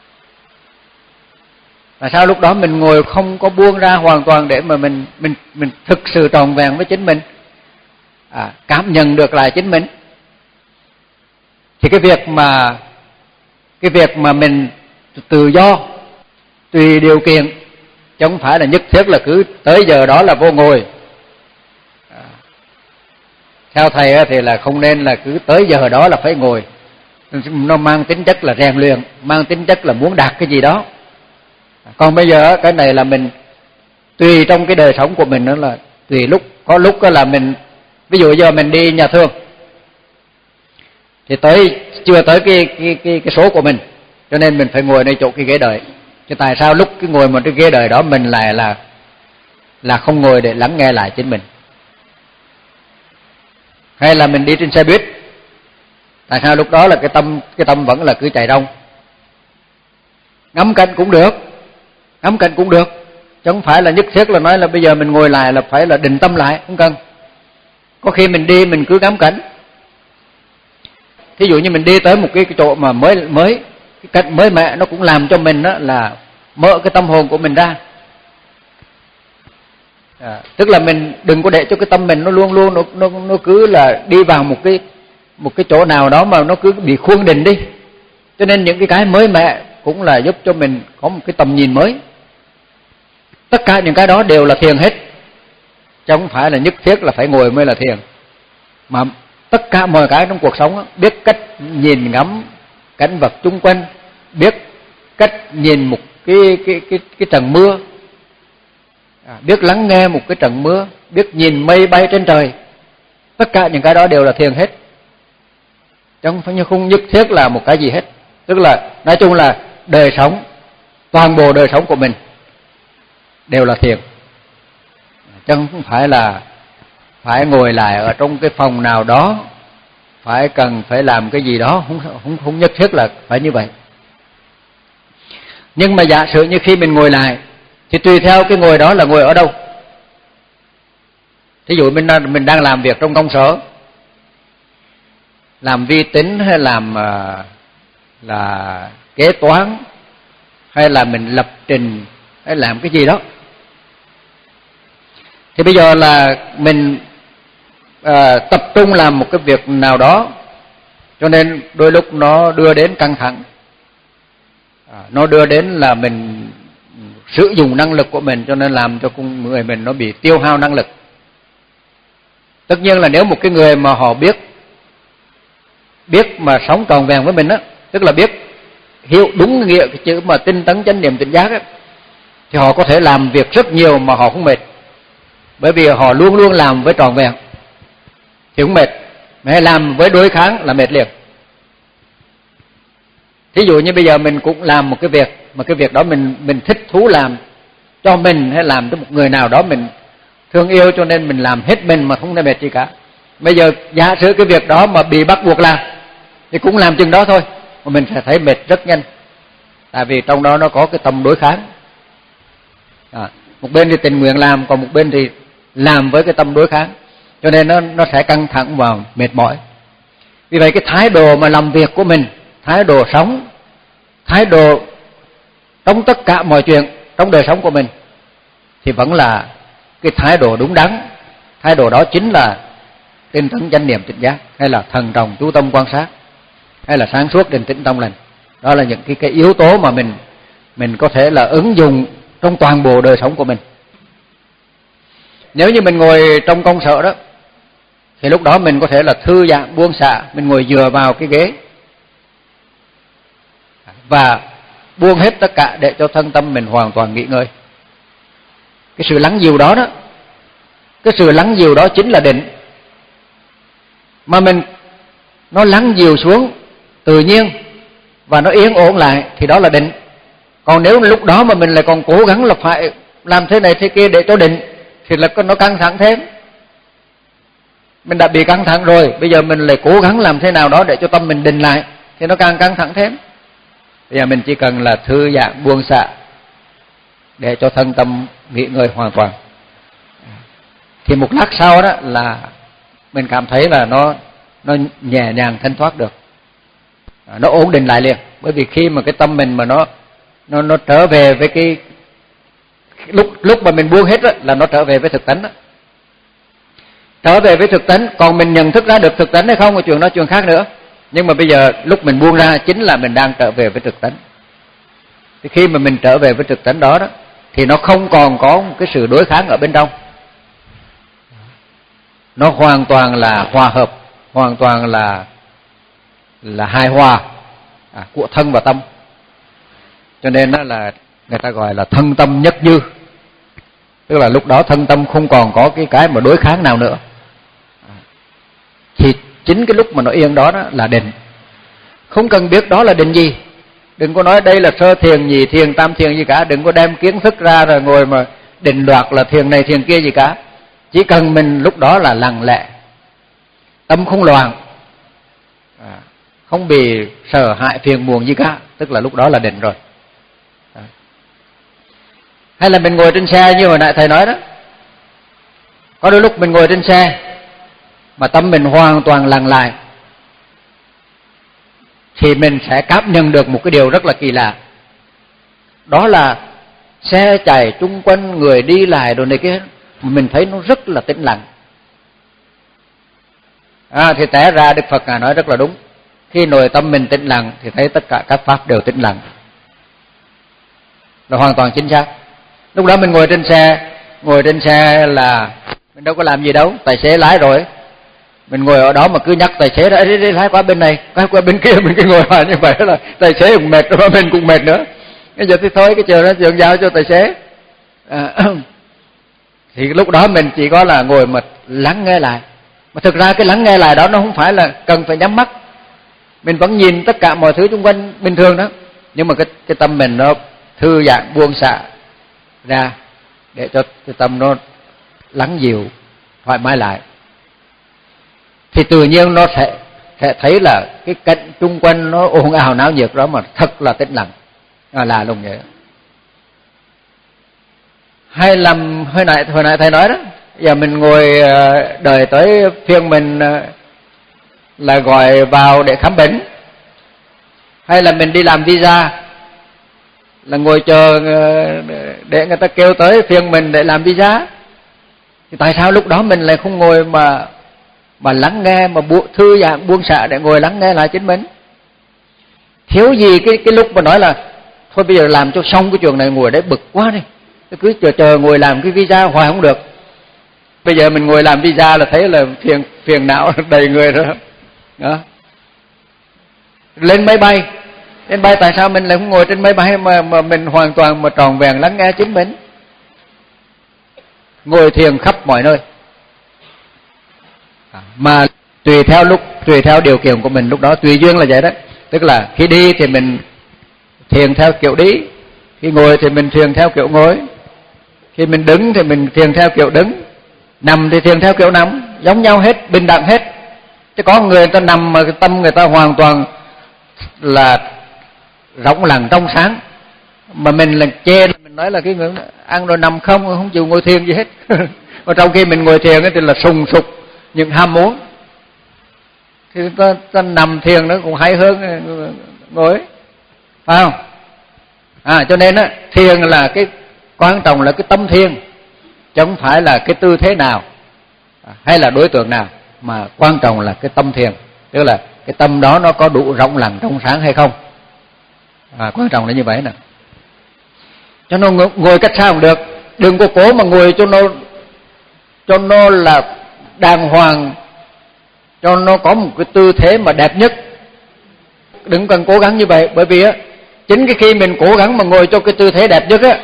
Tại sao lúc đó mình ngồi không có buông ra hoàn toàn để mà mình mình mình thực sự trọn vẹn với chính mình, à, cảm nhận được lại chính mình? Thì cái việc mà cái việc mà mình tự do tùy điều kiện, chứ không phải là nhất thiết là cứ tới giờ đó là vô ngồi. Theo thầy thì là không nên là cứ tới giờ đó là phải ngồi, nó mang tính chất là rèn luyện, mang tính chất là muốn đạt cái gì đó. Còn bây giờ cái này là mình tùy trong cái đời sống của mình, đó là tùy lúc. Có lúc là mình, ví dụ giờ mình đi nhà thương thì tới chưa tới cái cái cái cái số của mình, cho nên mình phải ngồi nơi chỗ cái ghế đợi. Chứ tại sao lúc cái ngồi một cái ghế đợi đó mình lại là là không ngồi để lắng nghe lại chính mình? Hay là mình đi trên xe buýt, tại sao lúc đó là cái tâm cái tâm vẫn là cứ chạy đông? Ngắm cảnh cũng được, ngắm cảnh cũng được, chứ không phải là nhất thiết là nói là bây giờ mình ngồi lại là phải là định tâm lại, không cần. Có khi mình đi mình cứ ngắm cảnh. Thí dụ như mình đi tới một cái, cái chỗ mà mới mới cái cảnh mới mẻ, nó cũng làm cho mình đó là mở cái tâm hồn của mình ra. À, tức là mình đừng có để cho cái tâm mình nó luôn luôn nó nó nó cứ là đi vào một cái một cái chỗ nào đó mà nó cứ bị khuôn định đi. Cho nên những cái cái mới mẻ cũng là giúp cho mình có một cái tầm nhìn mới. Tất cả những cái đó đều là thiền hết, chứ không phải là nhất thiết là phải ngồi mới là thiền. Mà tất cả mọi cái trong cuộc sống đó, biết cách nhìn ngắm cảnh vật chung quanh, biết cách nhìn một cái cái cái cái trận mưa, à, biết lắng nghe một cái trận mưa, biết nhìn mây bay trên trời, tất cả những cái đó đều là thiền hết, chứ không phải như không nhất thiết là một cái gì hết. Tức là nói chung là đời sống, toàn bộ đời sống của mình đều là thiền, chứ không phải là phải ngồi lại ở trong cái phòng nào đó, phải cần phải làm cái gì đó, không không không nhất thiết là phải như vậy. Nhưng mà giả sử như khi mình ngồi lại thì tùy theo cái ngồi đó là ngồi ở đâu. Thí dụ mình đang, mình đang làm việc trong công sở, làm vi tính hay làm uh, là kế toán, hay là mình lập trình, hay làm cái gì đó, thì bây giờ là mình à, tập trung làm một cái việc nào đó, cho nên đôi lúc nó đưa đến căng thẳng, à, nó đưa đến là mình sử dụng năng lực của mình, cho nên làm cho con người mình nó bị tiêu hao năng lực. Tất nhiên là nếu một cái người mà họ biết biết mà sống trọn vẹn với mình á, tức là biết hiểu đúng nghĩa cái chữ mà tinh tấn chánh niệm tỉnh giác á, thì họ có thể làm việc rất nhiều mà họ không mệt, bởi vì họ luôn luôn làm với trọn vẹn thì không mệt. Mà hay làm với đối kháng là mệt liền. Thí dụ như bây giờ mình cũng làm một cái việc mà cái việc đó mình mình thích thú làm cho mình, hay làm cho một người nào đó mình thương yêu, cho nên mình làm hết mình mà không thấy mệt gì cả. Bây giờ giả sử cái việc đó mà bị bắt buộc làm thì cũng làm chừng đó thôi, mà mình sẽ thấy mệt rất nhanh, tại vì trong đó nó có cái tâm đối kháng. À, một bên thì tình nguyện làm, còn một bên thì làm với cái tâm đối kháng, cho nên nó nó sẽ căng thẳng và mệt mỏi. Vì vậy cái thái độ mà làm việc của mình, thái độ sống, thái độ trong tất cả mọi chuyện trong đời sống của mình thì vẫn là cái thái độ đúng đắn. Thái độ đó chính là tinh tấn chánh niệm tỉnh giác, hay là thần trọng chú tâm quan sát, hay là sáng suốt định tĩnh tâm lành. Đó là những cái cái yếu tố mà mình mình có thể là ứng dụng trong toàn bộ đời sống của mình. Nếu như mình ngồi trong công sở đó, thì lúc đó mình có thể là thư giãn buông xả, mình ngồi dựa vào cái ghế và buông hết tất cả để cho thân tâm mình hoàn toàn nghỉ ngơi. Cái sự lắng dịu đó đó, cái sự lắng dịu đó chính là định. Mà mình nó lắng dịu xuống tự nhiên và nó yên ổn lại thì đó là định. Còn nếu lúc đó mà mình lại còn cố gắng là phải làm thế này thế kia để cho định thì là nó căng thẳng thêm. Mình đã bị căng thẳng rồi, bây giờ mình lại cố gắng làm thế nào đó để cho tâm mình định lại thì nó càng căng thẳng thêm. Bây giờ mình chỉ cần là thư giãn buông xả để cho thân tâm nghỉ ngơi hoàn toàn, thì một lát sau đó là mình cảm thấy là nó nó nhẹ nhàng thanh thoát được, nó ổn định lại liền. Bởi vì khi mà cái tâm mình mà nó nó nó trở về với cái lúc lúc mà mình buông hết đó, là nó trở về với thực tánh đó. Trở về với thực tánh, còn mình nhận thức ra được thực tánh hay không là chuyện đó chuyện khác nữa. Nhưng mà bây giờ lúc mình buông ra chính là mình đang trở về với trực tánh. Thì khi mà mình trở về với trực tánh đó, đó thì nó không còn có một cái sự đối kháng ở bên trong. Nó hoàn toàn là hòa hợp, hoàn toàn là là hài hòa à, của thân và tâm. Cho nên đó là người ta gọi là thân tâm nhất như. Tức là lúc đó thân tâm không còn có cái cái mà đối kháng nào nữa. Thì chính cái lúc mà nó yên đó, đó là định. Không cần biết đó là định gì. Đừng có nói đây là sơ thiền, nhị thiền, tam thiền gì cả. Đừng có đem kiến thức ra rồi ngồi mà định đoạt là thiền này thiền kia gì cả. Chỉ cần mình lúc đó là lặng lẽ, tâm không loạn, à, không bị sợ hãi phiền muộn gì cả, tức là lúc đó là định rồi. À. Hay là mình ngồi trên xe như hồi nãy thầy nói đó, có đôi lúc mình ngồi trên xe mà tâm mình hoàn toàn lặng lại, thì mình sẽ cảm nhận được một cái điều rất là kỳ lạ. Đó là xe chạy chung quanh, người đi lại đồ này kia, mình thấy nó rất là tĩnh lặng. À, thì té ra Đức Phật Ngài nói rất là đúng. Khi nội tâm mình tĩnh lặng thì thấy tất cả các pháp đều tĩnh lặng, là hoàn toàn chính xác. Lúc đó mình ngồi trên xe, ngồi trên xe là mình đâu có làm gì đâu, tài xế lái rồi. Mình ngồi ở đó mà cứ nhắc tài xế đó, đi, đi lái qua bên này, lái qua bên kia, mình cứ ngồi vào như vậy là tài xế cũng mệt rồi, mình cũng mệt nữa. Bây giờ thì thôi, cái trường đó trường giao cho tài xế. À, thì lúc đó mình chỉ có là ngồi mà lắng nghe lại. Mà thực ra cái lắng nghe lại đó nó không phải là cần phải nhắm mắt. Mình vẫn nhìn tất cả mọi thứ xung quanh bình thường đó, nhưng mà cái, cái tâm mình nó thư giãn buông xả ra, để cho cái tâm nó lắng dịu, thoải mái lại. Thì tự nhiên nó sẽ, sẽ thấy là cái cảnh xung quanh nó ồn ào náo nhiệt đó mà thật là tĩnh lặng, là lạ lùng vậy. Hay làm hồi nãy hồi nãy thầy nói đó, giờ mình ngồi đợi tới phiên mình là gọi vào để khám bệnh, hay là mình đi làm visa là ngồi chờ để người ta kêu tới phiên mình để làm visa, thì tại sao lúc đó mình lại không ngồi mà mà lắng nghe, mà bu, thư giãn buông xả để ngồi lắng nghe lại chính mình? Thiếu gì cái cái lúc mà nói là thôi bây giờ làm cho xong cái chuyện này, ngồi đấy bực quá đi, cứ chờ chờ ngồi làm cái visa hoài không được. Bây giờ mình ngồi làm visa là thấy là phiền phiền não đầy người rồi đó. Lên máy bay, lên bay tại sao mình lại không ngồi trên máy bay mà mà mình hoàn toàn mà tròn vẹn lắng nghe chính mình? Ngồi thiền khắp mọi nơi, mà tùy theo lúc, tùy theo điều kiện của mình lúc đó, tùy duyên là vậy đó. Tức là khi đi thì mình thiền theo kiểu đi, khi ngồi thì mình thiền theo kiểu ngồi, khi mình đứng thì mình thiền theo kiểu đứng, nằm thì thiền theo kiểu nằm, giống nhau hết, bình đẳng hết. Chứ có người ta nằm mà cái tâm người ta hoàn toàn là rỗng lặng trong sáng, mà mình là chê, mình nói là cái người ăn rồi nằm không, không chịu ngồi thiền gì hết. Mà trong khi mình ngồi thiền thì là sùng sục những ham muốn, thì ta, ta nằm thiền nó cũng hay hơn ngồi, phải không? À, cho nên á, thiền là cái quan trọng là cái tâm thiền, chứ không phải là cái tư thế nào hay là đối tượng nào, mà quan trọng là cái tâm thiền, tức là cái tâm đó nó có đủ rộng lặng trong sáng hay không. À, quan trọng là như vậy nè. Cho nó ngồi cách sao cũng được, đừng có cố mà ngồi cho nó cho nó là đàng hoàng, cho nó có một cái tư thế mà đẹp nhất. Đừng cần cố gắng như vậy, bởi vì á, chính cái khi mình cố gắng mà ngồi cho cái tư thế đẹp nhất á,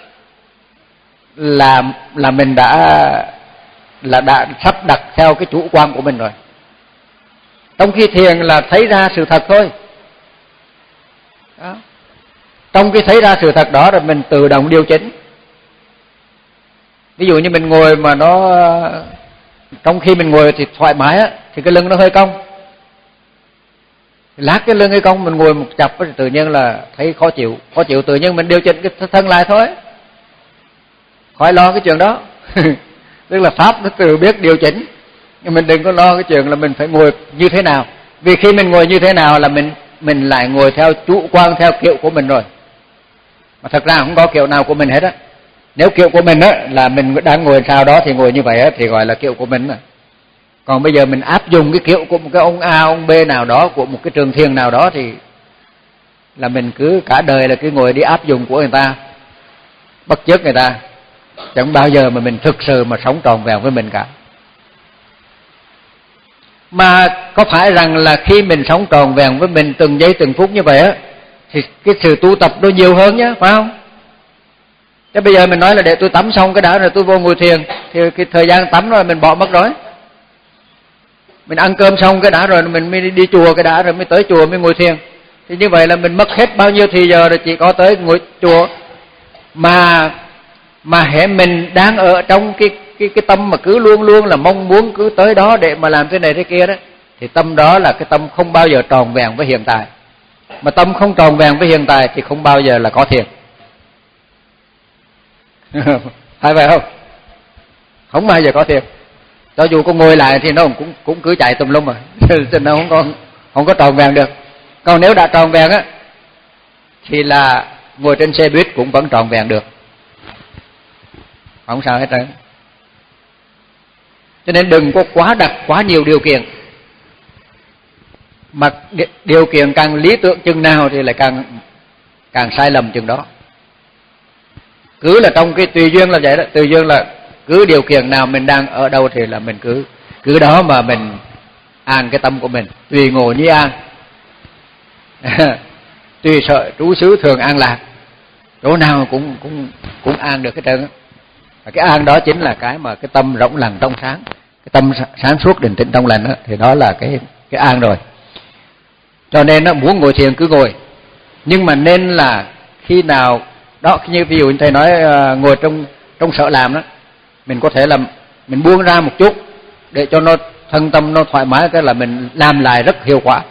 là là mình đã là đã sắp đặt theo cái chủ quan của mình rồi. Trong khi thiền là thấy ra sự thật thôi đó. Trong cái thấy ra sự thật đó rồi mình tự động điều chỉnh. Ví dụ như mình ngồi mà nó, trong khi mình ngồi thì thoải mái á, thì cái lưng nó hơi cong, lát cái lưng hơi cong, mình ngồi một chập thì tự nhiên là thấy khó chịu, khó chịu tự nhiên mình điều chỉnh cái thân lại thôi, khỏi lo cái chuyện đó. Tức là pháp nó tự biết điều chỉnh, nhưng mình đừng có lo cái chuyện là mình phải ngồi như thế nào, vì khi mình ngồi như thế nào là mình mình lại ngồi theo chủ quan, theo kiểu của mình rồi, mà thật ra không có kiểu nào của mình hết á. Nếu kiểu của mình á là mình đang ngồi sao đó thì ngồi như vậy á, thì gọi là kiểu của mình. Còn bây giờ mình áp dụng cái kiểu của một cái ông A, ông B nào đó, của một cái trường thiền nào đó, thì là mình cứ cả đời là cứ ngồi đi áp dụng của người ta, bắt chước người ta, chẳng bao giờ mà mình thực sự mà sống tròn vẹn với mình cả. Mà có phải rằng là khi mình sống tròn vẹn với mình từng giây từng phút như vậy á, thì cái sự tu tập nó nhiều hơn nhá, phải không? Thế bây giờ mình nói là để tôi tắm xong cái đã rồi tôi vô ngồi thiền, thì cái thời gian tắm rồi mình bỏ mất rồi. Mình ăn cơm xong cái đã rồi mình mới đi chùa cái đã rồi mới tới chùa mới ngồi thiền. Thì như vậy là mình mất hết bao nhiêu thì giờ rồi chỉ có tới ngồi chùa. Mà mà hễ mình đang ở trong cái cái cái tâm mà cứ luôn luôn là mong muốn cứ tới đó để mà làm thế này thế kia đó, thì tâm đó là cái tâm không bao giờ tròn vẹn với hiện tại. Mà tâm không tròn vẹn với hiện tại thì không bao giờ là có thiền. Phải vậy không? Không bao giờ có thiền. Cho dù có ngồi lại thì nó cũng cũng cứ chạy tùm lum mà, cho nó không có không có tròn vẹn được. Còn nếu đã tròn vẹn á thì là ngồi trên xe buýt cũng vẫn tròn vẹn được, không sao hết trơn. Cho nên đừng có quá đặt quá nhiều điều kiện, mà điều kiện càng lý tưởng chừng nào thì lại càng càng sai lầm chừng đó. Cứ là trong cái tùy duyên là vậy đó, tùy duyên là cứ điều kiện nào mình đang ở đâu thì là mình cứ cứ đó mà mình an cái tâm của mình, tùy ngồi như an. Tùy sợ trú xứ thường an lạc, chỗ nào cũng cũng cũng an được hết trơn. Và cái an đó chính là cái mà cái tâm rộng lặng trong sáng, cái tâm sáng suốt định tĩnh trong lành đó, thì đó là cái cái an rồi. Cho nên nó muốn ngồi thiền cứ ngồi, nhưng mà nên là khi nào đó, như ví dụ thầy nói uh, ngồi trong trong sở làm đó, mình có thể là mình buông ra một chút để cho nó thân tâm nó thoải mái, cái là mình làm lại rất hiệu quả.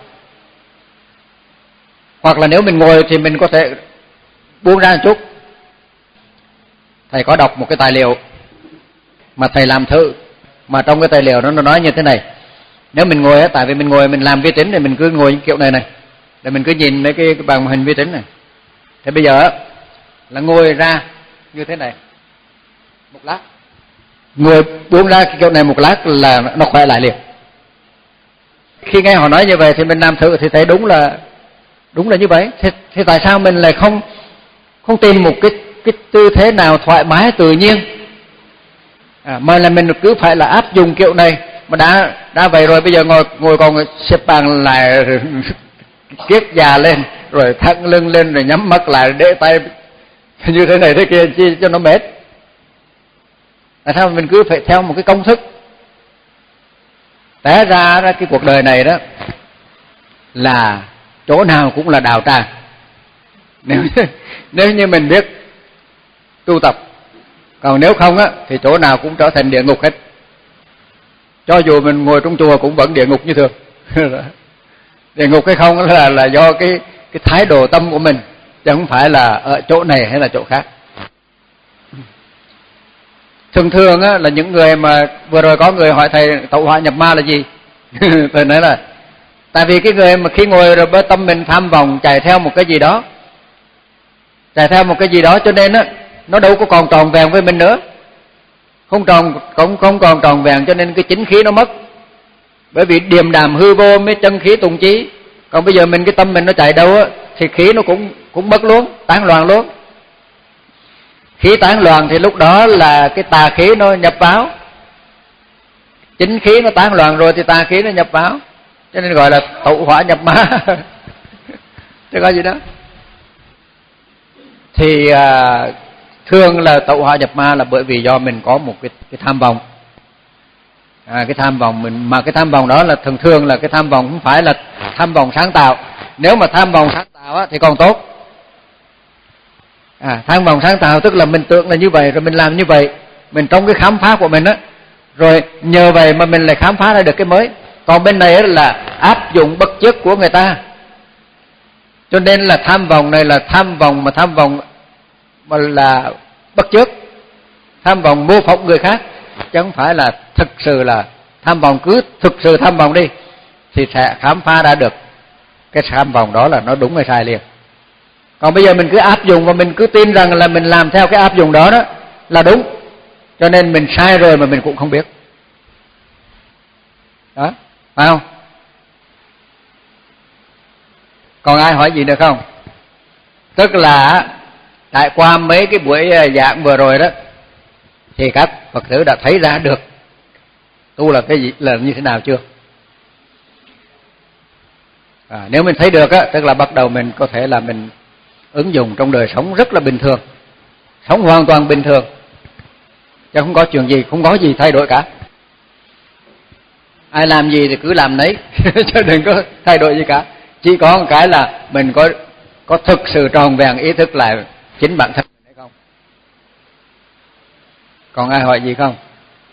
Hoặc là nếu mình ngồi thì mình có thể buông ra một chút. Thầy có đọc một cái tài liệu mà thầy làm thử, mà trong cái tài liệu đó nó nói như thế này: nếu mình ngồi á, tại vì mình ngồi mình làm vi tính thì mình cứ ngồi như kiểu này này, để mình cứ nhìn mấy cái, cái bàn hình vi tính này. Thế bây giờ á là ngồi ra như thế này một lát, ngồi buông ra cái kiểu này một lát là nó khỏe lại liền. Khi nghe họ nói như vậy thì mình làm thử thì thấy đúng là đúng là như vậy. Thế, thế tại sao mình lại không không tìm một cái cái tư thế nào thoải mái tự nhiên, à, mà là mình cứ phải là áp dụng kiểu này? Mà đã đã vậy rồi, bây giờ ngồi ngồi còn xếp bằng lại, kiết già lên, rồi thẳng lưng lên, rồi nhắm mắt lại, để tay như thế này thế kia chi cho nó mệt. Tại sao mình cứ phải theo một cái công thức? Té ra đó, cái cuộc đời này đó là chỗ nào cũng là đào tràng. Nếu nếu như mình biết tu tập, còn nếu không á thì chỗ nào cũng trở thành địa ngục hết. Cho dù mình ngồi trong chùa cũng vẫn địa ngục như thường. Địa ngục hay không là là do cái cái thái độ tâm của mình, chứ không phải là ở chỗ này hay là chỗ khác. Thường thường á là những người mà vừa rồi có người hỏi thầy tẩu hỏa nhập ma là gì? Thầy nói là tại vì cái người mà khi ngồi rồi bơ tâm mình tham vọng chạy theo một cái gì đó, chạy theo một cái gì đó cho nên á nó đâu có còn tròn vẹn với mình nữa, không tròn không không còn tròn vẹn, cho nên cái chính khí nó mất. Bởi vì điềm đạm hư vô mới chân khí tùng chí. Còn bây giờ mình cái tâm mình nó chạy đâu á thì khí nó cũng cũng mất luôn, tán loạn luôn. Khí tán loạn thì lúc đó là cái tà khí nó nhập vào, chính khí nó tán loạn rồi thì tà khí nó nhập vào, cho nên gọi là tẩu hỏa nhập ma. Chứ có gì đó. Thì à, thường là tẩu hỏa nhập ma là bởi vì do mình có một cái, cái tham vọng. À, cái tham vọng mình, mà cái tham vọng đó là thường thường là cái tham vọng không phải là tham vọng sáng tạo. Nếu mà tham vọng sáng tạo á, thì còn tốt. À, tham vọng sáng tạo tức là mình tưởng là như vậy rồi mình làm như vậy, mình trong cái khám phá của mình á, rồi nhờ vậy mà mình lại khám phá ra được cái mới. Còn bên này là áp dụng bất chợt của người ta, cho nên là tham vọng này là tham vọng mà tham vọng mà là bất chợt, tham vọng mô phỏng người khác, chứ không phải là thực sự là tham vọng. Cứ thực sự tham vọng đi thì sẽ khám phá ra được cái tham vọng đó là nó đúng hay sai liền. Còn bây giờ mình cứ áp dụng và mình cứ tin rằng là mình làm theo cái áp dụng đó đó là đúng, cho nên mình sai rồi mà mình cũng không biết. Đó, phải không? Còn ai hỏi gì nữa không? Tức là trải qua mấy cái buổi giảng vừa rồi đó thì các Phật tử đã thấy ra được tu là cái gì, là như thế nào chưa? À, nếu mình thấy được á, tức là bắt đầu mình có thể là mình ứng dụng trong đời sống rất là bình thường, sống hoàn toàn bình thường, chứ không có chuyện gì, không có gì thay đổi cả. Ai làm gì thì cứ làm nấy, chứ đừng có thay đổi gì cả. Chỉ có một cái là mình có có thực sự tròn vẹn ý thức lại chính bản thân mình hay không. Còn ai hỏi gì không?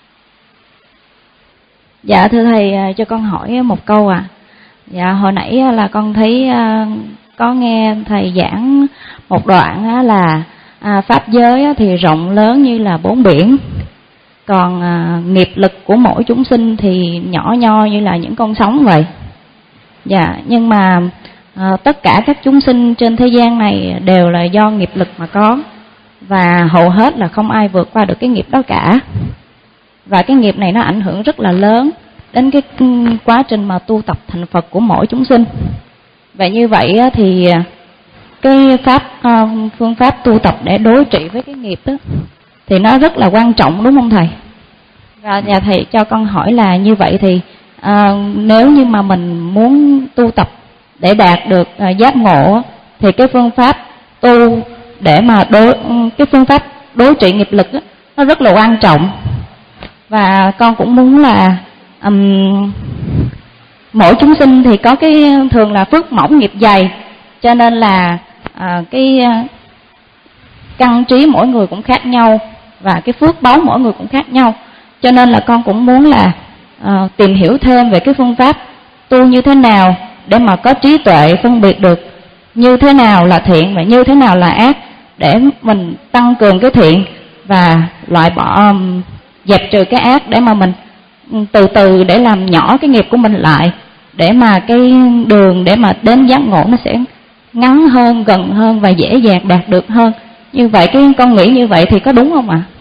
Dạ thưa thầy, cho con hỏi một câu à. Dạ hồi nãy là con thấy có nghe thầy giảng một đoạn là pháp giới thì rộng lớn như là bốn biển, còn nghiệp lực của mỗi chúng sinh thì nhỏ nho như là những con sóng vậy. Dạ, nhưng mà à, tất cả các chúng sinh trên thế gian này đều là do nghiệp lực mà có, và hầu hết là không ai vượt qua được cái nghiệp đó cả. Và cái nghiệp này nó ảnh hưởng rất là lớn đến cái quá trình mà tu tập thành Phật của mỗi chúng sinh. Vậy như vậy thì cái pháp phương pháp tu tập để đối trị với cái nghiệp đó thì nó rất là quan trọng, đúng không thầy? Và nhà thầy cho con hỏi là như vậy thì à, nếu như mà mình muốn tu tập để đạt được à, giác ngộ thì cái phương pháp tu để mà đối cái phương pháp đối trị nghiệp lực đó, nó rất là quan trọng. Và con cũng muốn là um, mỗi chúng sinh thì có cái thường là phước mỏng nghiệp dày, cho nên là à, cái căn trí mỗi người cũng khác nhau và cái phước báu mỗi người cũng khác nhau. Cho nên là con cũng muốn là à, tìm hiểu thêm về cái phương pháp tu như thế nào để mà có trí tuệ phân biệt được như thế nào là thiện và như thế nào là ác, để mình tăng cường cái thiện và loại bỏ um, dẹp trừ cái ác, để mà mình từ từ để làm nhỏ cái nghiệp của mình lại, để mà cái đường để mà đến giác ngộ nó sẽ ngắn hơn, gần hơn và dễ dàng đạt được hơn. Như vậy cái con nghĩ như vậy thì có đúng không ạ?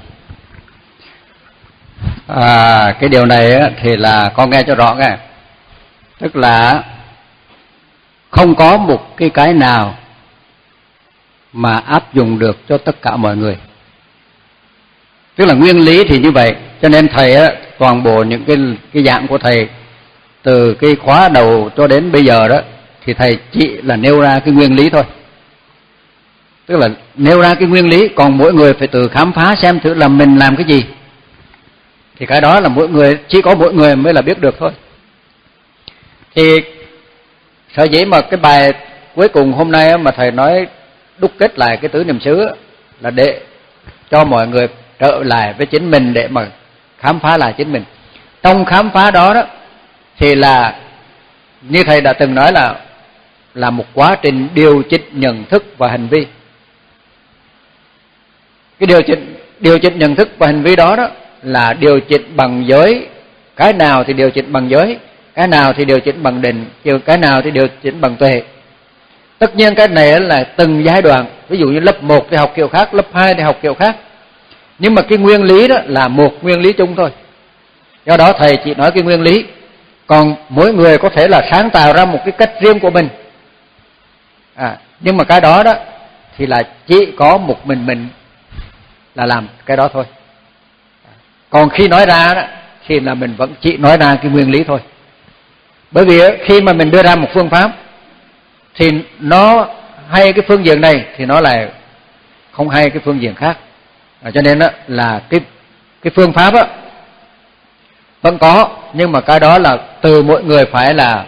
À, cái điều này thì là con nghe cho rõ nghe. Tức là không có một cái cái nào mà áp dụng được cho tất cả mọi người. Tức là nguyên lý thì như vậy. Cho nên thầy á, toàn bộ những cái cái dạng của thầy từ cái khóa đầu cho đến bây giờ đó thì thầy chỉ là nêu ra cái nguyên lý thôi. Tức là nêu ra cái nguyên lý, còn mỗi người phải tự khám phá xem thử là mình làm cái gì. Thì cái đó là mỗi người, chỉ có mỗi người mới là biết được thôi. Thì sở dĩ mà cái bài cuối cùng hôm nay mà thầy nói đúc kết lại cái tứ niệm xứ là để cho mọi người trở lại với chính mình, để mà khám phá lại chính mình. Trong khám phá đó đó thì là như thầy đã từng nói là là một quá trình điều chỉnh nhận thức và hành vi. Cái điều chỉnh điều chỉnh nhận thức và hành vi đó đó là điều chỉnh bằng giới, cái nào thì điều chỉnh bằng giới, cái nào thì điều chỉnh bằng định, cái nào thì điều chỉnh bằng tuệ. Tất nhiên cái này là từng giai đoạn, ví dụ như lớp một thì học kiểu khác, lớp hai thì học kiểu khác. Nhưng mà cái nguyên lý đó là một nguyên lý chung thôi. Do đó thầy chỉ nói cái nguyên lý, còn mỗi người có thể là sáng tạo ra một cái cách riêng của mình. À, nhưng mà cái đó đó thì là chỉ có một mình mình là làm cái đó thôi. Còn khi nói ra đó thì là mình vẫn chỉ nói ra cái nguyên lý thôi. Bởi vì khi mà mình đưa ra một phương pháp thì nó hay cái phương diện này thì nó lại không hay cái phương diện khác. À, cho nên đó là cái cái phương pháp đó vẫn có, nhưng mà cái đó là từ mỗi người phải là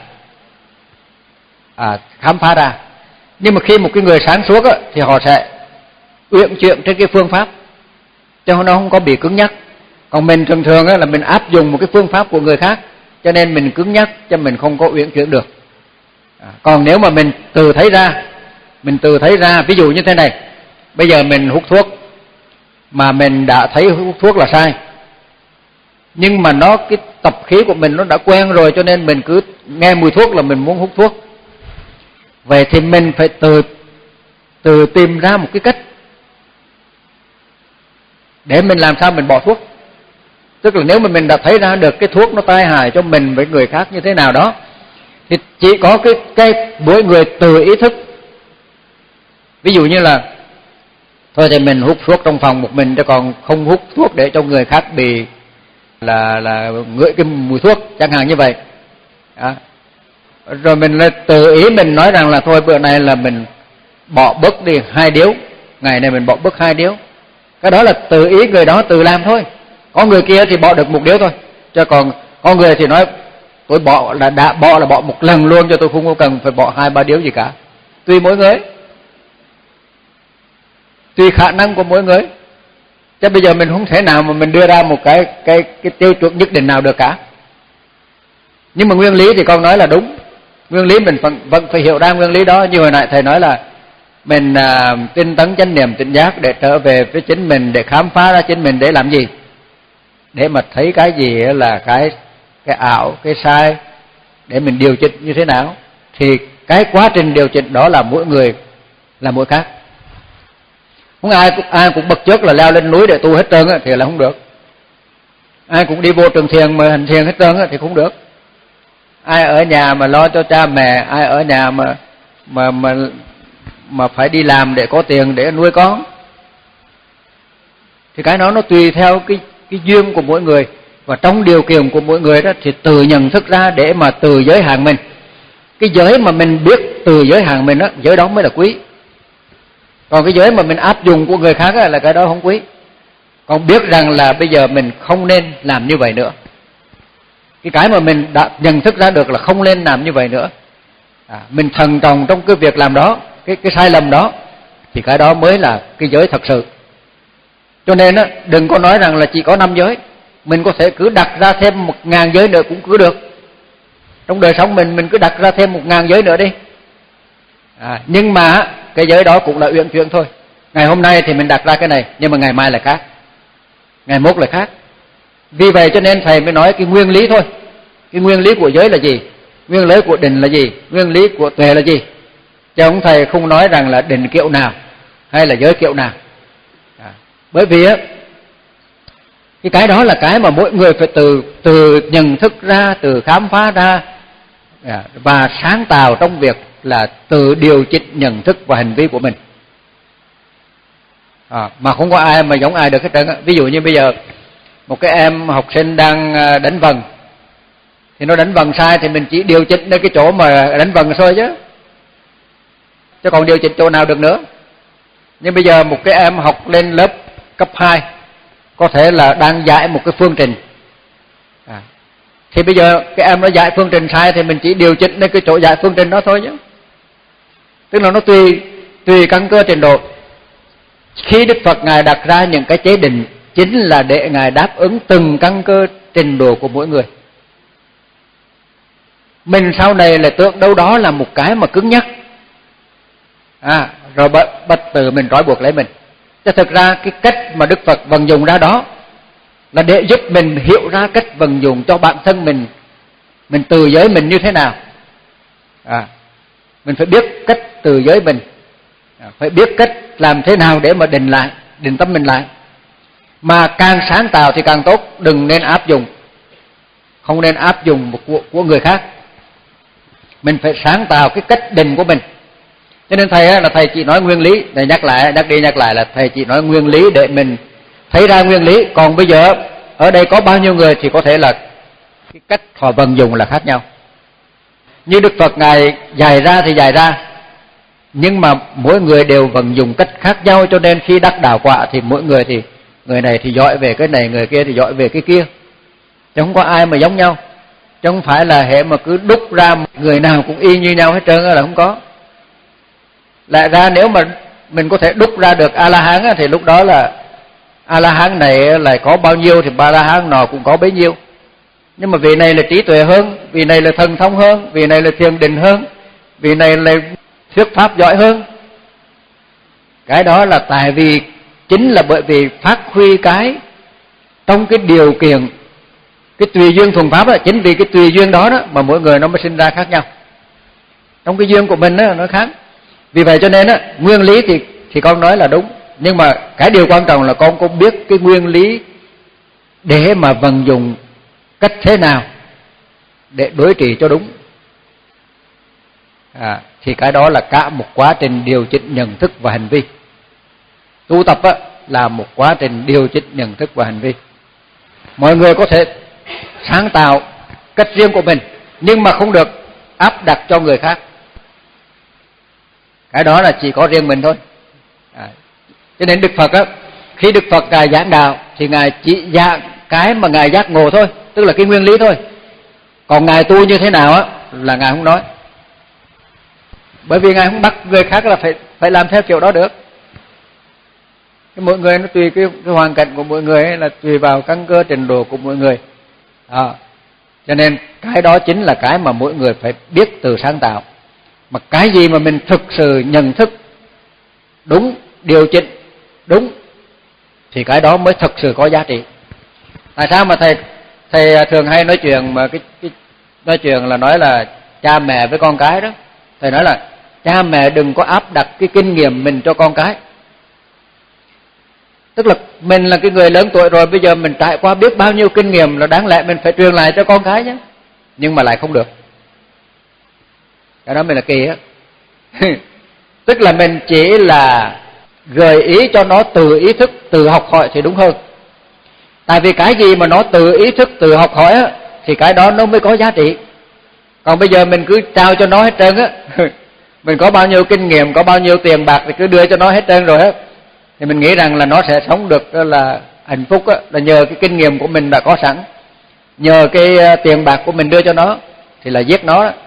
à, khám phá ra. Nhưng mà khi một cái người sáng suốt đó, thì họ sẽ uyển chuyển trên cái phương pháp, chứ nó không có bị cứng nhắc. Còn mình thường thường là mình áp dụng một cái phương pháp của người khác, cho nên mình cứng nhắc, cho mình không có uyển chuyển được. À, còn nếu mà mình tự thấy ra, mình tự thấy ra, ví dụ như thế này, bây giờ mình hút thuốc, mà mình đã thấy hút thuốc là sai, nhưng mà nó cái tập khí của mình nó đã quen rồi, cho nên mình cứ nghe mùi thuốc là mình muốn hút thuốc. Vậy thì mình phải tự tự tìm ra một cái cách để mình làm sao mình bỏ thuốc. Tức là nếu mà mình đã thấy ra được cái thuốc nó tai hại cho mình với người khác như thế nào đó, thì chỉ có cái cái mỗi người tự ý thức. Ví dụ như là thôi thì mình hút thuốc trong phòng một mình, chứ còn không hút thuốc để cho người khác bị là là ngửi cái mùi thuốc, chẳng hạn như vậy. À. Rồi mình tự ý mình nói rằng là thôi bữa nay là mình bỏ bớt đi hai điếu, ngày này mình bỏ bớt hai điếu. Cái đó là tự ý người đó tự làm thôi. Có người kia thì bỏ được một điếu thôi, chứ còn có người thì nói tôi bỏ là đã bỏ là bỏ một lần luôn, cho tôi không có cần phải bỏ hai ba điếu gì cả. Tùy mỗi người, tùy khả năng của mỗi người. Chứ bây giờ mình không thể nào mà mình đưa ra một cái cái cái tiêu chuẩn nhất định nào được cả. Nhưng mà nguyên lý thì con nói là đúng. Nguyên lý mình vẫn, vẫn phải hiểu ra nguyên lý đó. Như hồi nãy thầy nói là mình à, tinh tấn chánh niệm tỉnh giác để trở về với chính mình, để khám phá ra chính mình, để làm gì? Để mà thấy cái gì là cái cái ảo, cái sai, để mình điều chỉnh như thế nào. Thì cái quá trình điều chỉnh đó là mỗi người là mỗi khác. Không ai ai cũng bật chước là leo lên núi để tu hết trơn á, thì là không được. Ai cũng đi vô trường thiền mà hành thiền hết trơn á, thì không được. Ai ở nhà mà lo cho cha mẹ, ai ở nhà mà mà mà mà phải đi làm để có tiền để nuôi con, thì cái đó nó tùy theo cái cái duyên của mỗi người, và trong điều kiện của mỗi người đó thì tự nhận thức ra để mà từ giới hạn mình. Cái giới mà mình biết từ giới hạn mình đó, giới đó mới là quý. Còn cái giới mà mình áp dụng của người khác là cái đó không quý. Còn biết rằng là bây giờ mình không nên làm như vậy nữa. Cái cái mà mình đã nhận thức ra được là không nên làm như vậy nữa, à, mình thận trọng trong cái việc làm đó, cái cái sai lầm đó, thì cái đó mới là cái giới thật sự. Cho nên á, đừng có nói rằng là chỉ có năm giới. Mình có thể cứ đặt ra thêm một ngàn giới nữa cũng cứ được. Trong đời sống mình mình cứ đặt ra thêm một ngàn giới nữa đi. À, nhưng mà cái giới đó cũng là uyển chuyển thôi. Ngày hôm nay thì mình đặt ra cái này, nhưng mà ngày mai lại khác, ngày mốt lại khác. Vì vậy cho nên thầy mới nói cái nguyên lý thôi. Cái nguyên lý của giới là gì? Nguyên lý của định là gì? Nguyên lý của tuệ là gì? Chứ ông thầy không nói rằng là định kiểu nào hay là giới kiểu nào. À, bởi vì á, cái cái đó là cái mà mỗi người phải từ từ nhận thức ra, từ khám phá ra, à, và sáng tạo trong việc là tự điều chỉnh nhận thức và hành vi của mình. À, mà không có ai mà giống ai được hết trơn á. Ví dụ như bây giờ một cái em học sinh đang đánh vần, thì nó đánh vần sai thì mình chỉ điều chỉnh đến cái chỗ mà đánh vần thôi chứ, chứ còn điều chỉnh chỗ nào được nữa. Nhưng bây giờ một cái em học lên lớp cấp hai, có thể là đang dạy một cái phương trình, à, thì bây giờ cái em nó dạy phương trình sai thì mình chỉ điều chỉnh đến cái chỗ dạy phương trình đó thôi chứ. Tức là nó tùy tùy căn cơ trình độ. Khi Đức Phật Ngài đặt ra những cái chế định chính là để Ngài đáp ứng từng căn cơ trình độ của mỗi người. Mình sau này lại tưởng đâu đó là một cái mà cứng nhắc, à, rồi bất, bất tử mình trói buộc lấy mình. Chứ thực ra cái cách mà Đức Phật vận dụng ra đó là để giúp mình hiểu ra cách vận dụng cho bản thân mình, mình từ giới mình như thế nào. À, mình phải biết cách từ giới mình, à, phải biết cách làm thế nào để mà định lại, định tâm mình lại. Mà càng sáng tạo thì càng tốt, đừng nên áp dụng, không nên áp dụng của, của người khác. Mình phải sáng tạo cái cách định của mình. Cho nên thầy là thầy chỉ nói nguyên lý, thầy nhắc lại, nhắc đi nhắc lại là thầy chỉ nói nguyên lý để mình thấy ra nguyên lý. Còn bây giờ ở đây có bao nhiêu người thì có thể là cái cách họ vận dụng là khác nhau. Như Đức Phật Ngài dạy ra thì dạy ra, nhưng mà mỗi người đều vận dụng cách khác nhau, cho nên khi đắc đạo quả thì mỗi người thì người này thì giỏi về cái này, người kia thì giỏi về cái kia, chứ không có ai mà giống nhau. Chứ không phải là hệ mà cứ đúc ra người nào cũng y như nhau hết trơn là không có. Lại ra nếu mà mình có thể đúc ra được A-la-hán thì lúc đó là A-la-hán này lại có bao nhiêu thì A-la-hán nọ cũng có bấy nhiêu. Nhưng mà vị này là trí tuệ hơn, vị này là thần thông hơn, vị này là thiền định hơn, vị này là thuyết pháp giỏi hơn. Cái đó là tại vì chính là bởi vì phát huy cái trong cái điều kiện, cái tùy duyên thuần pháp đó, chính vì cái tùy duyên đó đó mà mỗi người nó mới sinh ra khác nhau. Trong cái duyên của mình đó, nó khác. Vì vậy cho nên á, nguyên lý thì thì con nói là đúng, nhưng mà cái điều quan trọng là con có biết cái nguyên lý để mà vận dụng cách thế nào để đối trị cho đúng. À, thì cái đó là cả một quá trình điều chỉnh nhận thức và hành vi. Tu tập á, là một quá trình điều chỉnh nhận thức và hành vi. Mọi người có thể sáng tạo cách riêng của mình, nhưng mà không được áp đặt cho người khác. Cái đó là chỉ có riêng mình thôi. À, cho nên Đức Phật á, khi Đức Phật Ngài giảng đạo thì Ngài chỉ giảng cái mà Ngài giác ngộ thôi, tức là cái nguyên lý thôi. Còn Ngài tu như thế nào á là Ngài không nói. Bởi vì Ngài không bắt người khác là phải phải làm theo kiểu đó được. Cái mỗi người nó tùy cái, cái hoàn cảnh của mỗi người ấy, là tùy vào căn cơ trình độ của mỗi người. À, cho nên cái đó chính là cái mà mỗi người phải biết từ sáng tạo. Mà cái gì mà mình thực sự nhận thức đúng, điều chỉnh đúng, thì cái đó mới thực sự có giá trị. Tại sao mà thầy thầy thường hay nói chuyện mà cái, cái nói chuyện là nói là cha mẹ với con cái đó. Thầy nói là cha mẹ đừng có áp đặt cái kinh nghiệm mình cho con cái. Tức là mình là cái người lớn tuổi rồi, bây giờ mình trải qua biết bao nhiêu kinh nghiệm, là đáng lẽ mình phải truyền lại cho con cái chứ. Nhưng mà lại không được. Cái đó mới là kỳ á. Tức là mình chỉ là gợi ý cho nó từ ý thức, từ học hỏi thì đúng hơn. Tại vì cái gì mà nó từ ý thức, từ học hỏi á, thì cái đó nó mới có giá trị. Còn bây giờ mình cứ trao cho nó hết trơn á, mình có bao nhiêu kinh nghiệm, có bao nhiêu tiền bạc thì cứ đưa cho nó hết trơn rồi á, thì mình nghĩ rằng là nó sẽ sống được là hạnh phúc á, là nhờ cái kinh nghiệm của mình đã có sẵn, nhờ cái tiền bạc của mình đưa cho nó, thì là giết nó đó.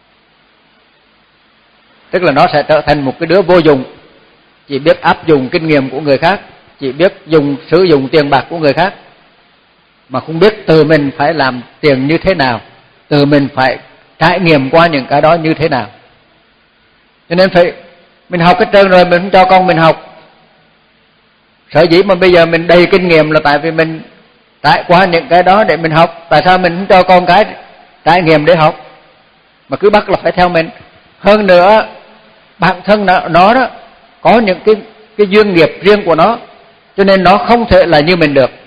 Tức là nó sẽ trở thành một cái đứa vô dụng, chỉ biết áp dụng kinh nghiệm của người khác, chỉ biết dùng sử dụng tiền bạc của người khác, mà không biết từ mình phải làm tiền như thế nào, từ mình phải trải nghiệm qua những cái đó như thế nào. Cho nên phải mình học hết trơn rồi mình không cho con mình học. Sở dĩ mà bây giờ mình đầy kinh nghiệm là tại vì mình trải qua những cái đó để mình học. Tại sao mình không cho con cái trải nghiệm để học, mà cứ bắt là phải theo mình? Hơn nữa bản thân nó, nó đó có những cái cái duyên nghiệp riêng của nó, cho nên nó không thể là như mình được.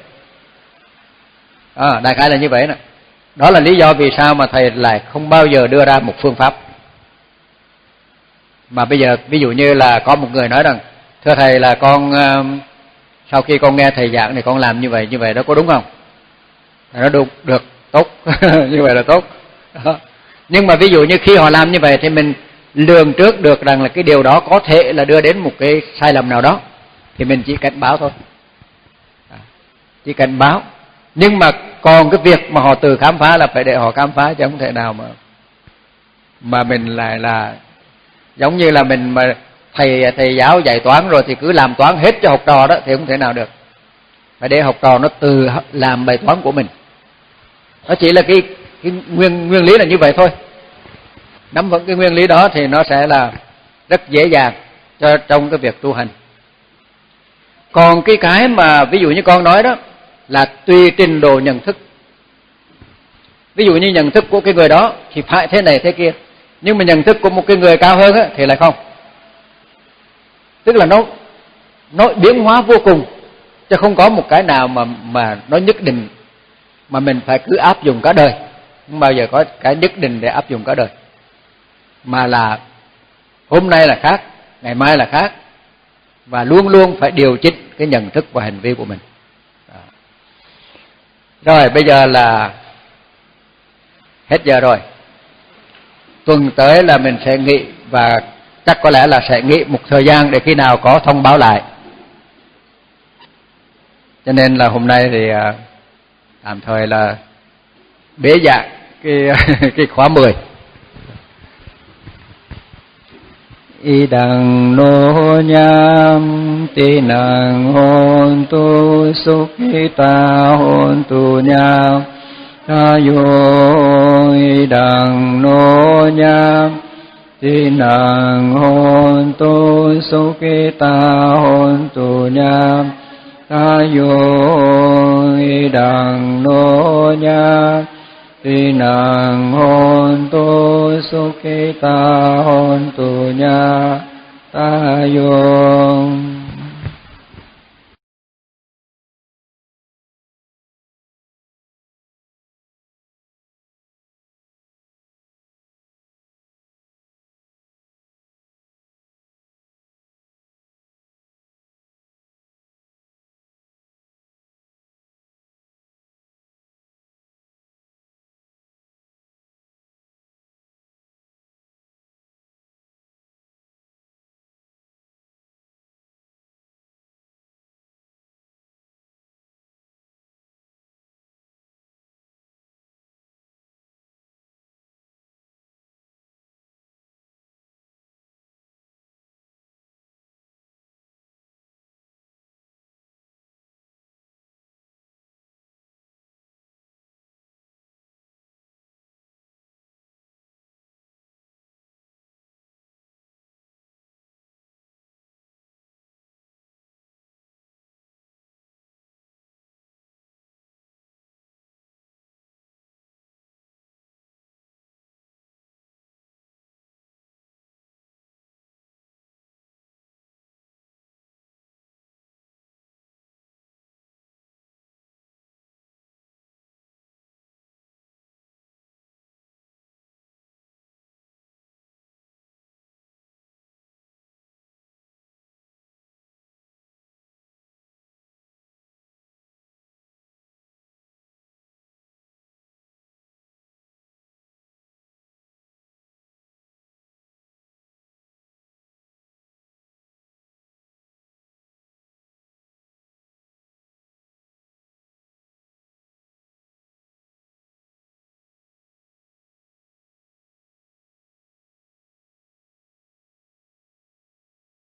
À, đại khái là như vậy nè. Đó là lý do vì sao mà thầy lại không bao giờ đưa ra một phương pháp. Mà bây giờ ví dụ như là có một người nói rằng thưa thầy là con sau khi con nghe thầy giảng thì con làm như vậy như vậy đó, có đúng không? Nó đúng, được, tốt. Như vậy là tốt. Đó. Nhưng mà ví dụ như khi họ làm như vậy thì mình lường trước được rằng là cái điều đó có thể là đưa đến một cái sai lầm nào đó, thì mình chỉ cảnh báo thôi. Chỉ cảnh báo. Nhưng mà còn cái việc mà họ tự khám phá là phải để họ khám phá, chứ không thể nào mà mà mình lại là giống như là mình mà thầy thầy giáo dạy toán rồi thì cứ làm toán hết cho học trò đó, thì không thể nào được. Phải để học trò nó tự làm bài toán của mình. Nó chỉ là cái cái nguyên nguyên lý là như vậy thôi. Nắm vững cái nguyên lý đó thì nó sẽ là rất dễ dàng cho trong cái việc tu hành. Còn cái cái mà ví dụ như con nói đó là tùy trình độ nhận thức. Ví dụ như nhận thức của cái người đó thì phải thế này thế kia, nhưng mà nhận thức của một cái người cao hơn á, thì lại không. Tức là nó nó biến hóa vô cùng, chứ không có một cái nào mà mà nó nhất định mà mình phải cứ áp dụng cả đời. Không bao giờ có cái nhất định để áp dụng cả đời, mà là hôm nay là khác, ngày mai là khác, và luôn luôn phải điều chỉnh cái nhận thức và hành vi của mình. Rồi bây giờ là hết giờ rồi. Tuần tới là mình sẽ nghỉ, và chắc có lẽ là sẽ nghỉ một thời gian để khi nào có thông báo lại. Cho nên là hôm nay thì tạm thời là bế giảng cái cái khóa mười. Y đằng nô nham ti năng hôn tu sukhita hôn tu nham ayo y đằng nô nham ti năng hôn tu sukhita hôn tu nham ayo y đằng nô nham ti năng hôn tu sukhita hôn tu nham ayo